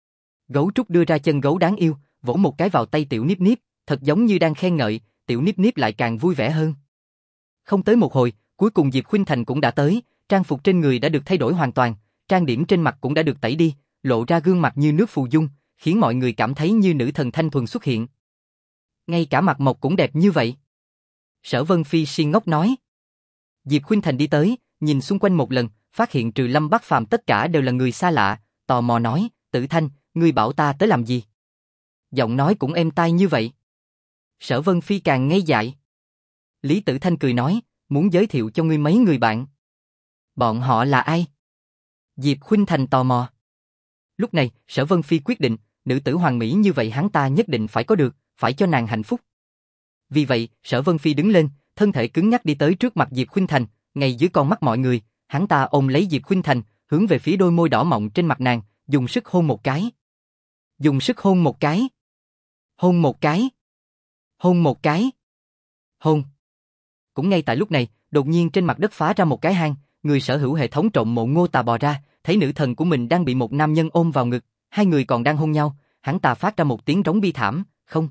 [SPEAKER 1] Gấu trúc đưa ra chân gấu đáng yêu, vỗ một cái vào tay Tiểu Niếp Niếp, thật giống như đang khen ngợi, Tiểu Niếp Niếp lại càng vui vẻ hơn. Không tới một hồi, cuối cùng Diệp Khuynh Thành cũng đã tới, trang phục trên người đã được thay đổi hoàn toàn, trang điểm trên mặt cũng đã được tẩy đi, lộ ra gương mặt như nước phù dung, khiến mọi người cảm thấy như nữ thần thanh thuần xuất hiện. Ngay cả mặt mộc cũng đẹp như vậy. Sở Vân Phi si ngốc nói. Diệp Khuynh Thành đi tới, nhìn xung quanh một lần, phát hiện trừ Lâm Bắc Phàm tất cả đều là người xa lạ, tò mò nói, Tử Thanh, ngươi bảo ta tới làm gì? Giọng nói cũng êm tai như vậy. Sở Vân Phi càng ngây dại. Lý Tử Thanh cười nói, muốn giới thiệu cho ngươi mấy người bạn. Bọn họ là ai? Diệp Khuynh Thành tò mò. Lúc này, Sở Vân Phi quyết định, nữ tử hoàn mỹ như vậy hắn ta nhất định phải có được, phải cho nàng hạnh phúc. Vì vậy, Sở Vân Phi đứng lên, thân thể cứng nhắc đi tới trước mặt Diệp Khuynh Thành, ngay dưới con mắt mọi người, hắn ta ôm lấy Diệp Khuynh Thành, hướng về phía đôi môi đỏ mọng trên mặt nàng, dùng sức hôn một cái. Dùng sức hôn một cái. Hôn một cái. Hôn một cái. Hôn. Cũng ngay tại lúc này, đột nhiên trên mặt đất phá ra một cái hang, người sở hữu hệ thống trộm mộ Ngô Tà bò ra, thấy nữ thần của mình đang bị một nam nhân ôm vào ngực, hai người còn đang hôn nhau, hắn ta phát ra một tiếng rống bi thảm, không.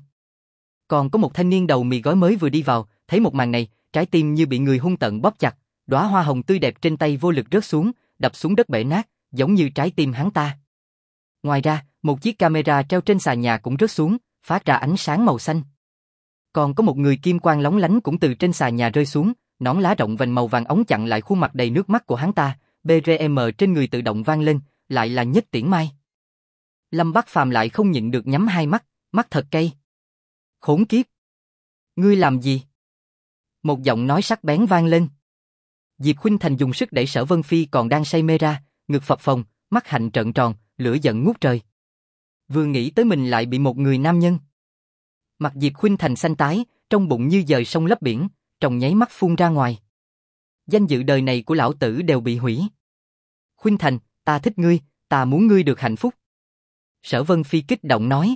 [SPEAKER 1] Còn có một thanh niên đầu mì gói mới vừa đi vào, thấy một màn này, trái tim như bị người hung tợn bóp chặt, đóa hoa hồng tươi đẹp trên tay vô lực rớt xuống, đập xuống đất bể nát, giống như trái tim hắn ta. Ngoài ra, một chiếc camera treo trên xà nhà cũng rớt xuống, phát ra ánh sáng màu xanh. Còn có một người kim quang lóng lánh cũng từ trên xà nhà rơi xuống, nón lá rộng vành màu vàng ống chặn lại khuôn mặt đầy nước mắt của hắn ta, BRM trên người tự động vang lên, lại là Nhất Tiễn Mai. Lâm Bắc Phàm lại không nhịn được nhắm hai mắt, mắt thật cay. Khốn kiếp! Ngươi làm gì? Một giọng nói sắc bén vang lên. Diệp Khuynh Thành dùng sức đẩy Sở Vân Phi còn đang say mê ra, ngực phập phồng, mắt hạnh trợn tròn, lửa giận ngút trời. Vừa nghĩ tới mình lại bị một người nam nhân. Mặt Diệp Khuynh Thành xanh tái, trong bụng như dời sông lấp biển, trong nháy mắt phun ra ngoài. Danh dự đời này của lão tử đều bị hủy. Khuynh Thành, ta thích ngươi, ta muốn ngươi được hạnh phúc. Sở Vân Phi kích động nói.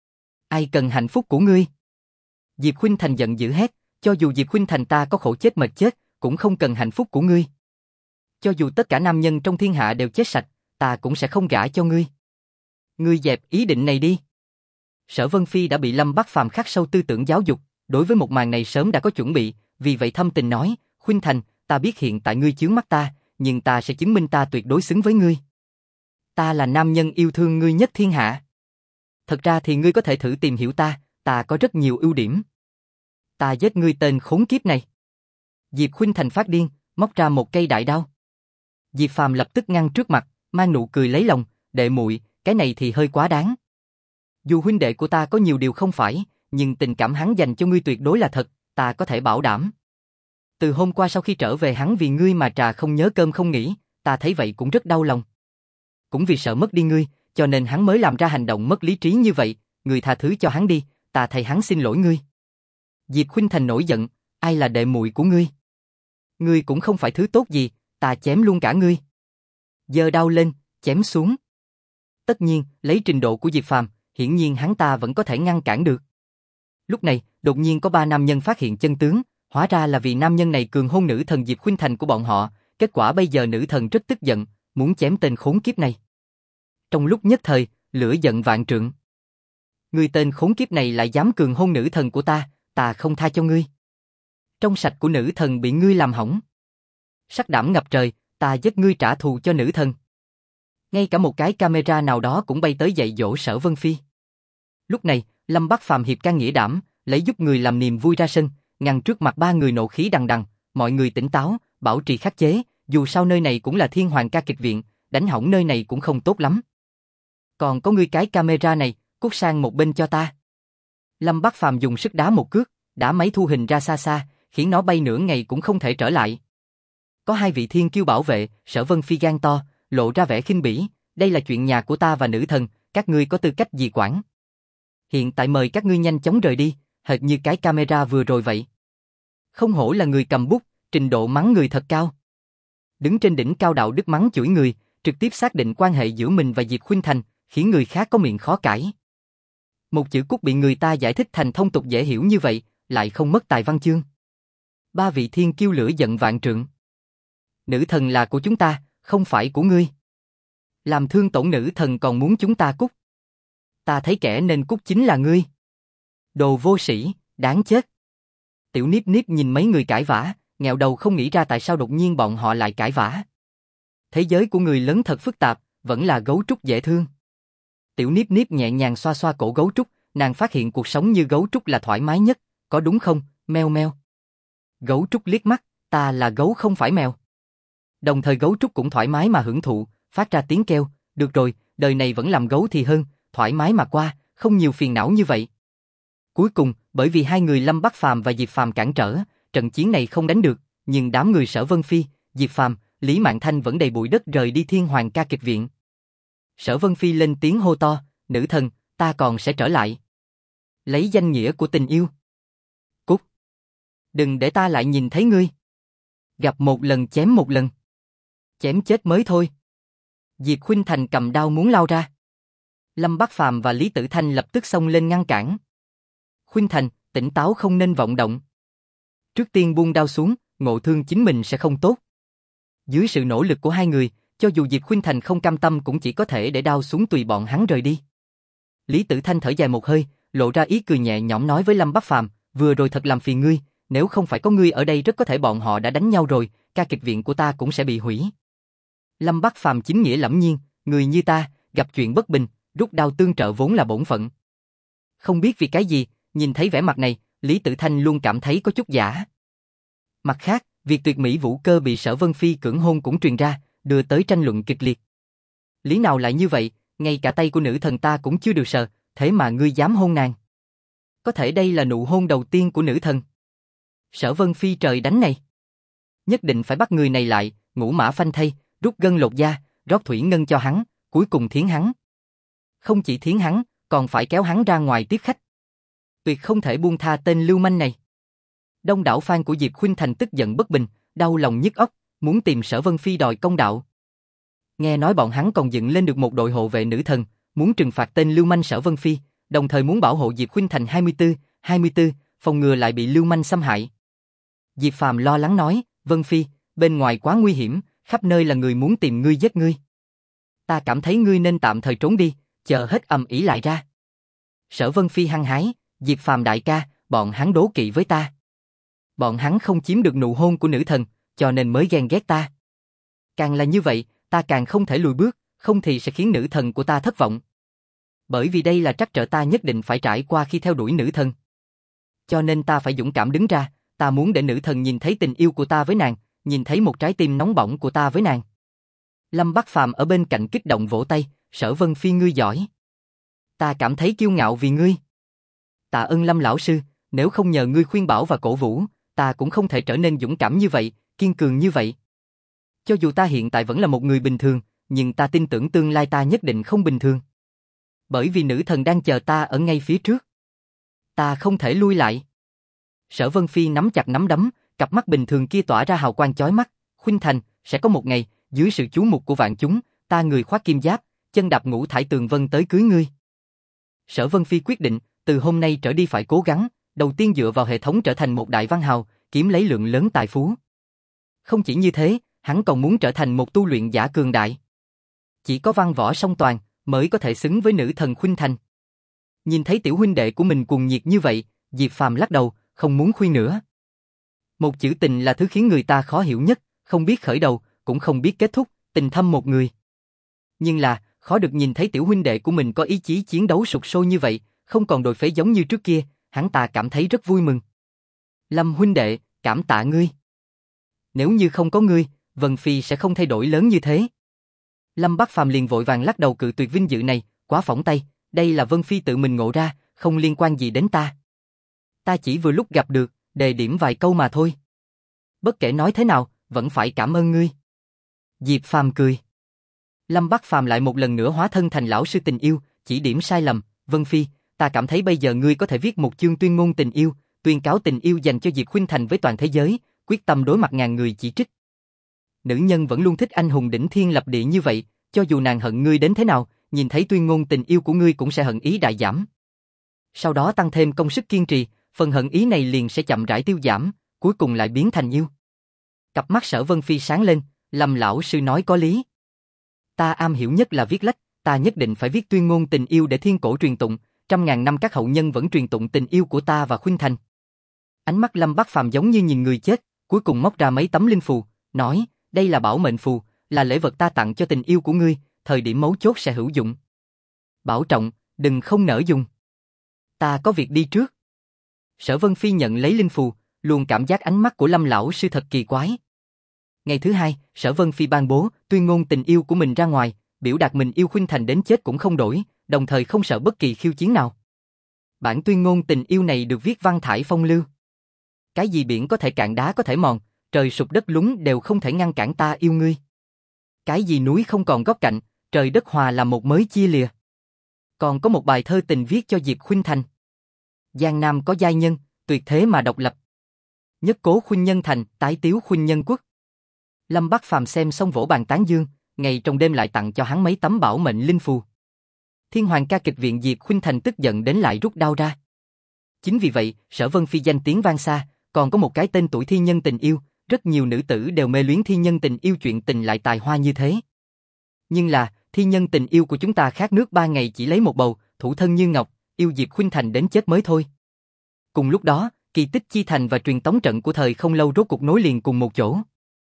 [SPEAKER 1] Ai cần hạnh phúc của ngươi? Diệp Khuynh Thành giận dữ hét, cho dù Diệp Khuynh Thành ta có khổ chết mệt chết, cũng không cần hạnh phúc của ngươi. Cho dù tất cả nam nhân trong thiên hạ đều chết sạch, ta cũng sẽ không gả cho ngươi. Ngươi dẹp ý định này đi. Sở Vân Phi đã bị Lâm Bắc Phàm khắc sâu tư tưởng giáo dục, đối với một màn này sớm đã có chuẩn bị, vì vậy thâm tình nói, Khuynh Thành, ta biết hiện tại ngươi chướng mắt ta, nhưng ta sẽ chứng minh ta tuyệt đối xứng với ngươi. Ta là nam nhân yêu thương ngươi nhất thiên hạ. Thật ra thì ngươi có thể thử tìm hiểu ta có rất nhiều ưu điểm. Ta giết ngươi tên khốn kiếp này. Diệp Khuynh Thành phát điên, móc ra một cây đại đao. Diệp Phàm lập tức ngăn trước mặt, mang nụ cười lấy lòng, đệ muội, cái này thì hơi quá đáng. Dù huynh đệ của ta có nhiều điều không phải, nhưng tình cảm hắn dành cho ngươi tuyệt đối là thật, ta có thể bảo đảm. Từ hôm qua sau khi trở về hắn vì ngươi mà trà không nhớ cơm không nghỉ, ta thấy vậy cũng rất đau lòng. Cũng vì sợ mất đi ngươi, cho nên hắn mới làm ra hành động mất lý trí như vậy, ngươi tha thứ cho hắn đi, ta thay hắn xin lỗi ngươi. Diệp Khuynh Thành nổi giận, ai là đệ muội của ngươi? Ngươi cũng không phải thứ tốt gì, ta chém luôn cả ngươi. Giơ đao lên, chém xuống. Tất nhiên, lấy trình độ của Diệp Phàm, hiển nhiên hắn ta vẫn có thể ngăn cản được. Lúc này, đột nhiên có ba nam nhân phát hiện chân tướng, hóa ra là vì nam nhân này cường hôn nữ thần Diệp Khuynh Thành của bọn họ, kết quả bây giờ nữ thần rất tức giận, muốn chém tên khốn kiếp này. Trong lúc nhất thời, lửa giận vạn trượng. Ngươi tên khốn kiếp này lại dám cường hôn nữ thần của ta không tha cho ngươi. Trong sạch của nữ thần bị ngươi làm hỏng. Sắc đảm ngập trời, ta giết ngươi trả thù cho nữ thần. Ngay cả một cái camera nào đó cũng bay tới dạy dỗ Sở Vân Phi. Lúc này, Lâm Bắc Phàm hiệp can nghĩa đảm, lấy giúp người làm niềm vui ra sân, ngăn trước mặt ba người nộ khí đằng đằng, mọi người tỉnh táo, bảo trì khắc chế, dù sao nơi này cũng là Thiên Hoàng ca kịch viện, đánh hỏng nơi này cũng không tốt lắm. Còn có ngươi cái camera này, cút sang một bên cho ta. Lâm Bắc Phàm dùng sức đá một cước, đá máy thu hình ra xa xa, khiến nó bay nửa ngày cũng không thể trở lại. Có hai vị thiên kiêu bảo vệ, Sở Vân Phi gan to, lộ ra vẻ khinh bỉ, đây là chuyện nhà của ta và nữ thần, các ngươi có tư cách gì quản? Hiện tại mời các ngươi nhanh chóng rời đi, hệt như cái camera vừa rồi vậy. Không hổ là người cầm bút, trình độ mắng người thật cao. Đứng trên đỉnh cao đạo đức mắng chửi người, trực tiếp xác định quan hệ giữa mình và Diệp Khuynh Thành, khiến người khác có miệng khó cãi. Một chữ cút bị người ta giải thích thành thông tục dễ hiểu như vậy, lại không mất tài văn chương. Ba vị thiên kiêu lửa giận vạn trượng. Nữ thần là của chúng ta, không phải của ngươi. Làm thương tổn nữ thần còn muốn chúng ta cút. Ta thấy kẻ nên cút chính là ngươi. Đồ vô sĩ, đáng chết. Tiểu Niếp Niếp nhìn mấy người cãi vã, nghẹo đầu không nghĩ ra tại sao đột nhiên bọn họ lại cãi vã. Thế giới của người lớn thật phức tạp, vẫn là gấu trúc dễ thương. Tiểu Niếp Niếp nhẹ nhàng xoa xoa cổ gấu trúc, nàng phát hiện cuộc sống như gấu trúc là thoải mái nhất, có đúng không, meo meo. Gấu trúc liếc mắt, ta là gấu không phải mèo. Đồng thời gấu trúc cũng thoải mái mà hưởng thụ, phát ra tiếng kêu, được rồi, đời này vẫn làm gấu thì hơn, thoải mái mà qua, không nhiều phiền não như vậy. Cuối cùng, bởi vì hai người Lâm Bắc Phàm và Diệp Phàm cản trở, trận chiến này không đánh được, nhưng đám người Sở Vân Phi, Diệp Phàm, Lý Mạn Thanh vẫn đầy bụi đất rời đi Thiên Hoàng ca kịch viện. Sở Vân Phi lên tiếng hô to, nữ thần, ta còn sẽ trở lại. Lấy danh nghĩa của tình yêu. Cút. Đừng để ta lại nhìn thấy ngươi. Gặp một lần chém một lần. Chém chết mới thôi. Diệp Khuynh Thành cầm đao muốn lao ra. Lâm Bắc Phàm và Lý Tử Thanh lập tức xông lên ngăn cản. Khuynh Thành, tỉnh táo không nên vọng động. Trước tiên buông đao xuống, ngộ thương chính mình sẽ không tốt. Dưới sự nỗ lực của hai người, cho dù Diệp Khuynh Thành không cam tâm cũng chỉ có thể để đao xuống tùy bọn hắn rời đi. Lý Tử Thanh thở dài một hơi, lộ ra ý cười nhẹ nhõm nói với Lâm Bắc Phàm, vừa rồi thật làm phiền ngươi, nếu không phải có ngươi ở đây rất có thể bọn họ đã đánh nhau rồi, ca kịch viện của ta cũng sẽ bị hủy. Lâm Bắc Phàm chính nghĩa lẫm nhiên, người như ta, gặp chuyện bất bình, rút đao tương trợ vốn là bổn phận. Không biết vì cái gì, nhìn thấy vẻ mặt này, Lý Tử Thanh luôn cảm thấy có chút giả. Mặt khác, Việc tuyệt mỹ vũ cơ bị Sở Vân Phi cưỡng hôn cũng truyền ra, đưa tới tranh luận kịch liệt. Lý nào lại như vậy, ngay cả tay của nữ thần ta cũng chưa được sờ, thế mà ngươi dám hôn nàng. Có thể đây là nụ hôn đầu tiên của nữ thần. Sở Vân Phi trời đánh này. Nhất định phải bắt người này lại, ngũ mã phanh thây, rút gân lột da, rót thủy ngân cho hắn, cuối cùng thiến hắn. Không chỉ thiến hắn, còn phải kéo hắn ra ngoài tiếp khách. Tuyệt không thể buông tha tên lưu manh này. Đông đảo fan của Diệp Khuynh Thành tức giận bất bình, đau lòng nhức óc, muốn tìm Sở Vân Phi đòi công đạo. Nghe nói bọn hắn còn dựng lên được một đội hộ vệ nữ thần, muốn trừng phạt tên lưu manh Sở Vân Phi, đồng thời muốn bảo hộ Diệp Khuynh Thành 24, phòng ngừa lại bị lưu manh xâm hại. Diệp Phàm lo lắng nói, Vân Phi, bên ngoài quá nguy hiểm, khắp nơi là người muốn tìm ngươi giết ngươi. Ta cảm thấy ngươi nên tạm thời trốn đi, chờ hết ầm ĩ lại ra. Sở Vân Phi hăng hái, Diệp Phàm đại ca, bọn hắn đố kỵ với ta. Bọn hắn không chiếm được nụ hôn của nữ thần, cho nên mới ghen ghét ta. Càng là như vậy, ta càng không thể lùi bước, không thì sẽ khiến nữ thần của ta thất vọng. Bởi vì đây là trắc trở ta nhất định phải trải qua khi theo đuổi nữ thần. Cho nên ta phải dũng cảm đứng ra, ta muốn để nữ thần nhìn thấy tình yêu của ta với nàng, nhìn thấy một trái tim nóng bỏng của ta với nàng. Lâm Bắc Phàm ở bên cạnh kích động vỗ tay, Sở Vân Phi ngươi giỏi. Ta cảm thấy kiêu ngạo vì ngươi. Tạ ơn Lâm lão sư, nếu không nhờ ngươi khuyên bảo và cổ vũ, ta cũng không thể trở nên dũng cảm như vậy, kiên cường như vậy. Cho dù ta hiện tại vẫn là một người bình thường, nhưng ta tin tưởng tương lai ta nhất định không bình thường. Bởi vì nữ thần đang chờ ta ở ngay phía trước. Ta không thể lui lại. Sở Vân Phi nắm chặt nắm đấm, cặp mắt bình thường kia tỏa ra hào quang chói mắt. Khuynh Thành, sẽ có một ngày, dưới sự chú mục của vạn chúng, ta người khoác kim giáp, chân đạp ngũ thải tường vân tới cưới ngươi. Sở Vân Phi quyết định, từ hôm nay trở đi phải cố gắng, đầu tiên dựa vào hệ thống trở thành một đại văn hào, kiếm lấy lượng lớn tài phú. Không chỉ như thế, hắn còn muốn trở thành một tu luyện giả cường đại. Chỉ có văn võ song toàn, mới có thể xứng với nữ thần Khuynh Thành. Nhìn thấy tiểu huynh đệ của mình cuồng nhiệt như vậy, Diệp Phàm lắc đầu, không muốn khuyên nữa. Một chữ tình là thứ khiến người ta khó hiểu nhất, không biết khởi đầu, cũng không biết kết thúc, tình thâm một người. Nhưng là, khó được nhìn thấy tiểu huynh đệ của mình có ý chí chiến đấu sục sôi như vậy, không còn đồi phế giống như trước kia, hắn ta cảm thấy rất vui mừng. Lâm huynh đệ, cảm tạ ngươi. Nếu như không có ngươi, Vân Phi sẽ không thay đổi lớn như thế. Lâm Bắc Phàm liền vội vàng lắc đầu cự tuyệt vinh dự này, quá phỏng tay, đây là Vân Phi tự mình ngộ ra, không liên quan gì đến ta. Ta chỉ vừa lúc gặp được, đề điểm vài câu mà thôi. Bất kể nói thế nào, vẫn phải cảm ơn ngươi. Diệp Phàm cười. Lâm Bắc Phàm lại một lần nữa hóa thân thành lão sư tình yêu, chỉ điểm sai lầm, Vân Phi, ta cảm thấy bây giờ ngươi có thể viết một chương tuyên ngôn tình yêu, tuyên cáo tình yêu dành cho Diệp Khuynh Thành với toàn thế giới, quyết tâm đối mặt ngàn người chỉ trích. Nữ nhân vẫn luôn thích anh hùng đỉnh thiên lập địa như vậy, cho dù nàng hận ngươi đến thế nào, nhìn thấy tuyên ngôn tình yêu của ngươi cũng sẽ hận ý đại giảm. Sau đó tăng thêm công sức kiên trì, phần hận ý này liền sẽ chậm rãi tiêu giảm, cuối cùng lại biến thành yêu. Cặp mắt Sở Vân Phi sáng lên, Lâm lão sư nói có lý. Ta am hiểu nhất là viết lách, ta nhất định phải viết tuyên ngôn tình yêu để thiên cổ truyền tụng, trăm ngàn năm các hậu nhân vẫn truyền tụng tình yêu của ta và Khuynh Thành. Ánh mắt Lâm Bắc Phàm giống như nhìn người chết, cuối cùng móc ra mấy tấm linh phù, nói, đây là bảo mệnh phù, là lễ vật ta tặng cho tình yêu của ngươi, thời điểm mấu chốt sẽ hữu dụng. Bảo trọng, đừng không nỡ dùng. Ta có việc đi trước. Sở Vân Phi nhận lấy linh phù, luôn cảm giác ánh mắt của Lâm lão sư thật kỳ quái. Ngày thứ hai, Sở Vân Phi ban bố tuyên ngôn tình yêu của mình ra ngoài, biểu đạt mình yêu Khuynh Thành đến chết cũng không đổi, đồng thời không sợ bất kỳ khiêu chiến nào. Bản tuyên ngôn tình yêu này được viết văn thải phong lưu. Cái gì biển có thể cạn đá có thể mòn, trời sụp đất lún đều không thể ngăn cản ta yêu ngươi. Cái gì núi không còn góc cạnh, trời đất hòa làm một mới chia lìa. Còn có một bài thơ tình viết cho Diệp Khuynh Thành. Giang Nam có giai nhân, tuyệt thế mà độc lập. Nhất cố khuynh nhân thành, tái tiếu khuynh nhân quốc. Lâm Bắc Phàm xem xong vỗ bàn tán dương, ngày trong đêm lại tặng cho hắn mấy tấm bảo mệnh linh phù. Thiên Hoàng ca kịch viện Diệp Khuynh Thành tức giận đến lại rút đao ra. Chính vì vậy, Sở Vân Phi danh tiếng vang xa, còn có một cái tên tuổi thiên nhân tình yêu, rất nhiều nữ tử đều mê luyến thiên nhân tình yêu chuyện tình lại tài hoa như thế. Nhưng là, thiên nhân tình yêu của chúng ta khác nước 3 ngày chỉ lấy một bầu, thủ thân như ngọc, yêu Diệp Khuynh Thành đến chết mới thôi. Cùng lúc đó, kỳ tích chi thành và truyền tống trận của thời không lâu rốt cục nối liền cùng một chỗ.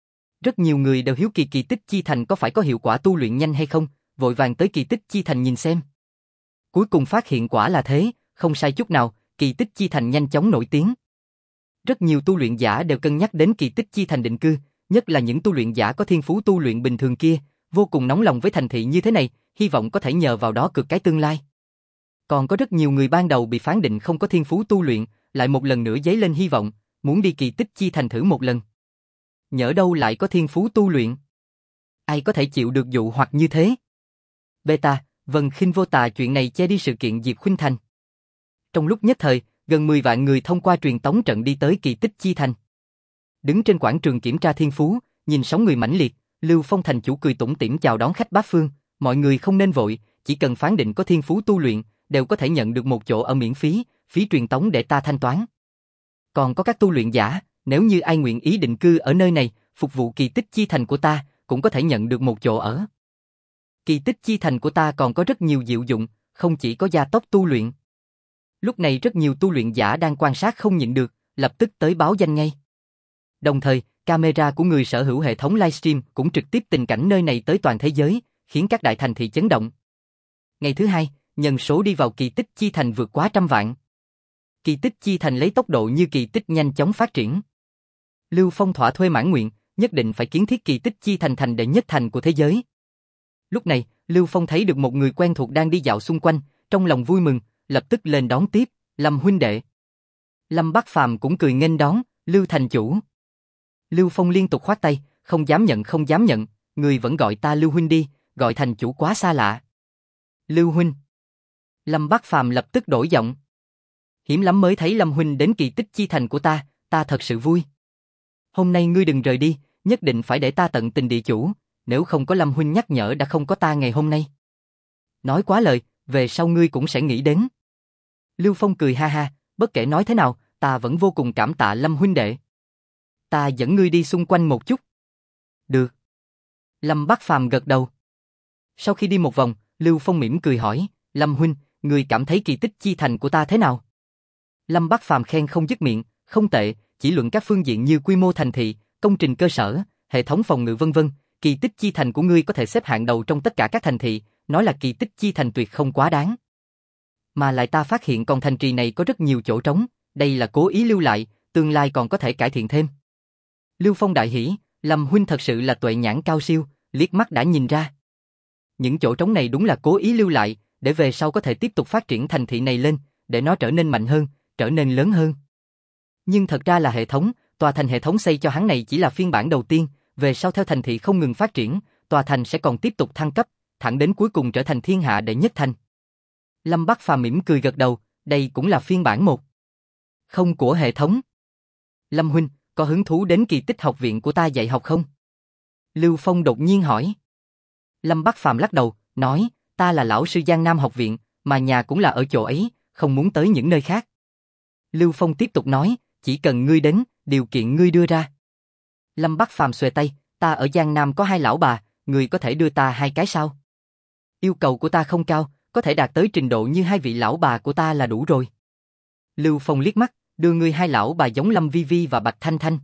[SPEAKER 1] Rất nhiều người đều hiếu kỳ kỳ tích chi thành có phải có hiệu quả tu luyện nhanh hay không, vội vàng tới kỳ tích chi thành nhìn xem. Cuối cùng phát hiện quả là thế, không sai chút nào, kỳ tích chi thành nhanh chóng nổi tiếng. Rất nhiều tu luyện giả đều cân nhắc đến kỳ tích chi thành định cư, nhất là những tu luyện giả có thiên phú tu luyện bình thường kia, vô cùng nóng lòng với thành thị như thế này, hy vọng có thể nhờ vào đó cược cái tương lai. Còn có rất nhiều người ban đầu bị phán định không có thiên phú tu luyện, lại một lần nữa dấy lên hy vọng, muốn đi kỳ tích chi thành thử một lần. Nhỡ đâu lại có thiên phú tu luyện. Ai có thể chịu được dụ hoặc như thế? Beta, Vân Khinh Vô Tà chuyện này che đi sự kiện Diệp Khuynh Thành. Trong lúc nhất thời, gần 10 vạn người thông qua truyền tống trận đi tới kỳ tích chi thành. Đứng trên quảng trường kiểm tra thiên phú, nhìn sóng người mãnh liệt, Lưu Phong thành chủ cười tủm tỉm chào đón khách bát phương, mọi người không nên vội, chỉ cần phán định có thiên phú tu luyện, đều có thể nhận được một chỗ ở miễn phí, phí truyền tống để ta thanh toán. Còn có các tu luyện giả, nếu như ai nguyện ý định cư ở nơi này, phục vụ kỳ tích chi thành của ta, cũng có thể nhận được một chỗ ở. Kỳ tích chi thành của ta còn có rất nhiều diệu dụng, không chỉ có gia tốc tu luyện. Lúc này rất nhiều tu luyện giả đang quan sát không nhịn được, lập tức tới báo danh ngay. Đồng thời, camera của người sở hữu hệ thống livestream cũng trực tiếp tình cảnh nơi này tới toàn thế giới, khiến các đại thành thị chấn động. Ngày thứ hai, nhân số đi vào kỳ tích chi thành vượt quá 100 vạn. Kỳ tích chi thành lấy tốc độ như kỳ tích nhanh chóng phát triển. Lưu Phong thỏa thuê mãn nguyện, nhất định phải kiến thiết kỳ tích chi thành thành đệ nhất thành của thế giới. Lúc này, Lưu Phong thấy được một người quen thuộc đang đi dạo xung quanh, trong lòng vui mừng, lập tức lên đón tiếp, Lâm huynh đệ. Lâm Bắc Phàm cũng cười nghênh đón, Lưu thành chủ. Lưu Phong liên tục khoát tay, không dám nhận, người vẫn gọi ta Lưu huynh đi, gọi thành chủ quá xa lạ. Lưu huynh. Lâm Bắc Phàm lập tức đổi giọng. Hiếm lắm mới thấy Lâm huynh đến kỳ tích chi thành của ta thật sự vui. Hôm nay ngươi đừng rời đi, nhất định phải để ta tận tình địa chủ, nếu không có Lâm huynh nhắc nhở đã không có ta ngày hôm nay. Nói quá lời, về sau ngươi cũng sẽ nghĩ đến. Lưu Phong cười ha ha, bất kể nói thế nào, ta vẫn vô cùng cảm tạ Lâm huynh đệ. Ta dẫn ngươi đi xung quanh một chút. Được. Lâm Bắc Phàm gật đầu. Sau khi đi một vòng, Lưu Phong mỉm cười hỏi, Lâm huynh, ngươi cảm thấy kỳ tích chi thành của ta thế nào? Lâm Bắc Phàm khen không dứt miệng, không tệ, chỉ luận các phương diện như quy mô thành thị, công trình cơ sở, hệ thống phòng ngự vân vân, kỳ tích chi thành của ngươi có thể xếp hạng đầu trong tất cả các thành thị, nói là kỳ tích chi thành tuyệt không quá đáng. Mà lại ta phát hiện còn thành trì này có rất nhiều chỗ trống, đây là cố ý lưu lại, tương lai còn có thể cải thiện thêm. Lưu Phong đại hỉ, Lâm huynh thật sự là tuệ nhãn cao siêu, liếc mắt đã nhìn ra. Những chỗ trống này đúng là cố ý lưu lại, để về sau có thể tiếp tục phát triển thành thị này lên, để nó trở nên mạnh hơn, trở nên lớn hơn. Nhưng thật ra là hệ thống, tòa thành hệ thống xây cho hắn này chỉ là phiên bản đầu tiên, về sau theo thành thị không ngừng phát triển, tòa thành sẽ còn tiếp tục thăng cấp, thẳng đến cuối cùng trở thành thiên hạ đệ nhất thành. Lâm Bắc Phàm mỉm cười gật đầu, đây cũng là phiên bản 1. Không của hệ thống. Lâm huynh, có hứng thú đến kỳ tích học viện của ta dạy học không? Lưu Phong đột nhiên hỏi. Lâm Bắc Phàm lắc đầu, nói, ta là lão sư Giang Nam học viện, mà nhà cũng là ở chỗ ấy, không muốn tới những nơi khác. Lưu Phong tiếp tục nói, chỉ cần ngươi đến, điều kiện ngươi đưa ra. Lâm Bắc Phàm xuề tay, ta ở Giang Nam có 2 lão bà, ngươi có thể đưa ta 2 cái sao? Yêu cầu của ta không cao, có thể đạt tới trình độ như 2 vị lão bà của ta là đủ rồi. Lưu Phong liếc mắt, đưa ngươi 2 lão bà giống Lâm Vi Vi và Bạch Thanh Thanh.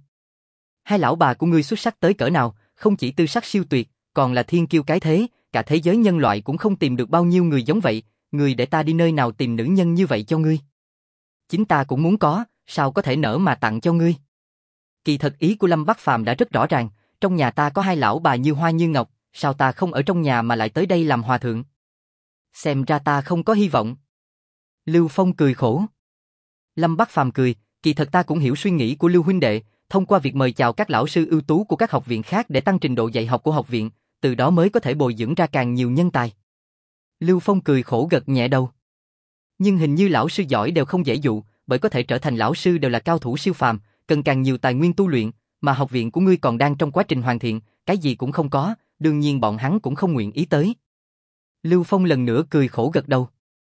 [SPEAKER 1] 2 lão bà của ngươi xuất sắc tới cỡ nào, không chỉ tư sắc siêu tuyệt, còn là thiên kiêu cái thế, cả thế giới nhân loại cũng không tìm được bao nhiêu người giống vậy, ngươi để ta đi nơi nào tìm nữ nhân như vậy cho ngươi? Chính ta cũng muốn có, sao có thể nỡ mà tặng cho ngươi? Kỳ thật ý của Lâm Bắc Phàm đã rất rõ ràng, trong nhà ta có 2 lão bà như hoa như ngọc, sao ta không ở trong nhà mà lại tới đây làm hòa thượng? Xem ra ta không có hy vọng. Lưu Phong cười khổ. Lâm Bắc Phàm cười, kỳ thật ta cũng hiểu suy nghĩ của Lưu huynh đệ, thông qua việc mời chào các lão sư ưu tú của các học viện khác để tăng trình độ dạy học của học viện, từ đó mới có thể bồi dưỡng ra càng nhiều nhân tài. Lưu Phong cười khổ gật nhẹ đầu. Nhưng hình như lão sư giỏi đều không dễ dụ, bởi có thể trở thành lão sư đều là cao thủ siêu phàm, cần càng nhiều tài nguyên tu luyện, mà học viện của ngươi còn đang trong quá trình hoàn thiện, cái gì cũng không có, đương nhiên bọn hắn cũng không nguyện ý tới. Lưu Phong lần nữa cười khổ gật đầu.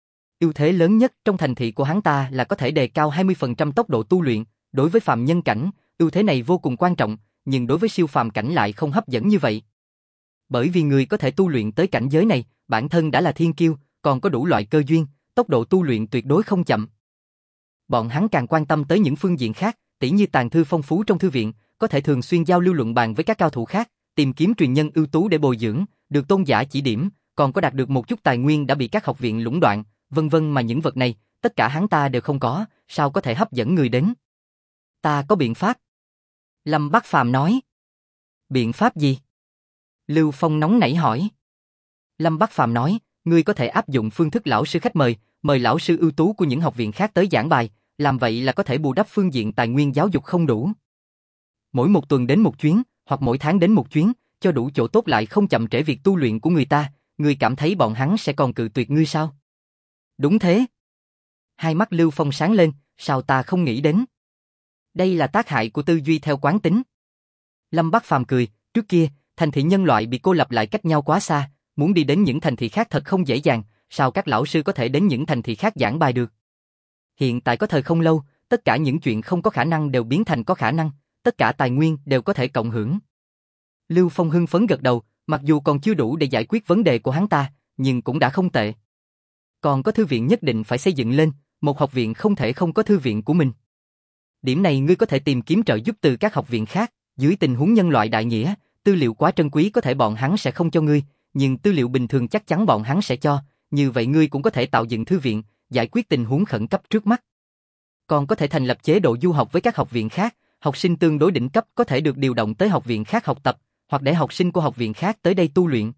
[SPEAKER 1] Ưu thế lớn nhất trong thành thị của hắn ta là có thể đề cao 20% tốc độ tu luyện, đối với phàm nhân cảnh, ưu thế này vô cùng quan trọng, nhưng đối với siêu phàm cảnh lại không hấp dẫn như vậy. Bởi vì người có thể tu luyện tới cảnh giới này, bản thân đã là thiên kiêu, còn có đủ loại cơ duyên, tốc độ tu luyện tuyệt đối không chậm. Bọn hắn càng quan tâm tới những phương diện khác, tỉ như tàng thư phong phú trong thư viện, có thể thường xuyên giao lưu luận bàn với các cao thủ khác, tìm kiếm truyền nhân ưu tú để bồi dưỡng, được tôn giả chỉ điểm, còn có đạt được một chút tài nguyên đã bị các học viện lũng đoạn, vân vân, mà những vật này, tất cả hắn ta đều không có, sao có thể hấp dẫn người đến. Ta có biện pháp. Lâm Bắc Phàm nói. Biện pháp gì? Lưu Phong nóng nảy hỏi. Lâm Bắc Phàm nói, ngươi có thể áp dụng phương thức lão sư khách mời, mời lão sư ưu tú của những học viện khác tới giảng bài, làm vậy là có thể bù đắp phương diện tài nguyên giáo dục không đủ. Mỗi một tuần đến một chuyến, hoặc mỗi tháng đến một chuyến, cho đủ chỗ tốt lại không chậm trễ việc tu luyện của người ta, ngươi cảm thấy bọn hắn sẽ còn cự tuyệt ngươi sao? Đúng thế. Hai mắt Lưu Phong sáng lên, sao ta không nghĩ đến? Đây là tác hại của tư duy theo quán tính. Lâm Bắc Phàm cười, trước kia, thành thị nhân loại bị cô lập lại cách nhau quá xa, muốn đi đến những thành thị khác thật không dễ dàng, sao các lão sư có thể đến những thành thị khác giảng bài được? Hiện tại có thời không lâu, tất cả những chuyện không có khả năng đều biến thành có khả năng, tất cả tài nguyên đều có thể cộng hưởng. Lưu Phong hưng phấn gật đầu, mặc dù còn chưa đủ để giải quyết vấn đề của hắn ta, nhưng cũng đã không tệ. Còn có thư viện nhất định phải xây dựng lên, một học viện không thể không có thư viện của mình. Điểm này ngươi có thể tìm kiếm trợ giúp từ các học viện khác, dưới tình huống nhân loại đại nghĩa, tư liệu quá trân quý có thể bọn hắn sẽ không cho ngươi, nhưng tư liệu bình thường chắc chắn bọn hắn sẽ cho, như vậy ngươi cũng có thể tạo dựng thư viện, giải quyết tình huống khẩn cấp trước mắt. Còn có thể thành lập chế độ du học với các học viện khác, học sinh tương đối đỉnh cấp có thể được điều động tới học viện khác học tập, hoặc để học sinh của học viện khác tới đây tu luyện.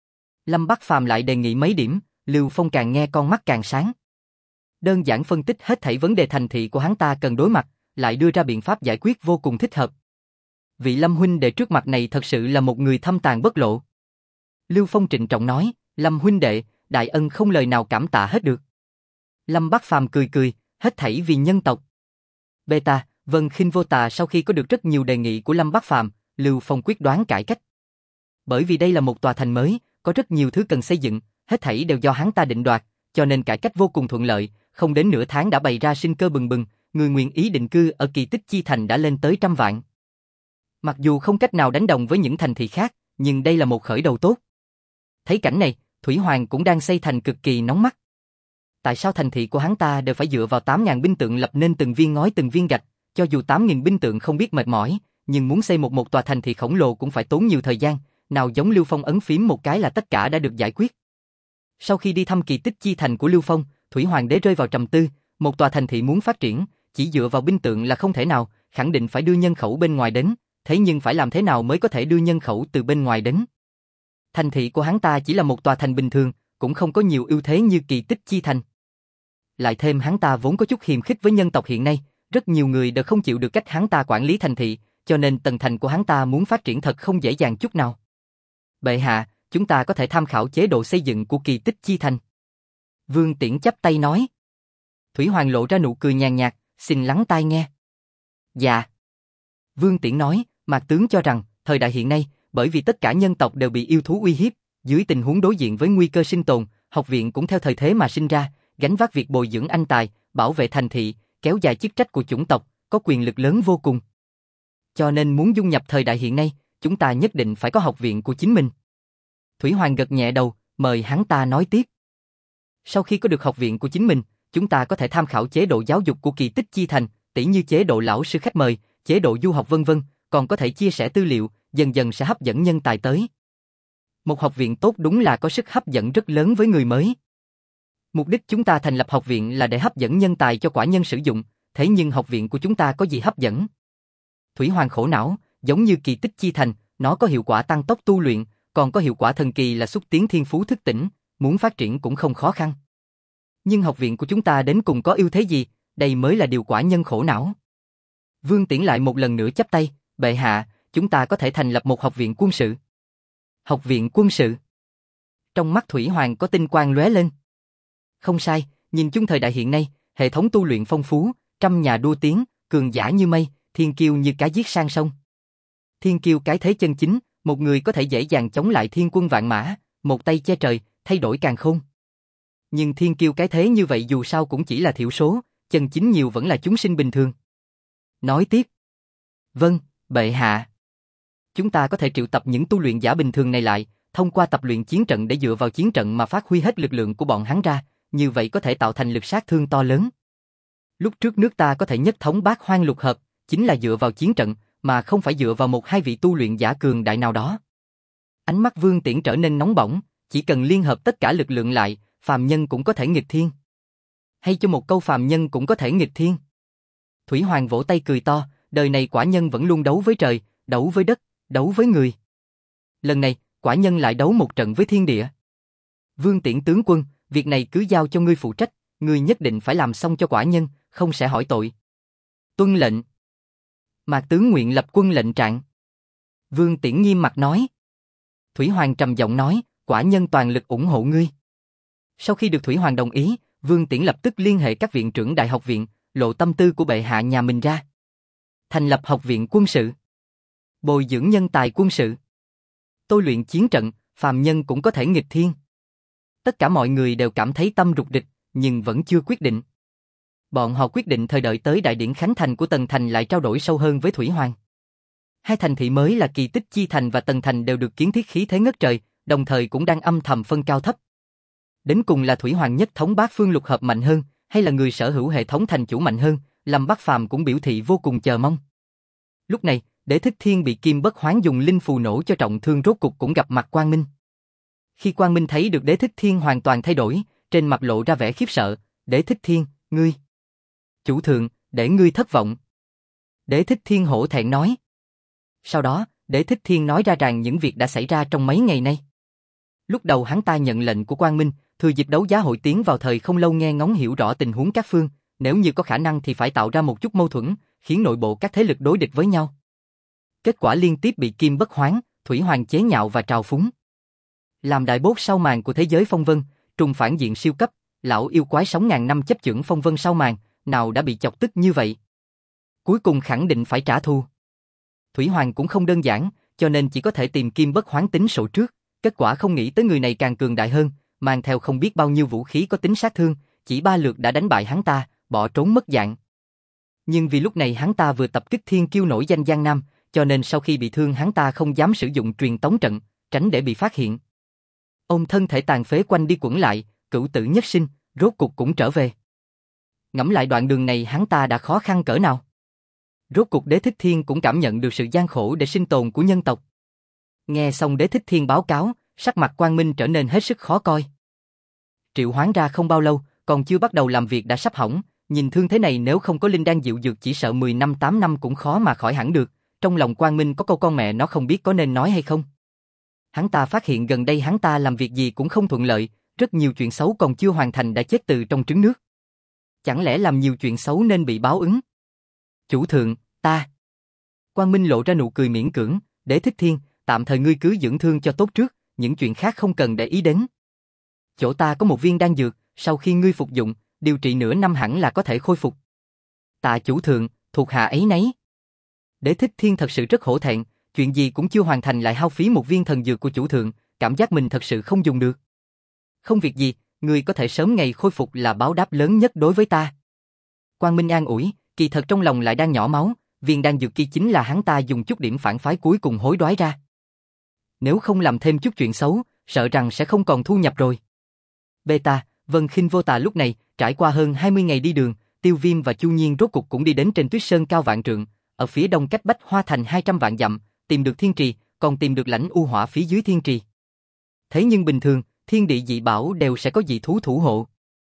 [SPEAKER 1] Lâm Bắc Phàm lại đề nghị mấy điểm, Lưu Phong càng nghe con mắt càng sáng. Đơn giản phân tích hết thảy vấn đề thành thị của hắn ta cần đối mặt, lại đưa ra biện pháp giải quyết vô cùng thích hợp. Vị Lâm huynh đệ trước mặt này thật sự là một người thâm tàn bất lộ. Lưu Phong trịnh trọng nói, Lâm huynh đệ, đại ân không lời nào cảm tạ hết được. Lâm Bắc Phàm cười cười, hết thảy vì nhân tộc. Beta, Vân Khinh Vô Tà sau khi có được rất nhiều đề nghị của Lâm Bắc Phàm, Lưu Phong quyết đoán cải cách. Bởi vì đây là một tòa thành mới, có rất nhiều thứ cần xây dựng, hết thảy đều do hắn ta định đoạt, cho nên cải cách vô cùng thuận lợi, không đến nửa tháng đã bày ra sinh cơ bừng bừng, người nguyện ý định cư ở Kỳ Tích Chi Thành đã lên tới 100 vạn. Mặc dù không cách nào đánh đồng với những thành thị khác, nhưng đây là một khởi đầu tốt. Thấy cảnh này, Thủy Hoàng cũng đang xây thành cực kỳ nóng mắt. Tại sao thành thị của hắn ta đều phải dựa vào 8.000 binh tượng lập nên từng viên ngói từng viên gạch, cho dù 8.000 binh tượng không biết mệt mỏi, nhưng muốn xây một tòa thành thị khổng lồ cũng phải tốn nhiều thời gian, nào giống Lưu Phong ấn phím một cái là tất cả đã được giải quyết. Sau khi đi thăm Kỳ Tích Chi Thành của Lưu Phong, Thủy Hoàng đế rơi vào trầm tư, một tòa thành thị muốn phát triển, chỉ dựa vào binh tượng là không thể nào, khẳng định phải đưa nhân khẩu bên ngoài đến, thế nhưng phải làm thế nào mới có thể đưa nhân khẩu từ bên ngoài đến? Thành thị của hắn ta chỉ là một tòa thành bình thường, cũng không có nhiều ưu thế như Kỳ Tích Chi Thành. Lại thêm hắn ta vốn có chút hiềm khích với nhân tộc hiện nay, rất nhiều người đều không chịu được cách hắn ta quản lý thành thị, cho nên tầng thành của hắn ta muốn phát triển thật không dễ dàng chút nào. Bệ hạ, chúng ta có thể tham khảo chế độ xây dựng của Kỳ Tích Chi Thành. Vương Tiễn chắp tay nói. Thủy Hoàng lộ ra nụ cười nhàn nhạt, xin lắng tai nghe. Dạ. Vương Tiễn nói, Mạc tướng cho rằng, thời đại hiện nay, bởi vì tất cả nhân tộc đều bị yêu thú uy hiếp, dưới tình huống đối diện với nguy cơ sinh tồn, học viện cũng theo thời thế mà sinh ra, gánh vác việc bồi dưỡng anh tài, bảo vệ thành thị, kéo dài chức trách của chủng tộc, có quyền lực lớn vô cùng. Cho nên muốn dung nhập thời đại hiện nay, chúng ta nhất định phải có học viện của chính mình. Thủy Hoàng gật nhẹ đầu, mời hắn ta nói tiếp. Sau khi có được học viện của chính mình, chúng ta có thể tham khảo chế độ giáo dục của Kỳ Tích Chi Thành, tỉ như chế độ lão sư khách mời, chế độ du học vân vân, còn có thể chia sẻ tư liệu, dần dần sẽ hấp dẫn nhân tài tới. Một học viện tốt đúng là có sức hấp dẫn rất lớn với người mới. Mục đích chúng ta thành lập học viện là để hấp dẫn nhân tài cho quả nhân sử dụng, thế nhưng học viện của chúng ta có gì hấp dẫn? Thủy Hoàng khổ não, giống như Kỳ Tích Chi Thành, nó có hiệu quả tăng tốc tu luyện, còn có hiệu quả thần kỳ là xúc tiến thiên phú thức tỉnh, muốn phát triển cũng không khó khăn. Nhưng học viện của chúng ta đến cùng có ưu thế gì, đây mới là điều quả nhân khổ não. Vương Tiễn lại một lần nữa chắp tay, bệ hạ, chúng ta có thể thành lập một học viện quân sự. Học viện quân sự. Trong mắt Thủy Hoàng có tinh quang lóe lên. Không sai, nhìn chung thời đại hiện nay, hệ thống tu luyện phong phú, trăm nhà đua tiếng, cường giả như mây, thiên kiêu như cá giết sang sông. Thiên kiêu cái thế chân chính, một người có thể dễ dàng chống lại thiên quân vạn mã, một tay che trời, thay đổi càn khôn. Nhưng thiên kiêu cái thế như vậy dù sao cũng chỉ là thiểu số, chân chính nhiều vẫn là chúng sinh bình thường. Nói tiếp. Vâng, bệ hạ. Chúng ta có thể triệu tập những tu luyện giả bình thường này lại, thông qua tập luyện chiến trận để dựa vào chiến trận mà phát huy hết lực lượng của bọn hắn ra, như vậy có thể tạo thành lực sát thương to lớn. Lúc trước nước ta có thể nhất thống bát hoang lục hợp, chính là dựa vào chiến trận, mà không phải dựa vào một hai vị tu luyện giả cường đại nào đó. Ánh mắt Vương Tiễn trở nên nóng bỏng, chỉ cần liên hợp tất cả lực lượng lại, phàm nhân cũng có thể nghịch thiên. Hay cho một câu phàm nhân cũng có thể nghịch thiên. Thủy Hoàng vỗ tay cười to, đời này quả nhân vẫn luôn đấu với trời, đấu với đất, đấu với người. Lần này, quả nhân lại đấu một trận với thiên địa. Vương Tiễn tướng quân, việc này cứ giao cho ngươi phụ trách, ngươi nhất định phải làm xong cho quả nhân, không sẽ hỏi tội. Tuân lệnh. Mạc tướng nguyện lập quân lệnh trạng. Vương Tiễn nghiêm mặt nói. Thủy Hoàng trầm giọng nói, quả nhân toàn lực ủng hộ ngươi. Sau khi được Thủy Hoàng đồng ý, Vương Tiễn lập tức liên hệ các viện trưởng đại học viện, lộ tâm tư của bệ hạ nhà mình ra. Thành lập học viện quân sự. Bồi dưỡng nhân tài quân sự. Tôi luyện chiến trận, phàm nhân cũng có thể nghịch thiên. Tất cả mọi người đều cảm thấy tâm rục rịch, nhưng vẫn chưa quyết định. Bọn họ quyết định thời đợi tới đại điển khánh thành của Tần Thành lại trao đổi sâu hơn với Thủy Hoàng. Hai thành thị mới là Kỳ Tích Chi Thành và Tần Thành đều được kiến thiết khí thế ngất trời, đồng thời cũng đang âm thầm phân cao thấp. Đến cùng là Thủy Hoàng nhất thống bát phương lục hợp mạnh hơn, hay là người sở hữu hệ thống thành chủ mạnh hơn, Lâm Bắc Phàm cũng biểu thị vô cùng chờ mong. Lúc này, Đế Thích Thiên bị Kim Bất Hoán dùng linh phù nổ cho trọng thương rốt cục cũng gặp mặt Quang Minh. Khi Quang Minh thấy được Đế Thích Thiên hoàn toàn thay đổi, trên mặt lộ ra vẻ khiếp sợ, Đế Thích Thiên, ngươi. Chủ thượng, để ngươi thất vọng. Đế Thích Thiên hổ thẹn nói. Sau đó, Đế Thích Thiên nói ra rằng những việc đã xảy ra trong mấy ngày nay. Lúc đầu hắn ta nhận lệnh của Quang Minh, thừa dịp đấu giá hội tiến vào thời không lâu nghe ngóng hiểu rõ tình huống các phương, nếu như có khả năng thì phải tạo ra một chút mâu thuẫn, khiến nội bộ các thế lực đối địch với nhau. Kết quả liên tiếp bị Kim Bất Hoán, Thủy Hoàng chế nhạo và trào phúng. Làm đại bốt sau màn của thế giới phong vân, trùng phản diện siêu cấp, lão yêu quái sống ngàn năm chấp chưởng phong vân sau màn, nào đã bị chọc tức như vậy. Cuối cùng khẳng định phải trả thù. Thủy Hoàng cũng không đơn giản, cho nên chỉ có thể tìm Kim Bất Hoán tính sổ trước, kết quả không nghĩ tới người này càng cường đại hơn, mang theo không biết bao nhiêu vũ khí có tính sát thương, chỉ 3 lượt đã đánh bại hắn ta, bỏ trốn mất dạng. Nhưng vì lúc này hắn ta vừa tập kích thiên kiêu nổi danh Giang Nam, cho nên sau khi bị thương hắn ta không dám sử dụng truyền tống trận, tránh để bị phát hiện. Ôm thân thể tàn phế quanh đi quẩn lại, cửu tử nhất sinh, rốt cục cũng trở về. Ngẫm lại đoạn đường này hắn ta đã khó khăn cỡ nào. Rốt cục Đế Thích Thiên cũng cảm nhận được sự gian khổ để sinh tồn của nhân tộc. Nghe xong Đế Thích Thiên báo cáo, sắc mặt Quang Minh trở nên hết sức khó coi. Triệu Hoán ra không bao lâu, còn chưa bắt đầu làm việc đã sắp hỏng, nhìn thương thế này nếu không có linh đan dịu dược chỉ sợ 10 năm 8 năm cũng khó mà khỏi hẳn được. Trong lòng Quang Minh có câu con mẹ nó không biết có nên nói hay không. Hắn ta phát hiện gần đây hắn ta làm việc gì cũng không thuận lợi, rất nhiều chuyện xấu còn chưa hoàn thành đã chết từ trong trứng nước. Chẳng lẽ làm nhiều chuyện xấu nên bị báo ứng? Chủ thượng, ta. Quang Minh lộ ra nụ cười miễn cưỡng, Đế Thích Thiên, tạm thời ngươi cứ dưỡng thương cho tốt trước, những chuyện khác không cần để ý đến. Chỗ ta có một viên đan dược, sau khi ngươi phục dụng, điều trị nửa năm hẳn là có thể khôi phục. Tạ chủ thượng, thuộc hạ ấy nấy. Đế Thích Thiên thật sự rất hổ thẹn, chuyện gì cũng chưa hoàn thành lại hao phí một viên thần dược của chủ thượng, cảm giác mình thật sự không dùng được. Không việc gì, ngươi có thể sớm ngày khôi phục là báo đáp lớn nhất đối với ta. Quang Minh an ủi, kỳ thật trong lòng lại đang nhỏ máu, viên đan dược kia chính là hắn ta dùng chút điểm phản phái cuối cùng hối đoái ra. Nếu không làm thêm chút chuyện xấu, sợ rằng sẽ không còn thu nhập rồi. Beta, Vân Khinh Vô Tà lúc này, trải qua hơn 20 ngày đi đường, Tiêu Viêm và Chu Nhiên rốt cục cũng đi đến trên tuyết sơn cao vạn trượng, ở phía đông cách Bách Hoa Thành 200 vạn dặm, tìm được thiên trì, còn tìm được lãnh u hỏa phía dưới thiên trì. Thế nhưng bình thường, thiên địa dị bảo đều sẽ có dị thú thủ hộ.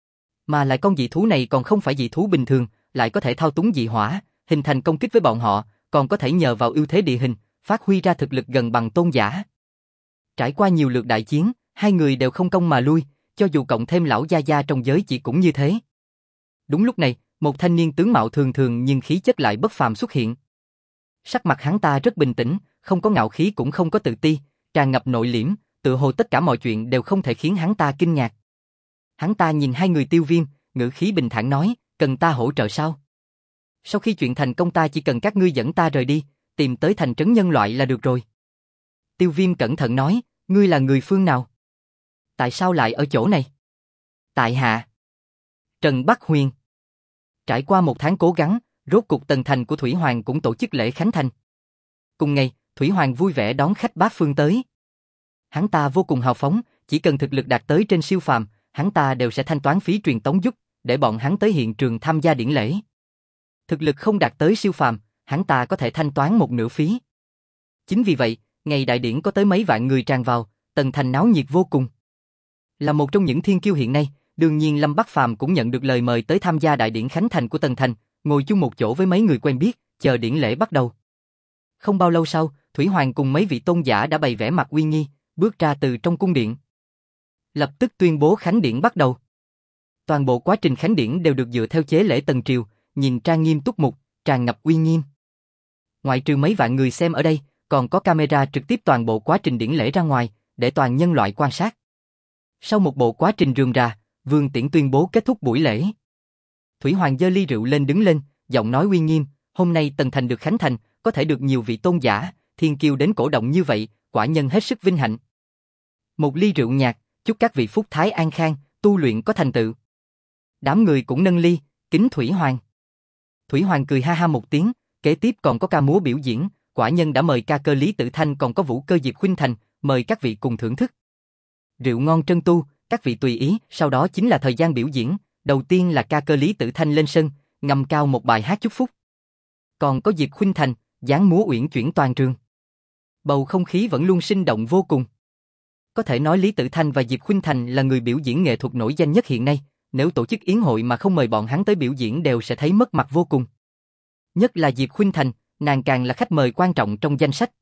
[SPEAKER 1] Mà lại con dị thú này còn không phải dị thú bình thường, lại có thể thao túng dị hỏa, hình thành công kích với bọn họ, còn có thể nhờ vào ưu thế địa hình, phát huy ra thực lực gần bằng tôn giả. Trải qua nhiều lượt đại chiến, hai người đều không công mà lui, cho dù cộng thêm lão gia gia trong giới chỉ cũng như thế. Đúng lúc này, một thanh niên tướng mạo thường thường nhưng khí chất lại bất phàm xuất hiện. Sắc mặt hắn ta rất bình tĩnh, không có ngạo khí cũng không có tự ti, tràn ngập nội liễm, tựa hồ tất cả mọi chuyện đều không thể khiến hắn ta kinh ngạc. Hắn ta nhìn hai người Tiêu Viêm, ngữ khí bình thản nói, cần ta hỗ trợ sao? Sau khi chuyện thành công ta chỉ cần các ngươi dẫn ta rời đi, tìm tới thành trấn nhân loại là được rồi. Tiêu Viêm cẩn thận nói, ngươi là người phương nào? Tại sao lại ở chỗ này? Tại hạ Trần Bắc Huyền. Trải qua một tháng cố gắng, rốt cục tần thành của Thủy Hoàng cũng tổ chức lễ khánh thành. Cùng ngày, Thủy Hoàng vui vẻ đón khách bát phương tới. Hắn ta vô cùng hào phóng, chỉ cần thực lực đạt tới trên siêu phàm, hắn ta đều sẽ thanh toán phí truyền tống giúp, để bọn hắn tới hiện trường tham gia điển lễ. Thực lực không đạt tới siêu phàm, hắn ta có thể thanh toán một nửa phí. Chính vì vậy, ngày đại điển có tới mấy vạn người tràn vào, tần thành náo nhiệt vô cùng. Là một trong những thiên kiêu hiện nay, đương nhiên Lâm Bắc Phàm cũng nhận được lời mời tới tham gia đại điển khánh thành của tần thành, ngồi chung một chỗ với mấy người quen biết, chờ điển lễ bắt đầu. Không bao lâu sau, Thủy Hoàng cùng mấy vị tôn giả đã bày vẻ mặt uy nghi, bước ra từ trong cung điện. Lập tức tuyên bố khánh điển bắt đầu. Toàn bộ quá trình khánh điển đều được dựa theo chế lễ Tần Triều, nhìn trang nghiêm túc mục, tràn ngập uy nghiêm. Ngoại trừ mấy vạn người xem ở đây, còn có camera trực tiếp toàn bộ quá trình điển lễ ra ngoài, để toàn nhân loại quan sát. Sau một bộ quá trình rườm rà, Vương Tiễn tuyên bố kết thúc buổi lễ. Thủy Hoàng giơ ly rượu lên đứng lên, giọng nói uy nghiêm, hôm nay Tần Thành được khánh thành, có thể được nhiều vị tôn giả, thiên kiêu đến cổ động như vậy, quả nhân hết sức vinh hạnh. Một ly rượu nhạt, chúc các vị phúc thái an khang, tu luyện có thành tựu. Đám người cũng nâng ly, kính Thủy Hoàng. Thủy Hoàng cười ha ha một tiếng, kế tiếp còn có ca múa biểu diễn, quả nhân đã mời ca cơ Lý Tử Thanh còn có vũ cơ Diệp Khuynh Thành, mời các vị cùng thưởng thức. Rượu ngon trân tu, các vị tùy ý, sau đó chính là thời gian biểu diễn, đầu tiên là ca cơ Lý Tử Thanh lên sân, ngâm cao một bài hát chúc phúc. Còn có Diệp Khuynh Thành, dáng múa uyển chuyển toàn trường. Bầu không khí vẫn luôn sinh động vô cùng. Có thể nói Lý Tử Thanh và Diệp Khuynh Thành là người biểu diễn nghệ thuật nổi danh nhất hiện nay, nếu tổ chức yến hội mà không mời bọn hắn tới biểu diễn đều sẽ thấy mất mặt vô cùng. Nhất là Diệp Khuynh Thành, nàng càng là khách mời quan trọng trong danh sách.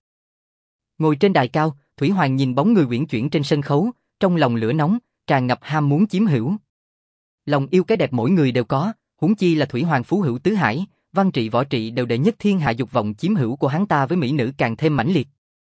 [SPEAKER 1] Ngồi trên đài cao, Thủy Hoàng nhìn bóng người uyển chuyển trên sân khấu, trong lòng lửa nóng, tràn ngập ham muốn chiếm hữu. Lòng yêu cái đẹp mỗi người đều có, huống chi là Thủy Hoàng phú hữu tứ hải, văn trị võ trị đều đệ nhất thiên hạ, dục vọng chiếm hữu của hắn ta với mỹ nữ càng thêm mãnh liệt.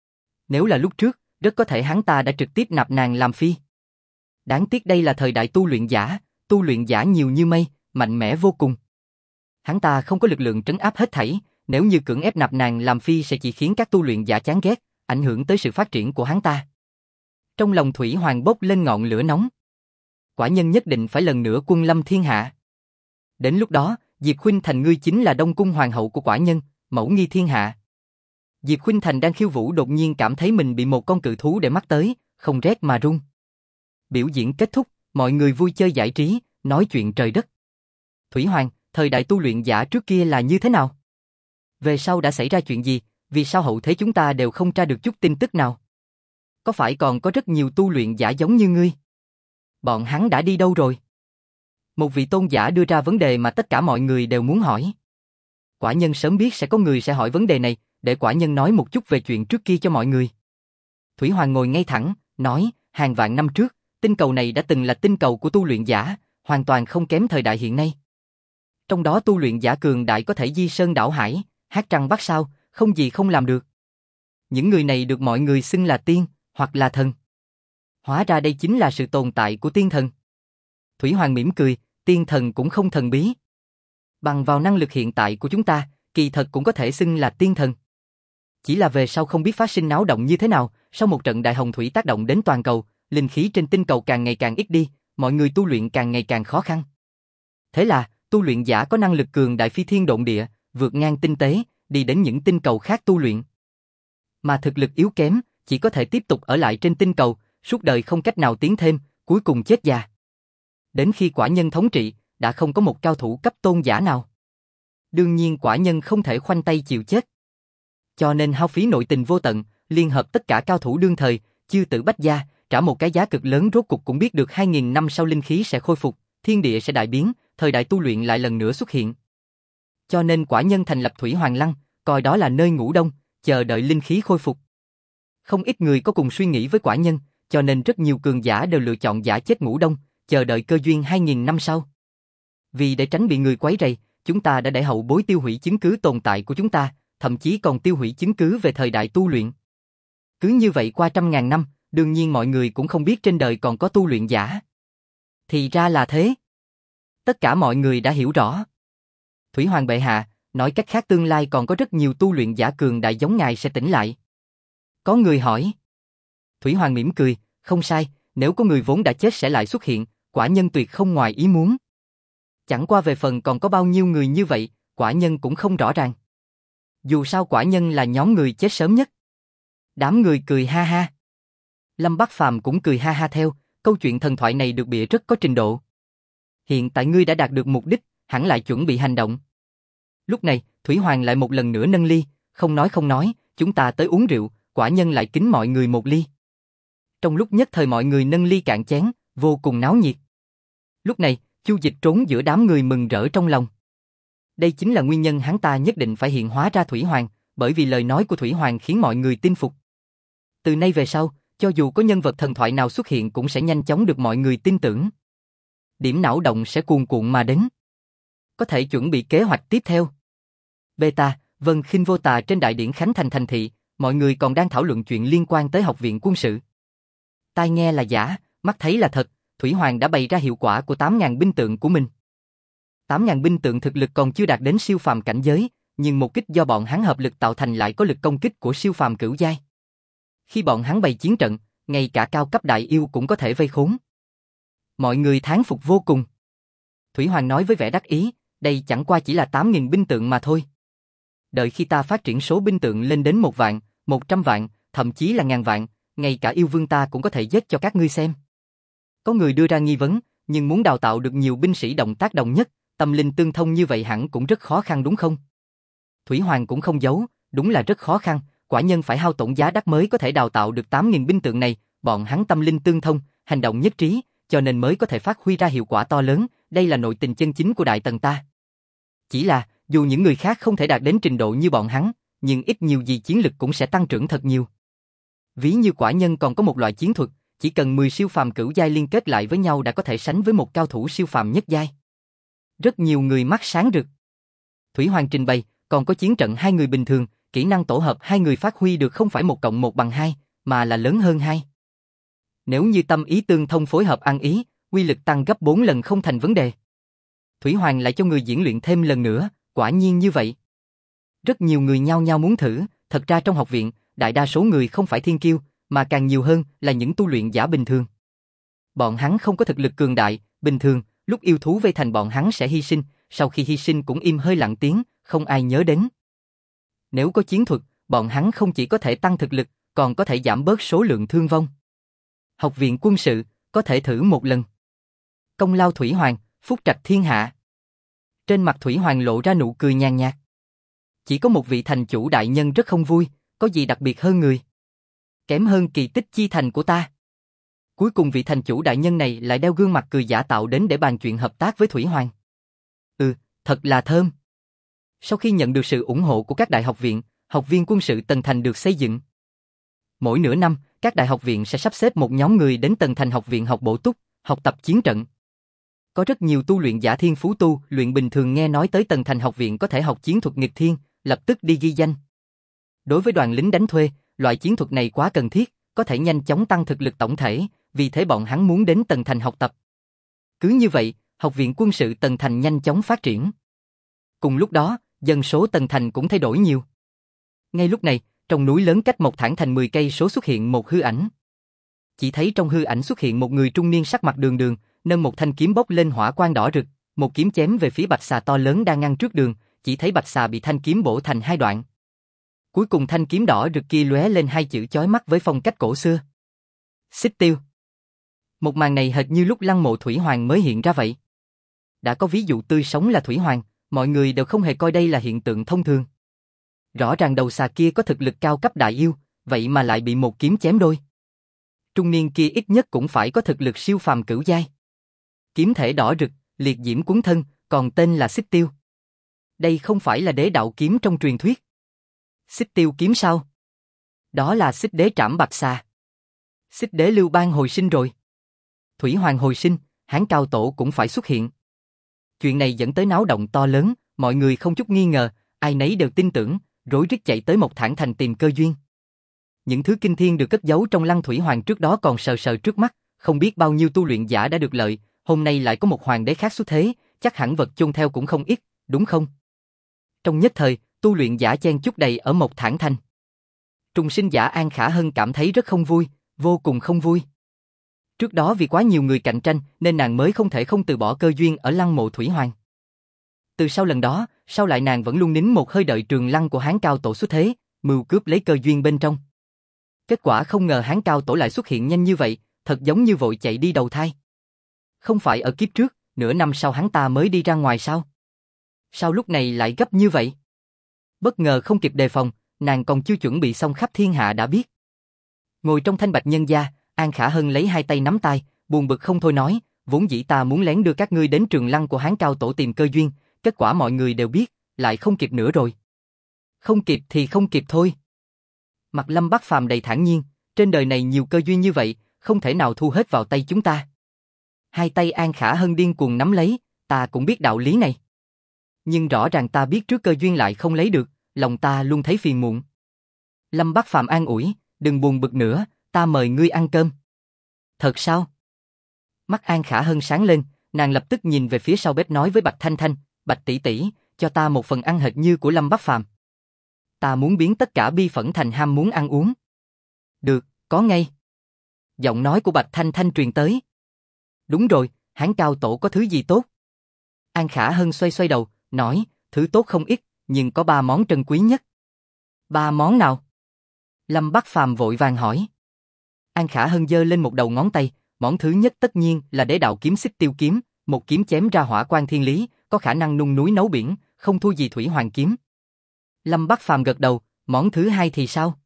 [SPEAKER 1] Nếu là lúc trước, rất có thể hắn ta đã trực tiếp nạp nàng làm phi. Đáng tiếc đây là thời đại tu luyện giả nhiều như mây, mạnh mẽ vô cùng. Hắn ta không có lực lượng trấn áp hết thảy, nếu như cưỡng ép nạp nàng làm phi sẽ chỉ khiến các tu luyện giả chán ghét, ảnh hưởng tới sự phát triển của hắn ta. Trong lòng Thủy Hoàng bốc lên ngọn lửa nóng. Quả nhân nhất định phải lần nữa quân lâm thiên hạ. Đến lúc đó, Diệp Khuynh Thành ngươi chính là Đông Cung hoàng hậu của quả nhân, mẫu nghi thiên hạ. Diệp Khuynh Thành đang khiêu vũ đột nhiên cảm thấy mình bị một con cự thú để mắt tới, không rét mà run. Biểu diễn kết thúc, mọi người vui chơi giải trí, nói chuyện trời đất. Thủy Hoàng, thời đại tu luyện giả trước kia là như thế nào? Về sau đã xảy ra chuyện gì, vì sao hậu thế chúng ta đều không tra được chút tin tức nào? Có phải còn có rất nhiều tu luyện giả giống như ngươi? Bọn hắn đã đi đâu rồi? Một vị tôn giả đưa ra vấn đề mà tất cả mọi người đều muốn hỏi. Quả nhân sớm biết sẽ có người sẽ hỏi vấn đề này, để quả nhân nói một chút về chuyện trước kia cho mọi người. Thủy Hoàng ngồi ngay thẳng, nói, hàng vạn năm trước, tinh cầu này đã từng là tinh cầu của tu luyện giả, hoàn toàn không kém thời đại hiện nay. Trong đó tu luyện giả cường đại có thể di sơn đảo hải, hát trăng bắt sao, không gì không làm được. Những người này được mọi người xưng là tiên, hoặc là thần. Hóa ra đây chính là sự tồn tại của tiên thần. Thủy Hoàng mỉm cười, tiên thần cũng không thần bí. Bằng vào năng lực hiện tại của chúng ta, kỳ thật cũng có thể xưng là tiên thần. Chỉ là về sau không biết phát sinh náo động như thế nào, sau một trận đại hồng thủy tác động đến toàn cầu, linh khí trên tinh cầu càng ngày càng ít đi, mọi người tu luyện càng ngày càng khó khăn. Thế là, tu luyện giả có năng lực cường đại phi thiên độn địa, vượt ngang tinh tế, đi đến những tinh cầu khác tu luyện. Mà thực lực yếu kém, chỉ có thể tiếp tục ở lại trên tinh cầu, suốt đời không cách nào tiến thêm, cuối cùng chết già. Đến khi quả nhân thống trị, đã không có một cao thủ cấp tôn giả nào. Đương nhiên quả nhân không thể khoanh tay chịu chết. Cho nên hao phí nội tình vô tận, liên hợp tất cả cao thủ đương thời, chư tử bách gia, trả một cái giá cực lớn, rốt cục cũng biết được 2000 năm sau linh khí sẽ khôi phục, thiên địa sẽ đại biến, thời đại tu luyện lại lần nữa xuất hiện. Cho nên quả nhân thành lập Thủy Hoàng Lăng, coi đó là nơi ngủ đông, chờ đợi linh khí khôi phục. Không ít người có cùng suy nghĩ với quả nhân, cho nên rất nhiều cường giả đều lựa chọn giả chết ngủ đông, chờ đợi cơ duyên 2000 năm sau. Vì để tránh bị người quấy rầy, chúng ta đã để hậu bối tiêu hủy chứng cứ tồn tại của chúng ta, thậm chí còn tiêu hủy chứng cứ về thời đại tu luyện. Cứ như vậy qua trăm ngàn năm, đương nhiên mọi người cũng không biết trên đời còn có tu luyện giả. Thì ra là thế. Tất cả mọi người đã hiểu rõ. Thủy Hoàng bệ hạ, nói cách khác tương lai còn có rất nhiều tu luyện giả cường đại giống ngài sẽ tỉnh lại. Có người hỏi. Thủy Hoàng mỉm cười, không sai, nếu có người vốn đã chết sẽ lại xuất hiện, quả nhân tuyệt không ngoài ý muốn. Chẳng qua về phần còn có bao nhiêu người như vậy, quả nhân cũng không rõ ràng. Dù sao quả nhân là nhóm người chết sớm nhất. Đám người cười ha ha. Lâm Bắc Phàm cũng cười ha ha theo, câu chuyện thần thoại này được bịa rất có trình độ. Hiện tại ngươi đã đạt được mục đích, hẳn lại chuẩn bị hành động. Lúc này, Thủy Hoàng lại một lần nữa nâng ly, không nói, chúng ta tới uống rượu, quả nhân lại kính mọi người một ly. Trong lúc nhất thời mọi người nâng ly cạn chén, vô cùng náo nhiệt. Lúc này, Chu Dịch trốn giữa đám người mừng rỡ trong lòng. Đây chính là nguyên nhân hắn ta nhất định phải hiện hóa ra Thủy Hoàng, bởi vì lời nói của Thủy Hoàng khiến mọi người tin phục. Từ nay về sau, cho dù có nhân vật thần thoại nào xuất hiện cũng sẽ nhanh chóng được mọi người tin tưởng. Điểm não động sẽ cuồn cuộn mà đến. Có thể chuẩn bị kế hoạch tiếp theo. Beta, Vân Khinh Vô Tà trên đại điển Khánh Thành thành thị, mọi người còn đang thảo luận chuyện liên quan tới học viện quân sự. Tai nghe là giả, mắt thấy là thật, Thủy Hoàng đã bày ra hiệu quả của 8.000 binh tượng của mình. 8.000 binh tượng thực lực còn chưa đạt đến siêu phàm cảnh giới, nhưng một kích do bọn hắn hợp lực tạo thành lại có lực công kích của siêu phàm cửu giai. Khi bọn hắn bày chiến trận, ngay cả cao cấp đại yêu cũng có thể vây khốn. Mọi người thán phục vô cùng. Thủy Hoàng nói với vẻ đắc ý, đây chẳng qua chỉ là 8.000 binh tượng mà thôi. Đợi khi ta phát triển số binh tượng lên đến 1 vạn, 100 vạn, thậm chí là ngàn vạn, ngay cả yêu vương ta cũng có thể giết cho các ngươi xem. Có người đưa ra nghi vấn, nhưng muốn đào tạo được nhiều binh sĩ động tác đồng nhất, tâm linh tương thông như vậy hẳn cũng rất khó khăn đúng không? Thủy Hoàng cũng không giấu, đúng là rất khó khăn, quả nhân phải hao tổn giá đắt mới có thể đào tạo được 8.000 binh tượng này, bọn hắn tâm linh tương thông, hành động nhất trí, cho nên mới có thể phát huy ra hiệu quả to lớn, đây là nội tình chân chính của Đại Tần ta. Chỉ là, dù những người khác không thể đạt đến trình độ như bọn hắn, nhưng ít nhiều gì chiến lực cũng sẽ tăng trưởng thật nhiều. Ví như quả nhân còn có một loại chiến thuật, chỉ cần 10 siêu phàm cửu giai liên kết lại với nhau đã có thể sánh với một cao thủ siêu phàm nhất giai. Rất nhiều người mắt sáng rực. Thủy Hoàng trình bày, còn có chiến trận 2 người bình thường, kỹ năng tổ hợp 2 người phát huy được không phải 1 cộng 1 bằng 2, mà là lớn hơn 2. Nếu như tâm ý tương thông phối hợp ăn ý, uy lực tăng gấp 4 lần không thành vấn đề. Thủy Hoàng lại cho người diễn luyện thêm lần nữa, quả nhiên như vậy. Rất nhiều người nhao nhao muốn thử, thật ra trong học viện, đại đa số người không phải thiên kiêu, mà càng nhiều hơn là những tu luyện giả bình thường. Bọn hắn không có thực lực cường đại, bình thường, lúc yêu thú vây thành bọn hắn sẽ hy sinh, sau khi hy sinh cũng im hơi lặng tiếng, không ai nhớ đến. Nếu có chiến thuật, bọn hắn không chỉ có thể tăng thực lực, còn có thể giảm bớt số lượng thương vong. Học viện quân sự, có thể thử một lần. Công lao Thủy Hoàng, phúc trạch thiên hạ. Trên mặt Thủy Hoàng lộ ra nụ cười nhàn nhạt. Chỉ có một vị thành chủ đại nhân rất không vui, có gì đặc biệt hơn người? Kém hơn kỳ tích chi thành của ta. Cuối cùng vị thành chủ đại nhân này lại đeo gương mặt cười giả tạo đến để bàn chuyện hợp tác với Thủy Hoàng. Thật là thơm. Sau khi nhận được sự ủng hộ của các đại học viện, học viên quân sự Tần Thành được xây dựng. Mỗi nửa năm, các đại học viện sẽ sắp xếp một nhóm người đến Tần Thành học viện học bổ túc, học tập chiến trận. Có rất nhiều tu luyện giả thiên phú tu luyện bình thường nghe nói tới Tần Thành học viện có thể học chiến thuật nghịch thiên, lập tức đi ghi danh. Đối với đoàn lính đánh thuê, loại chiến thuật này quá cần thiết, có thể nhanh chóng tăng thực lực tổng thể, vì thế bọn hắn muốn đến Tần Thành học tập. Cứ như vậy, học viện quân sự Tần Thành nhanh chóng phát triển. Cùng lúc đó, dân số Tần Thành cũng thay đổi nhiều. Ngay lúc này, trong núi lớn cách Mộc Thản Thành 10 cây số xuất hiện một hư ảnh. Chỉ thấy trong hư ảnh xuất hiện một người trung niên sắc mặt đường đường, nâng một thanh kiếm bốc lên hỏa quang đỏ rực, một kiếm chém về phía bạch xà to lớn đang ngăn trước đường, chỉ thấy bạch xà bị thanh kiếm bổ thành 2 đoạn. Cuối cùng thanh kiếm đỏ rực kia lóe lên 2 chữ chói mắt với phong cách cổ xưa. Xích tiêu. Một màn này hệt như lúc Lăng Mộ Thủy Hoàng mới hiện ra vậy. Đã có ví dụ tươi sống là Thủy Hoàng, mọi người đều không hề coi đây là hiện tượng thông thường. Rõ ràng đầu xà kia có thực lực cao cấp đại yêu, vậy mà lại bị một kiếm chém đôi. Trung niên kia ít nhất cũng phải có thực lực siêu phàm cửu giai. Kiếm thể đỏ rực, liệt diễm cuốn thân, còn tên là xích tiêu. Đây không phải là đế đạo kiếm trong truyền thuyết. Xích tiêu kiếm sao? Đó là xích đế trảm bạch xà. Xích đế Lưu Bang hồi sinh rồi. Thủy Hoàng hồi sinh, Hán Cao Tổ cũng phải xuất hiện. Chuyện này dẫn tới náo động to lớn, mọi người không chút nghi ngờ, ai nấy đều tin tưởng, rối rít chạy tới Mộc Thản Thành tìm cơ duyên. Những thứ kinh thiên được cất giấu trong Lăng Thủy Hoàng trước đó còn sờ sờ trước mắt, không biết bao nhiêu tu luyện giả đã được lợi, hôm nay lại có một hoàng đế khác xuất thế, chắc hẳn vật chôn theo cũng không ít, đúng không? Trong nhất thời, tu luyện giả chen chúc đầy ở Mộc Thản Thành. Trùng sinh giả An Khả Hân cảm thấy rất không vui, vô cùng không vui. Trước đó vì quá nhiều người cạnh tranh nên nàng mới không thể không từ bỏ cơ duyên ở Lăng Mộ Thủy Hoàng. Từ sau lần đó, sau lại nàng vẫn luôn nín một hơi đợi Trường Lăng của Hán Cao Tổ xuất thế, mưu cướp lấy cơ duyên bên trong. Kết quả không ngờ Hán Cao Tổ lại xuất hiện nhanh như vậy, thật giống như vội chạy đi đầu thai. Không phải ở kiếp trước, nửa năm sau hắn ta mới đi ra ngoài sao? Sao lúc này lại gấp như vậy? Bất ngờ không kịp đề phòng, nàng còn chưa chuẩn bị xong khắp thiên hạ đã biết. Ngồi trong thanh bạch nhân gia, An Khả Hân lấy 2 tay nắm tay, buồn bực không thôi nói, vốn dĩ ta muốn lén đưa các ngươi đến Trường Lăng của Hán Cao Tổ tìm cơ duyên, kết quả mọi người đều biết, lại không kịp nữa rồi. Không kịp thì không kịp thôi. Mặt Lâm Bắc Phàm đầy thản nhiên, trên đời này nhiều cơ duyên như vậy, không thể nào thu hết vào tay chúng ta. Hai tay An Khả Hân điên cuồng nắm lấy, ta cũng biết đạo lý này. Nhưng rõ ràng ta biết trước cơ duyên lại không lấy được, lòng ta luôn thấy phiền muộn. Lâm Bắc Phàm an ủi, đừng buồn bực nữa, ta mời ngươi ăn cơm. Thật sao? Mắt An Khả Hân sáng lên, nàng lập tức nhìn về phía sau bếp nói với Bạch Thanh Thanh, Bạch tỷ tỷ, cho ta một phần ăn hệt như của Lâm Bắc Phàm. Ta muốn biến tất cả bi phẫn thành ham muốn ăn uống. Được, có ngay. Giọng nói của Bạch Thanh Thanh truyền tới. Đúng rồi, Hán Cao Tổ có thứ gì tốt? An Khả Hân xoay xoay đầu, nói, thứ tốt không ít, nhưng có 3 món trân quý nhất. 3 món nào? Lâm Bắc Phàm vội vàng hỏi. An Khả Hân giơ lên một đầu ngón tay, món thứ nhất tất nhiên là Đế đạo kiếm Xích Tiêu kiếm, một kiếm chém ra hỏa quan thiên lý, có khả năng nung núi nấu biển, không thua gì Thủy Hoàng kiếm. Lâm Bắc Phàm gật đầu, món thứ hai thì sao?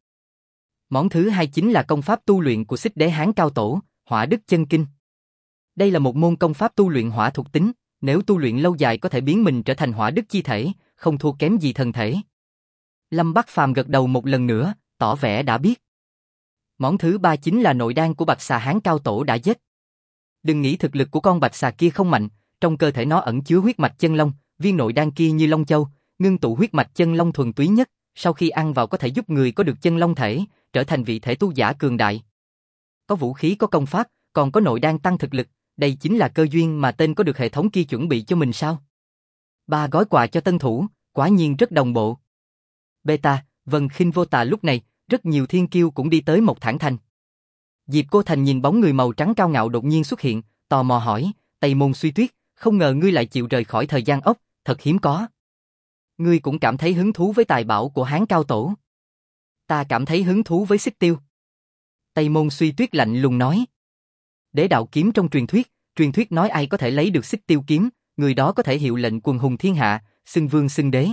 [SPEAKER 1] Món thứ hai chính là công pháp tu luyện của Xích Đế Hán Cao Tổ, Hỏa Đức Chân Kinh. Đây là một môn công pháp tu luyện hỏa thuộc tính, nếu tu luyện lâu dài có thể biến mình trở thành hỏa đức chi thể, không thua kém gì thần thể. Lâm Bắc Phàm gật đầu một lần nữa, tỏ vẻ đã biết. Món thứ ba chính là nội đan của Bạch Xà Hán Cao Tổ đã giết. Đừng nghĩ thực lực của con Bạch Xà kia không mạnh, trong cơ thể nó ẩn chứa huyết mạch chân long, viên nội đan kia như long châu, ngưng tụ huyết mạch chân long thuần túy nhất, sau khi ăn vào có thể giúp người có được chân long thể, trở thành vị thể tu giả cường đại. Có vũ khí có công pháp, còn có nội đan tăng thực lực, đây chính là cơ duyên mà tên có được hệ thống kia chuẩn bị cho mình sao? 3 gói quà cho tân thủ, quả nhiên rất đồng bộ. Beta, Vân Khinh Vô Tà lúc này, rất nhiều thiên kiêu cũng đi tới Mộc Thản Thành. Diệp Cô Thành nhìn bóng người màu trắng cao ngạo đột nhiên xuất hiện, tò mò hỏi, Tây Môn Suy Tuyết, không ngờ ngươi lại chịu rời khỏi thời gian ốc, thật hiếm có. Ngươi cũng cảm thấy hứng thú với tài bảo của Hán Cao Tổ. Ta cảm thấy hứng thú với Xích Tiêu. Tây Môn Suy Tuyết lạnh lùng nói. Đế đạo kiếm trong truyền thuyết nói ai có thể lấy được Xích Tiêu kiếm, người đó có thể hiệu lệnh quần hùng thiên hạ, xưng vương xưng đế.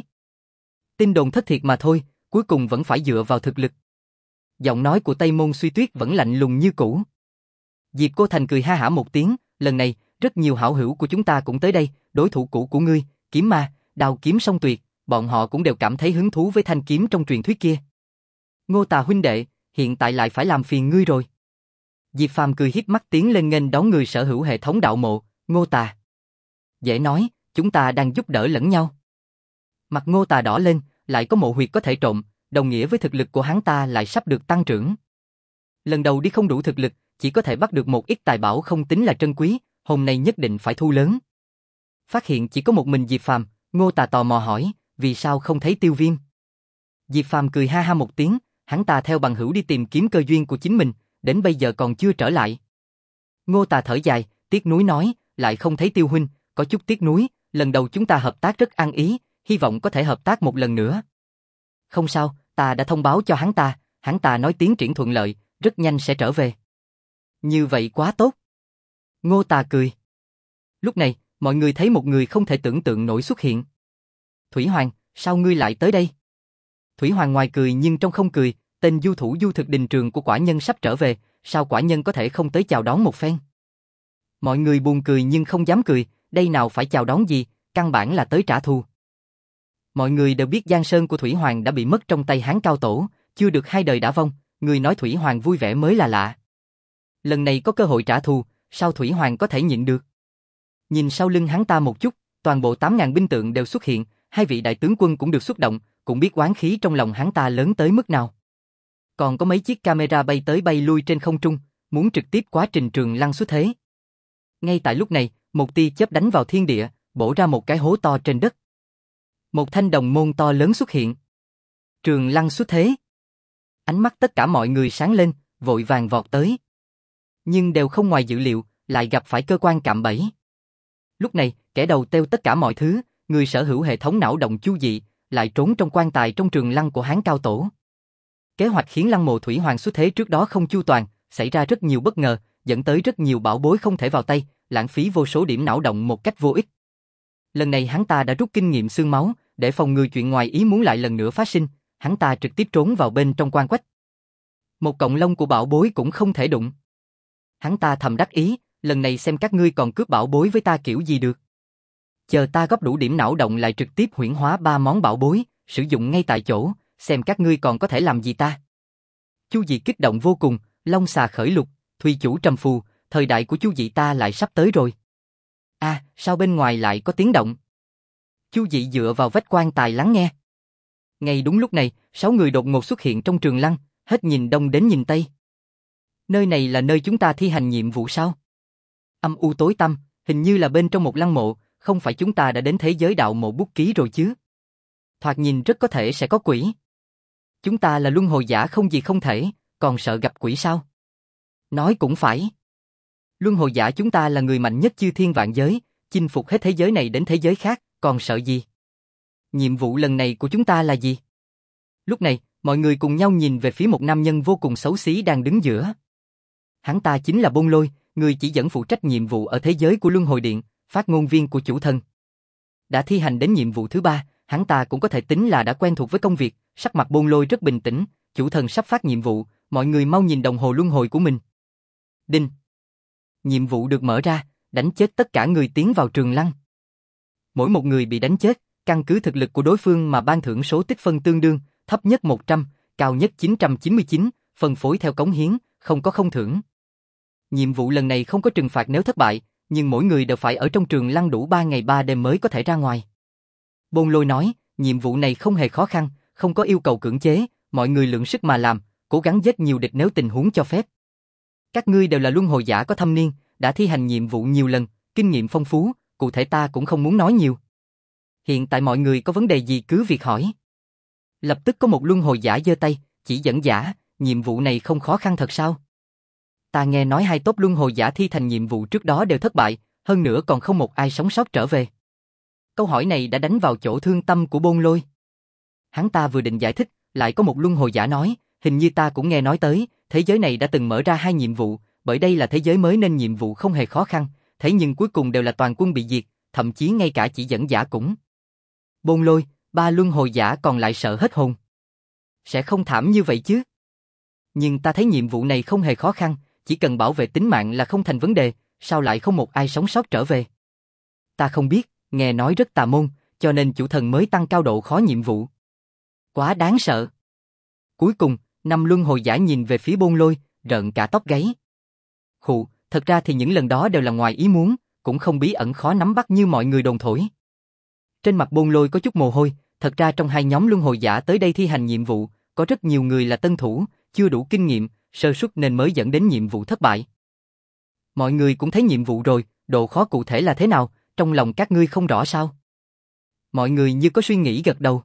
[SPEAKER 1] Tin đồn thất thiệt mà thôi, cuối cùng vẫn phải dựa vào thực lực. Giọng nói của Tây Môn Suy Tuyết vẫn lạnh lùng như cũ. Diệp Cô Thành cười ha hả một tiếng, lần này, rất nhiều hảo hữu của chúng ta cũng tới đây, đối thủ cũ của ngươi, kiếm ma, đao kiếm song tuyệt, bọn họ cũng đều cảm thấy hứng thú với thanh kiếm trong truyền thuyết kia. Ngô Tà huynh đệ, hiện tại lại phải làm phiền ngươi rồi. Diệp Phàm cười híp mắt tiến lên nghênh đón người sở hữu hệ thống đạo mộ, Ngô Tà. Dễ nói, chúng ta đang giúp đỡ lẫn nhau. Mặt Ngô Tà đỏ lên, lại có mộ huyệt có thể trộm, đồng nghĩa với thực lực của hắn ta lại sắp được tăng trưởng. Lần đầu đi không đủ thực lực, chỉ có thể bắt được một ít tài bảo không tính là trân quý, hôm nay nhất định phải thu lớn. Phát hiện chỉ có một mình Diệp Phàm, Ngô Tà tò mò hỏi, vì sao không thấy Tiêu Viêm? Diệp Phàm cười ha ha một tiếng, hắn ta theo bằng hữu đi tìm kiếm cơ duyên của chính mình, đến bây giờ còn chưa trở lại. Ngô Tà thở dài, tiếc nuối nói, lại không thấy Tiêu huynh, có chút tiếc nuối, lần đầu chúng ta hợp tác rất ăn ý, hy vọng có thể hợp tác một lần nữa. Không sao, ta đã thông báo cho hắn ta nói tiến triển thuận lợi, rất nhanh sẽ trở về. Như vậy quá tốt. Ngô Tà cười. Lúc này, mọi người thấy một người không thể tưởng tượng nổi xuất hiện. Thủy Hoàng, sao ngươi lại tới đây? Thủy Hoàng ngoài cười nhưng trong không cười, tên du thủ du thực đình trường của quả nhân sắp trở về, sao quả nhân có thể không tới chào đón một phen? Mọi người buồn cười nhưng không dám cười, đây nào phải chào đón gì, căn bản là tới trả thù. Mọi người đều biết Giang Sơn của Thủy Hoàng đã bị mất trong tay Hán Cao Tổ, chưa được 2 đời đã vong, người nói Thủy Hoàng vui vẻ mới là lạ. Lần này có cơ hội trả thù, sao Thủy Hoàng có thể nhịn được? Nhìn sau lưng hắn ta một chút, toàn bộ 8.000 binh tượng đều xuất hiện, 2 vị đại tướng quân cũng được xuất động, cũng biết oán khí trong lòng hắn ta lớn tới mức nào. Còn có mấy chiếc camera bay tới bay lui trên không trung, muốn trực tiếp quá trình Trường Lăng xuất thế. Ngay tại lúc này, một tia chớp đánh vào thiên địa, bổ ra một cái hố to trên đất. Một thanh đồng môn to lớn xuất hiện. Trường Lăng xuất thế. Ánh mắt tất cả mọi người sáng lên, vội vàng vọt tới. Nhưng đều không ngoài dự liệu, lại gặp phải cơ quan cạm bẫy. Lúc này, kẻ đầu têu tất cả mọi thứ, người sở hữu hệ thống não động chu dị, lại trốn trong quan tài trong Trường Lăng của Hán Cao Tổ. Kế hoạch khiến Lăng Mộ Thủy Hoàng xuất thế trước đó không chu toàn, xảy ra rất nhiều bất ngờ, dẫn tới rất nhiều bảo bối không thể vào tay, lãng phí vô số điểm não động một cách vô ích. Lần này hắn ta đã rút kinh nghiệm xương máu, để phòng ngừa chuyện ngoài ý muốn lại lần nữa phát sinh, hắn ta trực tiếp trốn vào bên trong quan quách. Một cọng lông của bảo bối cũng không thể đụng. Hắn ta thầm đắc ý, lần này xem các ngươi còn cướp bảo bối với ta kiểu gì được. Chờ ta góp đủ điểm não động lại trực tiếp huyễn hóa 3 món bảo bối, sử dụng ngay tại chỗ, xem các ngươi còn có thể làm gì ta. Chu Dị kích động vô cùng, long xà khởi lục, thủy chủ trầm phù, thời đại của Chu Dị ta lại sắp tới rồi. Sao bên ngoài lại có tiếng động? Chu Dị dựa vào vách quan tài lắng nghe. Ngay đúng lúc này, 6 người đột ngột xuất hiện trong trường lăng, hết nhìn đông đến nhìn tây. Nơi này là nơi chúng ta thi hành nhiệm vụ sao? Âm u tối tăm, hình như là bên trong một lăng mộ, không phải chúng ta đã đến thế giới đạo mộ bút ký rồi chứ? Thoạt nhìn rất có thể sẽ có quỷ. Chúng ta là luân hồi giả không gì không thể, còn sợ gặp quỷ sao? Nói cũng phải. Luân hồi giả chúng ta là người mạnh nhất chư thiên vạn giới, chinh phục hết thế giới này đến thế giới khác, còn sợ gì? Nhiệm vụ lần này của chúng ta là gì? Lúc này, mọi người cùng nhau nhìn về phía một nam nhân vô cùng xấu xí đang đứng giữa. Hắn ta chính là Bôn Lôi, người chỉ dẫn phụ trách nhiệm vụ ở thế giới của Luân Hồi Điện, phát ngôn viên của chủ thần. Đã thi hành đến nhiệm vụ thứ 3, hắn ta cũng có thể tính là đã quen thuộc với công việc, sắc mặt Bôn Lôi rất bình tĩnh, chủ thần sắp phát nhiệm vụ, mọi người mau nhìn đồng hồ luân hồi của mình. Đinh. Nhiệm vụ được mở ra, đánh chết tất cả người tiến vào trường lăng. Mỗi một người bị đánh chết, căn cứ thực lực của đối phương mà ban thưởng số tích phân tương đương, thấp nhất 100, cao nhất 999, phân phối theo cống hiến, không có không thưởng. Nhiệm vụ lần này không có trừng phạt nếu thất bại, nhưng mỗi người đều phải ở trong trường lăng đủ 3 ngày 3 đêm mới có thể ra ngoài. Bôn Lôi nói, nhiệm vụ này không hề khó khăn, không có yêu cầu cưỡng chế, mọi người lượng sức mà làm, cố gắng giết nhiều địch nếu tình huống cho phép. Các ngươi đều là luân hồi giả có thâm niên, đã thi hành nhiệm vụ nhiều lần, kinh nghiệm phong phú, cụ thể ta cũng không muốn nói nhiều. Hiện tại mọi người có vấn đề gì cứ việc hỏi. Lập tức có một luân hồi giả giơ tay, chỉ dẫn giả, nhiệm vụ này không khó khăn thật sao? Ta nghe nói 2 tốp luân hồi giả thi thành nhiệm vụ trước đó đều thất bại, hơn nữa còn không một ai sống sót trở về. Câu hỏi này đã đánh vào chỗ thương tâm của Bôn Lôi. Hắn ta vừa định giải thích, lại có một luân hồi giả nói, hình như ta cũng nghe nói tới, thế giới này đã từng mở ra 2 nhiệm vụ, bởi đây là thế giới mới nên nhiệm vụ không hề khó khăn, thế nhưng cuối cùng đều là toàn quân bị diệt, thậm chí ngay cả chỉ dẫn giả cũng. Bôn Lôi, 3 luân hồi giả còn lại sợ hết hồn. Sẽ không thảm như vậy chứ? Nhưng ta thấy nhiệm vụ này không hề khó khăn, chỉ cần bảo vệ tính mạng là không thành vấn đề, sao lại không một ai sống sót trở về? Ta không biết, nghe nói rất tà môn, cho nên chủ thần mới tăng cao độ khó nhiệm vụ. Quá đáng sợ. Cuối cùng, 5 luân hồi giả nhìn về phía Bôn Lôi, rợn cả tóc gáy. Khụ, thật ra thì những lần đó đều là ngoài ý muốn, cũng không bí ẩn khó nắm bắt như mọi người đồn thổi. Trên mặt Bôn Lôi có chút mồ hôi, thật ra trong 2 nhóm luân hồi giả tới đây thi hành nhiệm vụ, có rất nhiều người là tân thủ, chưa đủ kinh nghiệm, sơ suất nên mới dẫn đến nhiệm vụ thất bại. Mọi người cũng thấy nhiệm vụ rồi, độ khó cụ thể là thế nào, trong lòng các ngươi không rõ sao? Mọi người như có suy nghĩ gật đầu.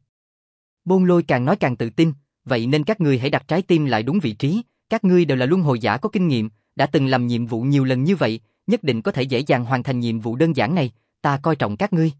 [SPEAKER 1] Bôn Lôi càng nói càng tự tin, vậy nên các ngươi hãy đặt trái tim lại đúng vị trí, các ngươi đều là luân hồi giả có kinh nghiệm, đã từng làm nhiệm vụ nhiều lần như vậy, nhất định có thể dễ dàng hoàn thành nhiệm vụ đơn giản này, ta coi trọng các ngươi.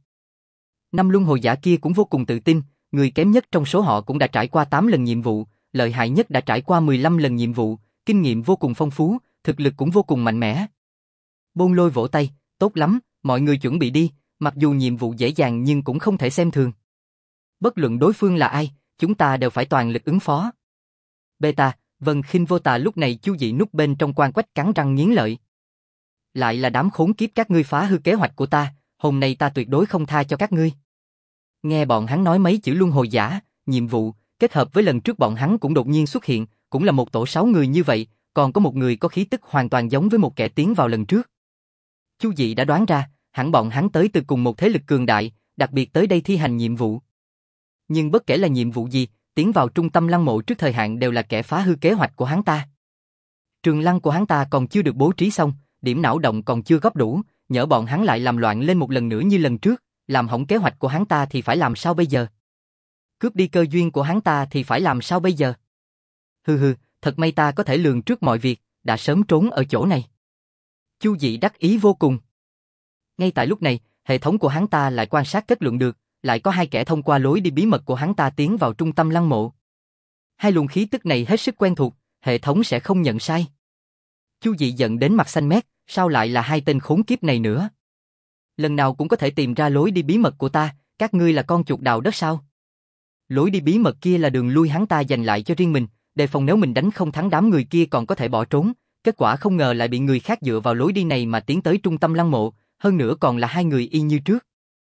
[SPEAKER 1] 5 luân hồi giả kia cũng vô cùng tự tin, người kém nhất trong số họ cũng đã trải qua 8 lần nhiệm vụ, lợi hại nhất đã trải qua 15 lần nhiệm vụ, kinh nghiệm vô cùng phong phú, thực lực cũng vô cùng mạnh mẽ. Bôn Lôi vỗ tay, tốt lắm, mọi người chuẩn bị đi, mặc dù nhiệm vụ dễ dàng nhưng cũng không thể xem thường. Bất luận đối phương là ai, chúng ta đều phải toàn lực ứng phó. Beta, Vân Khinh Vô Tà lúc này Chu Dị núp bên trong quan quách cắn răng nghiến lợi. Lại là đám khốn kiếp các ngươi phá hư kế hoạch của ta, hôm nay ta tuyệt đối không tha cho các ngươi. Nghe bọn hắn nói mấy chữ luân hồi giả, nhiệm vụ, kết hợp với lần trước bọn hắn cũng đột nhiên xuất hiện, cũng là một tổ 6 người như vậy, còn có một người có khí tức hoàn toàn giống với một kẻ tiến vào lần trước. Chu Dị đã đoán ra, hẳn bọn hắn tới từ cùng một thế lực cường đại, đặc biệt tới đây thi hành nhiệm vụ. Nhưng bất kể là nhiệm vụ gì, tiến vào trung tâm lăng mộ trước thời hạn đều là kẻ phá hư kế hoạch của hắn ta. Trường lăng của hắn ta còn chưa được bố trí xong, điểm não động còn chưa góp đủ, nhỡ bọn hắn lại làm loạn lên một lần nữa như lần trước, làm hỏng kế hoạch của hắn ta thì phải làm sao bây giờ? Cướp đi cơ duyên của hắn ta thì phải làm sao bây giờ? Hừ, thật may ta có thể lường trước mọi việc, đã sớm trốn ở chỗ này. Chu Dị đắc ý vô cùng. Ngay tại lúc này, hệ thống của hắn ta lại quan sát kết luận được, lại có 2 kẻ thông qua lối đi bí mật của hắn ta tiến vào trung tâm lăng mộ. 2 luồng khí tức này hết sức quen thuộc, hệ thống sẽ không nhận sai. Chu Dị giận đến mặt xanh mét, sao lại là 2 tên khốn kiếp này nữa? Lần nào cũng có thể tìm ra lối đi bí mật của ta, các ngươi là con chuột đào đất sao? Lối đi bí mật kia là đường lui hắn ta dành lại cho riêng mình, đề phòng nếu mình đánh không thắng đám người kia còn có thể bỏ trốn, kết quả không ngờ lại bị người khác dựa vào lối đi này mà tiến tới trung tâm lăng mộ, hơn nữa còn là 2 người y như trước.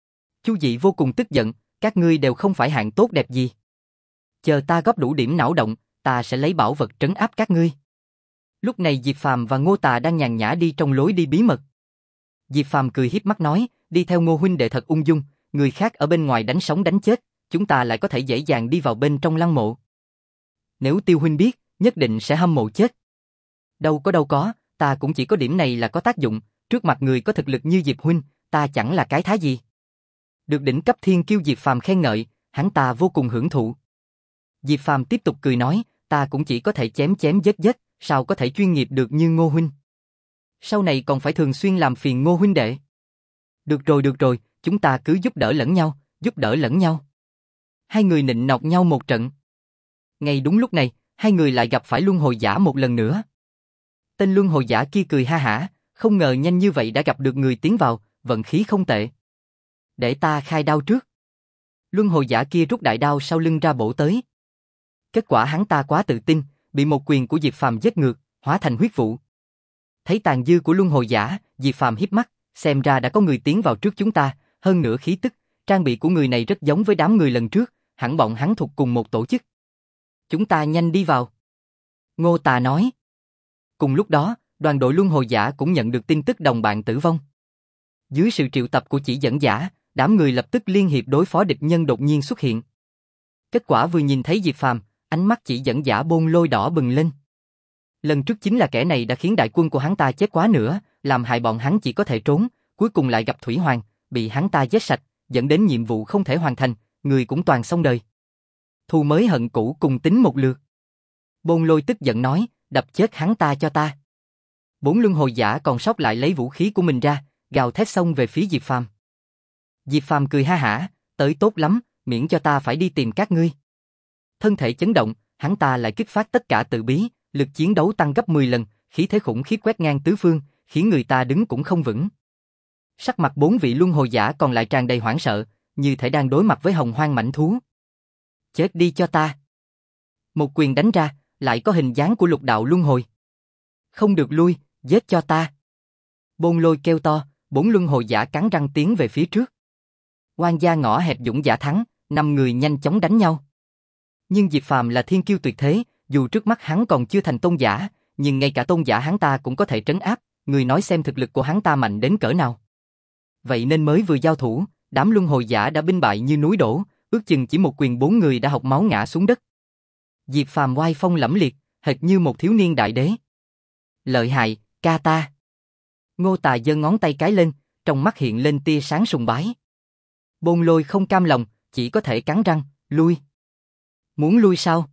[SPEAKER 1] Chu Dị vô cùng tức giận, các ngươi đều không phải hạng tốt đẹp gì. Chờ ta góp đủ điểm não động, ta sẽ lấy bảo vật trấn áp các ngươi. Lúc này Diệp Phàm và Ngô Tà đang nhàn nhã đi trong lối đi bí mật. Diệp Phàm cười hiếp mắt nói, đi theo Ngô huynh đệ thật ung dung, người khác ở bên ngoài đánh sống đánh chết, chúng ta lại có thể dễ dàng đi vào bên trong lăng mộ. Nếu Tiêu huynh biết, nhất định sẽ hâm mộ chết. Đâu có, ta cũng chỉ có điểm này là có tác dụng, trước mặt người có thực lực như Diệp huynh, ta chẳng là cái thá gì. Được đỉnh cấp thiên kiêu Diệp Phàm khen ngợi, hắn ta vô cùng hưởng thụ. Diệp Phàm tiếp tục cười nói, ta cũng chỉ có thể chém giết, sao có thể chuyên nghiệp được như Ngô huynh. Sau này còn phải thường xuyên làm phiền Ngô huynh đệ. Được rồi, chúng ta cứ giúp đỡ lẫn nhau. Hai người nịnh nọt nhau một trận. Ngay đúng lúc này, hai người lại gặp phải luân hồi giả một lần nữa. Tên luân hồi giả kia cười ha hả, không ngờ nhanh như vậy đã gặp được người tiến vào, vận khí không tệ. Để ta khai đao trước. Luân hồi giả kia rút đại đao sau lưng ra bổ tới. Kết quả hắn ta quá tự tin, bị một quyền của Diệp Phàm giết ngược, hóa thành huyết vụ. Thấy tàn dư của luân hồi giả, Diệp Phàm híp mắt, xem ra đã có người tiến vào trước chúng ta, hơn nữa khí tức, trang bị của người này rất giống với đám người lần trước, hẳn bọn hắn thuộc cùng một tổ chức. Chúng ta nhanh đi vào. Ngô Tà nói. Cùng lúc đó, đoàn đội luân hồi giả cũng nhận được tin tức đồng bạn tử vong. Dưới sự triệu tập của chỉ dẫn giả, đám người lập tức liên hiệp đối phó địch nhân đột nhiên xuất hiện. Kết quả vừa nhìn thấy Diệp Phàm, ánh mắt chỉ dẫn giả Bôn Lôi đỏ bừng lên. Lần trước chính là kẻ này đã khiến đại quân của hắn ta chết quá nữa, làm hại bọn hắn chỉ có thể trốn, cuối cùng lại gặp Thủy Hoàng, bị hắn ta giết sạch, dẫn đến nhiệm vụ không thể hoàn thành, người cũng toàn xong đời. Thù mới hận cũ cùng tính một lượt. Bôn Lôi tức giận nói, đập chết hắn ta cho ta. Bốn luân hồi giả còn sót lại lấy vũ khí của mình ra, gào thét xông về phía Diệp Phàm. Diệp Phàm cười ha hả, tới tốt lắm, miễn cho ta phải đi tìm các ngươi. Thân thể chấn động, hắn ta lại kích phát tất cả tự bí, lực chiến đấu tăng gấp 10 lần, khí thế khủng khiếp quét ngang tứ phương, khiến người ta đứng cũng không vững. Sắc mặt bốn vị luân hồi giả còn lại tràn đầy hoảng sợ, như thể đang đối mặt với hồng hoang mãnh thú. Chết đi cho ta. Một quyền đánh ra, lại có hình dáng của lục đạo luân hồi. Không được lui, giết cho ta. Bôn Lôi kêu to, bốn luân hồi giả cắn răng tiến về phía trước. Oan gia ngõ hẹp dũng giả thắng, 5 người nhanh chóng đánh nhau. Nhưng Diệp Phàm là thiên kiêu tuyệt thế, dù trước mắt hắn còn chưa thành tôn giả, nhưng ngay cả tôn giả hắn ta cũng có thể trấn áp, người nói xem thực lực của hắn ta mạnh đến cỡ nào. Vậy nên mới vừa giao thủ, đám luân hồi giả đã binh bại như núi đổ, ước chừng chỉ một quyền 4 người đã học máu ngã xuống đất. Diệp Phàm oai phong lẫm liệt, hệt như một thiếu niên đại đế. Lợi hại, ca ta. Ngô Tà giơ ngón tay cái lên, trong mắt hiện lên tia sáng sùng bái. Bôn Lôi không cam lòng, chỉ có thể cắn răng, lui. Muốn lui sao?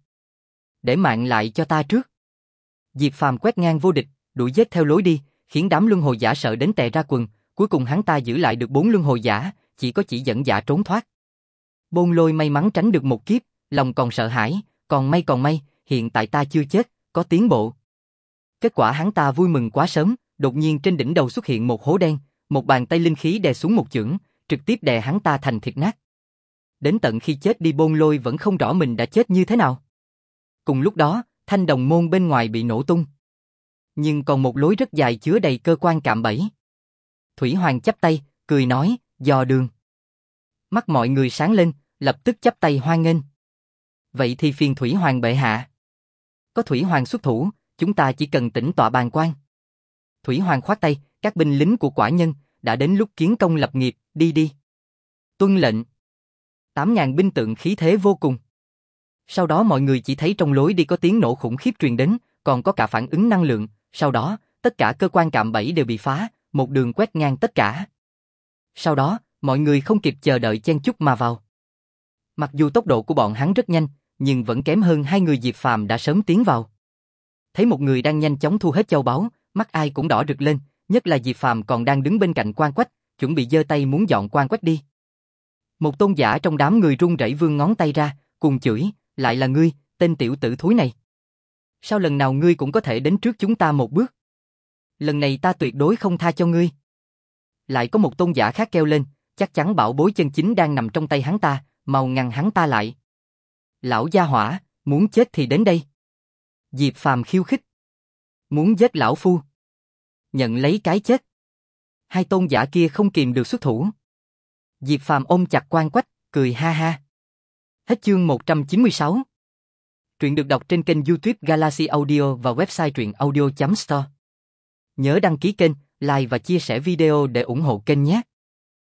[SPEAKER 1] Để mạng lại cho ta trước. Diệp Phàm quét ngang vô địch, đuổi giết theo lối đi, khiến đám luân hồi giả sợ đến tè ra quần, cuối cùng hắn ta giữ lại được 4 luân hồi giả, chỉ có chỉ dẫn giả trốn thoát. Bôn Lôi may mắn tránh được một kiếp, lòng còn sợ hãi, còn may, hiện tại ta chưa chết, có tiến bộ. Kết quả hắn ta vui mừng quá sớm, đột nhiên trên đỉnh đầu xuất hiện một hố đen, một bàn tay linh khí đè xuống một chưởng, trực tiếp đè hắn ta thành thịt nát. Đến tận khi chết đi Bôn Lôi vẫn không rõ mình đã chết như thế nào. Cùng lúc đó, thanh đồng môn bên ngoài bị nổ tung. Nhưng còn một lối rất dài chứa đầy cơ quan cạm bẫy. Thủy Hoàng chắp tay, cười nói, dò đường. Mắt mọi người sáng lên, lập tức chắp tay hoan nghênh. Vậy thì phiền Thủy Hoàng bệ hạ. Có Thủy Hoàng xuất thủ, chúng ta chỉ cần tĩnh tọa bàn quan. Thủy Hoàng khoát tay, các binh lính của quả nhân, đã đến lúc kiến công lập nghiệp, đi. Tuân lệnh. 8.000 binh tượng khí thế vô cùng. Sau đó mọi người chỉ thấy trong lối đi có tiếng nổ khủng khiếp truyền đến, còn có cả phản ứng năng lượng, sau đó, tất cả cơ quan cạm bẫy đều bị phá, một đường quét ngang tất cả. Sau đó, mọi người không kịp chờ đợi chen chúc mà vào. Mặc dù tốc độ của bọn hắn rất nhanh, nhưng vẫn kém hơn hai người Diệp Phàm đã sớm tiến vào. Thấy một người đang nhanh chóng thu hết châu báu, mắt ai cũng đỏ rực lên, nhất là Diệp Phàm còn đang đứng bên cạnh quan quách, chuẩn bị giơ tay muốn dọn quan quách đi. Một tôn giả trong đám người run rẩy vươn ngón tay ra, cùng chửi, lại là ngươi, tên tiểu tử thúi này. Sao lần nào ngươi cũng có thể đến trước chúng ta một bước? Lần này ta tuyệt đối không tha cho ngươi. Lại có một tôn giả khác kêu lên, chắc chắn bảo bối chân chính đang nằm trong tay hắn ta, mau ngăn hắn ta lại. Lão gia hỏa, muốn chết thì đến đây. Diệp Phàm khiêu khích. Muốn giết lão phu. Nhận lấy cái chết. Hai tôn giả kia không kìm được xuất thủ. Diệp Phàm ôm chặt Quan Quách, cười ha ha. Hết chương 196. Truyện được đọc trên kênh YouTube Galaxy Audio và website truyệnaudio.store. Nhớ đăng ký kênh, like và chia sẻ video để ủng hộ kênh nhé.